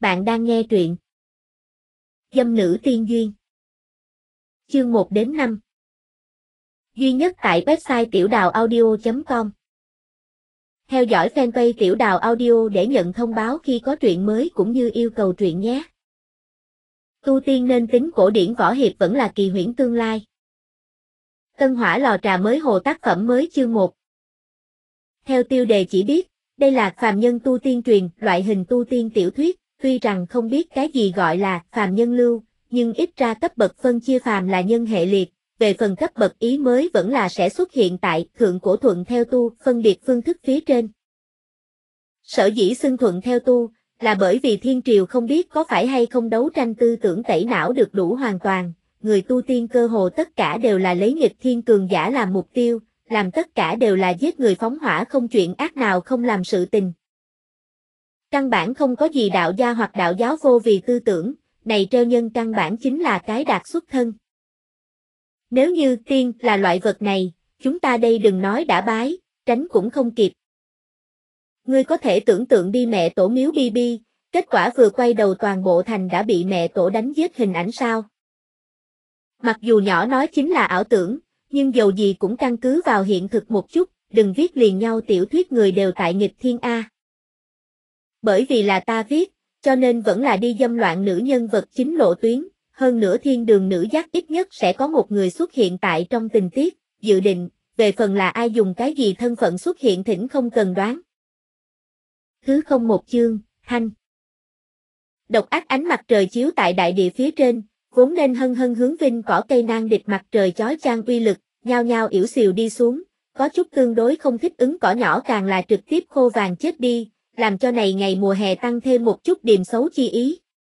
Bạn đang nghe truyện Dâm nữ tiên duyên. Chương 1 đến 5. Duy nhất tại website tiểuđào audio.com. Theo dõi fanpage Tiểu Đào Audio để nhận thông báo khi có truyện mới cũng như yêu cầu truyện nhé. Tu tiên nên tính cổ điển võ hiệp vẫn là kỳ huyễn tương lai. Tân Hỏa lò trà mới hồ tác phẩm mới chương 1. Theo tiêu đề chỉ biết, đây là phàm nhân tu tiên truyền, loại hình tu tiên tiểu thuyết, tuy rằng không biết cái gì gọi là phàm nhân lưu, nhưng ít ra cấp bậc phân chia phàm là nhân hệ liệt, về phần cấp bậc ý mới vẫn là sẽ xuất hiện tại thượng cổ thuận theo tu, phân biệt phương thức phía trên. Sở dĩ xưng thuận theo tu, là bởi vì thiên triều không biết có phải hay không đấu tranh tư tưởng tẩy não được đủ hoàn toàn, người tu tiên cơ hồ tất cả đều là lấy nghịch thiên cường giả làm mục tiêu, làm tất cả đều là giết người phóng hỏa, không chuyện ác nào không làm sự tình. Căn bản không có gì đạo gia hoặc đạo giáo vô vì tư tưởng, này treo nhân căn bản chính là cái đạt xuất thân. Nếu như tiên là loại vật này, chúng ta đây đừng nói đã bái, tránh cũng không kịp. Ngươi có thể tưởng tượng đi mẹ tổ miếu bi bi, kết quả vừa quay đầu toàn bộ thành đã bị mẹ tổ đánh giết hình ảnh sao? Mặc dù nhỏ nói chính là ảo tưởng, nhưng dầu gì cũng căn cứ vào hiện thực một chút, đừng viết liền nhau tiểu thuyết người đều tại nghịch thiên A. Bởi vì là ta viết, cho nên vẫn là đi dâm loạn nữ nhân vật chính lộ tuyến, hơn nữa thiên đường nữ giác ít nhất sẽ có một người xuất hiện tại trong tình tiết, dự định, về phần là ai dùng cái gì thân phận xuất hiện thỉnh không cần đoán. Thứ không một chương, thanh. Độc ác ánh mặt trời chiếu tại đại địa phía trên, vốn nên hân hân hướng vinh cỏ cây nang địch mặt trời chói chang uy lực, nhao nhao yểu xìu đi xuống, có chút tương đối không thích ứng cỏ nhỏ càng là trực tiếp khô vàng chết đi, làm cho này ngày mùa hè tăng thêm một chút điềm xấu chi ý.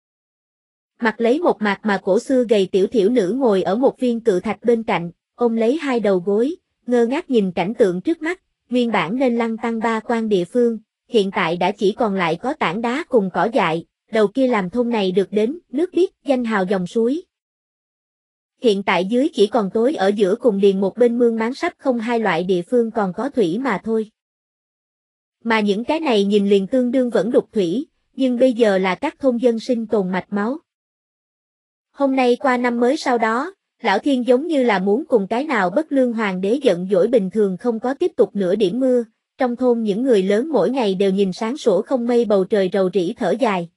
Mặc lấy một mặt mà cổ xưa gầy tiểu thiểu nữ ngồi ở một viên cự thạch bên cạnh, ôm lấy hai đầu gối, ngơ ngác nhìn cảnh tượng trước mắt, nguyên bản nên lăng tăng ba quan địa phương, hiện tại đã chỉ còn lại có tảng đá cùng cỏ dại, đầu kia làm thôn này được đến, nước biếc, danh hào dòng suối. Hiện tại dưới chỉ còn tối ở giữa cùng điền một bên mương máng sắp không hai loại địa phương còn có thủy mà thôi. Mà những cái này nhìn liền tương đương vẫn đục thủy, nhưng bây giờ là các thôn dân sinh tồn mạch máu. Hôm nay qua năm mới sau đó, Lão Thiên giống như là muốn cùng cái nào bất lương hoàng đế giận dỗi bình thường không có tiếp tục nửa điểm mưa, trong thôn những người lớn mỗi ngày đều nhìn sáng sủa không mây bầu trời rầu rĩ thở dài.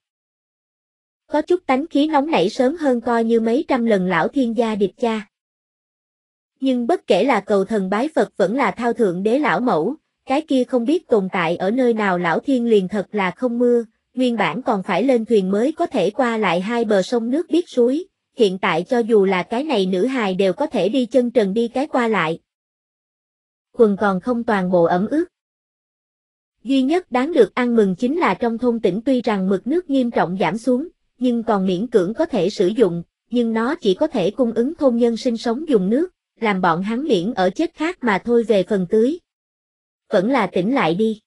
Có chút tánh khí nóng nảy sớm hơn coi như mấy trăm lần Lão Thiên gia điệp cha. Nhưng bất kể là cầu thần bái Phật vẫn là thao thượng đế lão mẫu, cái kia không biết tồn tại ở nơi nào Lão Thiên liền thật là không mưa, nguyên bản còn phải lên thuyền mới có thể qua lại hai bờ sông nước biết suối, hiện tại cho dù là cái này nữ hài đều có thể đi chân trần đi cái qua lại. Quần còn không toàn bộ ẩm ướt. Duy nhất đáng được ăn mừng chính là trong thôn tỉnh tuy rằng mực nước nghiêm trọng giảm xuống, nhưng còn miễn cưỡng có thể sử dụng, nhưng nó chỉ có thể cung ứng thôn nhân sinh sống dùng nước, làm bọn hắn miễn ở chết khát mà thôi. Về phần tưới, vẫn là tỉnh lại đi.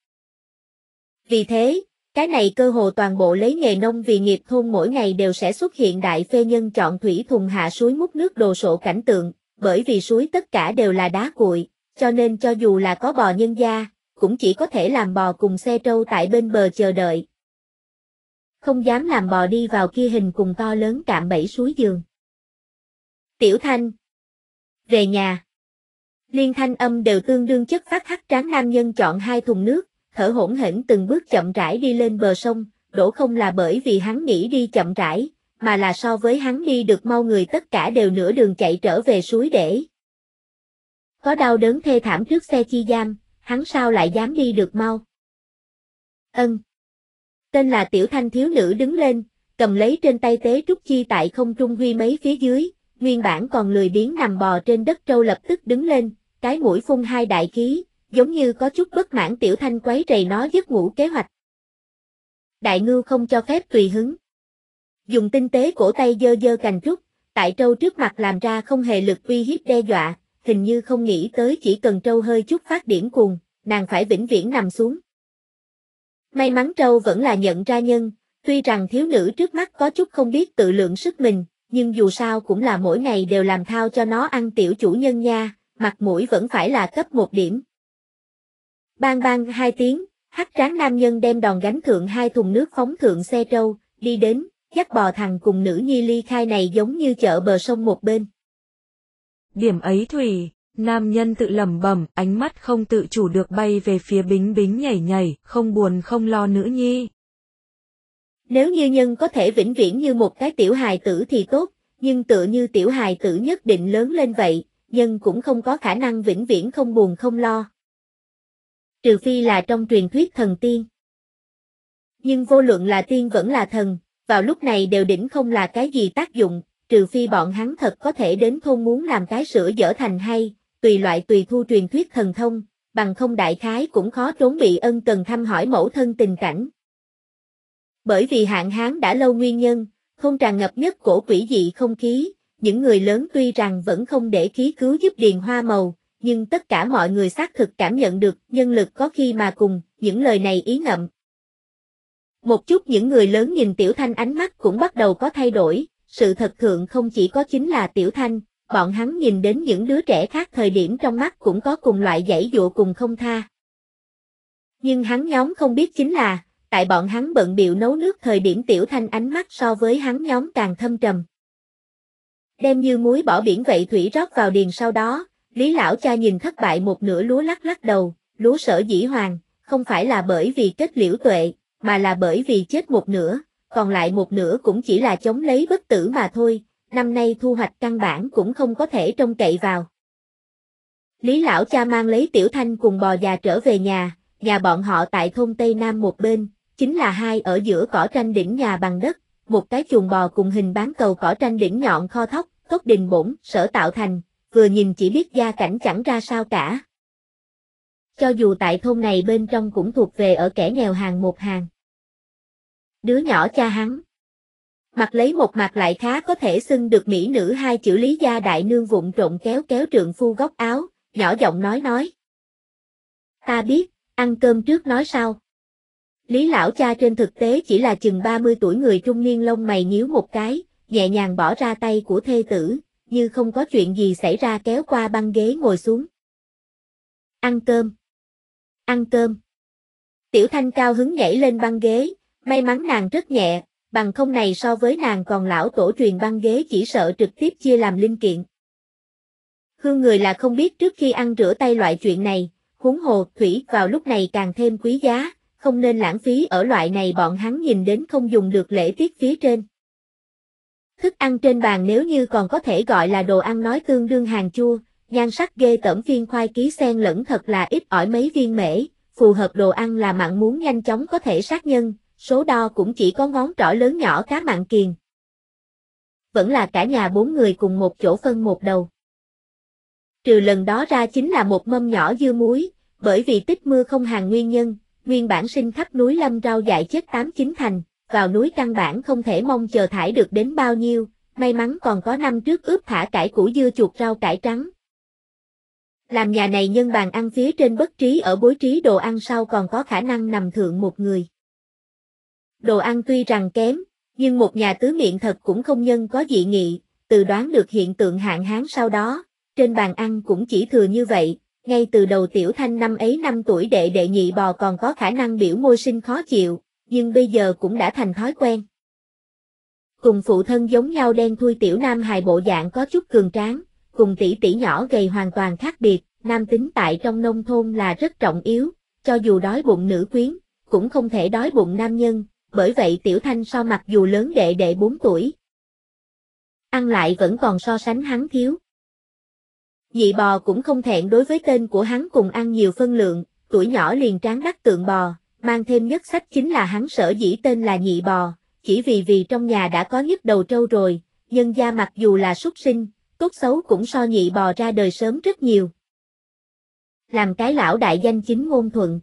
Vì thế, cái này cơ hồ toàn bộ lấy nghề nông vì nghiệp thôn mỗi ngày đều sẽ xuất hiện đại phê nhân chọn thủy thùng hạ suối múc nước đồ sộ cảnh tượng, bởi vì suối tất cả đều là đá cuội, cho nên cho dù là có bò nhân gia, cũng chỉ có thể làm bò cùng xe trâu tại bên bờ chờ đợi. Không dám làm bò đi vào kia hình cùng to lớn cạm bẫy suối giường. Tiểu Thanh. Về nhà. Liên thanh âm đều tương đương chất phát hắc tráng nam nhân chọn hai thùng nước, thở hổn hển từng bước chậm rãi đi lên bờ sông, đổ không là bởi vì hắn nghĩ đi chậm rãi, mà là so với hắn đi được mau người tất cả đều nửa đường chạy trở về suối để. Có đau đớn thê thảm trước xe chi giam, hắn sao lại dám đi được mau? Tên là Tiểu Thanh thiếu nữ đứng lên, cầm lấy trên tay tế trúc chi tại không trung huy mấy phía dưới, nguyên bản còn lười biếng nằm bò trên đất trâu lập tức đứng lên, cái mũi phun hai đại khí, giống như có chút bất mãn Tiểu Thanh quấy rầy nó giấc ngủ kế hoạch. Đại ngưu không cho phép tùy hứng. Dùng tinh tế cổ tay dơ dơ cành trúc, tại trâu trước mặt làm ra không hề lực uy hiếp đe dọa, hình như không nghĩ tới chỉ cần trâu hơi chút phát điển cuồng, nàng phải vĩnh viễn nằm xuống. May mắn trâu vẫn là nhận ra nhân, tuy rằng thiếu nữ trước mắt có chút không biết tự lượng sức mình, nhưng dù sao cũng là mỗi ngày đều làm thao cho nó ăn tiểu chủ nhân nha, mặt mũi vẫn phải là cấp một điểm. Bang bang hai tiếng, hắc tráng nam nhân đem đòn gánh thượng hai thùng nước phóng thượng xe trâu, đi đến, dắt bò thằng cùng nữ nhi ly khai này giống như chợ bờ sông một bên. Điểm ấy Thủy, nam nhân tự lẩm bẩm, ánh mắt không tự chủ được bay về phía Bính Bính nhảy nhảy, không buồn không lo nữ nhi. Nếu như Nhân có thể vĩnh viễn như một cái tiểu hài tử thì tốt, nhưng tựa như tiểu hài tử nhất định lớn lên vậy, Nhân cũng không có khả năng vĩnh viễn không buồn không lo. Trừ phi là trong truyền thuyết thần tiên. Nhưng vô luận là tiên vẫn là thần, vào lúc này đều đỉnh không là cái gì tác dụng, trừ phi bọn hắn thật có thể đến thôn muốn làm cái sữa dở thành hay, tùy loại tùy thu truyền thuyết thần thông, bằng không đại khái cũng khó trốn bị ân cần thăm hỏi mẫu thân tình cảnh. Bởi vì hạn hán đã lâu nguyên nhân, thôn tràn ngập nhất cổ quỷ dị không khí, những người lớn tuy rằng vẫn không để khí cứu giúp điền hoa màu, nhưng tất cả mọi người xác thực cảm nhận được nhân lực có khi mà cùng, những lời này ý ngậm. Một chút những người lớn nhìn Tiểu Thanh ánh mắt cũng bắt đầu có thay đổi, sự thật thượng không chỉ có chính là Tiểu Thanh, bọn hắn nhìn đến những đứa trẻ khác thời điểm trong mắt cũng có cùng loại giãy giụa cùng không tha. Nhưng hắn nhóm không biết chính là, tại bọn hắn bận bịu nấu nước thời điểm Tiểu Thanh ánh mắt so với hắn nhóm càng thâm trầm. Đem như muối bỏ biển vậy thủy rót vào điền sau đó, Lý lão cha nhìn thất bại một nửa lúa lắc lắc đầu, lúa sở dĩ hoàng, không phải là bởi vì kết liễu tuệ, mà là bởi vì chết một nửa, còn lại một nửa cũng chỉ là chống lấy bất tử mà thôi, năm nay thu hoạch căn bản cũng không có thể trông cậy vào. Lý lão cha mang lấy Tiểu Thanh cùng bò già trở về nhà bọn họ tại thôn Tây Nam một bên, chính là hai ở giữa cỏ tranh đỉnh nhà bằng đất, một cái chuồng bò cùng hình bán cầu cỏ tranh đỉnh nhọn kho thóc, tốt đình bổn, sở tạo thành, vừa nhìn chỉ biết gia cảnh chẳng ra sao cả. Cho dù tại thôn này bên trong cũng thuộc về ở kẻ nghèo hàng một hàng. Đứa nhỏ cha hắn mặc lấy một mặt lại khá có thể xưng được mỹ nữ hai chữ Lý gia đại nương vụng trộn kéo kéo trượng phu góc áo, nhỏ giọng nói. Ta biết, ăn cơm trước nói sau. Lý lão cha trên thực tế chỉ là chừng 30 tuổi người trung niên lông mày nhíu một cái, nhẹ nhàng bỏ ra tay của thê tử, như không có chuyện gì xảy ra kéo qua băng ghế ngồi xuống. Ăn cơm. Ăn cơm. Tiểu Thanh cao hứng nhảy lên băng ghế, may mắn nàng rất nhẹ, bằng không này so với nàng còn lão tổ truyền băng ghế chỉ sợ trực tiếp chia làm linh kiện. Hương người là không biết trước khi ăn rửa tay loại chuyện này, huống hồ thủy vào lúc này càng thêm quý giá, không nên lãng phí ở loại này bọn hắn nhìn đến không dùng được lễ tiết phía trên. Thức ăn trên bàn nếu như còn có thể gọi là đồ ăn nói tương đương hàng chua, nhan sắc ghê tởm viên khoai ký xen lẫn thật là ít ỏi mấy viên mễ, phù hợp đồ ăn là mặn muốn nhanh chóng có thể sát nhân, số đo cũng chỉ có ngón trỏ lớn nhỏ cá mặn kiền. Vẫn là cả nhà 4 người cùng một chỗ phân một đầu. Trừ lần đó ra chính là một mâm nhỏ dưa muối, bởi vì tích mưa không hàng nguyên nhân, nguyên bản sinh khắp núi lâm rau dại chết 8-9 thành, vào núi căn bản không thể mong chờ thải được đến bao nhiêu, may mắn còn có năm trước ướp thả cải củ dưa chuột rau cải trắng. Làm nhà này nhân bàn ăn phía trên bất trí ở bố trí đồ ăn sau còn có khả năng nằm thượng một người. Đồ ăn tuy rằng kém, nhưng một nhà tứ miệng thật cũng không nhân có dị nghị, từ đoán được hiện tượng hạn hán sau đó, trên bàn ăn cũng chỉ thừa như vậy, ngay từ đầu Tiểu Thanh năm ấy 5 tuổi đệ nhị bò còn có khả năng biểu môi sinh khó chịu, nhưng bây giờ cũng đã thành thói quen. Cùng phụ thân giống nhau đen thui tiểu nam hài bộ dạng có chút cường tráng, cùng tỷ tỷ nhỏ gầy hoàn toàn khác biệt, nam tính tại trong nông thôn là rất trọng yếu, cho dù đói bụng nữ quyến, cũng không thể đói bụng nam nhân, bởi vậy Tiểu Thanh so mặc dù lớn đệ 4 tuổi. Ăn lại vẫn còn so sánh hắn thiếu. Nhị bò cũng không thẹn đối với tên của hắn cùng ăn nhiều phân lượng, tuổi nhỏ liền tráng đắc tượng bò, mang thêm nhất sách chính là hắn sở dĩ tên là nhị bò, chỉ vì trong nhà đã có nhất đầu trâu rồi, nhân gia mặc dù là súc sinh, tốt xấu cũng so nhị bò ra đời sớm rất nhiều. Làm cái lão đại danh chính ngôn thuận.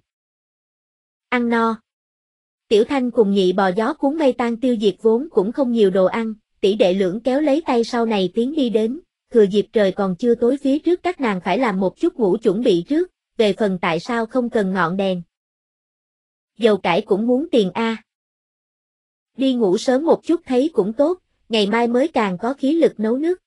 Ăn no. Tiểu Thanh cùng nhị bò gió cuốn mây tan tiêu diệt vốn cũng không nhiều đồ ăn, tỷ đệ lưỡng kéo lấy tay sau này tiến đi đến, thừa dịp trời còn chưa tối phía trước các nàng phải làm một chút ngủ chuẩn bị trước, về phần tại sao không cần ngọn đèn. Dầu cải cũng muốn tiền a. Đi ngủ sớm một chút thấy cũng tốt, ngày mai mới càng có khí lực nấu nước.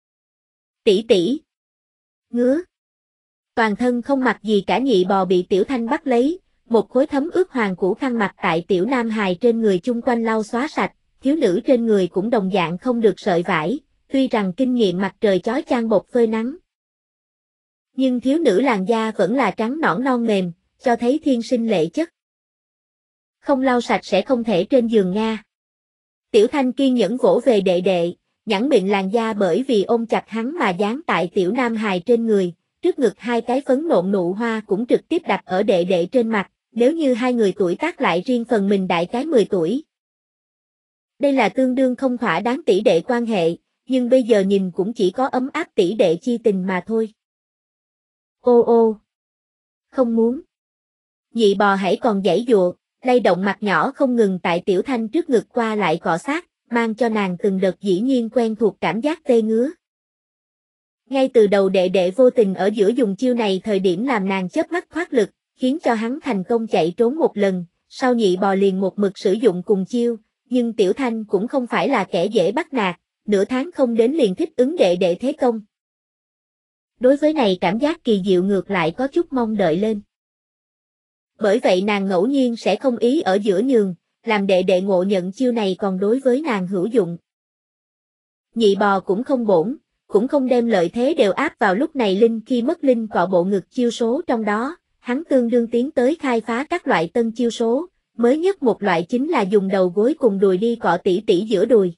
Tỷ. Ngứa. Toàn thân không mặc gì cả nhị bò bị Tiểu Thanh bắt lấy, một khối thấm ướt hoàng củ khăn mặt tại Tiểu Nam hài trên người chung quanh lau xóa sạch, thiếu nữ trên người cũng đồng dạng không được sợi vải, tuy rằng kinh nghiệm mặt trời chói chang bột phơi nắng. Nhưng thiếu nữ làn da vẫn là trắng nõn non mềm, cho thấy thiên sinh lệ chất. Không lau sạch sẽ không thể trên giường Nga. Tiểu Thanh kiên nhẫn vỗ về đệ đệ, nhẵn mịn làn da bởi vì ôm chặt hắn mà dán tại tiểu nam hài trên người, trước ngực hai cái phấn nộn nụ hoa cũng trực tiếp đặt ở đệ đệ trên mặt, nếu như hai người tuổi tác lại riêng phần mình đại cái 10 tuổi. Đây là tương đương không thỏa đáng tỷ đệ quan hệ, nhưng bây giờ nhìn cũng chỉ có ấm áp tỷ đệ chi tình mà thôi. Ô ô! Không muốn. Nhị bò hãy còn giãy giụa, lay động mặt nhỏ không ngừng tại Tiểu Thanh trước ngực qua lại cọ sát, mang cho nàng từng đợt dĩ nhiên quen thuộc cảm giác tê ngứa. Ngay từ đầu đệ đệ vô tình ở giữa dùng chiêu này thời điểm làm nàng chớp mắt thoát lực, khiến cho hắn thành công chạy trốn một lần, sau nhị bò liền một mực sử dụng cùng chiêu, nhưng Tiểu Thanh cũng không phải là kẻ dễ bắt nạt, nửa tháng không đến liền thích ứng đệ đệ thế công. Đối với này cảm giác kỳ diệu ngược lại có chút mong đợi lên. Bởi vậy nàng ngẫu nhiên sẽ không ý ở giữa nhường, làm đệ đệ ngộ nhận chiêu này còn đối với nàng hữu dụng. Nhị bò cũng không bổn, cũng không đem lợi thế đều áp vào lúc này linh khi mất linh cọ bộ ngực chiêu số trong đó, hắn tương đương tiến tới khai phá các loại tân chiêu số, mới nhất một loại chính là dùng đầu gối cùng đùi đi cọ tỉ tỉ giữa đùi.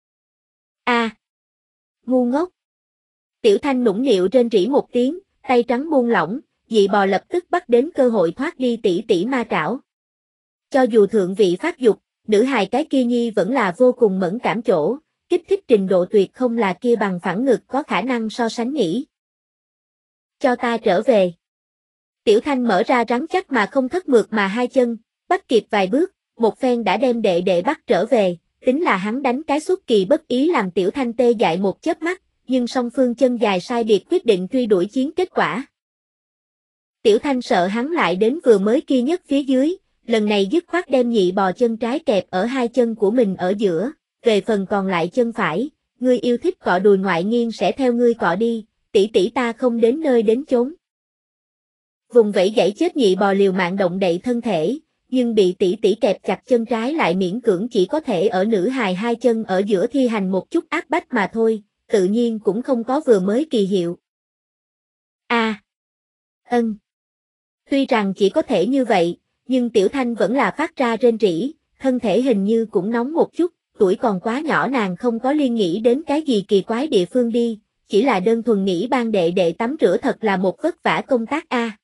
Ngu ngốc! Tiểu Thanh nũng nịu rên rỉ một tiếng, tay trắng buông lỏng, dị bò lập tức bắt đến cơ hội thoát đi tỉ tỉ ma trảo. Cho dù thượng vị phát dục, nữ hài cái kia nhi vẫn là vô cùng mẫn cảm chỗ, kích thích trình độ tuyệt không là kia bằng phẳng ngực có khả năng so sánh nhỉ. Cho ta trở về. Tiểu Thanh mở ra rắn chắc mà không thất mượt mà hai chân, bắt kịp vài bước, một phen đã đem đệ đệ bắt trở về, tính là hắn đánh cái xuất kỳ bất ý làm Tiểu Thanh tê dại một chớp mắt, nhưng song phương chân dài sai biệt quyết định truy đuổi chiến kết quả. Tiểu Thanh sợ hắn lại đến vừa mới kia nhất phía dưới, lần này dứt khoát đem nhị bò chân trái kẹp ở hai chân của mình ở giữa, về phần còn lại chân phải, ngươi yêu thích cọ đùi ngoại nghiêng sẽ theo ngươi cọ đi, tỷ tỷ ta không đến nơi đến chốn. Vùng vẫy giãy chết nhị bò liều mạng động đậy thân thể, nhưng bị tỷ tỷ kẹp chặt chân trái lại miễn cưỡng chỉ có thể ở nữ hài hai chân ở giữa thi hành một chút áp bách mà thôi, tự nhiên cũng không có vừa mới kỳ hiệu. Tuy rằng chỉ có thể như vậy, nhưng Tiểu Thanh vẫn là phát ra rên rỉ, thân thể hình như cũng nóng một chút, tuổi còn quá nhỏ nàng không có liên nghĩ đến cái gì kỳ quái địa phương đi, chỉ là đơn thuần nghĩ ban đệ đệ tắm rửa thật là một vất vả công tác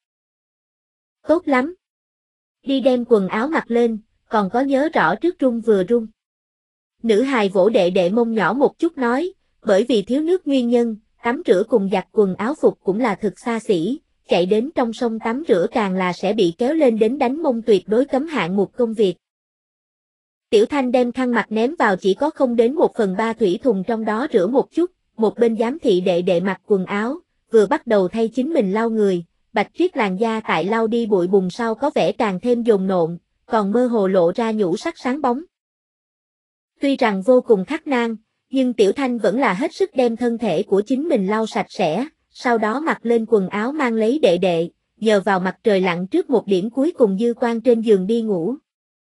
Tốt lắm. Đi đem quần áo mặc lên, còn có nhớ rõ trước run vừa run. Nữ hài vỗ đệ đệ mông nhỏ một chút nói, bởi vì thiếu nước nguyên nhân, tắm rửa cùng giặt quần áo phục cũng là thực xa xỉ, chạy đến trong sông tắm rửa càng là sẽ bị kéo lên đến đánh mông tuyệt đối cấm hạng mục công việc. Tiểu Thanh đem khăn mặt ném vào chỉ có không đến 1/3 thủy thùng trong đó rửa một chút, một bên giám thị đệ đệ mặc quần áo, vừa bắt đầu thay chính mình lau người, bạch triết làn da tại lau đi bụi bùn sau có vẻ càng thêm dồn nộn, còn mơ hồ lộ ra nhũ sắc sáng bóng. Tuy rằng vô cùng khắc nan, nhưng Tiểu Thanh vẫn là hết sức đem thân thể của chính mình lau sạch sẽ, sau đó mặc lên quần áo mang lấy đệ đệ, nhờ vào mặt trời lặn trước một điểm cuối cùng dư quang trên giường đi ngủ.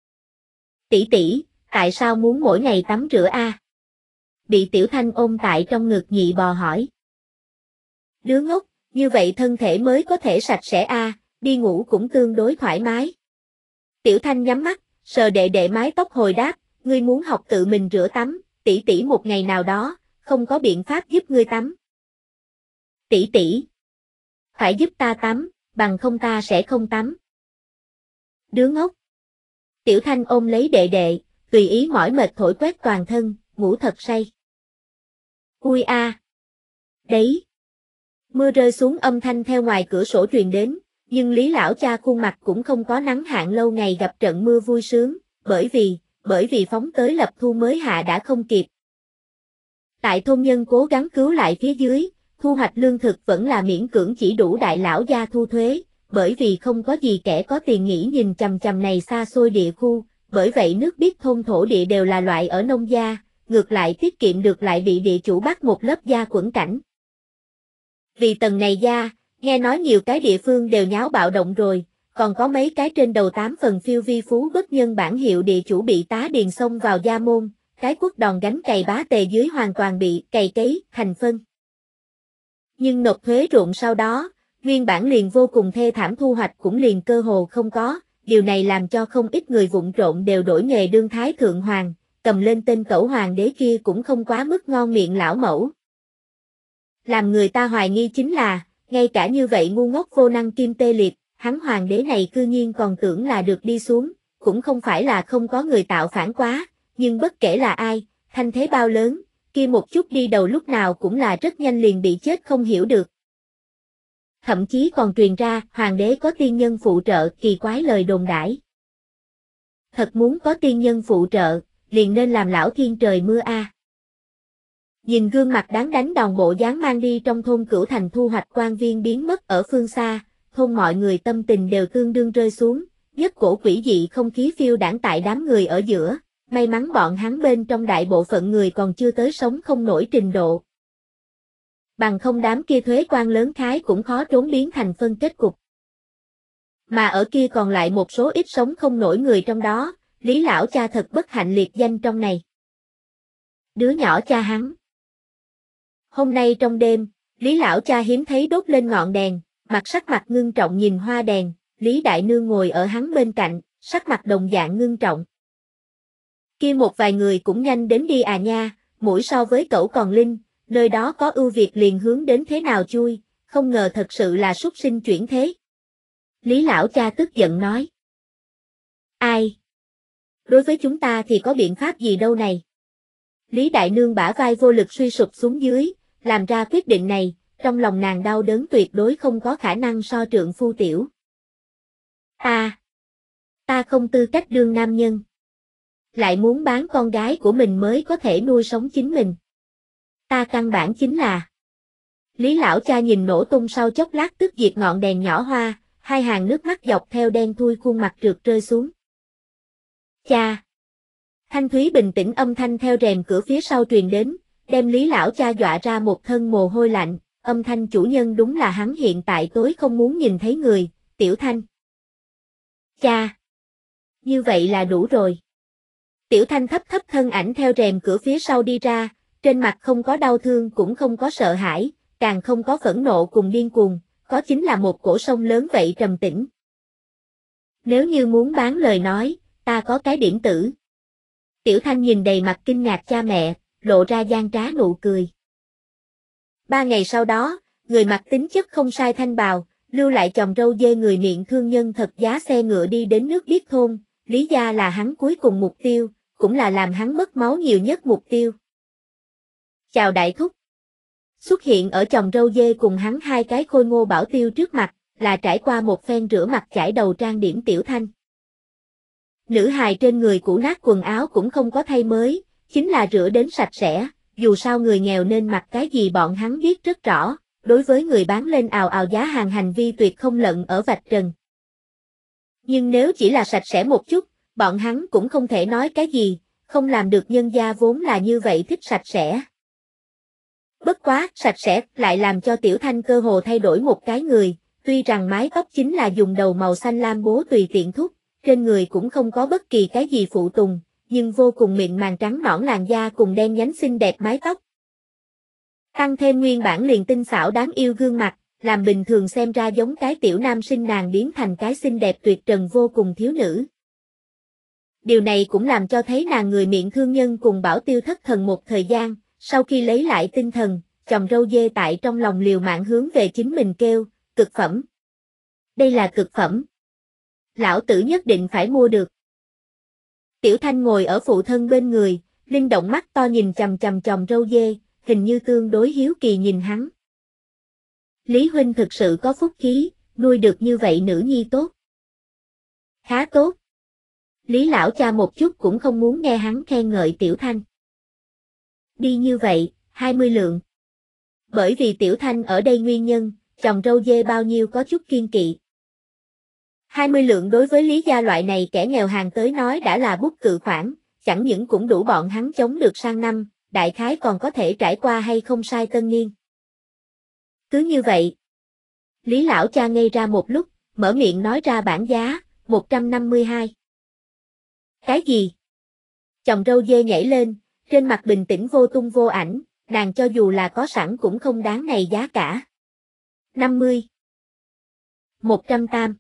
Tỷ tỷ, tại sao muốn mỗi ngày tắm rửa Bị Tiểu Thanh ôm tại trong ngực nhị bò hỏi. Đứa ngốc, như vậy thân thể mới có thể sạch sẽ đi ngủ cũng tương đối thoải mái. Tiểu Thanh nhắm mắt, sờ đệ đệ mái tóc hồi đáp, ngươi muốn học tự mình rửa tắm, tỷ tỷ một ngày nào đó, không có biện pháp giúp ngươi tắm. Tỷ tỷ, phải giúp ta tắm, bằng không ta sẽ không tắm. Đứa ngốc. Tiểu Thanh ôm lấy đệ đệ, tùy ý mỏi mệt thổi quét toàn thân, ngủ thật say. Ui Đấy. Mưa rơi xuống âm thanh theo ngoài cửa sổ truyền đến, nhưng Lý lão cha khuôn mặt cũng không có nắng hạn lâu ngày gặp trận mưa vui sướng, bởi vì phóng tới lập thu mới hạ đã không kịp. Tại thôn nhân cố gắng cứu lại phía dưới, thu hoạch lương thực vẫn là miễn cưỡng chỉ đủ đại lão gia thu thuế, bởi vì không có gì kẻ có tiền nghĩ nhìn chằm chằm này xa xôi địa khu, bởi vậy nước biết thôn thổ địa đều là loại ở nông gia, ngược lại tiết kiệm được lại bị địa chủ bắt một lớp gia quẫn cảnh. Vì tầng này gia, nghe nói nhiều cái địa phương đều nháo bạo động rồi, còn có mấy cái trên đầu 8 phần phiêu vi phú bất nhân bản hiệu địa chủ bị tá điền xông vào gia môn, cái quất đòn gánh cày bá tề dưới hoàn toàn bị cày cấy thành phân. Nhưng nộp thuế ruộng sau đó, nguyên bản liền vô cùng thê thảm thu hoạch cũng liền cơ hồ không có, điều này làm cho không ít người vụng trộn đều đổi nghề đương thái thượng hoàng, cầm lên tên cẩu hoàng đế kia cũng không quá mức ngon miệng lão mẫu. Làm người ta hoài nghi chính là, ngay cả như vậy ngu ngốc vô năng kim tê liệt, hắn hoàng đế này cư nhiên còn tưởng là được đi xuống, cũng không phải là không có người tạo phản quá, nhưng bất kể là ai, thanh thế bao lớn, kia một chút đi đầu lúc nào cũng là rất nhanh liền bị chết không hiểu được. Thậm chí còn truyền ra, hoàng đế có tiên nhân phụ trợ, kỳ quái lời đồn đãi. Thật muốn có tiên nhân phụ trợ, liền nên làm lão thiên trời mưa a. Nhìn gương mặt đáng đánh đòn bộ dáng mang đi trong thôn Cửu Thành thu hoạch quan viên biến mất ở phương xa, thôn mọi người tâm tình đều tương đương rơi xuống, nhất cổ quỷ dị không khí phiêu đãng tại đám người ở giữa, may mắn bọn hắn bên trong đại bộ phận người còn chưa tới sống không nổi trình độ. Bằng không đám kia thuế quan lớn khái cũng khó trốn biến thành phân kết cục. Mà ở kia còn lại một số ít sống không nổi người trong đó, Lý lão cha thật bất hạnh liệt danh trong này. Đứa nhỏ cha hắn. Hôm nay trong đêm, Lý lão cha hiếm thấy đốt lên ngọn đèn, sắc mặt ngưng trọng nhìn hoa đèn, Lý đại nương ngồi ở hắn bên cạnh, sắc mặt đồng dạng ngưng trọng. Kia một vài người cũng nhanh đến đi à nha, mũi so với cẩu còn linh, nơi đó có ưu việt liền hướng đến thế nào chui, không ngờ thật sự là súc sinh chuyển thế. Lý lão cha tức giận nói. Ai? Đối với chúng ta thì có biện pháp gì đâu này? Lý đại nương bả vai vô lực suy sụp xuống dưới, làm ra quyết định này, trong lòng nàng đau đớn tuyệt đối không có khả năng so trượng phu tiểu. Ta không tư cách đương nam nhân. Lại muốn bán con gái của mình mới có thể nuôi sống chính mình. Ta căn bản chính là. Lý lão cha nhìn nổ tung sau chốc lát tức diệt ngọn đèn nhỏ hoa, hai hàng nước mắt dọc theo đen thui khuôn mặt trượt rơi xuống. Cha! Thanh thúy bình tĩnh âm thanh theo rèm cửa phía sau truyền đến, đem Lý lão cha dọa ra một thân mồ hôi lạnh, âm thanh chủ nhân đúng là hắn hiện tại tối không muốn nhìn thấy người, Tiểu Thanh. Cha! Như vậy là đủ rồi. Tiểu Thanh thấp thấp thân ảnh theo rèm cửa phía sau đi ra, trên mặt không có đau thương cũng không có sợ hãi, càng không có phẫn nộ cùng điên cuồng, có chính là một cổ sông lớn vậy trầm tĩnh. Nếu như muốn bán lời nói, ta có cái điểm tử. Tiểu Thanh nhìn đầy mặt kinh ngạc cha mẹ, lộ ra gian trá nụ cười. 3 ngày sau đó, người mặc tính chất không sai thanh bào, lưu lại chòm râu dê người miệng thương nhân thật giá xe ngựa đi đến nước Biết thôn, Lý gia là hắn cuối cùng mục tiêu, cũng là làm hắn mất máu nhiều nhất mục tiêu. Chào đại thúc. Xuất hiện ở chòm râu dê cùng hắn hai cái khôi ngô bảo tiêu trước mặt, là trải qua một phen rửa mặt chải đầu trang điểm Tiểu Thanh. Nữ hài trên người cũ nát quần áo cũng không có thay mới, chính là rửa đến sạch sẽ, dù sao người nghèo nên mặc cái gì bọn hắn biết rất rõ, đối với người bán lên ào ào giá hàng hành vi tuyệt không lận ở vạch trần. Nhưng nếu chỉ là sạch sẽ một chút, bọn hắn cũng không thể nói cái gì, không làm được nhân gia vốn là như vậy thích sạch sẽ. Bất quá, sạch sẽ lại làm cho Tiểu Thanh cơ hồ thay đổi một cái người, tuy rằng mái tóc chính là dùng đầu màu xanh lam bố tùy tiện thúc, trên người cũng không có bất kỳ cái gì phụ tùng, nhưng vô cùng mịn màng trắng nõn làn da cùng đen nhánh xinh đẹp mái tóc. Tăng thêm nguyên bản liền tinh xảo đáng yêu gương mặt, làm bình thường xem ra giống cái tiểu nam sinh nàng biến thành cái xinh đẹp tuyệt trần vô cùng thiếu nữ. Điều này cũng làm cho thấy nàng người miệng thương nhân cùng bảo tiêu thất thần một thời gian, sau khi lấy lại tinh thần, chòm râu dê tại trong lòng liều mạng hướng về chính mình kêu, cực phẩm. Đây là cực phẩm. Lão tử nhất định phải mua được. Tiểu Thanh ngồi ở phụ thân bên người, linh động mắt to nhìn chằm chằm chòm râu dê, hình như tương đối hiếu kỳ nhìn hắn. Lý huynh thực sự có phúc khí, nuôi được như vậy nữ nhi tốt. Khá tốt. Lý lão cha một chút cũng không muốn nghe hắn khen ngợi Tiểu Thanh. Đi như vậy, 20 lượng. Bởi vì Tiểu Thanh ở đây nguyên nhân, chòm râu dê bao nhiêu có chút kiên kỵ. 20 lượng đối với Lý gia loại này kẻ nghèo hàng tới nói đã là bút cự khoản, chẳng những cũng đủ bọn hắn chống được sang năm, đại khái còn có thể trải qua hay không sai tân niên. Cứ như vậy. Lý lão cha ngây ra một lúc, mở miệng nói ra bản giá, 152. Cái gì? Chòm râu dê nhảy lên, Trên mặt bình tĩnh vô tung vô ảnh, nàng cho dù là có sẵn cũng không đáng này giá cả. 50. 100 tam.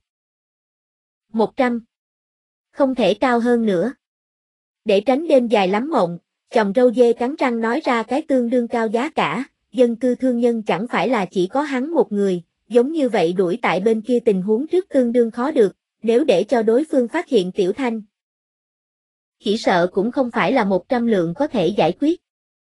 100. Không thể cao hơn nữa. Để tránh đêm dài lắm mộng, chồng râu dê cắn răng nói ra cái tương đương cao giá cả, dân cư thương nhân chẳng phải là chỉ có hắn một người, giống như vậy đuổi tại bên kia tình huống trước tương đương khó được, nếu để cho đối phương phát hiện Tiểu Thanh. Chỉ sợ cũng không phải là 100 lượng có thể giải quyết.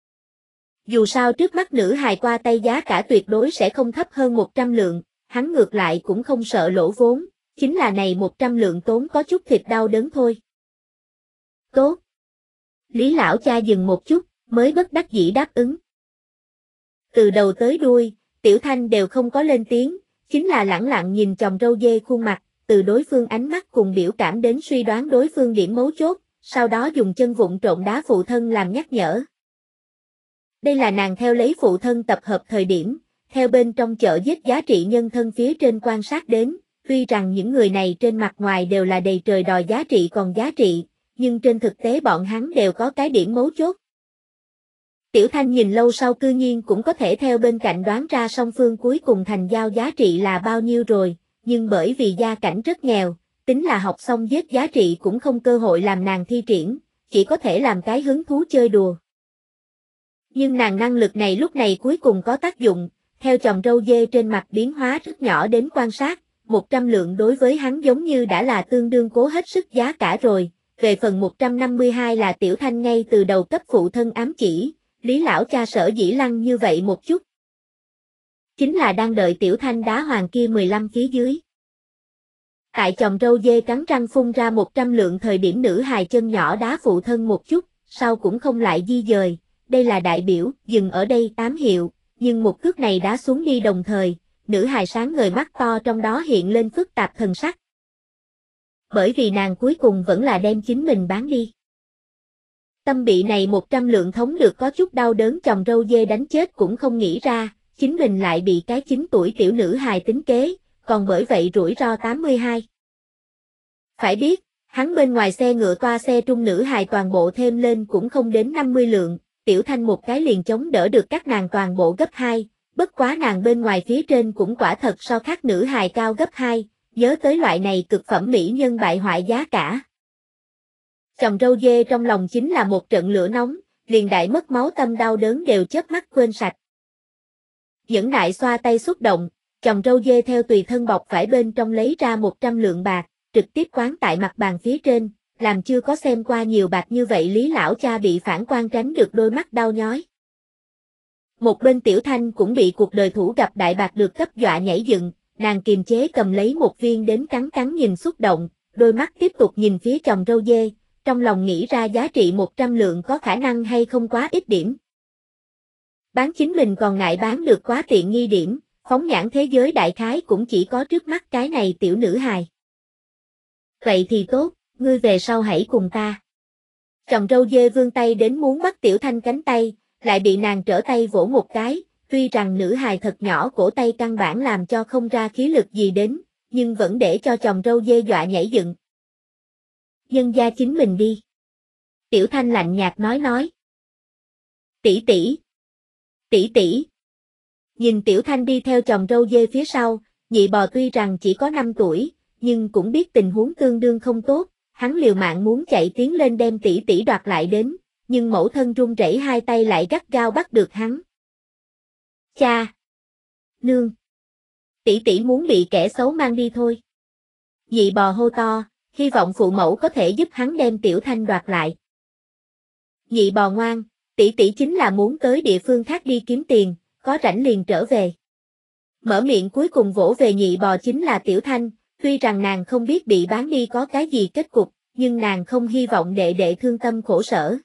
Dù sao trước mắt nữ hài qua tay giá cả tuyệt đối sẽ không thấp hơn 100 lượng, hắn ngược lại cũng không sợ lỗ vốn, chính là này 100 lượng tốn có chút thịt đau đớn thôi. Tốt. Lý lão cha dừng một chút, mới bất đắc dĩ đáp ứng. Từ đầu tới đuôi, Tiểu Thanh đều không có lên tiếng, chính là lẳng lặng nhìn chồng râu dê khuôn mặt, từ đối phương ánh mắt cùng biểu cảm đến suy đoán đối phương điểm mấu chốt, sau đó dùng chân vụng trộn đá phụ thân làm nhắc nhở. Đây là nàng theo lấy phụ thân tập hợp thời điểm, theo bên trong chợ giết giá trị nhân thân phía trên quan sát đến, tuy rằng những người này trên mặt ngoài đều là đầy trời đòi giá trị còn giá trị, nhưng trên thực tế bọn hắn đều có cái điểm mấu chốt. Tiểu Thanh nhìn lâu sau cư nhiên cũng có thể theo bên cạnh đoán ra song phương cuối cùng thành giao giá trị là bao nhiêu rồi, nhưng bởi vì gia cảnh rất nghèo, tính là học xong giết giá trị cũng không cơ hội làm nàng thi triển, chỉ có thể làm cái hứng thú chơi đùa. Nhưng nàng năng lực này lúc này cuối cùng có tác dụng, theo chồng râu dê trên mặt biến hóa rất nhỏ đến quan sát, 100 lượng đối với hắn giống như đã là tương đương cố hết sức giá cả rồi, về phần 152 là Tiểu Thanh ngay từ đầu cấp phụ thân ám chỉ, Lý lão cha sở dĩ lăng như vậy một chút. Chính là đang đợi Tiểu Thanh đá hoàng kia 15 phía dưới. Tại chồng râu dê cắn răng phun ra 100 lượng thời điểm nữ hài chân nhỏ đá phụ thân một chút, sau cũng không lại di dời, đây là đại biểu, dừng ở đây ám hiệu, nhưng một cước này đá xuống đi đồng thời, nữ hài sáng ngời mắt to trong đó hiện lên phức tạp thần sắc. Bởi vì nàng cuối cùng vẫn là đem chính mình bán đi. Tâm bị này 100 lượng thống được có chút đau đớn chồng râu dê đánh chết cũng không nghĩ ra, chính mình lại bị cái 9 tuổi tiểu nữ hài tính kế, còn bởi vậy rủi ro 82. Phải biết, hắn bên ngoài xe ngựa toa xe trung nữ hài toàn bộ thêm lên cũng không đến 50 lượng, Tiểu Thanh một cái liền chống đỡ được các nàng toàn bộ gấp 2, bất quá nàng bên ngoài phía trên cũng quả thật so khác nữ hài cao gấp 2, nhớ tới loại này cực phẩm mỹ nhân bại hoại giá cả. Chồng râu dê trong lòng chính là một trận lửa nóng, liền đại mất máu tâm đau đớn đều chớp mắt quên sạch. Nhẫn nại xoa tay xúc động, chồng râu dê theo tùy thân bọc phải bên trong lấy ra 100 lượng bạc, trực tiếp quán tại mặt bàn phía trên, làm chưa có xem qua nhiều bạc như vậy Lý lão cha bị phản quan tránh được đôi mắt đau nhói. Một bên Tiểu Thanh cũng bị cuộc đời thủ gặp đại bạc được cấp dọa nhảy dựng, nàng kiềm chế cầm lấy một viên đến cắn cắn nhìn xúc động, đôi mắt tiếp tục nhìn phía chồng râu dê, trong lòng nghĩ ra giá trị 100 lượng có khả năng hay không quá ít điểm. Bán chính mình còn ngại bán được quá tiện nghi điểm, phóng nhãn thế giới đại khái cũng chỉ có trước mắt cái này tiểu nữ hài. Vậy thì tốt, ngươi về sau hãy cùng ta. Chồng râu dê vươn tay đến muốn bắt Tiểu Thanh cánh tay, lại bị nàng trở tay vỗ một cái, tuy rằng nữ hài thật nhỏ cổ tay căn bản làm cho không ra khí lực gì đến, nhưng vẫn để cho chồng râu dê dọa nhảy dựng. Nhân gia chính mình đi. Tiểu Thanh lạnh nhạt nói. Tỷ tỷ. Tỷ tỷ. Nhìn Tiểu Thanh đi theo chồng râu dê phía sau, nhị bò tuy rằng chỉ có 5 tuổi, nhưng cũng biết tình huống tương đương không tốt, hắn liều mạng muốn chạy tiến lên đem tỷ tỷ đoạt lại đến, nhưng mẫu thân run rẩy hai tay lại gắt gao bắt được hắn. Cha! Nương! Tỷ tỷ muốn bị kẻ xấu mang đi thôi. Nhị bò hô to, hy vọng phụ mẫu có thể giúp hắn đem Tiểu Thanh đoạt lại. Nhị bò ngoan, tỷ tỷ chính là muốn tới địa phương khác đi kiếm tiền, có rảnh liền trở về. Mở miệng cuối cùng vỗ về nhị bò chính là Tiểu Thanh, tuy rằng nàng không biết bị bán đi có cái gì kết cục, nhưng nàng không hy vọng đệ đệ thương tâm khổ sở.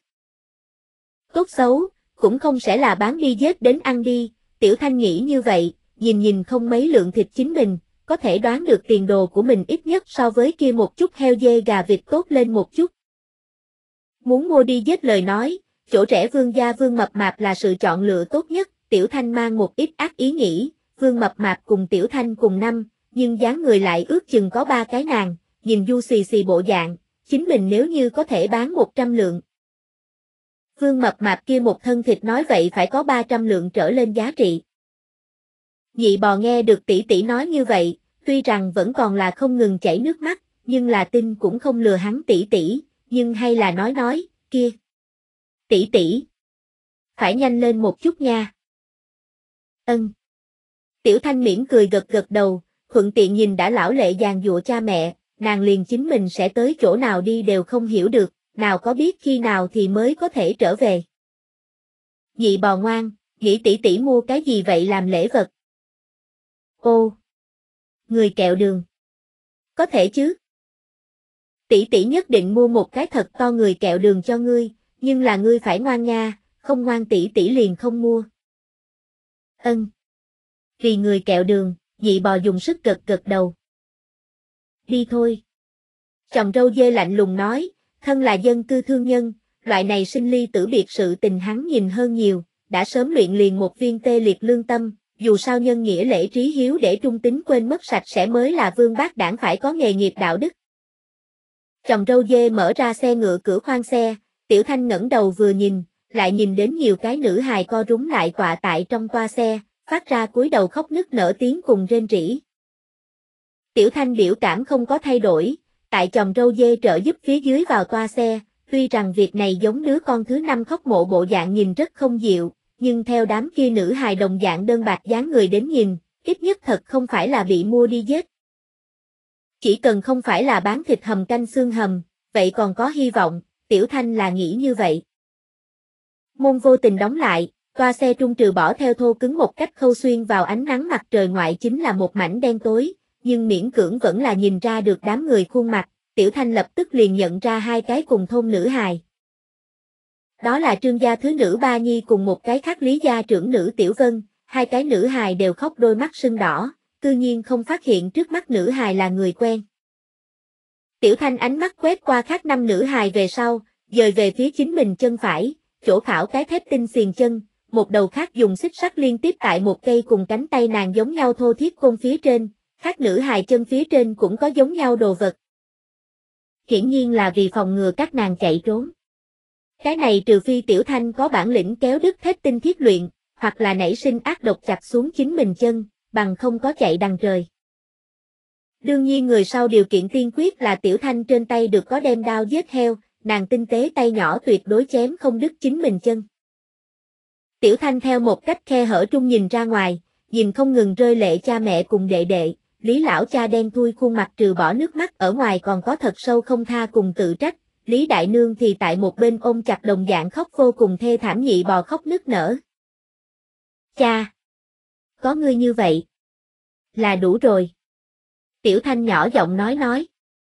Tốt xấu, cũng không sẽ là bán đi giết đến ăn đi, Tiểu Thanh nghĩ như vậy, nhìn không mấy lượng thịt chính mình, có thể đoán được tiền đồ của mình ít nhất so với kia một chút heo dê gà vịt tốt lên một chút. Muốn mua đi giết lời nói, chỗ rẻ Vương gia Vương Mập Mạp là sự chọn lựa tốt nhất, Tiểu Thanh mang một ít ác ý nghĩ, Vương Mập Mạp cùng Tiểu Thanh cùng năm, nhưng dáng người lại ước chừng có 3 cái nàng, nhìn du xì xì bộ dạng, chính mình nếu như có thể bán 100 lượng. Vương mập mạp kia một thân thịt nói vậy phải có 300 lượng trở lên giá trị. Nhị bò nghe được tỷ tỷ nói như vậy, tuy rằng vẫn còn là không ngừng chảy nước mắt, nhưng là tin cũng không lừa hắn tỷ tỷ, nhưng hay là nói, kia. Tỷ tỷ, phải nhanh lên một chút nha. Ân. Tiểu Thanh mỉm cười gật gật đầu, thuận tiện nhìn đã lão lệ giàn giụa cha mẹ, nàng liền chính mình sẽ tới chỗ nào đi đều không hiểu được, nào có biết khi nào thì mới có thể trở về. Nhị bò ngoan, nghĩ tỷ tỷ mua cái gì vậy làm lễ vật? Ô, người kẹo đường. Có thể chứ. Tỷ tỷ nhất định mua một cái thật to người kẹo đường cho ngươi, nhưng là ngươi phải ngoan nha, không ngoan tỷ tỷ liền không mua. Ân. Vì người kẹo đường, nhị bò dùng sức gật gật đầu. Đi thôi. Chồng râu dê lạnh lùng nói, thân là dân cư thương nhân, loại này sinh ly tử biệt sự tình hắn nhìn hơn nhiều, đã sớm luyện liền một viên tê liệt lương tâm, dù sao nhân nghĩa lễ trí hiếu để trung tính quên mất sạch sẽ mới là vương bác đảng phải có nghề nghiệp đạo đức. Chồng râu dê mở ra xe ngựa cửa khoang xe, Tiểu Thanh ngẩng đầu vừa nhìn, lại nhìn đến nhiều cái nữ hài co rúm lại tọa tại trong toa xe, phát ra cúi đầu khóc nức nở tiếng cùng rên rỉ. Tiểu Thanh biểu cảm không có thay đổi, tại chồng râu dê trợ giúp phía dưới vào toa xe, tuy rằng việc này giống đứa con thứ 5 khóc mộ bộ dạng nhìn rất không dịu, nhưng theo đám kia nữ hài đồng dạng đơn bạc dáng người đến nhìn, ít nhất thật không phải là bị mua đi giết. Chỉ cần không phải là bán thịt hầm canh xương hầm, vậy còn có hy vọng, Tiểu Thanh là nghĩ như vậy. Môn vô tình đóng lại, toa xe trung trừ bỏ theo thô cứng một cách khâu xuyên vào ánh nắng mặt trời ngoại chính là một mảnh đen tối, nhưng miễn cưỡng vẫn là nhìn ra được đám người khuôn mặt, Tiểu Thanh lập tức liền nhận ra hai cái cùng thôn nữ hài. Đó là Trương gia thứ nữ Ba Nhi cùng một cái khác Lý gia trưởng nữ Tiểu Vân, hai cái nữ hài đều khóc đôi mắt sưng đỏ, cư nhiên không phát hiện trước mắt nữ hài là người quen. Tiểu Thanh ánh mắt quét qua khác 5 nữ hài về sau, dời về phía chính mình chân phải, chỗ khảo cái thép tinh xiềng chân, một đầu khác dùng xích sắt liên tiếp tại một cây cùng cánh tay nàng giống nhau thô thiết côn phía trên, khác nữ hài chân phía trên cũng có giống nhau đồ vật. Hiển nhiên là vì phòng ngừa các nàng chạy trốn. Cái này trừ phi Tiểu Thanh có bản lĩnh kéo đứt thép tinh thiết luyện, hoặc là nảy sinh ác độc chặt xuống chính mình chân, bằng không có chạy đằng trời. Đương nhiên người sau điều kiện tiên quyết là Tiểu Thanh trên tay được có đem đao giết heo, nàng tinh tế tay nhỏ tuyệt đối chém không đứt chính mình chân. Tiểu Thanh theo một cách khe hở trung nhìn ra ngoài, nhìn không ngừng rơi lệ cha mẹ cùng đệ đệ, Lý lão cha đen thui khuôn mặt trừ bỏ nước mắt ở ngoài còn có thật sâu không tha cùng tự trách, Lý đại nương thì tại một bên ôm chặt đồng dạng khóc vô cùng thê thảm, nhị bò khóc nức nở. Cha! Có ngươi như vậy là đủ rồi. Tiểu Thanh nhỏ giọng nói.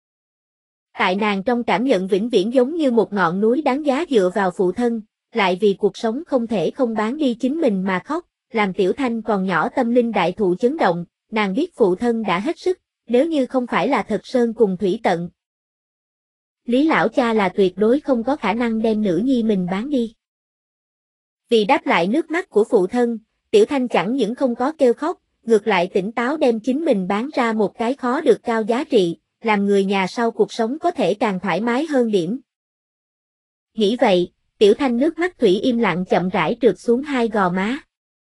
Tại nàng trong cảm nhận vĩnh viễn giống như một ngọn núi đáng giá dựa vào phụ thân, lại vì cuộc sống không thể không bán đi chính mình mà khóc, làm Tiểu Thanh còn nhỏ tâm linh đại thụ chấn động, nàng biết phụ thân đã hết sức, nếu như không phải là thật sơn cùng thủy tận. Lý lão cha là tuyệt đối không có khả năng đem nữ nhi mình bán đi. Vì đáp lại nước mắt của phụ thân, Tiểu Thanh chẳng những không có kêu khóc, ngược lại tỉnh táo đem chính mình bán ra một cái khó được cao giá trị, làm người nhà sau cuộc sống có thể càng thoải mái hơn điểm. Nghĩ vậy, Tiểu Thanh nước mắt thủy im lặng chậm rãi trượt xuống hai gò má.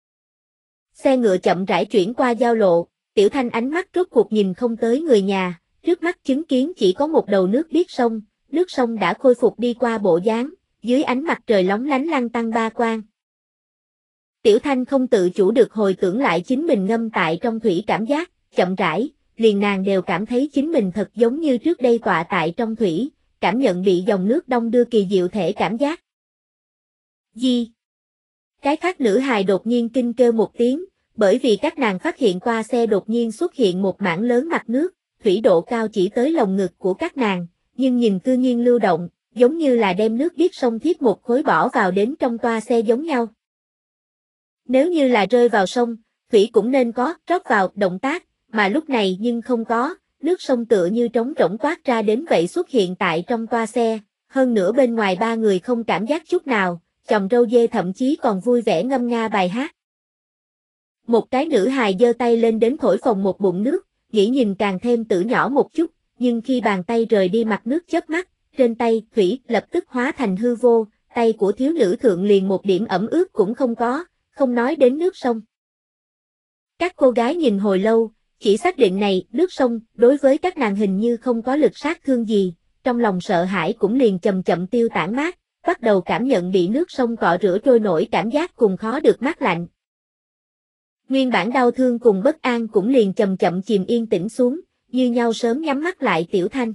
Xe ngựa chậm rãi chuyển qua giao lộ, Tiểu Thanh ánh mắt rốt cuộc nhìn không tới người nhà, trước mắt chứng kiến chỉ có một đầu nước nước sông đã khôi phục đi qua bộ dáng, dưới ánh mặt trời lóng lánh lăn tăn ba quang. Tiểu Thanh không tự chủ được hồi tưởng lại chính mình ngâm tại trong thủy cảm giác, chậm rãi, liền nàng đều cảm thấy chính mình thật giống như trước đây tọa tại trong thủy, cảm nhận bị dòng nước đông đưa kỳ diệu thể cảm giác. Gì? Cái khác nữ hài đột nhiên kinh kêu một tiếng, bởi vì các nàng phát hiện qua xe đột nhiên xuất hiện một mảng lớn mặt nước, thủy độ cao chỉ tới lồng ngực của các nàng, nhưng nhìn cư nhiên lưu động, giống như là đem nước biết sông thiết một khối bỏ vào đến trong toa xe giống nhau. Nếu như là rơi vào sông, thủy cũng nên có rót vào động tác, mà lúc này nhưng không có, nước sông tựa như trống rỗng toát ra đến vậy xuất hiện tại trong toa xe, hơn nữa bên ngoài ba người không cảm giác chút nào, chồng râu dê thậm chí còn vui vẻ ngâm nga bài hát. Một cái nữ hài giơ tay lên đến thổi phồng một bụng nước, nghĩ nhìn càng thêm tử nhỏ một chút, nhưng khi bàn tay rời đi mặt nước chớp mắt, trên tay thủy lập tức hóa thành hư vô, tay của thiếu nữ thượng liền một điểm ẩm ướt cũng không có, không nói đến nước sông. Các cô gái nhìn hồi lâu, chỉ xác định này, nước sông, đối với các nàng hình như không có lực sát thương gì, trong lòng sợ hãi cũng liền chậm chậm tiêu tản mát, bắt đầu cảm nhận bị nước sông cọ rửa trôi nổi cảm giác cùng khó được mát lạnh. Nguyên bản đau thương cùng bất an cũng liền chậm chậm chìm yên tĩnh xuống, như nhau sớm nhắm mắt lại Tiểu Thanh.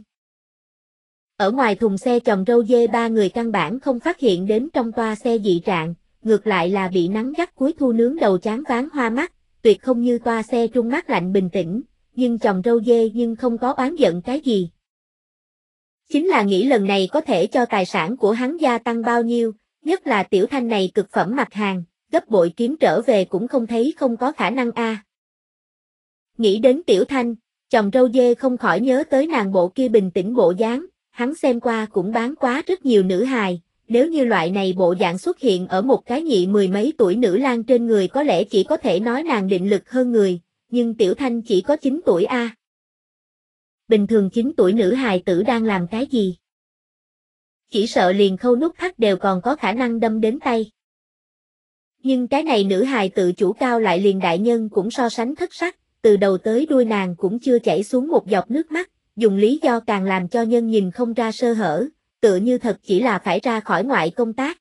Ở ngoài thùng xe chồng râu dê ba người căn bản không phát hiện đến trong toa xe dị trạng, ngược lại là bị nắng gắt cuối thu nướng đầu chán ván hoa mắt, tuyệt không như toa xe trung mát lạnh bình tĩnh, nhưng chồng râu dê nhưng không có oán giận cái gì. Chính là nghĩ lần này có thể cho tài sản của hắn gia tăng bao nhiêu, nhất là Tiểu Thanh này cực phẩm mặt hàng, gấp bội kiếm trở về cũng không thấy không có khả năng a. Nghĩ đến Tiểu Thanh, chồng râu dê không khỏi nhớ tới nàng bộ kia bình tĩnh bộ dáng, hắn xem qua cũng bán quá rất nhiều nữ hài, nếu như loại này bộ dạng xuất hiện ở một cái nhị mười mấy tuổi nữ lang trên người có lẽ chỉ có thể nói nàng định lực hơn người, nhưng Tiểu Thanh chỉ có 9 tuổi a. Bình thường 9 tuổi nữ hài tử đang làm cái gì? Chỉ sợ liền khâu nút thắt đều còn có khả năng đâm đến tay. Nhưng cái này nữ hài tự chủ cao lại liền đại nhân cũng so sánh thất sắc, từ đầu tới đuôi nàng cũng chưa chảy xuống một giọt nước mắt, dùng lý do càng làm cho nhân nhìn không ra sơ hở, tựa như thật chỉ là phải ra khỏi ngoại công tác.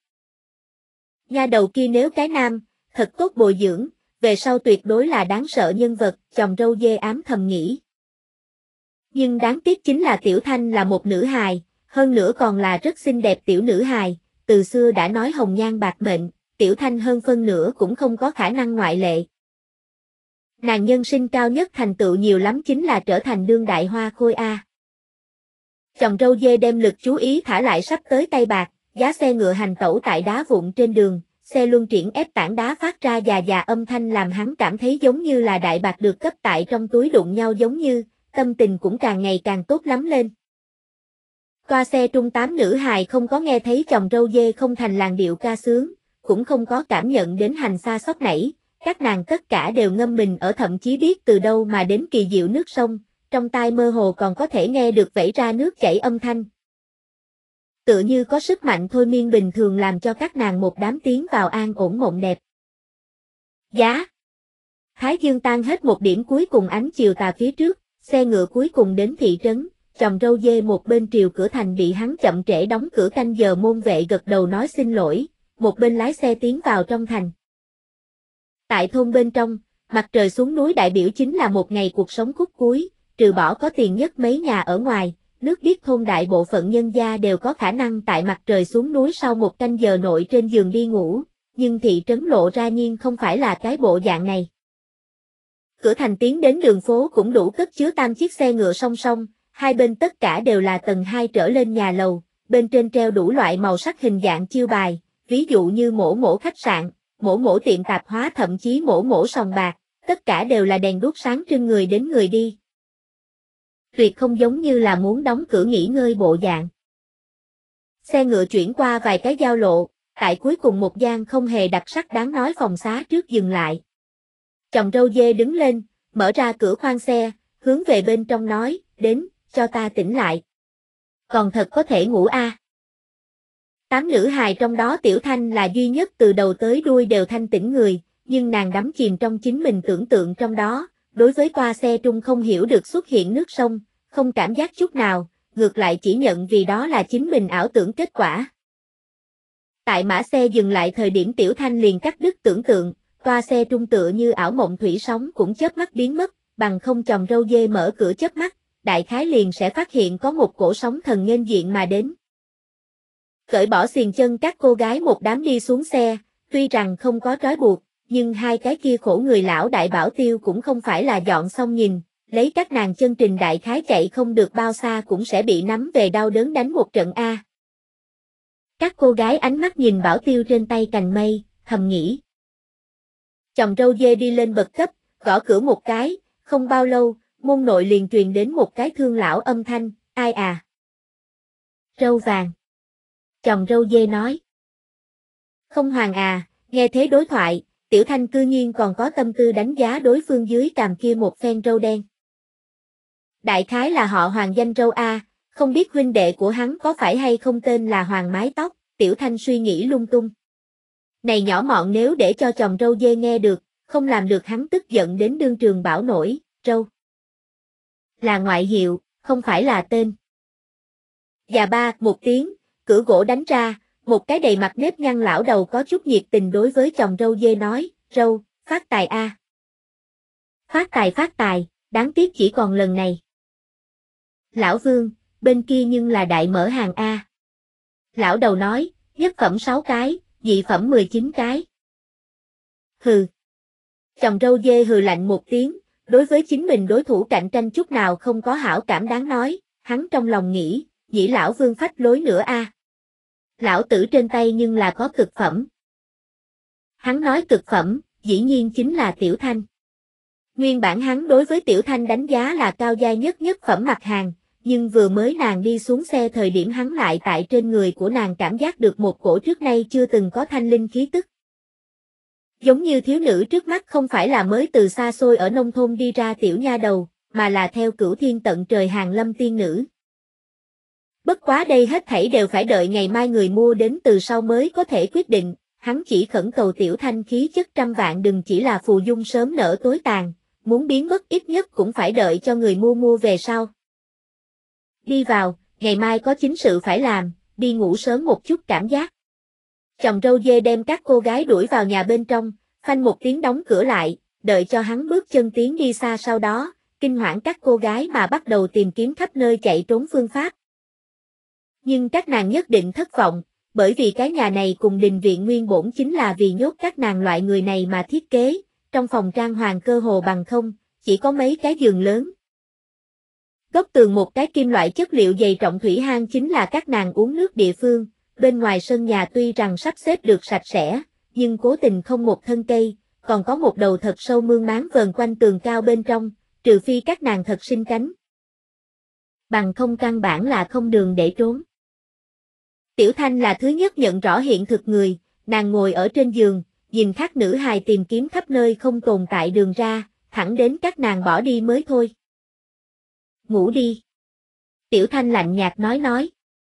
Nha đầu kia nếu cái nam, thật tốt bồi dưỡng, về sau tuyệt đối là đáng sợ nhân vật, chồng râu dê ám thầm nghĩ. Nhưng đáng tiếc chính là Tiểu Thanh là một nữ hài, hơn nữa còn là rất xinh đẹp tiểu nữ hài, từ xưa đã nói hồng nhan bạc mệnh, Tiểu Thanh hơn phân nửa cũng không có khả năng ngoại lệ. Nàng nhân sinh cao nhất thành tựu nhiều lắm chính là trở thành đương đại hoa khôi A. Chồng râu dê đem lực chú ý thả lại sắp tới tay bạc, giá xe ngựa hành tẩu tại đá vụn trên đường, xe luân chuyển ép tảng đá phát ra già già âm thanh làm hắn cảm thấy giống như là đại bạc được cấp tại trong túi đụng nhau giống như, tâm tình cũng càng ngày càng tốt lắm lên. Toa xe trung 8 nữ hài không có nghe thấy chồng râu dê không thành làn điệu ca sướng, cũng không có cảm nhận đến hành xa sóc nảy, các nàng tất cả đều ngâm mình ở thậm chí biết từ đâu mà đến kỳ diệu nước sông, trong tai mơ hồ còn có thể nghe được vẩy ra nước chảy âm thanh. Tựa như có sức mạnh thôi miên bình thường làm cho các nàng một đám tiến vào an ổn mộng đẹp. Giá. Thái dương tan hết một điểm cuối cùng ánh chiều tà phía trước, xe ngựa cuối cùng đến thị trấn, chồng râu dê một bên triều cửa thành bị hắn chậm trễ đóng cửa canh giờ môn vệ gật đầu nói xin lỗi, một bên lái xe tiến vào trong thành. Tại thôn bên trong, mặt trời xuống núi đại biểu chính là một ngày cuộc sống khúc cuối, trừ bỏ có tiền nhất mấy nhà ở ngoài, nước biết thôn đại bộ phận nhân gia đều có khả năng tại mặt trời xuống núi sau một canh giờ nội trên giường đi ngủ, nhưng thị trấn lộ ra nhiên không phải là cái bộ dạng này. Cửa thành tiến đến đường phố cũng đủ cất chứa 8 chiếc xe ngựa song song, hai bên tất cả đều là tầng 2 trở lên nhà lầu, bên trên treo đủ loại màu sắc hình dạng chiêu bài, ví dụ như mổ mổ khách sạn, mổ mổ tiệm tạp hóa thậm chí mổ mổ sòng bạc, tất cả đều là đèn đuốc sáng trưng người đến người đi. Tuyệt không giống như là muốn đóng cửa nghỉ ngơi bộ dạng. Xe ngựa chuyển qua vài cái giao lộ, tại cuối cùng một gian không hề đặc sắc đáng nói phòng xá trước dừng lại. Chồng râu dê đứng lên, mở ra cửa khoang xe, hướng về bên trong nói, đến, cho ta tỉnh lại. Còn thật có thể ngủ a. 8 nữ hài trong đó Tiểu Thanh là duy nhất từ đầu tới đuôi đều thanh tỉnh người, nhưng nàng đắm chìm trong chính mình tưởng tượng trong đó, đối với toa xe trung không hiểu được xuất hiện nước sông, không cảm giác chút nào, ngược lại chỉ nhận vì đó là chính mình ảo tưởng kết quả. Tại mã xe dừng lại thời điểm Tiểu Thanh liền cắt đứt tưởng tượng, toa xe trung tựa như ảo mộng thủy sóng cũng chớp mắt biến mất, bằng không chồng râu dê mở cửa chớp mắt, đại khái liền sẽ phát hiện có một cổ sóng thần nghênh diện mà đến. Cởi bỏ xiềng chân các cô gái một đám đi xuống xe, tuy rằng không có trói buộc, nhưng hai cái kia khổ người lão đại bảo tiêu cũng không phải là dọn xong nhìn, lấy các nàng chân trình đại khái chạy không được bao xa cũng sẽ bị nắm về đau đớn đánh một trận A. Các cô gái ánh mắt nhìn bảo tiêu trên tay cành mây, thầm nghĩ. Chồng râu dê đi lên bậc cấp, gõ cửa một cái, không bao lâu, môn nội liền truyền đến một cái thương lão âm thanh, ai à? Râu vàng. Chồng râu dê nói. Không hoàng à, nghe thế đối thoại, Tiểu Thanh cư nhiên còn có tâm tư đánh giá đối phương dưới cằm kia một phen râu đen. Đại khái là họ Hoàng danh râu A, không biết huynh đệ của hắn có phải hay không tên là Hoàng mái tóc, Tiểu Thanh suy nghĩ lung tung. Này nhỏ mọn nếu để cho chồng râu dê nghe được, không làm được hắn tức giận đến đương trường bảo nổi, râu. Là ngoại hiệu, không phải là tên. Và ba, một tiếng, cửa gỗ đánh ra, một cái đầy mặt nếp nhăn lão đầu có chút nhiệt tình đối với chồng râu dê nói, râu, phát tài a. Phát tài, đáng tiếc chỉ còn lần này. Lão Vương, bên kia nhưng là đại mở hàng a. Lão đầu nói, nhất phẩm 6 cái, dị phẩm 19 cái. Hừ. Chồng râu dê hừ lạnh một tiếng, đối với chính mình đối thủ cạnh tranh chút nào không có hảo cảm đáng nói, hắn trong lòng nghĩ, dĩ lão Vương phách lối nữa a. Lão tử trên tay nhưng là có cực phẩm. Hắn nói cực phẩm, dĩ nhiên chính là Tiểu Thanh. Nguyên bản hắn đối với Tiểu Thanh đánh giá là cao giai nhất phẩm mặt hàng, nhưng vừa mới nàng đi xuống xe thời điểm hắn lại tại trên người của nàng cảm giác được một cổ trước nay chưa từng có thanh linh khí tức. Giống như thiếu nữ trước mắt không phải là mới từ xa xôi ở nông thôn đi ra tiểu nha đầu, mà là theo cửu thiên tận trời hàng lâm tiên nữ. Bất quá đây hết thảy đều phải đợi ngày mai người mua đến từ sau mới có thể quyết định, hắn chỉ khẩn cầu Tiểu Thanh khí chất trăm vạn đừng chỉ là phù dung sớm nở tối tàn, muốn biến mất ít nhất cũng phải đợi cho người mua về sau. Đi vào, ngày mai có chính sự phải làm, đi ngủ sớm một chút cảm giác. Chồng râu dê đem các cô gái đuổi vào nhà bên trong, phanh một tiếng đóng cửa lại, đợi cho hắn bước chân tiến đi xa sau đó, kinh hoảng các cô gái mà bắt đầu tìm kiếm khắp nơi chạy trốn phương pháp. Nhưng các nàng nhất định thất vọng, bởi vì cái nhà này cùng đình viện nguyên bổn chính là vì nhốt các nàng loại người này mà thiết kế, trong phòng trang hoàng cơ hồ bằng không, chỉ có mấy cái giường lớn. Góc tường một cái kim loại chất liệu dày trọng thủy hang chính là các nàng uống nước địa phương, bên ngoài sân nhà tuy rằng sắp xếp được sạch sẽ, nhưng cố tình không một thân cây, còn có một đầu thật sâu mương máng vờn quanh tường cao bên trong, trừ phi các nàng thật sinh cánh. Bằng không căn bản là không đường để trốn. Tiểu Thanh là thứ nhất nhận rõ hiện thực người, nàng ngồi ở trên giường, nhìn các nữ hài tìm kiếm khắp nơi không tồn tại đường ra, thẳng đến các nàng bỏ đi mới thôi. Ngủ đi. Tiểu Thanh lạnh nhạt nói.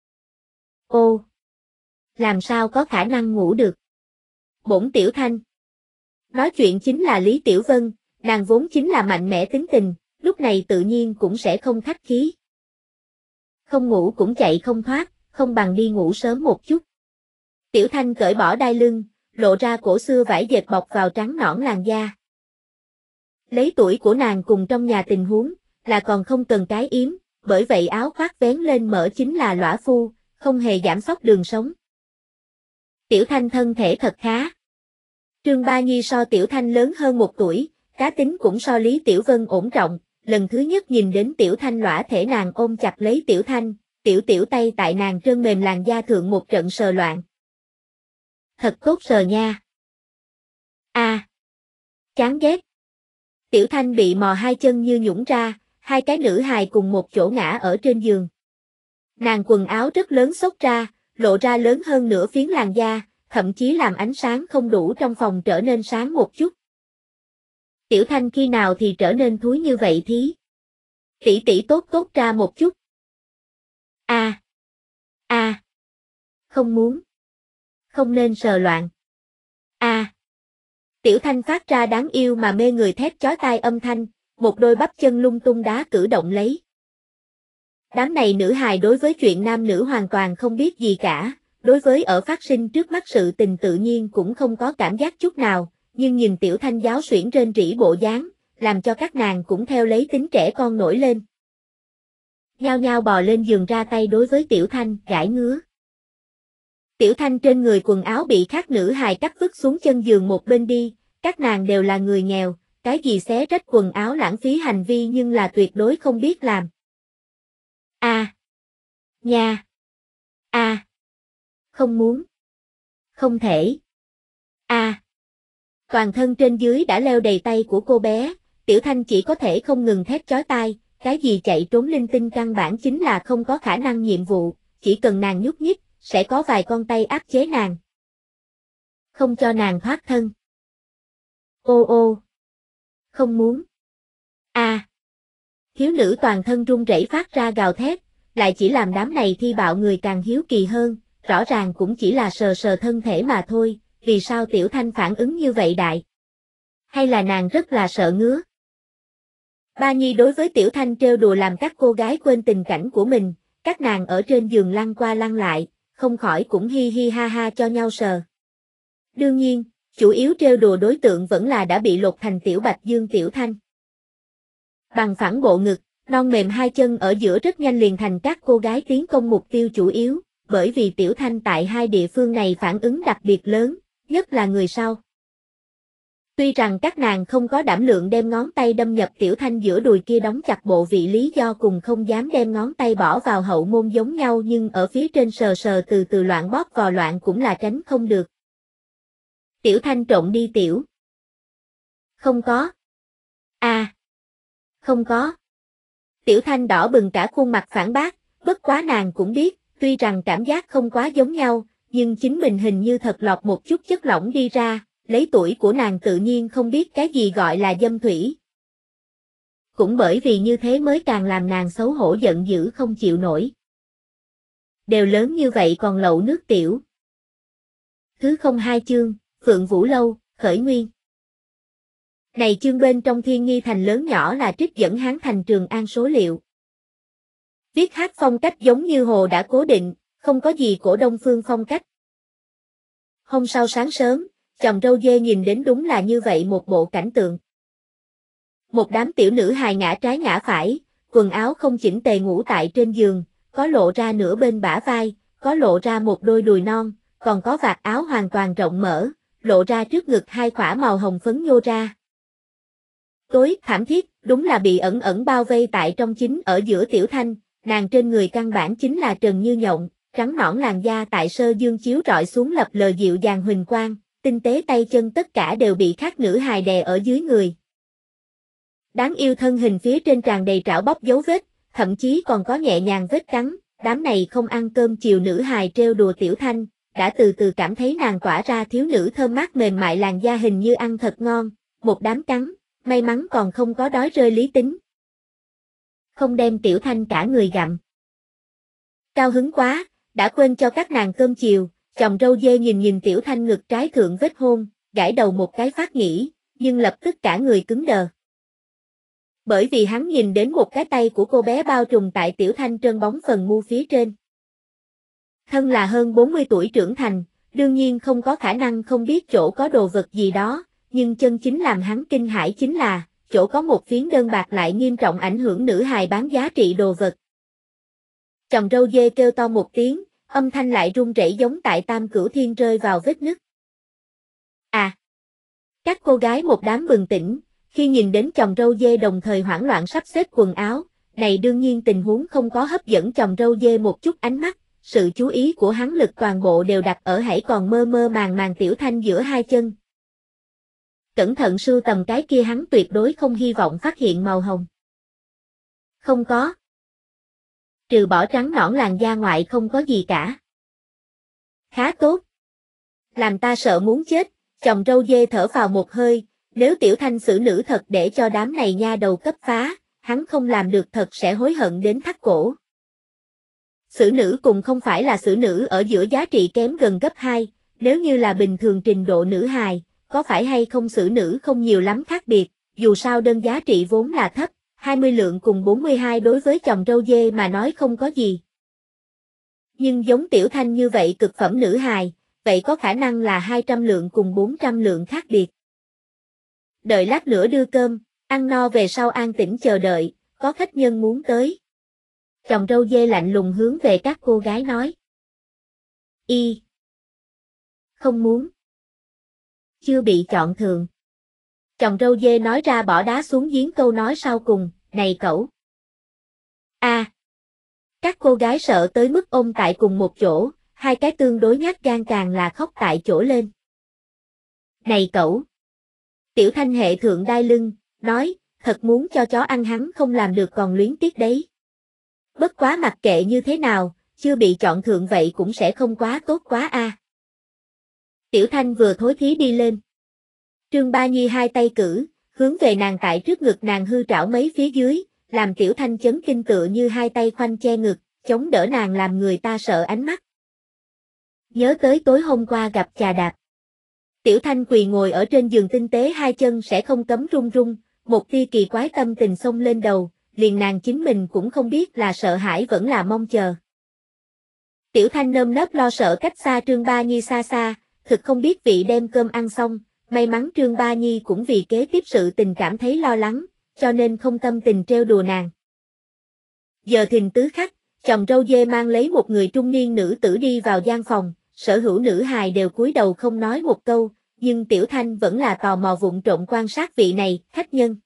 Ô! Làm sao có khả năng ngủ được? Bổn Tiểu Thanh. Nói chuyện chính là Lý Tiểu Vân, nàng vốn chính là mạnh mẽ tính tình, lúc này tự nhiên cũng sẽ không khách khí. Không ngủ cũng chạy không thoát, không bằng đi ngủ sớm một chút. Tiểu Thanh cởi bỏ đai lưng, lộ ra cổ xưa vải dệt bọc vào trắng nõn làn da. Lấy tuổi của nàng cùng trong nhà tình huống, là còn không cần cái yếm, bởi vậy áo khoác vén lên mở chính là lõa phu, không hề giảm sóc đường sống. Tiểu Thanh thân thể thật khá. Trương Ba Nhi so Tiểu Thanh lớn hơn 1 tuổi, cá tính cũng so Lý Tiểu Vân ổn trọng, lần thứ nhất nhìn đến Tiểu Thanh lõa thể nàng ôm chặt lấy Tiểu Thanh, tiểu tay tại nàng trơn mềm làn da thượng một trận sờ loạn. Thật tốt sờ nha. A, chán ghét. Tiểu Thanh bị mò hai chân như nhũn ra, hai cái nữ hài cùng một chỗ ngã ở trên giường. Nàng quần áo rất lớn xốc ra, lộ ra lớn hơn nửa phiến làn da, thậm chí làm ánh sáng không đủ trong phòng trở nên sáng một chút. Tiểu Thanh khi nào thì trở nên thúi như vậy thí? Tỷ tốt ra một chút. A. Không muốn. Không nên sờ loạn. A. Tiểu Thanh phát ra đáng yêu mà mê người thét chói tai âm thanh, một đôi bắp chân lung tung đá cử động lấy. Đám này nữ hài đối với chuyện nam nữ hoàn toàn không biết gì cả, đối với ở phát sinh trước mắt sự tình tự nhiên cũng không có cảm giác chút nào, nhưng nhìn Tiểu Thanh giáo xuyển rên rỉ bộ dáng, làm cho các nàng cũng theo lấy tính trẻ con nổi lên. Nhao nhao bò lên giường ra tay đối với Tiểu Thanh, gãi ngứa. Tiểu Thanh trên người quần áo bị các nữ hài cắt vứt xuống chân giường một bên đi, các nàng đều là người nghèo, cái gì xé rách quần áo lãng phí hành vi nhưng là tuyệt đối không biết làm. Nha. Không muốn. Không thể. Toàn thân trên dưới đã leo đầy tay của cô bé, Tiểu Thanh chỉ có thể không ngừng thét chói tai, cái gì chạy trốn linh tinh căn bản chính là không có khả năng nhiệm vụ, chỉ cần nàng nhúc nhích, sẽ có vài con tay áp chế nàng. Không cho nàng thoát thân. Ô. Không muốn. Thiếu nữ toàn thân run rẩy phát ra gào thét, lại chỉ làm đám này thi bạo người càng hiếu kỳ hơn, rõ ràng cũng chỉ là sờ sờ thân thể mà thôi, vì sao Tiểu Thanh phản ứng như vậy đại? Hay là nàng rất là sợ ngứa? Ba Nhi đối với Tiểu Thanh trêu đùa làm các cô gái quên tình cảnh của mình, các nàng ở trên giường lăn qua lăn lại, không khỏi cũng hi hi ha ha cho nhau sờ. Đương nhiên, chủ yếu trêu đùa đối tượng vẫn là đã bị lột thành Tiểu Bạch Dương Tiểu Thanh. Bằng phẳng bộ ngực, non mềm hai chân ở giữa rất nhanh liền thành các cô gái tiến công mục tiêu chủ yếu, bởi vì Tiểu Thanh tại hai địa phương này phản ứng đặc biệt lớn, nhất là người sau. Tuy rằng các nàng không có đảm lượng đem ngón tay đâm nhập Tiểu Thanh giữa đùi kia đóng chặt bộ vị lý do cùng không dám đem ngón tay bỏ vào hậu môn giống nhau nhưng ở phía trên sờ sờ từ từ loạn bóp cò loạn cũng là tránh không được. Tiểu Thanh trộn đi tiểu. Không có. Không có. Tiểu Thanh đỏ bừng cả khuôn mặt phản bác, bất quá nàng cũng biết, tuy rằng cảm giác không quá giống nhau, nhưng chính mình hình như thật lọt một chút chất lỏng đi ra, lấy tuổi của nàng tự nhiên không biết cái gì gọi là dâm thủy. Cũng bởi vì như thế mới càng làm nàng xấu hổ giận dữ không chịu nổi. Đều lớn như vậy còn lậu nước tiểu. Thứ 02 chương, Phượng Vũ Lâu, khởi nguyên. Này chương bên trong Thiên Nghi Thành lớn nhỏ là trích dẫn Hán Thành Trường An số liệu. Viết hát phong cách giống như hồ đã cố định, không có gì cổ đông phương phong cách. Hôm sau sáng sớm, chồng râu dê nhìn đến đúng là như vậy một bộ cảnh tượng. Một đám tiểu nữ hài ngã trái ngã phải, quần áo không chỉnh tề ngủ tại trên giường, có lộ ra nửa bên bả vai, có lộ ra một đôi đùi non, còn có vạt áo hoàn toàn rộng mở, lộ ra trước ngực hai khỏa màu hồng phấn nhô ra. Tối thảm thiết, đúng là bị ẩn ẩn bao vây tại trong chính ở giữa Tiểu Thanh, nàng trên người căn bản chính là trần như nhộng, trắng nõn làn da tại sơ dương chiếu rọi xuống lập lờ dịu dàng huỳnh quang, tinh tế tay chân tất cả đều bị khác nữ hài đè ở dưới người. Đáng yêu thân hình phía trên tràn đầy trảo bóc dấu vết, thậm chí còn có nhẹ nhàng vết cắn, đám này không ăn cơm chiều nữ hài trêu đùa Tiểu Thanh, đã từ từ cảm thấy nàng tỏa ra thiếu nữ thơm mát mềm mại làn da hình như ăn thật ngon, một đám cắn, may mắn còn không có đói rơi lý tính. Không đem Tiểu Thanh cả người gặm. Cao hứng quá, đã quên cho các nàng cơm chiều, chồng râu dê nhìn Tiểu Thanh ngực trái thượng vết hôn, gãi đầu một cái phát nghĩ, nhưng lập tức cả người cứng đờ. Bởi vì hắn nhìn đến một cái tay của cô bé bao trùm tại Tiểu Thanh trơn bóng phần mu phía trên. Thân là hơn 40 tuổi trưởng thành, đương nhiên không có khả năng không biết chỗ có đồ vật gì đó, nhưng chân chính làm hắn kinh hãi chính là, chỗ có một phiến đơn bạc lại nghiêm trọng ảnh hưởng nữ hài bán giá trị đồ vật. Chồng râu dê kêu to một tiếng, âm thanh lại run rẩy giống tại Tam Cửu Thiên rơi vào vết nứt. Các cô gái một đám bừng tỉnh, khi nhìn đến chồng râu dê đồng thời hoảng loạn sắp xếp quần áo, này đương nhiên tình huống không có hấp dẫn chồng râu dê một chút ánh mắt, sự chú ý của hắn lực toàn bộ đều đặt ở hãy còn mơ mơ màng màng Tiểu Thanh giữa hai chân. Cẩn thận sưu tầm cái kia hắn tuyệt đối không hy vọng phát hiện màu hồng. Không có. Trừ bỏ trắng nõn làn da ngoại không có gì cả. Khá tốt. Làm ta sợ muốn chết, chồng râu dê thở vào một hơi, nếu Tiểu Thanh xử nữ thật để cho đám này nha đầu cấp phá, hắn không làm được thật sẽ hối hận đến thắt cổ. Xử nữ cùng không phải là xử nữ ở giữa giá trị kém gần gấp 2, nếu như là bình thường trình độ nữ hài, có phải hay không xử nữ không nhiều lắm khác biệt, dù sao đơn giá trị vốn là thấp, 20 lượng cùng 42 đối với chồng râu dê mà nói không có gì. Nhưng giống Tiểu Thanh như vậy cực phẩm nữ hài, vậy có khả năng là 200 lượng cùng 400 lượng khác biệt. Đợi lát nữa đưa cơm, ăn no về sau an tĩnh chờ đợi, có khách nhân muốn tới. Chồng râu dê lạnh lùng hướng về các cô gái nói. Không muốn. Chưa bị chọn thường. Chồng râu dê nói ra bỏ đá xuống giếng câu nói sau cùng, này cẩu. Các cô gái sợ tới mức ôm tại cùng một chỗ, hai cái tương đối nhát gan càng là khóc tại chỗ lên. Này cẩu. Tiểu Thanh hệ thượng đai lưng, nói, thật muốn cho chó ăn hắn không làm được còn luyến tiếc đấy. Bất quá mặc kệ như thế nào, chưa bị chọn thượng vậy cũng sẽ không quá tốt quá a. Tiểu Thanh vừa thối thí đi lên. Trương Ba Nhi hai tay cử, hướng về nàng tại trước ngực nàng hư trảo mấy phía dưới, làm Tiểu Thanh chấn kinh tựa như hai tay khoanh che ngực, chống đỡ nàng làm người ta sợ ánh mắt. Nhớ tới tối hôm qua gặp chà đạp. Tiểu Thanh quỳ ngồi ở trên giường tinh tế hai chân sẽ không cấm run run, một tia kỳ quái tâm tình xông lên đầu, liền nàng chính mình cũng không biết là sợ hãi vẫn là mong chờ. Tiểu Thanh nơm nớp lo sợ cách xa Trương Ba Nhi xa xa, thực không biết vị đem cơm ăn xong, may mắn Trương Ba Nhi cũng vì kế tiếp sự tình cảm thấy lo lắng, cho nên không tâm tình trêu đùa nàng. Giờ thìn tứ khắc, chồng râu dê mang lấy một người trung niên nữ tử đi vào gian phòng, sở hữu nữ hài đều cúi đầu không nói một câu, nhưng Tiểu Thanh vẫn là tò mò vụng trộm quan sát vị này, khách nhân.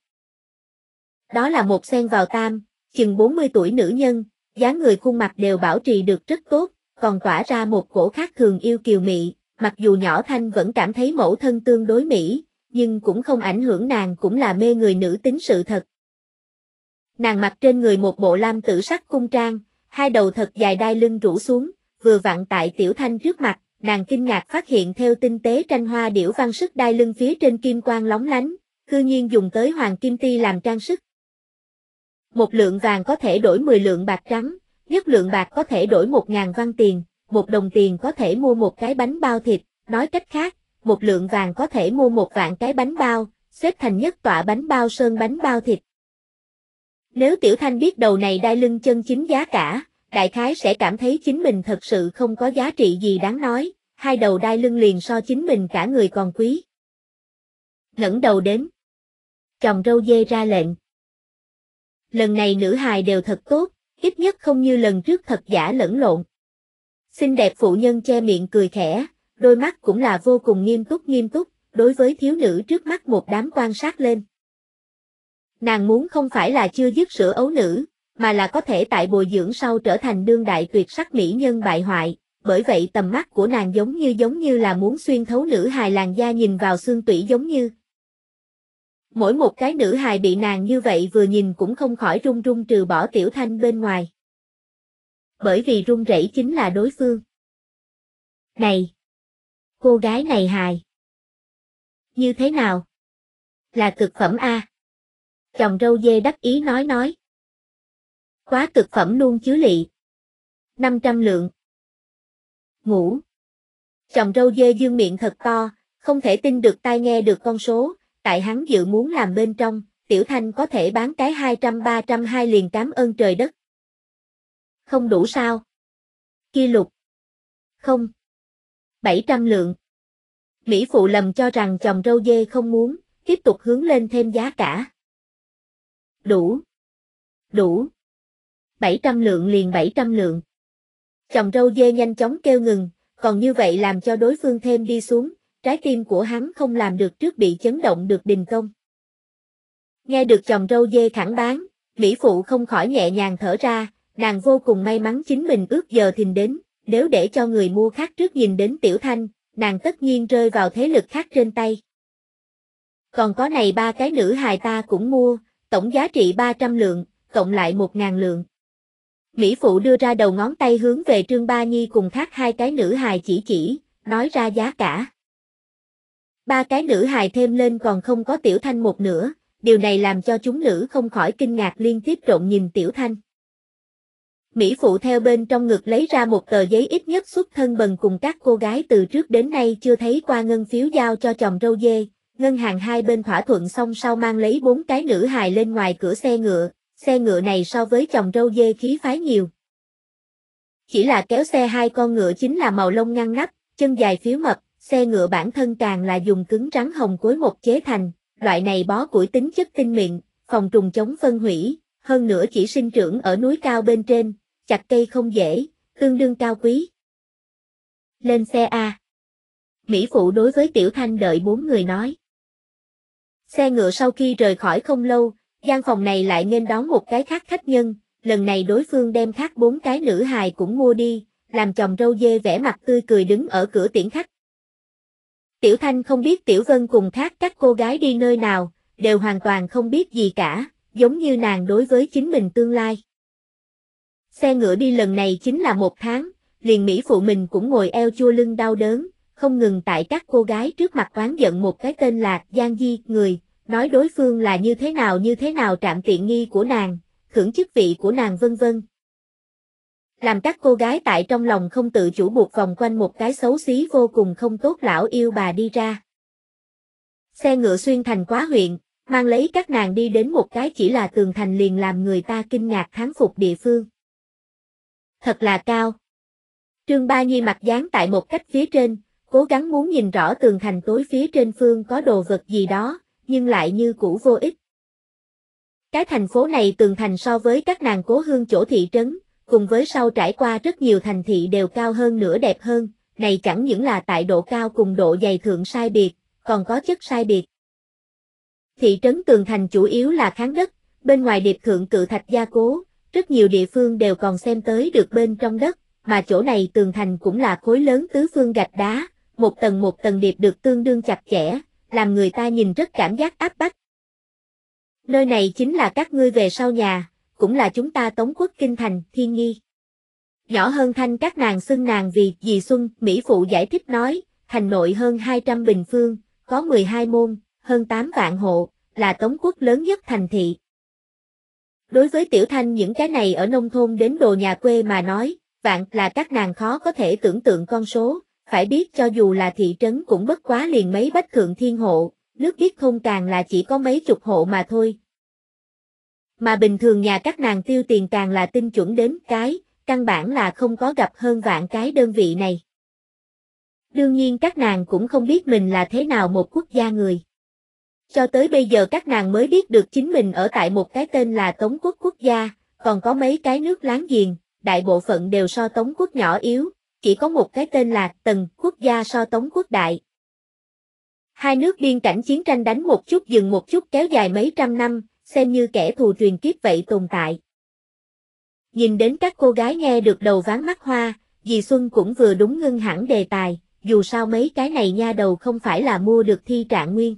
Đó là một xen vào tam, chừng 40 tuổi nữ nhân, dáng người khuôn mặt đều bảo trì được rất tốt, còn tỏa ra một cổ khác thường yêu kiều mị, mặc dù nhỏ Thanh vẫn cảm thấy mẫu thân tương đối mỹ, nhưng cũng không ảnh hưởng nàng cũng là mê người nữ tính sự thật. Nàng mặc trên người một bộ lam tử sắc cung trang, hai đầu thật dài đai lưng rũ xuống, vừa vặn tại Tiểu Thanh trước mặt, nàng kinh ngạc phát hiện theo tinh tế tranh hoa điểu văn sức đai lưng phía trên kim quang lóng lánh, cư nhiên dùng tới hoàng kim ti làm trang sức. 1 lượng vàng có thể đổi 10 lượng bạc trắng, nhất lượng bạc có thể đổi 1000 văn tiền, 1 đồng tiền có thể mua một cái bánh bao thịt, nói cách khác, 1 lượng vàng có thể mua 1 vạn cái bánh bao, xếp thành nhất tọa bánh bao sơn bánh bao thịt. Nếu Tiểu Thanh biết đầu này đai lưng chân chính giá cả, đại khái sẽ cảm thấy chính mình thật sự không có giá trị gì đáng nói, hai đầu đai lưng liền so chính mình cả người còn quý. Ngẩng đầu đến. Chồng râu dê ra lệnh. Lần này nữ hài đều thật tốt, ít nhất không như lần trước thật giả lẫn lộn. Xinh đẹp phụ nhân che miệng cười khẽ, đôi mắt cũng là vô cùng nghiêm túc, đối với thiếu nữ trước mắt một đám quan sát lên. Nàng muốn không phải là chưa dứt sữa ấu nữ, mà là có thể tại bồi dưỡng sau trở thành đương đại tuyệt sắc mỹ nhân bại hoại, bởi vậy tầm mắt của nàng giống như là muốn xuyên thấu nữ hài làn da nhìn vào xương tủy giống như. Mỗi một cái nữ hài bị nàng như vậy vừa nhìn cũng không khỏi run run trừ bỏ Tiểu Thanh bên ngoài. Bởi vì run rẩy chính là đối phương. Này! Cô gái này hài! Như thế nào? Là cực phẩm a. Chồng râu dê đắc ý nói. Quá cực phẩm luôn chứ lị. 500 lượng. Ngủ. Chồng râu dê dương miệng thật to, không thể tin được tai nghe được con số, tại hắn dự muốn làm bên trong, Tiểu Thanh có thể bán cái 200-300 liền cảm ơn trời đất. Không đủ sao? Kia lục. Không. 700 lượng. Mỹ phụ lầm cho rằng chồng râu dê không muốn, tiếp tục hướng lên thêm giá cả. Đủ. 700 lượng liền 700 lượng. Chồng râu dê nhanh chóng kêu ngừng, còn như vậy làm cho đối phương thêm đi xuống, trái tim của hắn không làm được trước bị chấn động được đình công. Nghe được chồng râu dê khẳng bán, Mỹ phụ không khỏi nhẹ nhàng thở ra, nàng vô cùng may mắn chính mình ước giờ thìn đến, nếu để cho người mua khác trước nhìn đến Tiểu Thanh, nàng tất nhiên rơi vào thế lực khác trên tay. Còn có này 3 cái nữ hài ta cũng mua, tổng giá trị 300 lượng, cộng lại 1000 lượng. Mỹ phụ đưa ra đầu ngón tay hướng về Trương Ba Nhi cùng khác 2 cái nữ hài chỉ, nói ra giá cả. 3 cái nữ hài thêm lên còn không có Tiểu Thanh một nửa, điều này làm cho chúng nữ không khỏi kinh ngạc liên tiếp trộn nhìn Tiểu Thanh. Mỹ phụ theo bên trong ngực lấy ra một tờ giấy ít nhất xuất thân bần cùng các cô gái từ trước đến nay chưa thấy qua ngân phiếu giao cho chồng râu dê, ngân hàng hai bên thỏa thuận xong sau mang lấy 4 cái nữ hài lên ngoài cửa xe ngựa này so với chồng râu dê khí phái nhiều. Chỉ là kéo xe 2 con ngựa chính là màu lông ngăn nắp, chân dài phiếu mập, xe ngựa bản thân càng là dùng cứng rắn hồng cối một chế thành, loại này bó củi tính chất tinh mịn, phòng trùng chống phân hủy, hơn nữa chỉ sinh trưởng ở núi cao bên trên, chặt cây không dễ, tương đương cao quý. Lên xe A. Mỹ phụ đối với Tiểu Thanh đợi 4 người nói. Xe ngựa sau khi rời khỏi không lâu, gian phòng này lại nghênh đón một cái khác khách nhân, lần này đối phương đem khác 4 cái nữ hài cũng mua đi, làm chồng râu dê vẻ mặt tươi cười đứng ở cửa tiễn khách. Tiểu Thanh không biết Tiểu Vân cùng khác các cô gái đi nơi nào, đều hoàn toàn không biết gì cả, giống như nàng đối với chính mình tương lai. Xe ngựa đi lần này chính là 1 tháng, liền Mỹ phụ mình cũng ngồi eo chua lưng đau đớn, không ngừng tại các cô gái trước mặt oán giận một cái tên là Giang Di người, nói đối phương là như thế nào trạm tiện nghi của nàng, thưởng chức vị của nàng vân vân. làm các cô gái tại trong lòng không tự chủ buộc vòng quanh một cái xấu xí vô cùng không tốt lão yêu bà đi ra. Xe ngựa xuyên thành quá huyện, mang lấy các nàng đi đến một cái chỉ là tường thành liền làm người ta kinh ngạc thán phục địa phương. Thật là cao. Trương Ba Nhi mặt dán tại một cách phía trên, cố gắng muốn nhìn rõ tường thành tối phía trên phương có đồ vật gì đó, nhưng lại như cũ vô ích. Cái thành phố này tường thành so với các nàng cố hương chỗ thị trấn, cùng với sau trải qua rất nhiều thành thị đều cao hơn nữa đẹp hơn, này chẳng những là tại độ cao cùng độ dày thượng sai biệt, còn có chất sai biệt. Thị trấn tường thành chủ yếu là kháng đất, bên ngoài điệp thượng cự thạch gia cố, rất nhiều địa phương đều còn xem tới được bên trong đất, mà chỗ này tường thành cũng là khối lớn tứ phương gạch đá, một tầng điệp được tương đương chặt chẽ, làm người ta nhìn rất cảm giác áp bách. Nơi này chính là các ngươi về sau nhà, cũng là chúng ta Tống quốc kinh thành, Thiên Nghi. Nhỏ hơn Thanh các nàng xưng nàng vì Dì Xuân, Mỹ Phụ giải thích nói, thành nội hơn 200 bình phương, có 12 môn, hơn 8 vạn hộ, là Tống quốc lớn nhất thành thị. Đối với Tiểu Thanh những cái này ở nông thôn đến đồ nhà quê mà nói, vạn là các nàng khó có thể tưởng tượng con số, phải biết cho dù là thị trấn cũng bất quá liền mấy bách thượng thiên hộ, nước biết thôn càng là chỉ có mấy chục hộ mà thôi. Mà bình thường nhà các nàng tiêu tiền càng là tinh chuẩn đến cái, căn bản là không có gặp hơn vạn cái đơn vị này. Đương nhiên các nàng cũng không biết mình là thế nào một quốc gia người. Cho tới bây giờ các nàng mới biết được chính mình ở tại một cái tên là Tống quốc quốc gia, còn có mấy cái nước láng giềng, đại bộ phận đều so Tống quốc nhỏ yếu, chỉ có một cái tên là Tần quốc gia so Tống quốc đại. Hai nước biên cảnh chiến tranh đánh một chút dừng một chút kéo dài mấy trăm năm, xem như kẻ thù truyền kiếp vậy tồn tại. Nhìn đến các cô gái nghe được đầu ván mắt hoa, dì Xuân cũng vừa đúng ngưng hẳn đề tài, dù sao mấy cái này nha đầu không phải là mua được thi trạng nguyên.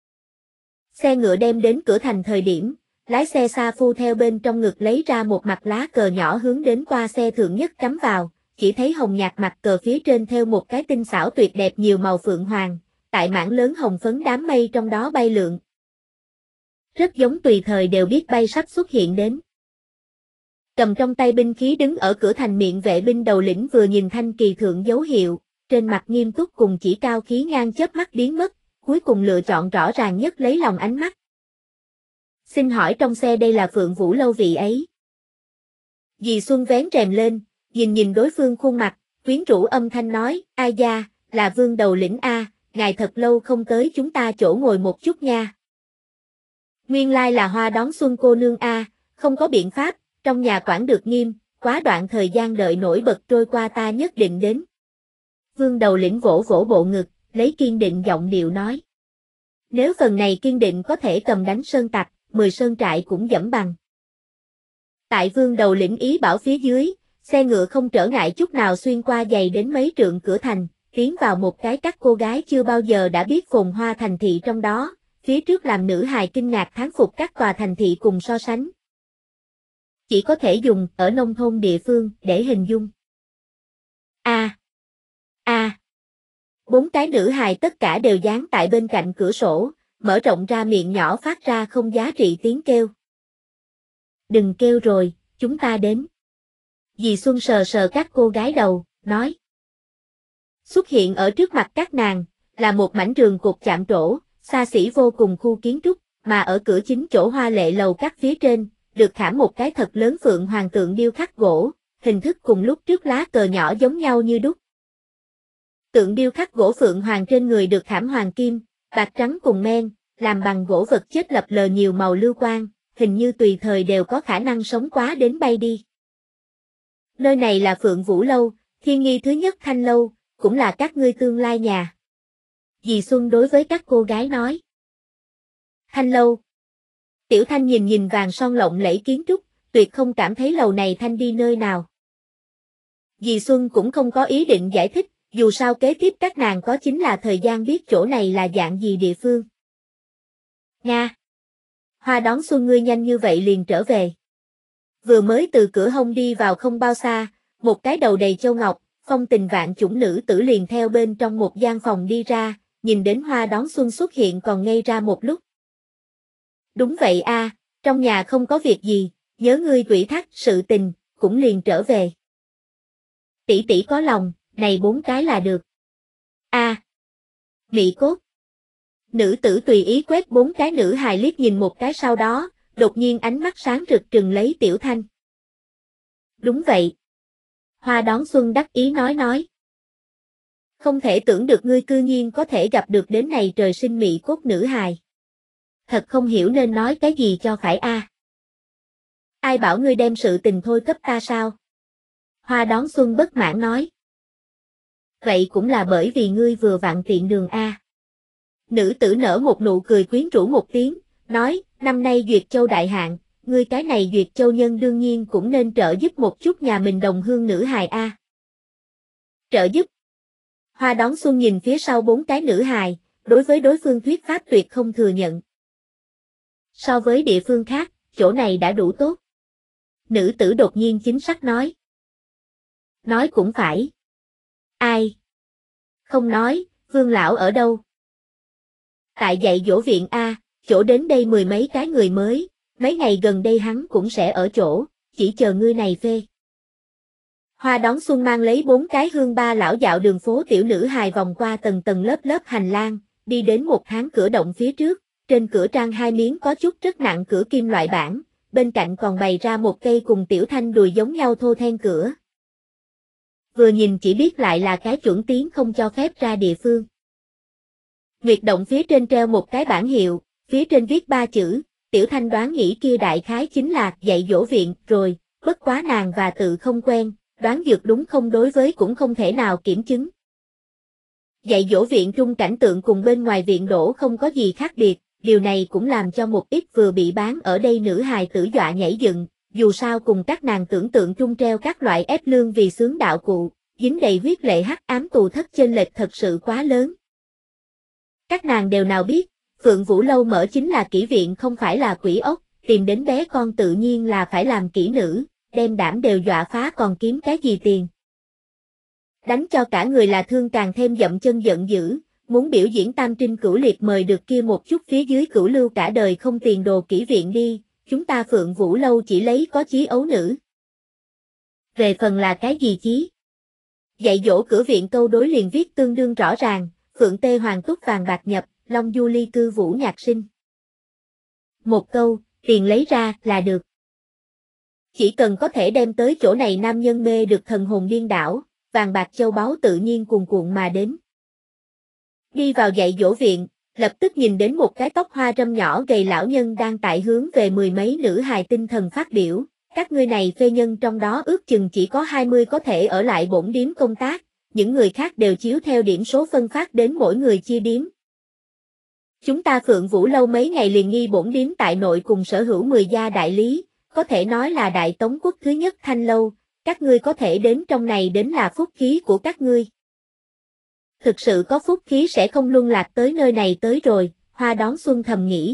Xe ngựa đem đến cửa thành thời điểm, lái xe Sa Phu theo bên trong ngực lấy ra một mặt lá cờ nhỏ hướng đến qua xe thượng nhất cắm vào, chỉ thấy hồng nhạt mặt cờ phía trên theo một cái tinh xảo tuyệt đẹp nhiều màu phượng hoàng, tại mảng lớn hồng phấn đám mây trong đó bay lượn. Rất giống tùy thời đều biết bay sắp xuất hiện đến. Cầm trong tay binh khí đứng ở cửa thành miệng vệ binh đầu lĩnh vừa nhìn thanh kỳ thượng dấu hiệu, trên mặt nghiêm túc cùng chỉ cao khí ngang chớp mắt biến mất, cuối cùng lựa chọn rõ ràng nhất lấy lòng ánh mắt. Xin hỏi trong xe đây là Phượng Vũ lâu vị ấy. Dì Xuân vén rèm lên, nhìn đối phương khuôn mặt, quyến rũ âm thanh nói, ai da, là Vương đầu lĩnh A, ngài thật lâu không tới chúng ta chỗ ngồi một chút nha. Nguyên lai là Hoa đón xuân cô nương A, không có biện pháp, trong nhà quản được nghiêm, quá đoạn thời gian đợi nổi bật trôi qua ta nhất định đến. Vương đầu lĩnh vỗ vỗ bộ ngực, lấy kiên định giọng điệu nói. Nếu phần này kiên định có thể cầm đánh sơn tặc, 10 sơn trại cũng dẫm bằng. Tại Vương đầu lĩnh ý bảo phía dưới, xe ngựa không trở ngại chút nào xuyên qua dày đến mấy trượng cửa thành, tiến vào một cái các cô gái chưa bao giờ đã biết phồn hoa thành thị trong đó, phía trước làm nữ hài kinh ngạc thán phục các tòa thành thị cùng so sánh. Chỉ có thể dùng ở nông thôn địa phương để hình dung. Bốn cái nữ hài tất cả đều dán tại bên cạnh cửa sổ, mở rộng ra miệng nhỏ phát ra không giá trị tiếng kêu. Đừng kêu rồi, chúng ta đến. Dì Xuân sờ sờ các cô gái đầu, nói. Xuất hiện ở trước mặt các nàng, là một mảnh trường cột chạm trổ, xa xỉ vô cùng khu kiến trúc, mà ở cửa chính chỗ hoa lệ lầu các phía trên, được khảm một cái thật lớn phượng hoàng tượng điêu khắc gỗ, hình thức cùng lúc trước lá cờ nhỏ giống nhau như đúc. Tượng điêu khắc gỗ phượng hoàng trên người được khảm hoàng kim, bạc trắng cùng men, làm bằng gỗ vật chết lập lờ nhiều màu lưu quang, hình như tùy thời đều có khả năng sống quá đến bay đi. Nơi này là Phượng Vũ lâu, Thiên Nghi thứ nhất Thanh lâu, cũng là các ngươi tương lai nhà. Dì Xuân đối với các cô gái nói. Thanh lâu. Tiểu Thanh nhìn vàng son lộng lẫy kiến trúc, tuyệt không cảm thấy lầu này Thanh đi nơi nào. Dì Xuân cũng không có ý định giải thích, dù sao kế tiếp các nàng có chính là thời gian biết chỗ này là dạng gì địa phương. Nga. Hoa đón xuân ngươi nhanh như vậy liền trở về. Vừa mới từ cửa hông đi vào không bao xa, một cái đầu đầy châu ngọc, phong tình vạn chủng nữ tử liền theo bên trong một gian phòng đi ra, nhìn đến Hoa đón xuân xuất hiện còn ngây ra một lúc. Đúng vậy a, trong nhà không có việc gì, nhớ ngươi ủy thác sự tình, cũng liền trở về. tỷ tỷ có lòng, này 4 cái là được. A. Mị cốt. Nữ tử tùy ý quét 4 cái nữ hài liếc nhìn một cái sau đó, đột nhiên ánh mắt sáng rực trừng lấy Tiểu Thanh. Đúng vậy. Hoa Đón Xuân đắc ý nói. Không thể tưởng được ngươi cư nhiên có thể gặp được đến này trời sinh mị cốt nữ hài. Thật không hiểu nên nói cái gì cho phải a. Ai bảo ngươi đem sự tình thôi cấp ta sao? Hoa Đón Xuân bất mãn nói. Vậy cũng là bởi vì ngươi vừa vặn tiện đường a. Nữ tử nở một nụ cười quyến rũ một tiếng, nói, năm nay Duyệt Châu đại hạn, ngươi cái này Duyệt Châu nhân đương nhiên cũng nên trợ giúp một chút nhà mình đồng hương nữ hài a. Trợ giúp. Hoa Đón Xuân nhìn phía sau 4 cái nữ hài, đối với đối phương thuyết pháp tuyệt không thừa nhận. So với địa phương khác, chỗ này đã đủ tốt. Nữ tử đột nhiên chính xác nói. Nói cũng phải. Ai? Không nói, Vương lão ở đâu? Tại dạy dỗ viện a, chỗ đến đây 10 mấy cái người mới, mấy ngày gần đây hắn cũng sẽ ở chỗ, chỉ chờ ngươi này phê. Hoa Đón Xuân mang lấy 4 cái hương ba lão dạo đường phố tiểu nữ hài vòng qua tầng tầng lớp hành lang, đi đến một háng cửa động phía trước, trên cửa trang 2 miếng có chút rất nặng cửa kim loại bảng, bên cạnh còn bày ra một cây cùng Tiểu Thanh đùi giống nhau thô then cửa. Vừa nhìn chỉ biết lại là cái chuẩn tiến không cho phép ra địa phương. Nguyệt động phía trên treo một cái bảng hiệu, phía trên viết 3 chữ, Tiểu Thanh đoán nghĩ kia đại khái chính là dạy dỗ viện rồi, bất quá nàng và tự không quen, đoán dược đúng không đối với cũng không thể nào kiểm chứng. Dạy dỗ viện trung cảnh tượng cùng bên ngoài viện đổ không có gì khác biệt, điều này cũng làm cho một ít vừa bị bán ở đây nữ hài tử dọa nhảy dựng, dù sao cùng các nàng tưởng tượng trung treo các loại ép lương vì xướng đạo cụ, dính đầy huyết lệ hắc ám tù thất chênh lệch thật sự quá lớn. Các nàng đều nào biết, Phượng Vũ Lâu mở chính là kỹ viện không phải là quỷ ốc, tìm đến bé con tự nhiên là phải làm kỹ nữ, đem đảm đều dọa phá còn kiếm cái gì tiền. Đánh cho cả người là thương càng thêm dậm chân giận dữ, muốn biểu diễn tam trinh cửu liệt mời được kia một chút phía dưới cửu lưu cả đời không tiền đồ kỹ viện đi, chúng ta Phượng Vũ Lâu chỉ lấy có chí ấu nữ. Về phần là cái gì chí? Dạy dỗ cửa viện câu đối liền viết tương đương rõ ràng, Phượng Tê Hoàng Túc vàng bạc nhập, Long Du Ly cư Vũ Nhạc sinh. Một câu, tiền lấy ra là được. Chỉ cần có thể đem tới chỗ này nam nhân mê được thần hồn điên đảo, vàng bạc châu báu tự nhiên cuồn cuộn mà đến. Đi vào dạy dỗ viện, lập tức nhìn đến một cái tóc hoa râm nhỏ gầy lão nhân đang tại hướng về 10 mấy nữ hài tinh thần phát biểu, các ngươi này phê nhân trong đó ước chừng chỉ có 20 có thể ở lại bổn điếm công tác, những người khác đều chiếu theo điểm số phân phát đến mỗi người chia điếm. Chúng ta Phượng Vũ Lâu mấy ngày liền nghi bổn điếm tại nội cùng sở hữu 10 gia đại lý, có thể nói là đại tống quốc thứ nhất thanh lâu, các ngươi có thể đến trong này đến là phúc khí của các ngươi. Thực sự có phúc khí sẽ không luân lạc tới nơi này tới rồi, Hoa Đón Xuân thầm nghĩ.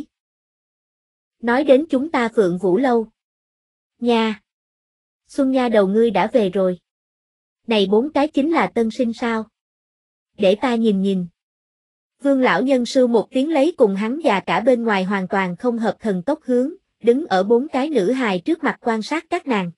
Nói đến chúng ta Phượng Vũ Lâu. Nha! Xuân nha đầu ngươi đã về rồi. Này 4 cái chính là tân sinh sao? Để ta nhìn nhìn. Vương lão nhân sư một tiếng lấy cùng hắn già cả bên ngoài hoàn toàn không hợp thần tốc hướng, đứng ở 4 cái nữ hài trước mặt quan sát các nàng.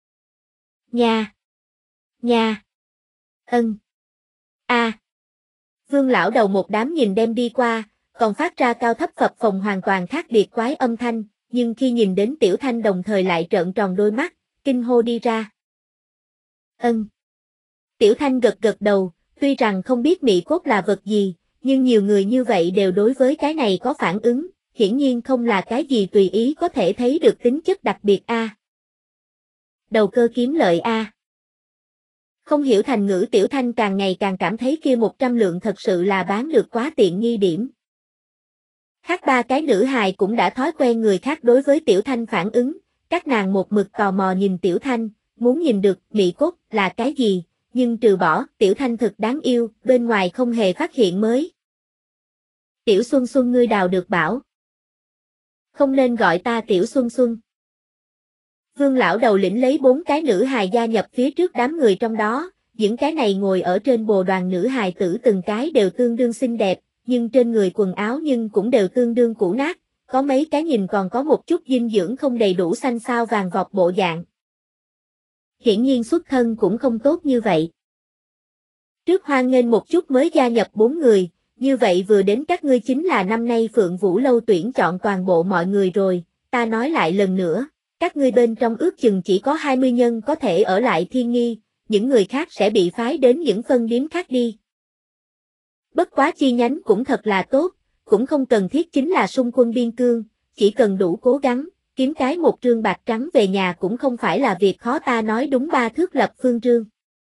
Nha! Nha! Ân! A! Vương lão đầu một đám nhìn đem đi qua, còn phát ra cao thấp phập phồng hoàn toàn khác biệt quái âm thanh, nhưng khi nhìn đến Tiểu Thanh đồng thời lại trợn tròn đôi mắt, kinh hô đi ra. Ân. Tiểu Thanh gật gật đầu, tuy rằng không biết mị cốt là vật gì, nhưng nhiều người như vậy đều đối với cái này có phản ứng, hiển nhiên không là cái gì tùy ý có thể thấy được tính chất đặc biệt a. Đầu cơ kiếm lợi a. Không hiểu thành ngữ Tiểu Thanh càng ngày càng cảm thấy kia 100 lượng thật sự là bán được quá tiện nghi điểm. Khác 3 cái nữ hài cũng đã thói quen người khác đối với Tiểu Thanh phản ứng, các nàng một mực tò mò nhìn Tiểu Thanh, muốn nhìn được mị cốt là cái gì, nhưng trừ bỏ Tiểu Thanh thực đáng yêu, bên ngoài không hề phát hiện mới. Tiểu Xuân Xuân ngươi đào được bảo. Không nên gọi ta Tiểu Xuân Xuân. Vương lão đầu lĩnh lấy 4 cái nữ hài gia nhập phía trước đám người trong đó, những cái này ngồi ở trên bồ đoàn nữ hài tử từng cái đều tương đương xinh đẹp, nhưng trên người quần áo nhưng cũng đều tương đương cũ nát, có mấy cái nhìn còn có một chút dinh dưỡng không đầy đủ xanh xao vàng vọt bộ dạng. hiển nhiên xuất thân cũng không tốt như vậy. Trước hoan nghênh một chút mới gia nhập 4 người, như vậy vừa đến các ngươi chính là năm nay Phượng Vũ Lâu tuyển chọn toàn bộ mọi người rồi, ta nói lại lần nữa, các ngươi bên trong ước chừng chỉ có 20 nhân có thể ở lại Thiên Nghi, những người khác sẽ bị phái đến những phân điếm khác đi. Bất quá chi nhánh cũng thật là tốt, cũng không cần thiết chính là xung quân biên cương, chỉ cần đủ cố gắng, kiếm cái một trương bạc trắng về nhà cũng không phải là việc khó, ta nói đúng. 3 thước lập phương trương.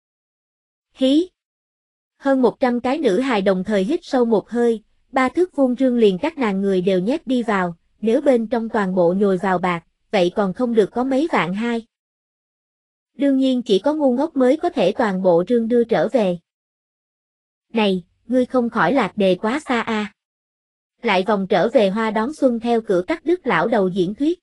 Hí! Hơn 100 cái nữ hài đồng thời hít sâu một hơi, 3 thước vuông trương liền các nàng người đều nhét đi vào, nếu bên trong toàn bộ nhồi vào bạc, vậy còn không được có mấy vạn hai. Đương nhiên chỉ có ngu ngốc mới có thể toàn bộ trương đưa trở về. Này, ngươi không khỏi lạc đề quá xa a. Lại vòng trở về Hoa Đón Xuân theo cửa cắt đứt lão đầu diễn thuyết.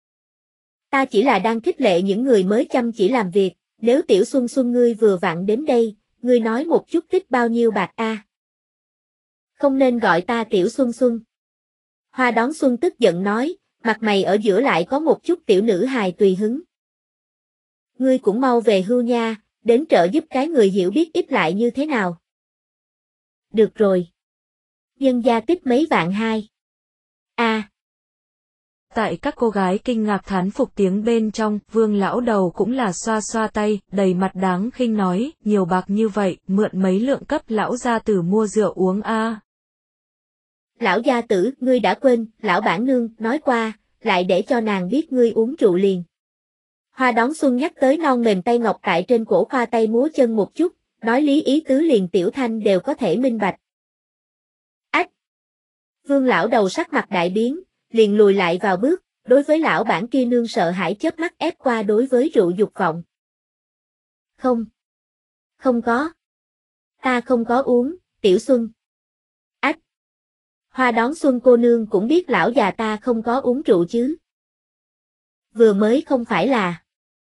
Ta chỉ là đang khích lệ những người mới chăm chỉ làm việc, nếu Tiểu Xuân Xuân ngươi vừa vặn đến đây, ngươi nói một chút tích bao nhiêu bạc a? Không nên gọi ta Tiểu Xuân Xuân. Hoa Đón Xuân tức giận nói, mặt mày ở giữa lại có một chút tiểu nữ hài tùy hứng. Ngươi cũng mau về hưu nha, đến trợ giúp cái người hiểu biết ít lại như thế nào. Được rồi. Nhân gia tích mấy vạn hai. A. Tại các cô gái kinh ngạc thán phục tiếng bên trong, Vương lão đầu cũng là xoa xoa tay, đầy mặt đáng khinh nói, nhiều bạc như vậy, mượn mấy lượng cấp lão gia tử mua rượu uống a. Lão gia tử, ngươi đã quên, lão bản nương nói qua, lại để cho nàng biết ngươi uống rượu liền. Hoa Đón Xuân nhắc tới non mềm tay ngọc tại trên cổ khoa tay múa chân một chút, nói lý ý tứ liền Tiểu Thanh đều có thể minh bạch. Ách! Vương lão đầu sắc mặt đại biến, liền lùi lại vào bước, đối với lão bản kia nương sợ hãi chớp mắt ép qua đối với rượu dục vọng. Không. Không có. Ta không có uống, Tiểu Xuân. Ách! Hoa Đón Xuân cô nương cũng biết lão già ta không có uống rượu chứ. Vừa mới không phải là.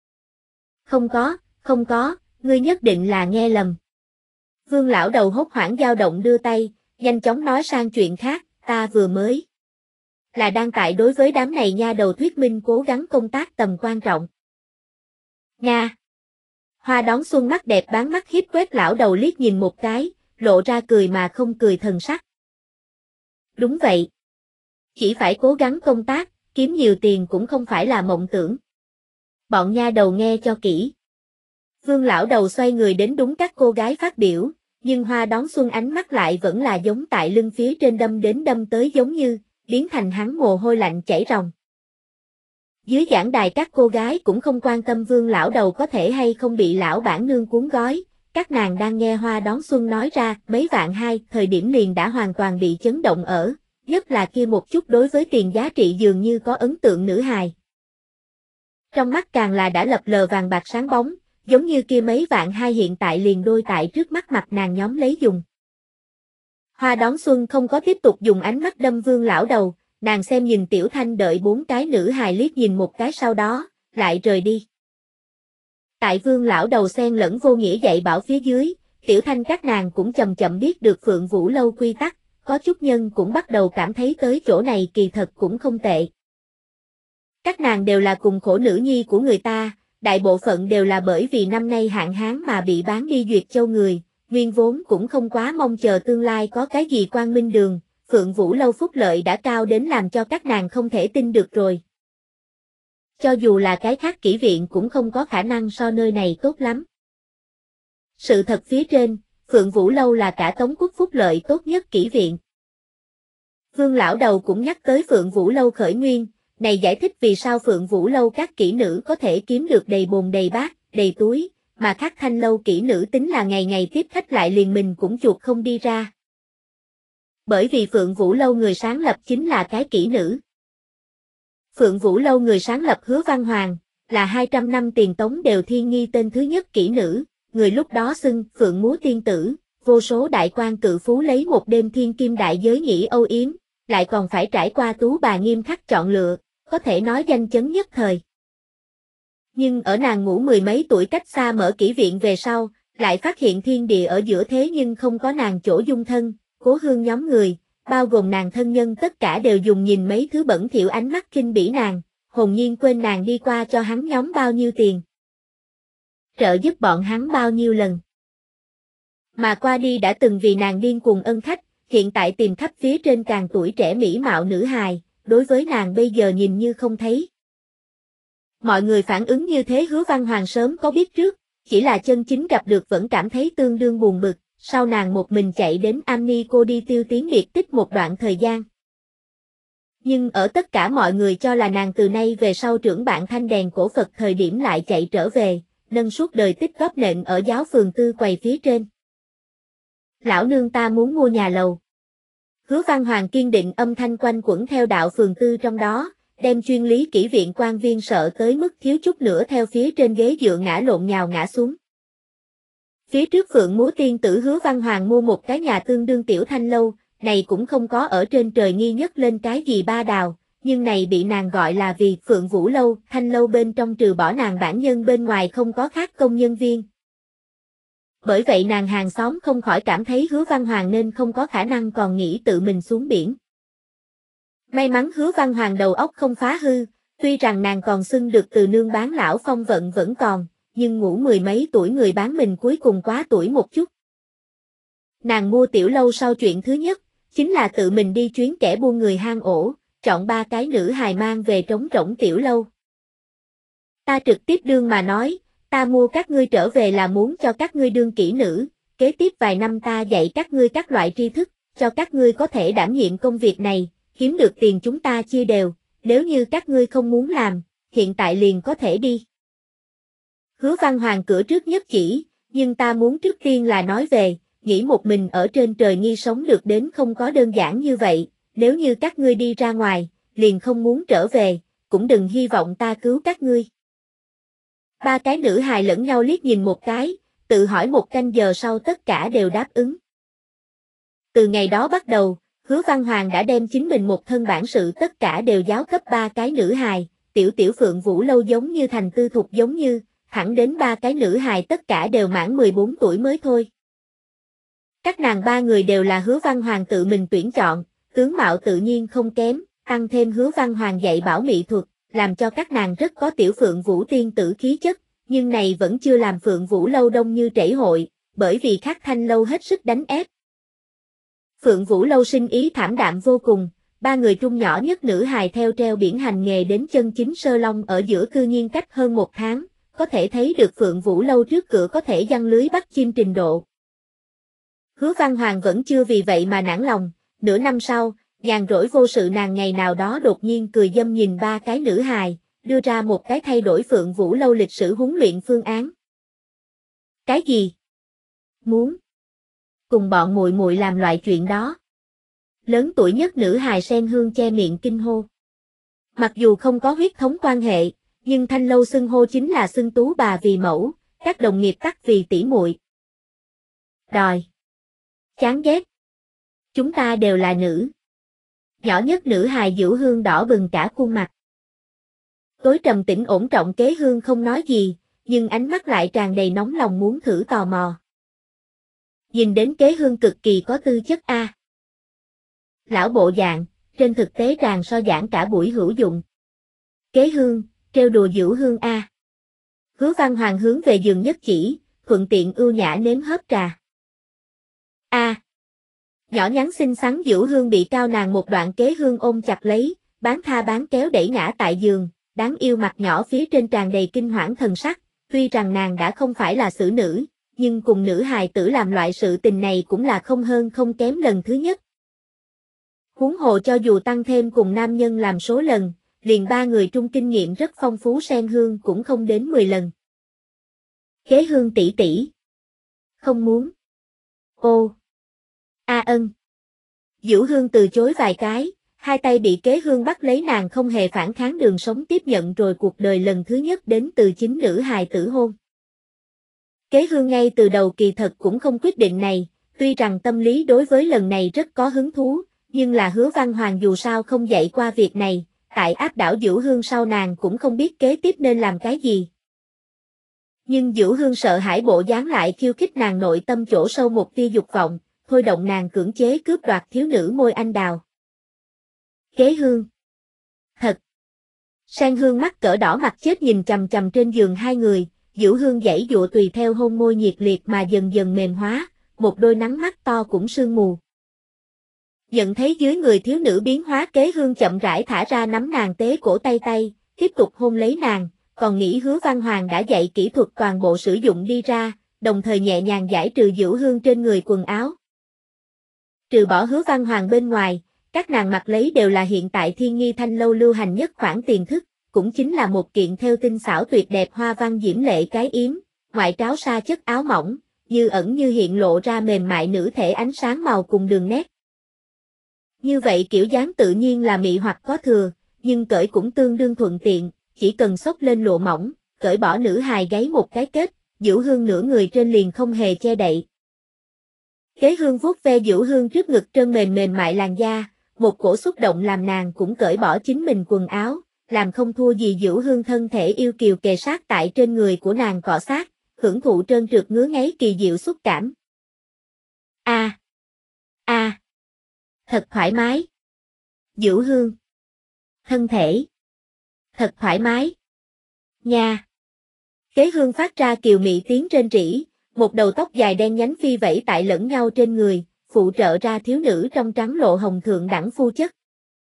Không có, ngươi nhất định là nghe lầm. Vương lão đầu hốt hoảng dao động đưa tay, nhanh chóng nói sang chuyện khác, ta vừa mới là đang tại đối với đám này nha đầu thuyết minh cố gắng công tác tầm quan trọng. Nga. Hoa Đón Xuân mắt đẹp bán mắt hiếp quét lão đầu liếc nhìn một cái, lộ ra cười mà không cười thần sắc. Đúng vậy. Chỉ phải cố gắng công tác, kiếm nhiều tiền cũng không phải là mộng tưởng. Bọn nha đầu nghe cho kỹ. Vương lão đầu xoay người đến đúng các cô gái phát biểu, nhưng Hoa Đón Xuân ánh mắt lại vẫn là giống tại lưng phía trên đâm đến đâm tới giống như, biến thành hắn mồ hôi lạnh chảy ròng. Dưới giảng đài các cô gái cũng không quan tâm Vương lão đầu có thể hay không bị lão bản nương cuốn gói, các nàng đang nghe Hoa Đón Xuân nói ra mấy vạn hai, thời điểm liền đã hoàn toàn bị chấn động ở, nhất là kia một chút đối với tiền giá trị dường như có ấn tượng nữ hài. Trong mắt càng là đã lập lờ vàng bạc sáng bóng, giống như kia mấy vạn hai hiện tại liền đôi tại trước mắt mặt nàng nhóm lấy dùng. Hoa Đón Xuân không có tiếp tục dùng ánh mắt đâm Vương lão đầu, nàng xem nhìn Tiểu Thanh đợi 4 cái nữ hài liếc nhìn một cái sau đó, lại rời đi. Tại Vương lão đầu xen lẫn vô nghĩa dạy bảo phía dưới, Tiểu Thanh các nàng cũng chậm chậm biết được Phượng Vũ Lâu quy tắc, có chút nhân cũng bắt đầu cảm thấy tới chỗ này kỳ thật cũng không tệ. Các nàng đều là cùng khổ nữ nhi của người ta, đại bộ phận đều là bởi vì năm nay hạn hán mà bị bán đi Duyệt Châu người, nguyên vốn cũng không quá mong chờ tương lai có cái gì quang minh đường, Phượng Vũ Lâu phúc lợi đã cao đến làm cho các nàng không thể tin được rồi. Cho dù là cái khác kỹ viện cũng không có khả năng so nơi này tốt lắm. Sự thật phía trên, Phượng Vũ Lâu là cả Tống quốc phúc lợi tốt nhất kỹ viện. Vương lão đầu cũng nhắc tới Phượng Vũ Lâu khởi nguyên, này giải thích vì sao Phượng Vũ Lâu các kỹ nữ có thể kiếm được đầy bồn đầy bát, đầy túi, mà khác Thanh Lâu kỹ nữ tính là ngày ngày tiếp khách lại liền mình cũng chuột không đi ra. Bởi vì Phượng Vũ Lâu người sáng lập chính là cái kỹ nữ. Phượng Vũ Lâu người sáng lập Hứa Văn Hoàng, là 200 năm tiền Tống đều thiên nghi tên thứ nhất kỹ nữ, người lúc đó xưng Phượng Múa Tiên Tử, vô số đại quan cự phú lấy một đêm thiên kim đại giới nghỉ âu yếm, lại còn phải trải qua tú bà nghiêm khắc chọn lựa, có thể nói danh chấn nhất thời. Nhưng ở nàng ngủ 10 mấy tuổi cách xa mở kỹ viện về sau, lại phát hiện thiên địa ở giữa thế nhưng không có nàng chỗ dung thân, cố hương nhóm người, bao gồm nàng thân nhân tất cả đều dùng nhìn mấy thứ bẩn thỉu ánh mắt khinh bỉ nàng, hồn nhiên quên nàng đi qua cho hắn nhóm bao nhiêu tiền. trợ giúp bọn hắn bao nhiêu lần. Mà qua đi đã từng vì nàng điên cuồng ân khách, hiện tại tìm khắp phía trên càng tuổi trẻ mỹ mạo nữ hài, đối với nàng bây giờ nhìn như không thấy. Mọi người phản ứng như thế Hứa Văn Hoàng sớm có biết trước, chỉ là chân chính gặp được vẫn cảm thấy tương đương buồn bực, sau nàng một mình chạy đến Amnico đi tiêu tiến biệt tích một đoạn thời gian. Nhưng ở tất cả mọi người cho là nàng từ nay về sau trưởng bạn thanh đèn cổ Phật thời điểm lại chạy trở về, nâng suốt đời tích góp nện ở giáo phường tư quầy phía trên. Lão nương ta muốn mua nhà lầu. Hứa Văn Hoàng kiên định âm thanh quanh quẩn theo đạo phường tư trong đó, đem chuyên lý kỹ viện quan viên sợ tới mức thiếu chút nữa theo phía trên ghế dựa ngã lộn nhào ngã xuống. Phía trước Phượng Múa Tiên tử Hứa Văn Hoàng mua một cái nhà tương đương tiểu thanh lâu, này cũng không có ở trên trời nghi nhất lên cái gì ba đào, nhưng này bị nàng gọi là vì Phượng Vũ Lâu, thanh lâu bên trong trừ bỏ nàng bản nhân bên ngoài không có khác công nhân viên. Bởi vậy nàng hàng xóm không khỏi cảm thấy Hứa Văn Hoàng nên không có khả năng còn nghĩ tự mình xuống biển. May mắn Hứa Văn Hoàng đầu óc không phá hư, tuy rằng nàng còn xưng được từ nương bán lão phong vận vẫn còn, nhưng ngủ mười mấy tuổi người bán mình cuối cùng quá tuổi một chút. Nàng mua tiểu lâu sau chuyện thứ nhất, chính là tự mình đi chuyến kẻ buôn người hang ổ, chọn 3 cái nữ hài mang về trống rỗng tiểu lâu. Ta trực tiếp đương mà nói, ta mua các ngươi trở về là muốn cho các ngươi đương kỹ nữ, kế tiếp vài năm ta dạy các ngươi các loại tri thức, cho các ngươi có thể đảm nhiệm công việc này, kiếm được tiền chúng ta chia đều, nếu như các ngươi không muốn làm, hiện tại liền có thể đi. Hứa Văn Hoàng cửa trước nhất chỉ, nhưng ta muốn trước tiên là nói về, nghĩ một mình ở trên trời nghi sống được đến không có đơn giản như vậy, nếu như các ngươi đi ra ngoài, liền không muốn trở về, cũng đừng hy vọng ta cứu các ngươi. 3 cái nữ hài lẫn nhau liếc nhìn một cái, tự hỏi một canh giờ sau tất cả đều đáp ứng. Từ ngày đó bắt đầu, Hứa Văn Hoàng đã đem chính mình một thân bản sự tất cả đều giáo cấp 3 cái nữ hài, tiểu Phượng Vũ Lâu giống như thành tư thục giống như, thẳng đến 3 cái nữ hài tất cả đều mãn 14 tuổi mới thôi. Các nàng 3 người đều là Hứa Văn Hoàng tự mình tuyển chọn, tướng mạo tự nhiên không kém, tăng thêm Hứa Văn Hoàng dạy bảo mỹ thuật, làm cho các nàng rất có tiểu Phượng Vũ tiên tử khí chất, nhưng này vẫn chưa làm Phượng Vũ Lâu đông như trễ hội, bởi vì khác thanh lâu hết sức đánh ép. Phượng Vũ Lâu sinh ý thảm đạm vô cùng, 3 người trung nhỏ nhất nữ hài theo treo biển hành nghề đến chân chính sơ long ở giữa cư nhiên cách hơn 1 tháng, có thể thấy được Phượng Vũ Lâu trước cửa có thể giăng lưới bắt chim trình độ. Hứa Văn Hoàng vẫn chưa vì vậy mà nản lòng, nửa năm sau, nhàn rỗi vô sự nàng ngày nào đó đột nhiên cười dâm nhìn 3 cái nữ hài, đưa ra một cái thay đổi Phượng Vũ Lâu lịch sử huấn luyện phương án. Cái gì? Muốn cùng bọn muội muội làm loại chuyện đó. Lớn tuổi nhất nữ hài Sen Hương che miệng kinh hô. Mặc dù không có huyết thống quan hệ, nhưng thanh lâu xưng hô chính là xưng tú bà vì mẫu, các đồng nghiệp tắc vì tỷ muội. Đòi. Chán ghét. Chúng ta đều là nữ. Nhỏ nhất nữ hài Dữu Hương đỏ bừng cả khuôn mặt. Tối trầm tĩnh ổn trọng Kế Hương không nói gì, nhưng ánh mắt lại tràn đầy nóng lòng muốn thử tò mò. Nhìn đến Kế Hương cực kỳ có tư chất a. Lão bộ dạng, trên thực tế tràn so giảng cả buổi hữu dụng. Kế Hương, trêu đùa Dữu Hương a. Hứa Văn Hoàng hướng về giường nhất chỉ, thuận tiện ưu nhã nếm hớp trà. A. Nhỏ nhắn xinh xắn Dữu Hương bị cao nàng một đoạn Kế Hương ôm chặt lấy, bán tha bán kéo đẩy ngã tại giường, đáng yêu mặt nhỏ phía trên tràn đầy kinh hoảng thần sắc, tuy rằng nàng đã không phải là xử nữ, nhưng cùng nữ hài tử làm loại sự tình này cũng là không hơn không kém lần thứ nhất. Huống hồ cho dù tăng thêm cùng nam nhân làm số lần, liền 3 người trung kinh nghiệm rất phong phú Sen Hương cũng không đến 10 lần. Kế Hương tỷ tỷ. Không muốn. Ô. A ân. Dữu Hương từ chối vài cái, hai tay bị Kế Hương bắt lấy nàng không hề phản kháng đường sống tiếp nhận rồi cuộc đời lần thứ nhất đến từ chính nữ hài tử hôn. Kế Hương ngay từ đầu kỳ thật cũng không quyết định này, tuy rằng tâm lý đối với lần này rất có hứng thú, nhưng là Hứa Văn Hoàng dù sao không dạy qua việc này, tại áp đảo Dữu Hương sau nàng cũng không biết kế tiếp nên làm cái gì. Nhưng Dữu Hương sợ hãi bộ dáng lại khiêu khích nàng nội tâm chỗ sâu một tia dục vọng, thôi động nàng cưỡng chế cướp đoạt thiếu nữ môi anh đào. Kế Hương. Thật. Sen Hương mắt cỡ đỏ mặt chết nhìn chằm chằm trên giường hai người, Dửu Hương giãy dụa tùy theo hôn môi nhiệt liệt mà dần dần mềm hóa, một đôi nắng mắt to cũng sương mù. Nhận thấy dưới người thiếu nữ biến hóa, Kế Hương chậm rãi thả ra nắm nàng tế cổ tay, tiếp tục hôn lấy nàng, còn nghĩ Hứa Văn Hoàng đã dạy kỹ thuật toàn bộ sử dụng đi ra, đồng thời nhẹ nhàng giải trừ Dửu Hương trên người quần áo. Trừ bỏ Hứa Văn Hoàng bên ngoài, các nàng mặc lấy đều là hiện tại Thiên Nghi Thanh Lâu lưu hành nhất khoản tiền thức, cũng chính là một kiện thêu tinh xảo tuyệt đẹp hoa văn diễm lệ cái yếm, ngoại tráo sa chất áo mỏng, như ẩn như hiện lộ ra mềm mại nữ thể ánh sáng màu cùng đường nét. Như vậy kiểu dáng tự nhiên là mị hoặc có thừa, nhưng cởi cũng tương đương thuận tiện, chỉ cần xốc lên lụa mỏng, cởi bỏ nữ hài gáy một cái kết, Dửu Hương nửa người trên liền không hề che đậy. Kế Hương vuốt ve Dửu Hương trước ngực trơn mềm mại làn da, một cổ xúc động làm nàng cũng cởi bỏ chính mình quần áo, làm không thua gì Dửu Hương thân thể yêu kiều kề sát tại trên người của nàng cọ sát, hưởng thụ trơn trượt ngứa ngáy kỳ diệu xúc cảm. Thật thoải mái. Dửu Hương. Thân thể. Thật thoải mái. Nha. Kế Hương phát ra kiều mị tiếng rên rỉ, một đầu tóc dài đen nhánh phi vẫy tại lẫn nhau trên người, phụ trợ ra thiếu nữ trong trắng lộ hồng thượng đẳng phu chất.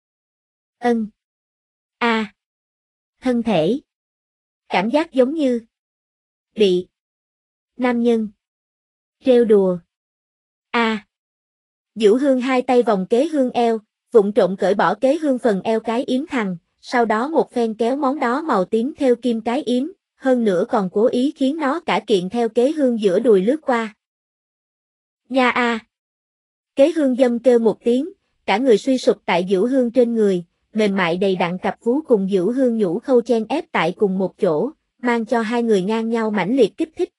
Thân thể. Cảm giác giống như bị nam nhân trêu đùa. Dửu Hương hai tay vòng Kế Hương eo, vụng trộm cởi bỏ Kế Hương phần eo cái yếm thằng, sau đó một phen kéo món đó màu tím theo kim cái yếm, hơn nữa còn cố ý khiến nó cả kiện theo Kế Hương giữa đùi lướt qua. Nha. Kế Hương dâm kêu một tiếng, cả người suy sụp tại Dửu Hương trên người, mềm mại đầy đặn cặp vú cùng Dửu Hương nhũ khâu chen ép tại cùng một chỗ, mang cho hai người ngang nhau mãnh liệt kích thích.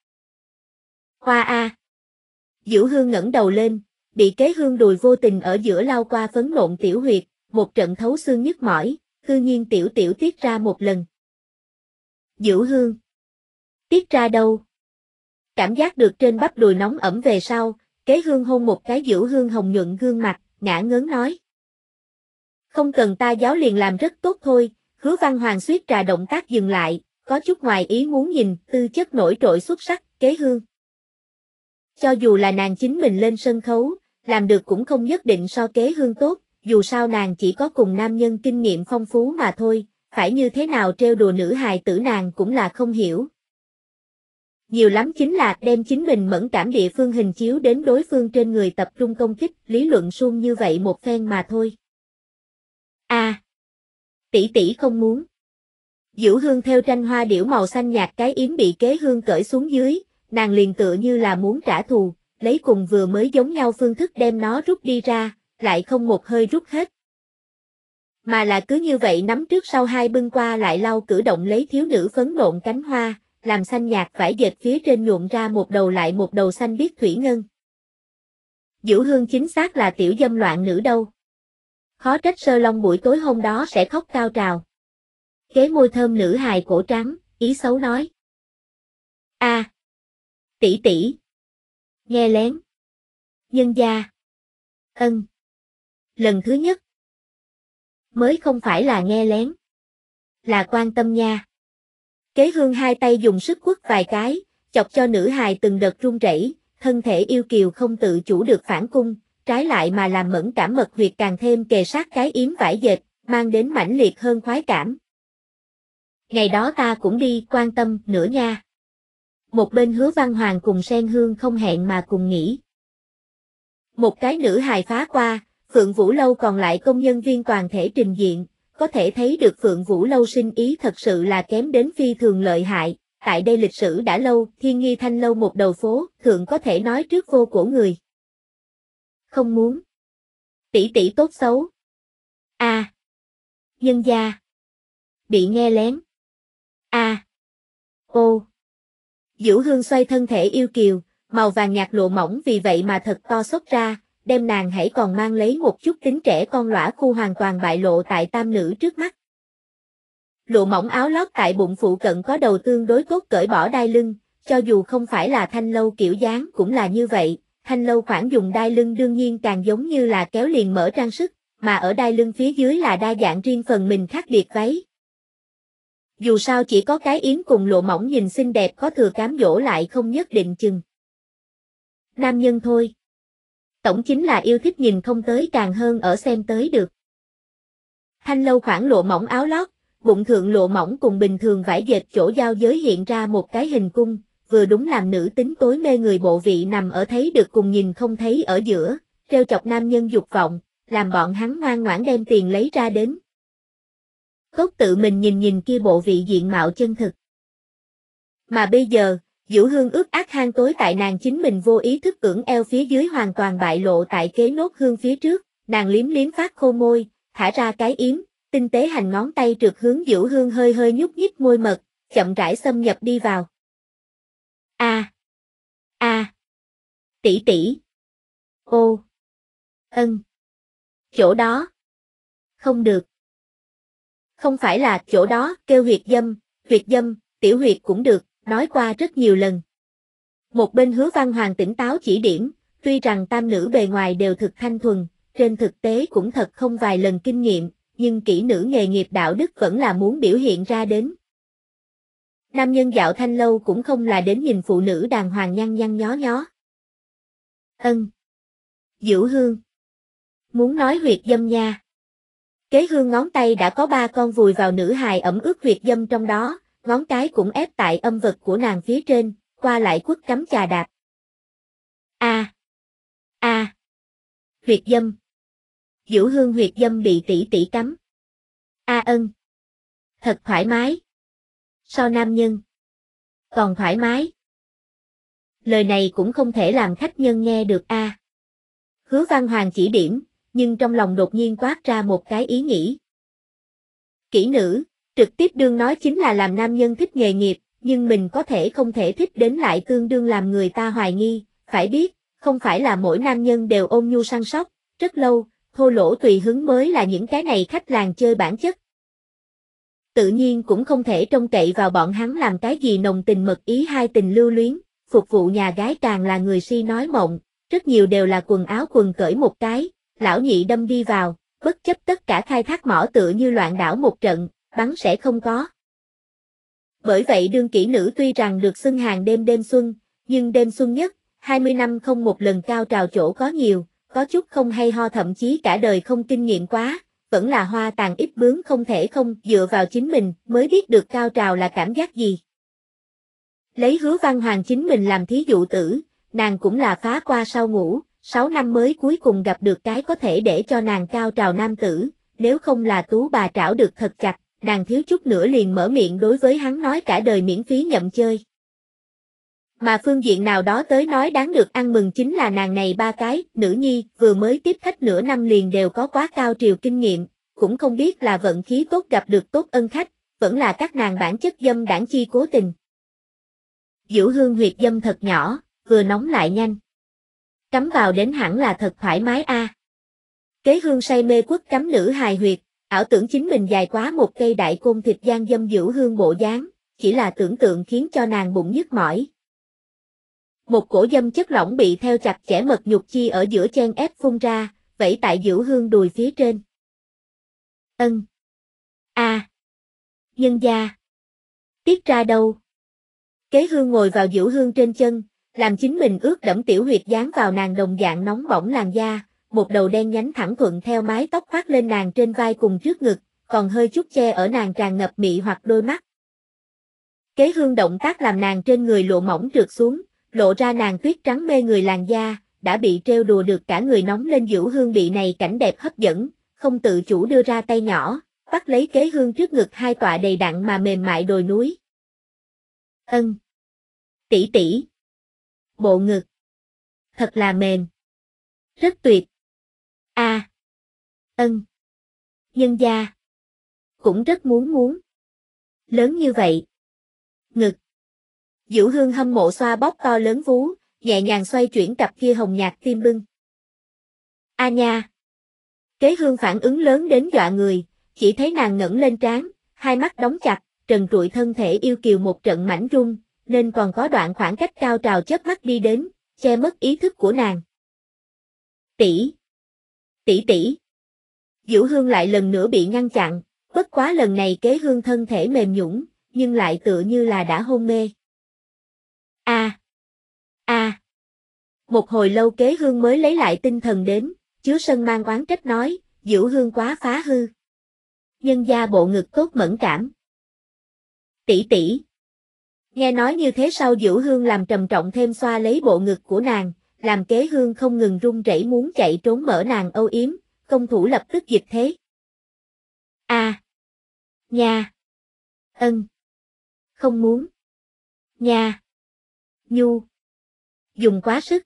Dửu Hương ngẩng đầu lên, bị Kế Hương đùi vô tình ở giữa lao qua phấn nộn tiểu huyệt, một trận thấu xương nhức mỏi, cư nhiên tiểu tiết ra một lần. Dửu Hương. Tiết ra đâu? Cảm giác được trên bắp đùi nóng ẩm về sau, Kế Hương hôn một cái Dửu Hương hồng nhuận gương mặt, ngả ngớn nói. Không cần ta giáo liền làm rất tốt thôi. Hứa Văn Hoàng suýt trà động tác dừng lại, có chút ngoài ý muốn nhìn tư chất nổi trội xuất sắc, Kế Hương. Cho dù là nàng chính mình lên sân khấu, làm được cũng không nhất định so Kế Hương tốt, dù sao nàng chỉ có cùng nam nhân kinh nghiệm phong phú mà thôi, phải như thế nào trêu đùa nữ hài tử nàng cũng là không hiểu. Nhiều lắm chính là đem chính mình mẫn cảm địa phương hình chiếu đến đối phương trên người tập trung công kích, lý luận suông như vậy một phen mà thôi. Tỷ không muốn. Dửu Hương theo tranh hoa điểu màu xanh nhạt cái yếm bị Kế Hương cởi xuống dưới, nàng liền tựa như là muốn trả thù, lấy cùng vừa mới giống nhau phương thức đem nó rút đi ra, lại không một hơi rút hết. Mà là cứ như vậy nắm trước sau hai bưng qua lại lau cử động lấy thiếu nữ phấn nộn cánh hoa, làm xanh nhạt vải dệt phía trên nhuộm ra một đầu lại một đầu xanh biếc thủy ngân. Dửu Hương chính xác là tiểu dâm loạn nữ đâu. Khó trách Sơ Long buổi tối hôm đó sẽ khóc cao trào. Kế môi thơm nữ hài cổ trắng, ý xấu nói. Tỷ. Nghe lén. Nhân gia. Lần thứ nhất. Mới không phải là nghe lén. Là quan tâm nha. Kế Hương hai tay dùng sức quất vài cái, chọc cho nữ hài từng đợt run rẩy, thân thể yêu kiều không tự chủ được phản cung, trái lại mà làm mẫn cảm mật huyệt càng thêm kề sát cái yếm vải dệt, mang đến mãnh liệt hơn khoái cảm. Ngày đó ta cũng đi quan tâm nữa nha. Một bên Hứa Văn Hoàng cùng Sen Hương không hẹn mà cùng nghĩ. Một cái nữ hài phá qua, Phượng Vũ Lâu còn lại công nhân viên toàn thể trình diện, có thể thấy được Phượng Vũ Lâu sinh ý thật sự là kém đến phi thường lợi hại, tại đây lịch sử đã lâu, Thiên Nghi Thanh Lâu một đầu phố, thượng có thể nói trước vô cổ người. Không muốn. Tỷ tốt xấu. Nhân gia. Bị nghe lén. Dửu Hương xoay thân thể yêu kiều, màu vàng nhạt lộ mỏng vì vậy mà thật to xốc ra, đem nàng hãy còn mang lấy một chút tính trẻ con lõa khu hoàn toàn bại lộ tại tam nữ trước mắt. Lộ mỏng áo lót tại bụng phụ cận có đầu tương đối tốt cởi bỏ đai lưng, cho dù không phải là Thanh Lâu kiểu dáng cũng là như vậy, Thanh Lâu khoản dùng đai lưng đương nhiên càng giống như là kéo liền mở trang sức, mà ở đai lưng phía dưới là đa dạng riêng phần mình khác biệt váy. Dù sao chỉ có cái yếm cùng lộ mỏng nhìn xinh đẹp có thừa cám dỗ lại không nhất định chừng. Nam nhân thôi. Tổng chính là yêu thích nhìn không tới càng hơn ở xem tới được. Thanh lâu khoảng lộ mỏng áo lót, bụng thượng lộ mỏng cùng bình thường vải dệt chỗ giao giới hiện ra một cái hình cung, vừa đúng làm nữ tính tối mê người bộ vị nằm ở thấy được cùng nhìn không thấy ở giữa, trêu chọc nam nhân dục vọng, làm bọn hắn ngoan ngoãn đem tiền lấy ra đến. Cốt tự mình nhìn kia bộ vị diện mạo chân thực. Mà bây giờ, Dữu Hương ướt át hang tối tại nàng chính mình vô ý thức cưỡng eo phía dưới hoàn toàn bại lộ tại kế nốt hương phía trước, nàng liếm liếm phát khô môi, thả ra cái yếm, tinh tế hành ngón tay trượt hướng Dữu Hương hơi hơi nhúc nhích môi mật, chậm rãi xâm nhập đi vào. Tỷ tỷ. Ô. Ân. Chỗ đó. Không được. Không phải là chỗ đó, kêu huyệt dâm, tiểu huyệt cũng được, nói qua rất nhiều lần. Một bên Hứa Văn Hoàng tỉnh táo chỉ điểm, tuy rằng tam nữ bề ngoài đều thực thanh thuần, trên thực tế cũng thật không vài lần kinh nghiệm, nhưng kỹ nữ nghề nghiệp đạo đức vẫn là muốn biểu hiện ra đến. Nam nhân dạo thanh lâu cũng không là đến nhìn phụ nữ đàng hoàng nhăn nhăn nhó nhó. Dữu Hương. Muốn nói huyệt dâm nha. Kế Hương ngón tay đã có 3 con vùi vào nữ hài ẩm ướt huyệt dâm trong đó, ngón cái cũng ép tại âm vật của nàng phía trên, qua lại quất cắm chà đạp. Huyệt dâm. Dữu Hương huyệt dâm bị tỷ tỷ cắm. Thật thoải mái. So nam nhân. Còn thoải mái. Lời này cũng không thể làm khách nhân nghe được a. Hứa Văn Hoàng chỉ điểm, nhưng trong lòng đột nhiên toát ra một cái ý nghĩ. Kỹ nữ, trực tiếp đương nói chính là làm nam nhân thích nghề nghiệp, nhưng mình có thể không thể thích đến lại tương đương làm người ta hoài nghi, phải biết, không phải là mỗi nam nhân đều ôn nhu săn sóc, rất lâu, thô lỗ tùy hứng mới là những cái này khách làng chơi bản chất. Tự nhiên cũng không thể trông cậy vào bọn hắn làm cái gì nồng tình mật ý hai tình lưu luyến, phục vụ nhà gái càng là người si nói mộng, rất nhiều đều là quần áo quần cởi một cái, lão nhị đâm đi vào, bất chấp tất cả khai thác mỏ tựa như loạn đảo một trận, bắn sẽ không có. Bởi vậy đương kỹ nữ tuy rằng được xưng hàng đêm xuân, nhưng đêm xuân nhất, 20 năm không một lần cao trào chỗ có nhiều, có chút không hay ho thậm chí cả đời không kinh nghiệm quá, vẫn là hoa tàn ít bướm không thể không dựa vào chính mình mới biết được cao trào là cảm giác gì. Lấy Hứa Văn Hoàng chính mình làm thí dụ tử, nàng cũng là phá qua sau ngủ, 6 năm mới cuối cùng gặp được cái có thể để cho nàng cao trào nam tử, nếu không là tú bà trảo được thật chặt, nàng thiếu chút nữa liền mở miệng đối với hắn nói cả đời miễn phí nhậm chơi. Mà phương diện nào đó tới nói đáng được ăn mừng chính là nàng này 3 cái, nữ nhi, vừa mới tiếp khách nửa năm liền đều có quá cao triều kinh nghiệm, cũng không biết là vận khí tốt gặp được tốt ân khách, vẫn là các nàng bản chất dâm đảng chi cố tình. Dữu Hương huyệt dâm thật nhỏ, vừa nóng lại nhanh. Cắm vào đến hẳn là thật thoải mái a. Kế Hương say mê quất cắm nữ hài huyệt, ảo tưởng chính mình dài quá một cây đại côn thịt gian dâm Dữu Hương bộ dáng, chỉ là tưởng tượng khiến cho nàng bụng nhức mỏi. Một cổ dâm chất lỏng bị theo chặt chẽ mật nhục chi ở giữa chen ép phun ra, vẫy tại Dữu Hương đùi phía trên. Nhân gia. Tiết ra đâu? Kế Hương ngồi vào Dữu Hương trên chân, làm chính mình ướt đẫm tiểu huyệt dán vào nàng đồng dạng nóng bỏng làn da, một đầu đen nhánh thẳng thuận theo mái tóc khoác lên nàng trên vai cùng trước ngực, còn hơi chút che ở nàng tràn ngập mị hoặc đôi mắt. Kế Hương động tác làm nàng trên người lộ mỏng trượt xuống, lộ ra nàng tuyết trắng mê người làn da, đã bị trêu đùa được cả người nóng lên. Dữu Hương bị này cảnh đẹp hấp dẫn, không tự chủ đưa ra tay nhỏ, bắt lấy Kế Hương trước ngực hai tọa đầy đặn mà mềm mại đồi núi. Tỷ tỷ. Bộ ngực. Thật là mềm. Rất tuyệt. Nhân gia. Cũng rất muốn. Lớn như vậy. Ngực. Dữu Hương hâm mộ xoa bóp to lớn vú, nhẹ nhàng xoay chuyển cặp kia hồng nhạt tim bưng. Nha. Kế Hương phản ứng lớn đến dọa người, chỉ thấy nàng ngẩng lên trán, hai mắt đóng chặt, trần trụi thân thể yêu kiều một trận mảnh rung, nên còn có đoạn khoảng cách cao trào chớp mắt đi đến, che mất ý thức của nàng. Tỷ. Dữu Hương lại lần nữa bị ngăn chặn, bất quá lần này Kế Hương thân thể mềm nhũn, nhưng lại tựa như là đã hôn mê. Một hồi lâu Kế Hương mới lấy lại tinh thần đến, chứa sân mang oán trách nói, Dửu Hương quá phá hư. Nhân gia bộ ngực tốt mẫn cảm. Tỷ tỷ. Nghe nói như thế sau Dửu Hương làm trầm trọng thêm xoa lấy bộ ngực của nàng, làm Kế Hương không ngừng run rẩy muốn chạy trốn mở nàng âu yếm, công thủ lập tức dịch thế. Nha. Ân. Không muốn. Nha. Nhu. Dùng quá sức.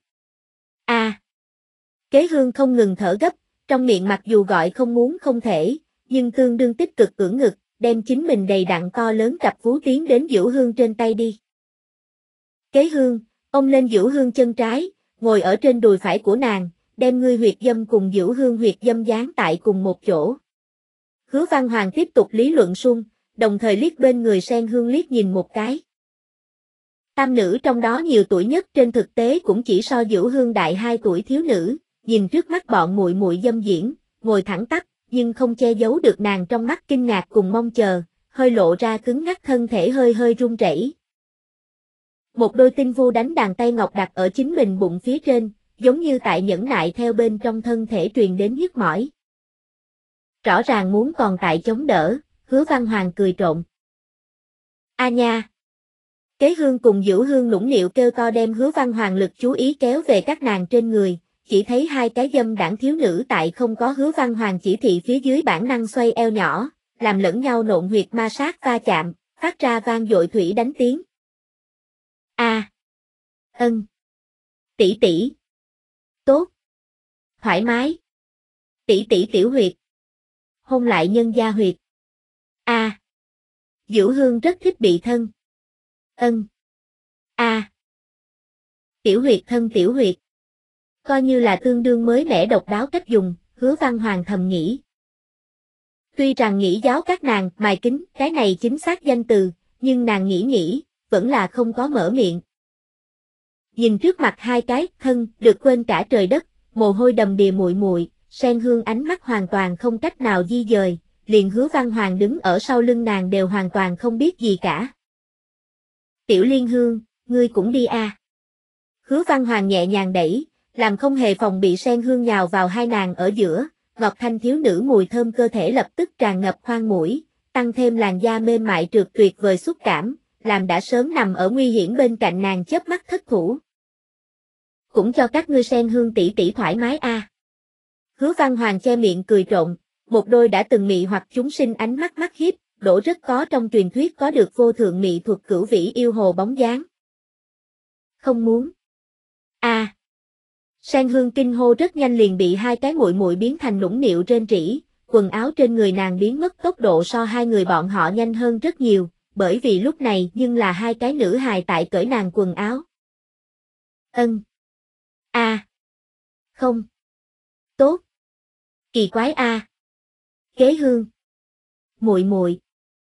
Kế Hương không ngừng thở gấp, trong miệng mặc dù gọi không muốn không thể, nhưng tương đương tích cực ưỡn ngực, đem chính mình đầy đặn to lớn cặp vú tiến đến Dửu Hương trên tay đi. Kế Hương, ôm lên Dửu Hương chân trái, ngồi ở trên đùi phải của nàng, đem ngươi huyệt dâm cùng Dửu Hương huyệt dâm dán tại cùng một chỗ. Hứa Văn Hoàng tiếp tục lý luận sung, đồng thời liếc bên người Sen Hương liếc nhìn một cái. Tam nữ trong đó nhiều tuổi nhất trên thực tế cũng chỉ so Dửu Hương đại 2 tuổi thiếu nữ, nhìn trước mắt bọn muội muội dâm diễn, ngồi thẳng tắp, nhưng không che giấu được nàng trong mắt kinh ngạc cùng mong chờ, hơi lộ ra cứng ngắc thân thể hơi hơi run rẩy. Một đôi tinh vu đánh đàn tay ngọc đặt ở chính mình bụng phía trên, giống như tại nhẫn nại theo bên trong thân thể truyền đến nhức mỏi. Rõ ràng muốn còn tại chống đỡ, Hứa Văn Hoàng cười trộm. Nha. Kế Hương cùng Dửu Hương nũng nịu kêu to đem Hứa Văn Hoàng lực chú ý kéo về các nàng trên người, chỉ thấy hai cái dâm đảng thiếu nữ tại không có Hứa Văn Hoàng chỉ thị phía dưới bản năng xoay eo nhỏ, làm lẫn nhau nộn huyệt ma sát va chạm, phát ra vang dội thủy đánh tiếng. Ân. Tỷ tỷ. Tốt. Thoải mái. Tỷ tỷ tiểu huyệt. Hôn lại nhân gia huyệt. Dửu Hương rất thích bị thân. Ân. Tiểu huyệt thân tiểu huyệt. Coi như là tương đương mới mẻ độc đáo cách dùng, Hứa Văn Hoàng thầm nghĩ. Tuy rằng nghĩ giáo các nàng, mài kính, cái này chính xác danh từ, nhưng nàng nghĩ, vẫn là không có mở miệng. Nhìn trước mặt hai cái thân, được quên cả trời đất, mồ hôi đầm đìa muội muội, Sen Hương ánh mắt hoàn toàn không cách nào di dời, liền Hứa Văn Hoàng đứng ở sau lưng nàng đều hoàn toàn không biết gì cả. Tiểu Liên Hương, ngươi cũng đi Hứa Văn Hoàng nhẹ nhàng đẩy, làm không hề phòng bị Sen Hương nhào vào hai nàng ở giữa, ngọt thanh thiếu nữ mùi thơm cơ thể lập tức tràn ngập khoang mũi, tăng thêm làn da mềm mại trượt tuyệt vời xúc cảm, làm đã sớm nằm ở nguy hiểm bên cạnh nàng chớp mắt thất thủ. Cũng cho các ngươi Sen Hương tỷ tỷ thoải mái Hứa Văn Hoàng che miệng cười trộm, một đôi đã từng mị hoặc chúng sinh ánh mắt mắt hiếp, đổ rất có trong truyền thuyết có được vô thượng mị thuật cửu vĩ yêu hồ bóng dáng. Không muốn. Sen Hương kinh hô rất nhanh liền bị hai cái muội muội biến thành nũng nịu rên rỉ, quần áo trên người nàng biến mất tốc độ so hai người bọn họ nhanh hơn rất nhiều, bởi vì lúc này nhưng là hai cái nữ hài tại cởi nàng quần áo. Ân. Không. Tốt. Kỳ quái Kế Hương. Muội muội.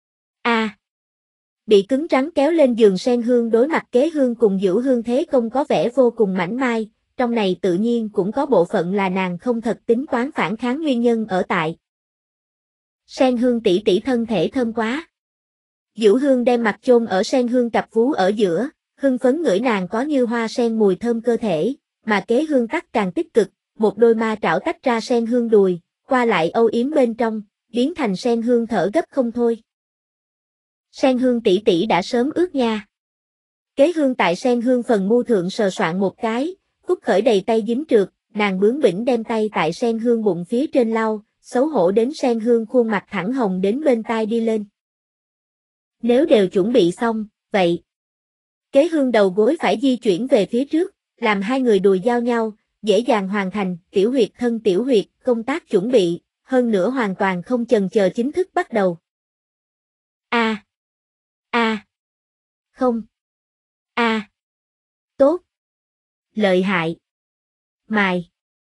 Bị cứng rắn kéo lên giường Sen Hương đối mặt Kế Hương cùng Dửu Hương thế công có vẻ vô cùng mảnh mai, trong này tự nhiên cũng có bộ phận là nàng không thật tính toán phản kháng nguyên nhân ở tại. Sen Hương tỷ tỷ thân thể thơm quá. Dửu Hương đem mặt chôn ở Sen Hương cặp vú ở giữa, hưng phấn ngửi nàng có như hoa sen mùi thơm cơ thể, mà Kế Hương tắc càng tích cực, một đôi ma trảo tách ra Sen Hương đùi, qua lại âu yếm bên trong, biến thành Sen Hương thở gấp không thôi. Sen Hương tỷ tỷ đã sớm ướt nha. Kế Hương tại Sen Hương phần mu thượng sờ soạn một cái, Cúc Khởi đầy tay dính trượt, nàng bướng bỉnh đem tay tại Sen Hương bụng phía trên lau, xấu hổ đến Sen Hương khuôn mặt thẳng hồng đến bên tai đi lên. Nếu đều chuẩn bị xong, vậy. Kế Hương đầu gối phải di chuyển về phía trước, làm hai người đùi giao nhau, dễ dàng hoàn thành, tiểu huyệt thân tiểu huyệt, công tác chuẩn bị, hơn nữa hoàn toàn không chần chờ chính thức bắt đầu. Không. Tốt. Lợi hại. Mài.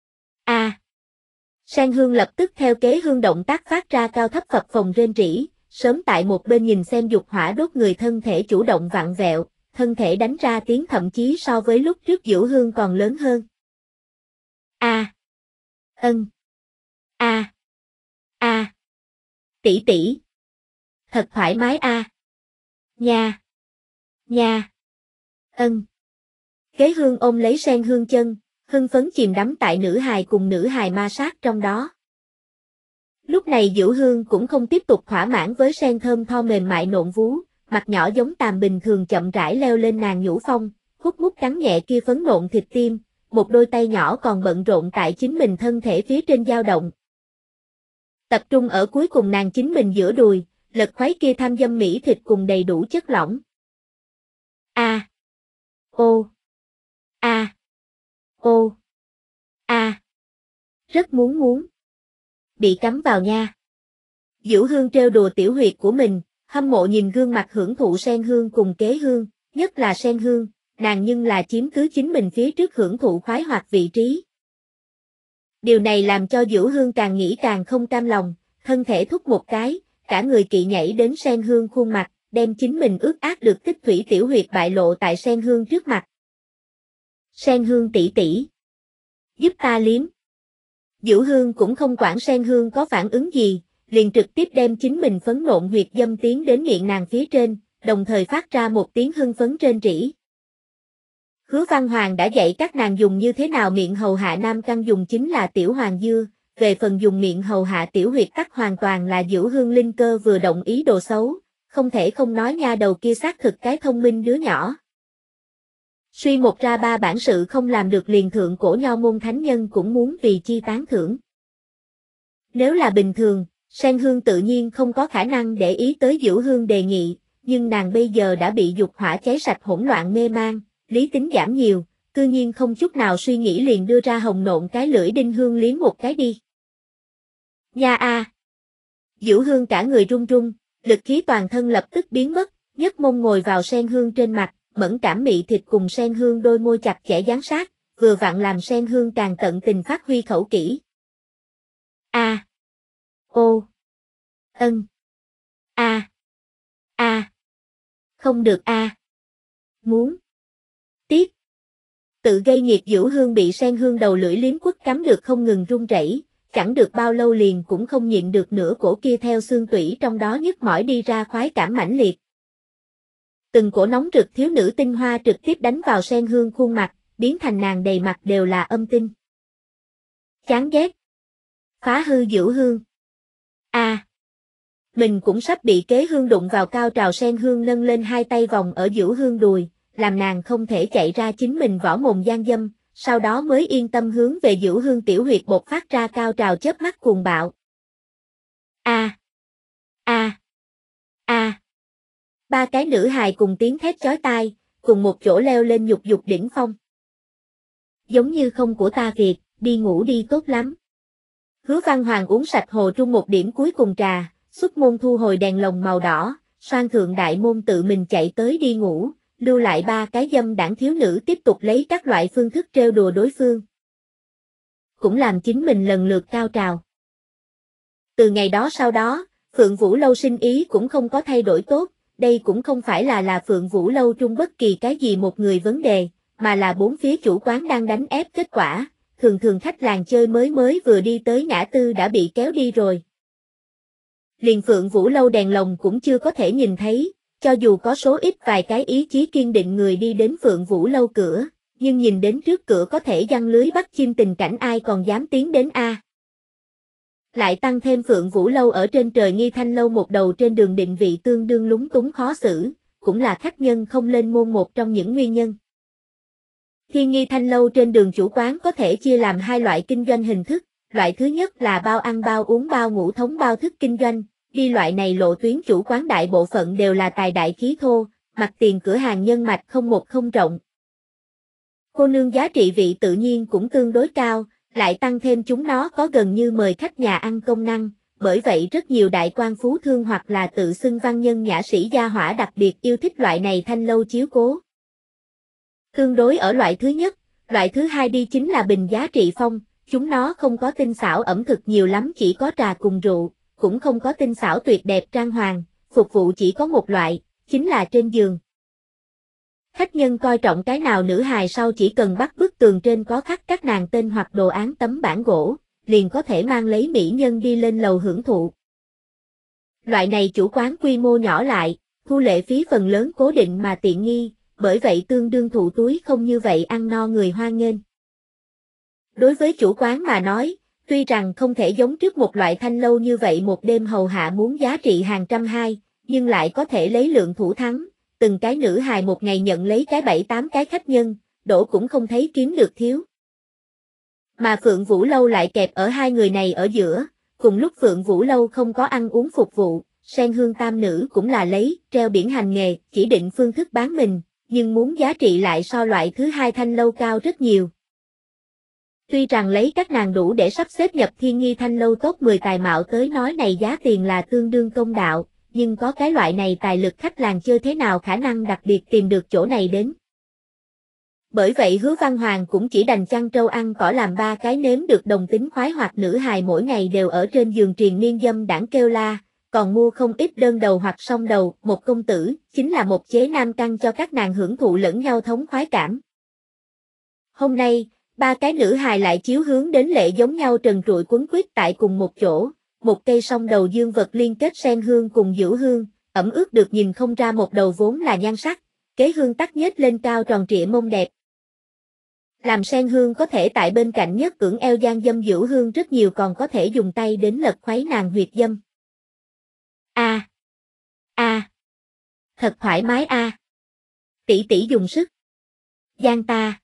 Sen Hương lập tức theo Kế Hương động tác phát ra cao thấp phập phồng rên rỉ, sớm tại một bên nhìn xem dục hỏa đốt người thân thể chủ động vặn vẹo, thân thể đánh ra tiếng thậm chí so với lúc trước Dửu Hương còn lớn hơn. Ân. Tỷ tỷ. Thật thoải mái Nha. Nha. Ân. Kế Hương ôm lấy Sen Hương chân, hưng phấn chìm đắm tại nữ hài cùng nữ hài ma sát trong đó. Lúc này Dửu Hương cũng không tiếp tục thỏa mãn với sen thơm tho mềm mại nộn vú, mặt nhỏ giống tàm bình thường chậm rãi leo lên nàng nhũ phong, hút mút cắn nhẹ kia phấn nộn thịt tim, một đôi tay nhỏ còn bận rộn tại chính mình thân thể phía trên dao động. Tập trung ở cuối cùng nàng chính mình giữa đùi, lật khoái kia tham dâm mỹ thịt cùng đầy đủ chất lỏng. A. Ô. A. Ô. A. Rất muốn. Bị cắm vào nha. Dửu Hương trêu đùa tiểu huyệt của mình, hâm mộ nhìn gương mặt hưởng thụ Sen Hương cùng Kế Hương, nhất là Sen Hương, nàng nhưng là chiếm cứ chính mình phía trước hưởng thụ khoái hoạt vị trí. Điều này làm cho Dửu Hương càng nghĩ càng không cam lòng, thân thể thúc một cái, cả người kỵ nhảy đến Sen Hương khuôn mặt, đem chính mình ướt át được tích thủy tiểu huyệt bại lộ tại Sen Hương trước mặt. Sen Hương tỷ tỷ, giúp ta liếm. Dửu Hương cũng không quản Sen Hương có phản ứng gì, liền trực tiếp đem chính mình phấn nộn huyệt dâm tiến đến miệng nàng phía trên, đồng thời phát ra một tiếng hưng phấn rên rỉ. Hứa Văn Hoàng đã dạy các nàng dùng như thế nào miệng hầu hạ nam căn dùng chính là tiểu hoàng dưa, về phần dùng miệng hầu hạ tiểu huyệt tắc hoàn toàn là Dửu Hương linh cơ vừa động ý đồ xấu, không thể không nói nha đầu kia xác thực cái thông minh đứa nhỏ. Suy một ra ba bản sự không làm được liền thượng cổ nho môn thánh nhân cũng muốn vì chi tán thưởng. Nếu là bình thường, Sen Hương tự nhiên không có khả năng để ý tới Dửu Hương đề nghị, nhưng nàng bây giờ đã bị dục hỏa cháy sạch hỗn loạn mê man, lý tính giảm nhiều, cư nhiên không chút nào suy nghĩ liền đưa ra hồng nộn cái lưỡi đinh hương liếm một cái đi. Nha a! Dửu Hương cả người run run, lực khí toàn thân lập tức biến mất, nhấc mông ngồi vào Sen Hương trên mặt, mẫn cảm mị thịt cùng Sen Hương đôi môi chặt chẽ dán sát, vừa vặn làm Sen Hương càng tận tình phát huy khẩu kỹ. A. Ô. Ân. A. A. Không được a. Muốn. Tiếc. Tự gây nghiệt Dửu Hương bị Sen Hương đầu lưỡi liếm quất cắm được không ngừng run rẩy, chẳng được bao lâu liền cũng không nhịn được nửa cổ kia theo xương tủy trong đó nhức mỏi đi ra khoái cảm mãnh liệt. Từng cổ nóng rực thiếu nữ tinh hoa trực tiếp đánh vào Sen Hương khuôn mặt, biến thành nàng đầy mặt đều là âm tinh. Chán ghét. Phá hư Dửu Hương. A. Mình cũng sắp bị Kế Hương đụng vào cao trào. Sen Hương nâng lên hai tay vòng ở Dửu Hương đùi, làm nàng không thể chạy ra chính mình võ mồm gian dâm, sau đó mới yên tâm hướng về Dửu Hương tiểu huyệt bột phát ra cao trào chớp mắt cuồng bạo. A. A. A. Ba cái nữ hài cùng tiếng thét chói tai, cùng một chỗ leo lên nhục dục đỉnh phong. Giống như không của ta việc, đi ngủ đi tốt lắm. Hứa Văn Hoàng uống sạch hồ trung một điểm cuối cùng trà, xuất môn thu hồi đèn lồng màu đỏ, xoan thượng đại môn tự mình chạy tới đi ngủ, lưu lại ba cái dâm đảng thiếu nữ tiếp tục lấy các loại phương thức trêu đùa đối phương. Cũng làm chính mình lần lượt cao trào. Từ ngày đó sau đó, Phượng Vũ Lâu sinh ý cũng không có thay đổi tốt, đây cũng không phải là Phượng Vũ Lâu trung bất kỳ cái gì một người vấn đề, mà là bốn phía chủ quán đang đánh ép kết quả, thường khách làng chơi mới vừa đi tới ngã tư đã bị kéo đi rồi. Liền Phượng Vũ Lâu đèn lồng cũng chưa có thể nhìn thấy, cho dù có số ít vài cái ý chí kiên định người đi đến Phượng Vũ Lâu cửa, nhưng nhìn đến trước cửa có thể giăng lưới bắt chim tình cảnh ai còn dám tiến đến a. Lại tăng thêm Phượng Vũ Lâu ở trên trời Nghi Thanh Lâu một đầu trên đường định vị tương đương lúng túng khó xử, cũng là khách nhân không lên môn một trong những nguyên nhân. Thiên Nghi Thanh Lâu trên đường chủ quán có thể chia làm hai loại kinh doanh hình thức, loại thứ nhất là bao ăn bao uống bao ngủ thống bao thức kinh doanh, đi loại này lộ tuyến chủ quán đại bộ phận đều là tài đại khí thô, mặt tiền cửa hàng nhân mạch không một không rộng. Cô nương giá trị vị tự nhiên cũng tương đối cao, lại tăng thêm chúng nó có gần như mời khách nhà ăn công năng, bởi vậy rất nhiều đại quan phú thương hoặc là tự xưng văn nhân nhã sĩ gia hỏa đặc biệt yêu thích loại này thanh lâu chiếu cố. Tương đối ở loại thứ nhất, loại thứ hai đi chính là bình giá trị phong, chúng nó không có tinh xảo ẩm thực nhiều lắm chỉ có trà cùng rượu, cũng không có tinh xảo tuyệt đẹp trang hoàng, phục vụ chỉ có một loại, chính là trên giường. Khách nhân coi trọng cái nào nữ hài sau chỉ cần bắt bức tường trên có khắc các nàng tên hoặc đồ án tấm bản gỗ, liền có thể mang lấy mỹ nhân đi lên lầu hưởng thụ. Loại này chủ quán quy mô nhỏ lại, thu lệ phí phần lớn cố định mà tiện nghi, bởi vậy tương đương thụ túi không như vậy ăn no người hoan nghênh. Đối với chủ quán mà nói, tuy rằng không thể giống trước một loại thanh lâu như vậy một đêm hầu hạ muốn giá trị hàng trăm hai, nhưng lại có thể lấy lượng thủ thắng, từng cái nữ hài một ngày nhận lấy cái 7-8 cái khách nhân, đổ cũng không thấy kiếm được thiếu. Mà Phượng Vũ Lâu lại kẹp ở hai người này ở giữa, cùng lúc Phượng Vũ Lâu không có ăn uống phục vụ, Sen Hương tam nữ cũng là lấy, treo biển hành nghề, chỉ định phương thức bán mình, nhưng muốn giá trị lại so loại thứ hai thanh lâu cao rất nhiều. Tuy rằng lấy các nàng đủ để sắp xếp nhập thiên nghi thanh lâu top 10 tài mạo tới nói này giá tiền là tương đương công đạo, nhưng có cái loại này tài lực khách làng chơi thế nào khả năng đặc biệt tìm được chỗ này đến. Bởi vậy Hứa Văn Hoàng cũng chỉ đành chăn trâu ăn cỏ làm ba cái nếm được đồng tính khoái hoặc nữ hài mỗi ngày đều ở trên giường triền miên dâm đảng kêu la, còn mua không ít đơn đầu hoặc song đầu, một công tử, chính là một chế nam căn cho các nàng hưởng thụ lẫn nhau thống khoái cảm. Hôm nay, ba cái nữ hài lại chiếu hướng đến lệ giống nhau trần trụi quấn quýt tại cùng một chỗ, một cây song đầu dương vật liên kết sen hương cùng dửu hương, ẩm ướt được nhìn không ra một đầu vốn là nhan sắc, kế hương tắc nhếch lên cao tròn trịa mông đẹp. Làm sen hương có thể tại bên cạnh nhất cưỡng eo gian dâm dửu hương rất nhiều còn có thể dùng tay đến lật khuấy nàng huyệt dâm. Thật thoải mái tỷ tỷ dùng sức. Gian ta.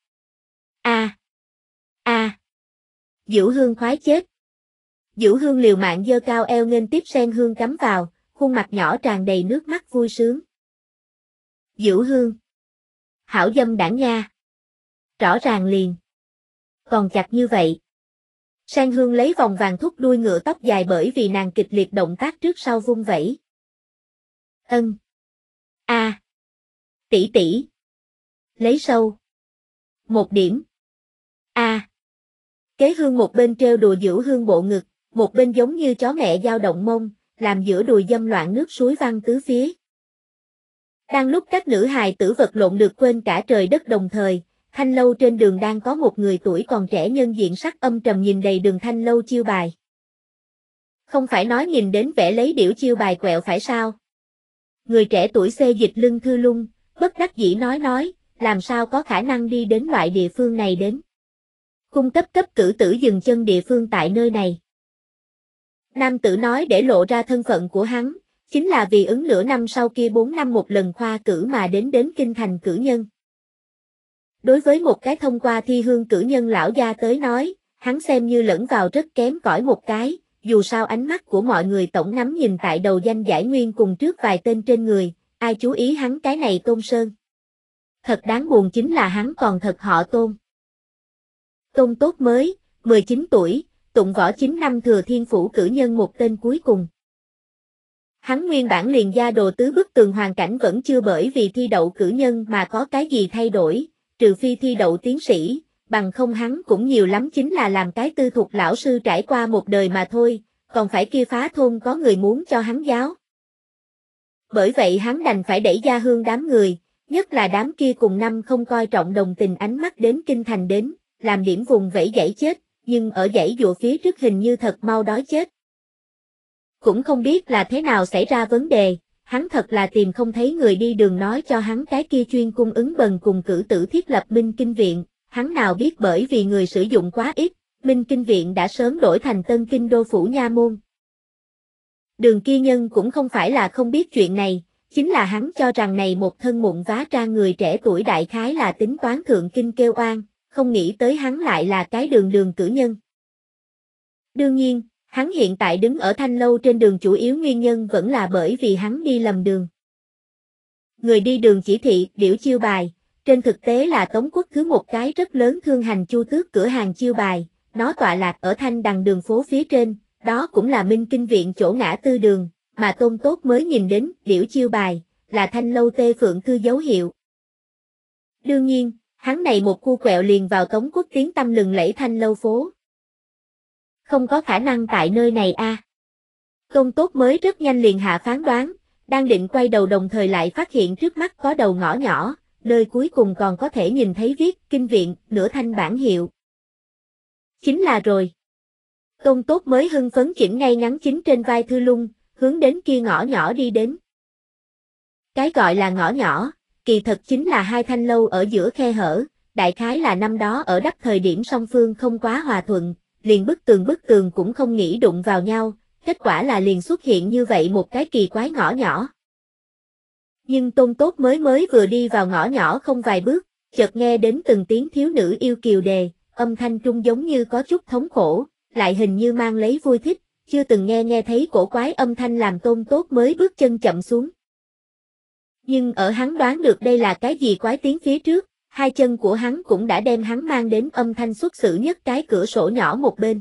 Dửu hương khoái chết. Dửu hương liều mạng giơ cao eo nghênh tiếp sen hương cắm vào, khuôn mặt nhỏ tràn đầy nước mắt vui sướng. Dửu hương. Hảo dâm đảng nha. Rõ ràng liền. Còn chặt như vậy. Sen hương lấy vòng vàng thúc đuôi ngựa tóc dài bởi vì nàng kịch liệt động tác trước sau vung vẩy. Tỷ tỷ. Lấy sâu. Một điểm. Kế hương một bên treo đùa Dửu hương bộ ngực, một bên giống như chó mẹ dao động mông, làm giữa đùi dâm loạn nước suối văng tứ phía. Đang lúc các nữ hài tử vật lộn được quên cả trời đất đồng thời, thanh lâu trên đường đang có một người tuổi còn trẻ nhân diện sắc âm trầm nhìn đầy đường thanh lâu chiêu bài. Không phải nói nhìn đến vẻ lấy điểu chiêu bài quẹo phải sao? Người trẻ tuổi xê dịch lưng thư lung, bất đắc dĩ nói, làm sao có khả năng đi đến loại địa phương này đến. Cung cấp cử tử dừng chân địa phương tại nơi này. Nam tử nói để lộ ra thân phận của hắn, chính là vì ứng nửa năm sau kia 4 năm một lần khoa cử mà đến kinh thành cử nhân. Đối với một cái thông qua thi hương cử nhân lão gia tới nói, hắn xem như lẫn vào rất kém cỏi một cái, dù sao ánh mắt của mọi người tổng ngắm nhìn tại đầu danh giải nguyên cùng trước vài tên trên người, ai chú ý hắn cái này Tôn Sơn. Thật đáng buồn chính là hắn còn thật họ Tôn. Tôn Tốt mới, 19 tuổi, tụng võ 9 năm thừa thiên phủ cử nhân một tên cuối cùng. Hắn nguyên bản liền gia đồ tứ bức tường hoàn cảnh vẫn chưa bởi vì thi đậu cử nhân mà có cái gì thay đổi, trừ phi thi đậu tiến sĩ, bằng không hắn cũng nhiều lắm chính là làm cái tư thục lão sư trải qua một đời mà thôi, còn phải kia phá thôn có người muốn cho hắn giáo. Bởi vậy hắn đành phải đẩy gia hương đám người, nhất là đám kia cùng năm không coi trọng đồng tình ánh mắt đến kinh thành đến, làm điểm vùng vẫy dãy chết, nhưng ở dãy dụa phía trước hình như thật mau đói chết. Cũng không biết là thế nào xảy ra vấn đề, hắn thật là tìm không thấy người đi đường nói cho hắn cái kia chuyên cung ứng bần cùng cử tử thiết lập Minh Kinh Viện, hắn nào biết bởi vì người sử dụng quá ít, Minh Kinh Viện đã sớm đổi thành Tân Kinh Đô Phủ Nha Môn. Đường kia nhân cũng không phải là không biết chuyện này, chính là hắn cho rằng này một thân mụn vá ra người trẻ tuổi đại khái là tính toán thượng kinh kêu oan, không nghĩ tới hắn lại là cái đường cử nhân. Đương nhiên, hắn hiện tại đứng ở thanh lâu trên đường chủ yếu nguyên nhân vẫn là bởi vì hắn đi lầm đường. Người đi đường chỉ thị, điểu chiêu bài, trên thực tế là Tống Quốc thứ một cái rất lớn thương hành chu tước cửa hàng chiêu bài, nó tọa lạc ở thanh đằng đường phố phía trên, đó cũng là Minh Kinh Viện chỗ ngã tư đường, mà Tôn Tốt mới nhìn đến, điểu chiêu bài, là thanh lâu Tê Phượng Thư dấu hiệu. Đương nhiên, hắn này một cu quẹo liền vào Tống Quốc tiếng tăm lừng lẫy thanh lâu phố. Không có khả năng tại nơi này Tôn Tốt mới rất nhanh liền hạ phán đoán, đang định quay đầu đồng thời lại phát hiện trước mắt có đầu ngõ nhỏ, nơi cuối cùng còn có thể nhìn thấy viết Kinh Viện, nửa thanh bản hiệu. Chính là rồi. Tôn Tốt mới hưng phấn chỉnh ngay ngắn chính trên vai Thư Lung, hướng đến kia ngõ nhỏ đi đến. Cái gọi là ngõ nhỏ, kỳ thật chính là hai thanh lâu ở giữa khe hở, đại khái là năm đó ở đắp thời điểm song phương không quá hòa thuận, liền bức tường cũng không nghĩ đụng vào nhau, kết quả là liền xuất hiện như vậy một cái kỳ quái ngõ nhỏ. Nhưng Tôn Tốt mới vừa đi vào ngõ nhỏ không vài bước, chợt nghe đến từng tiếng thiếu nữ yêu kiều đề, âm thanh trung giống như có chút thống khổ, lại hình như mang lấy vui thích, chưa từng nghe thấy cổ quái âm thanh làm Tôn Tốt mới bước chân chậm xuống. Nhưng ở hắn đoán được đây là cái gì quái tiếng phía trước, hai chân của hắn cũng đã đem hắn mang đến âm thanh xuất xứ nhất cái cửa sổ nhỏ một bên.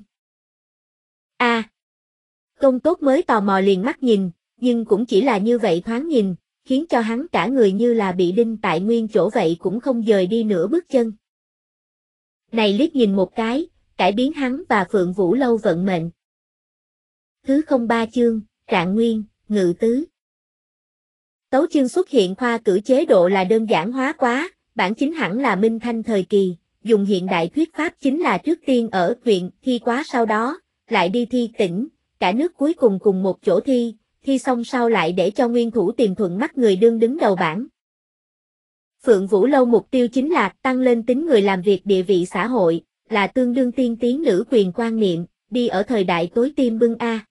Tôn Tốt mới tò mò liền mắt nhìn, nhưng cũng chỉ là như vậy thoáng nhìn, khiến cho hắn cả người như là bị đinh tại nguyên chỗ vậy cũng không dời đi nửa bước chân. Này liếc nhìn một cái, cải biến hắn và Phượng Vũ Lâu vận mệnh. Thứ 03 chương, Trạng Nguyên, Ngự Tứ. Tấu chương xuất hiện khoa cử chế độ là đơn giản hóa quá, bản chính hẳn là Minh Thanh thời kỳ, dùng hiện đại thuyết pháp chính là trước tiên ở huyện thi quá sau đó, lại đi thi tỉnh, cả nước cuối cùng cùng một chỗ thi xong sau lại để cho nguyên thủ tìm thuận mắt người đương đứng đầu bảng. Phượng Vũ Lâu mục tiêu chính là tăng lên tính người làm việc địa vị xã hội, là tương đương tiên tiến nữ quyền quan niệm, đi ở thời đại tối tim bưng a.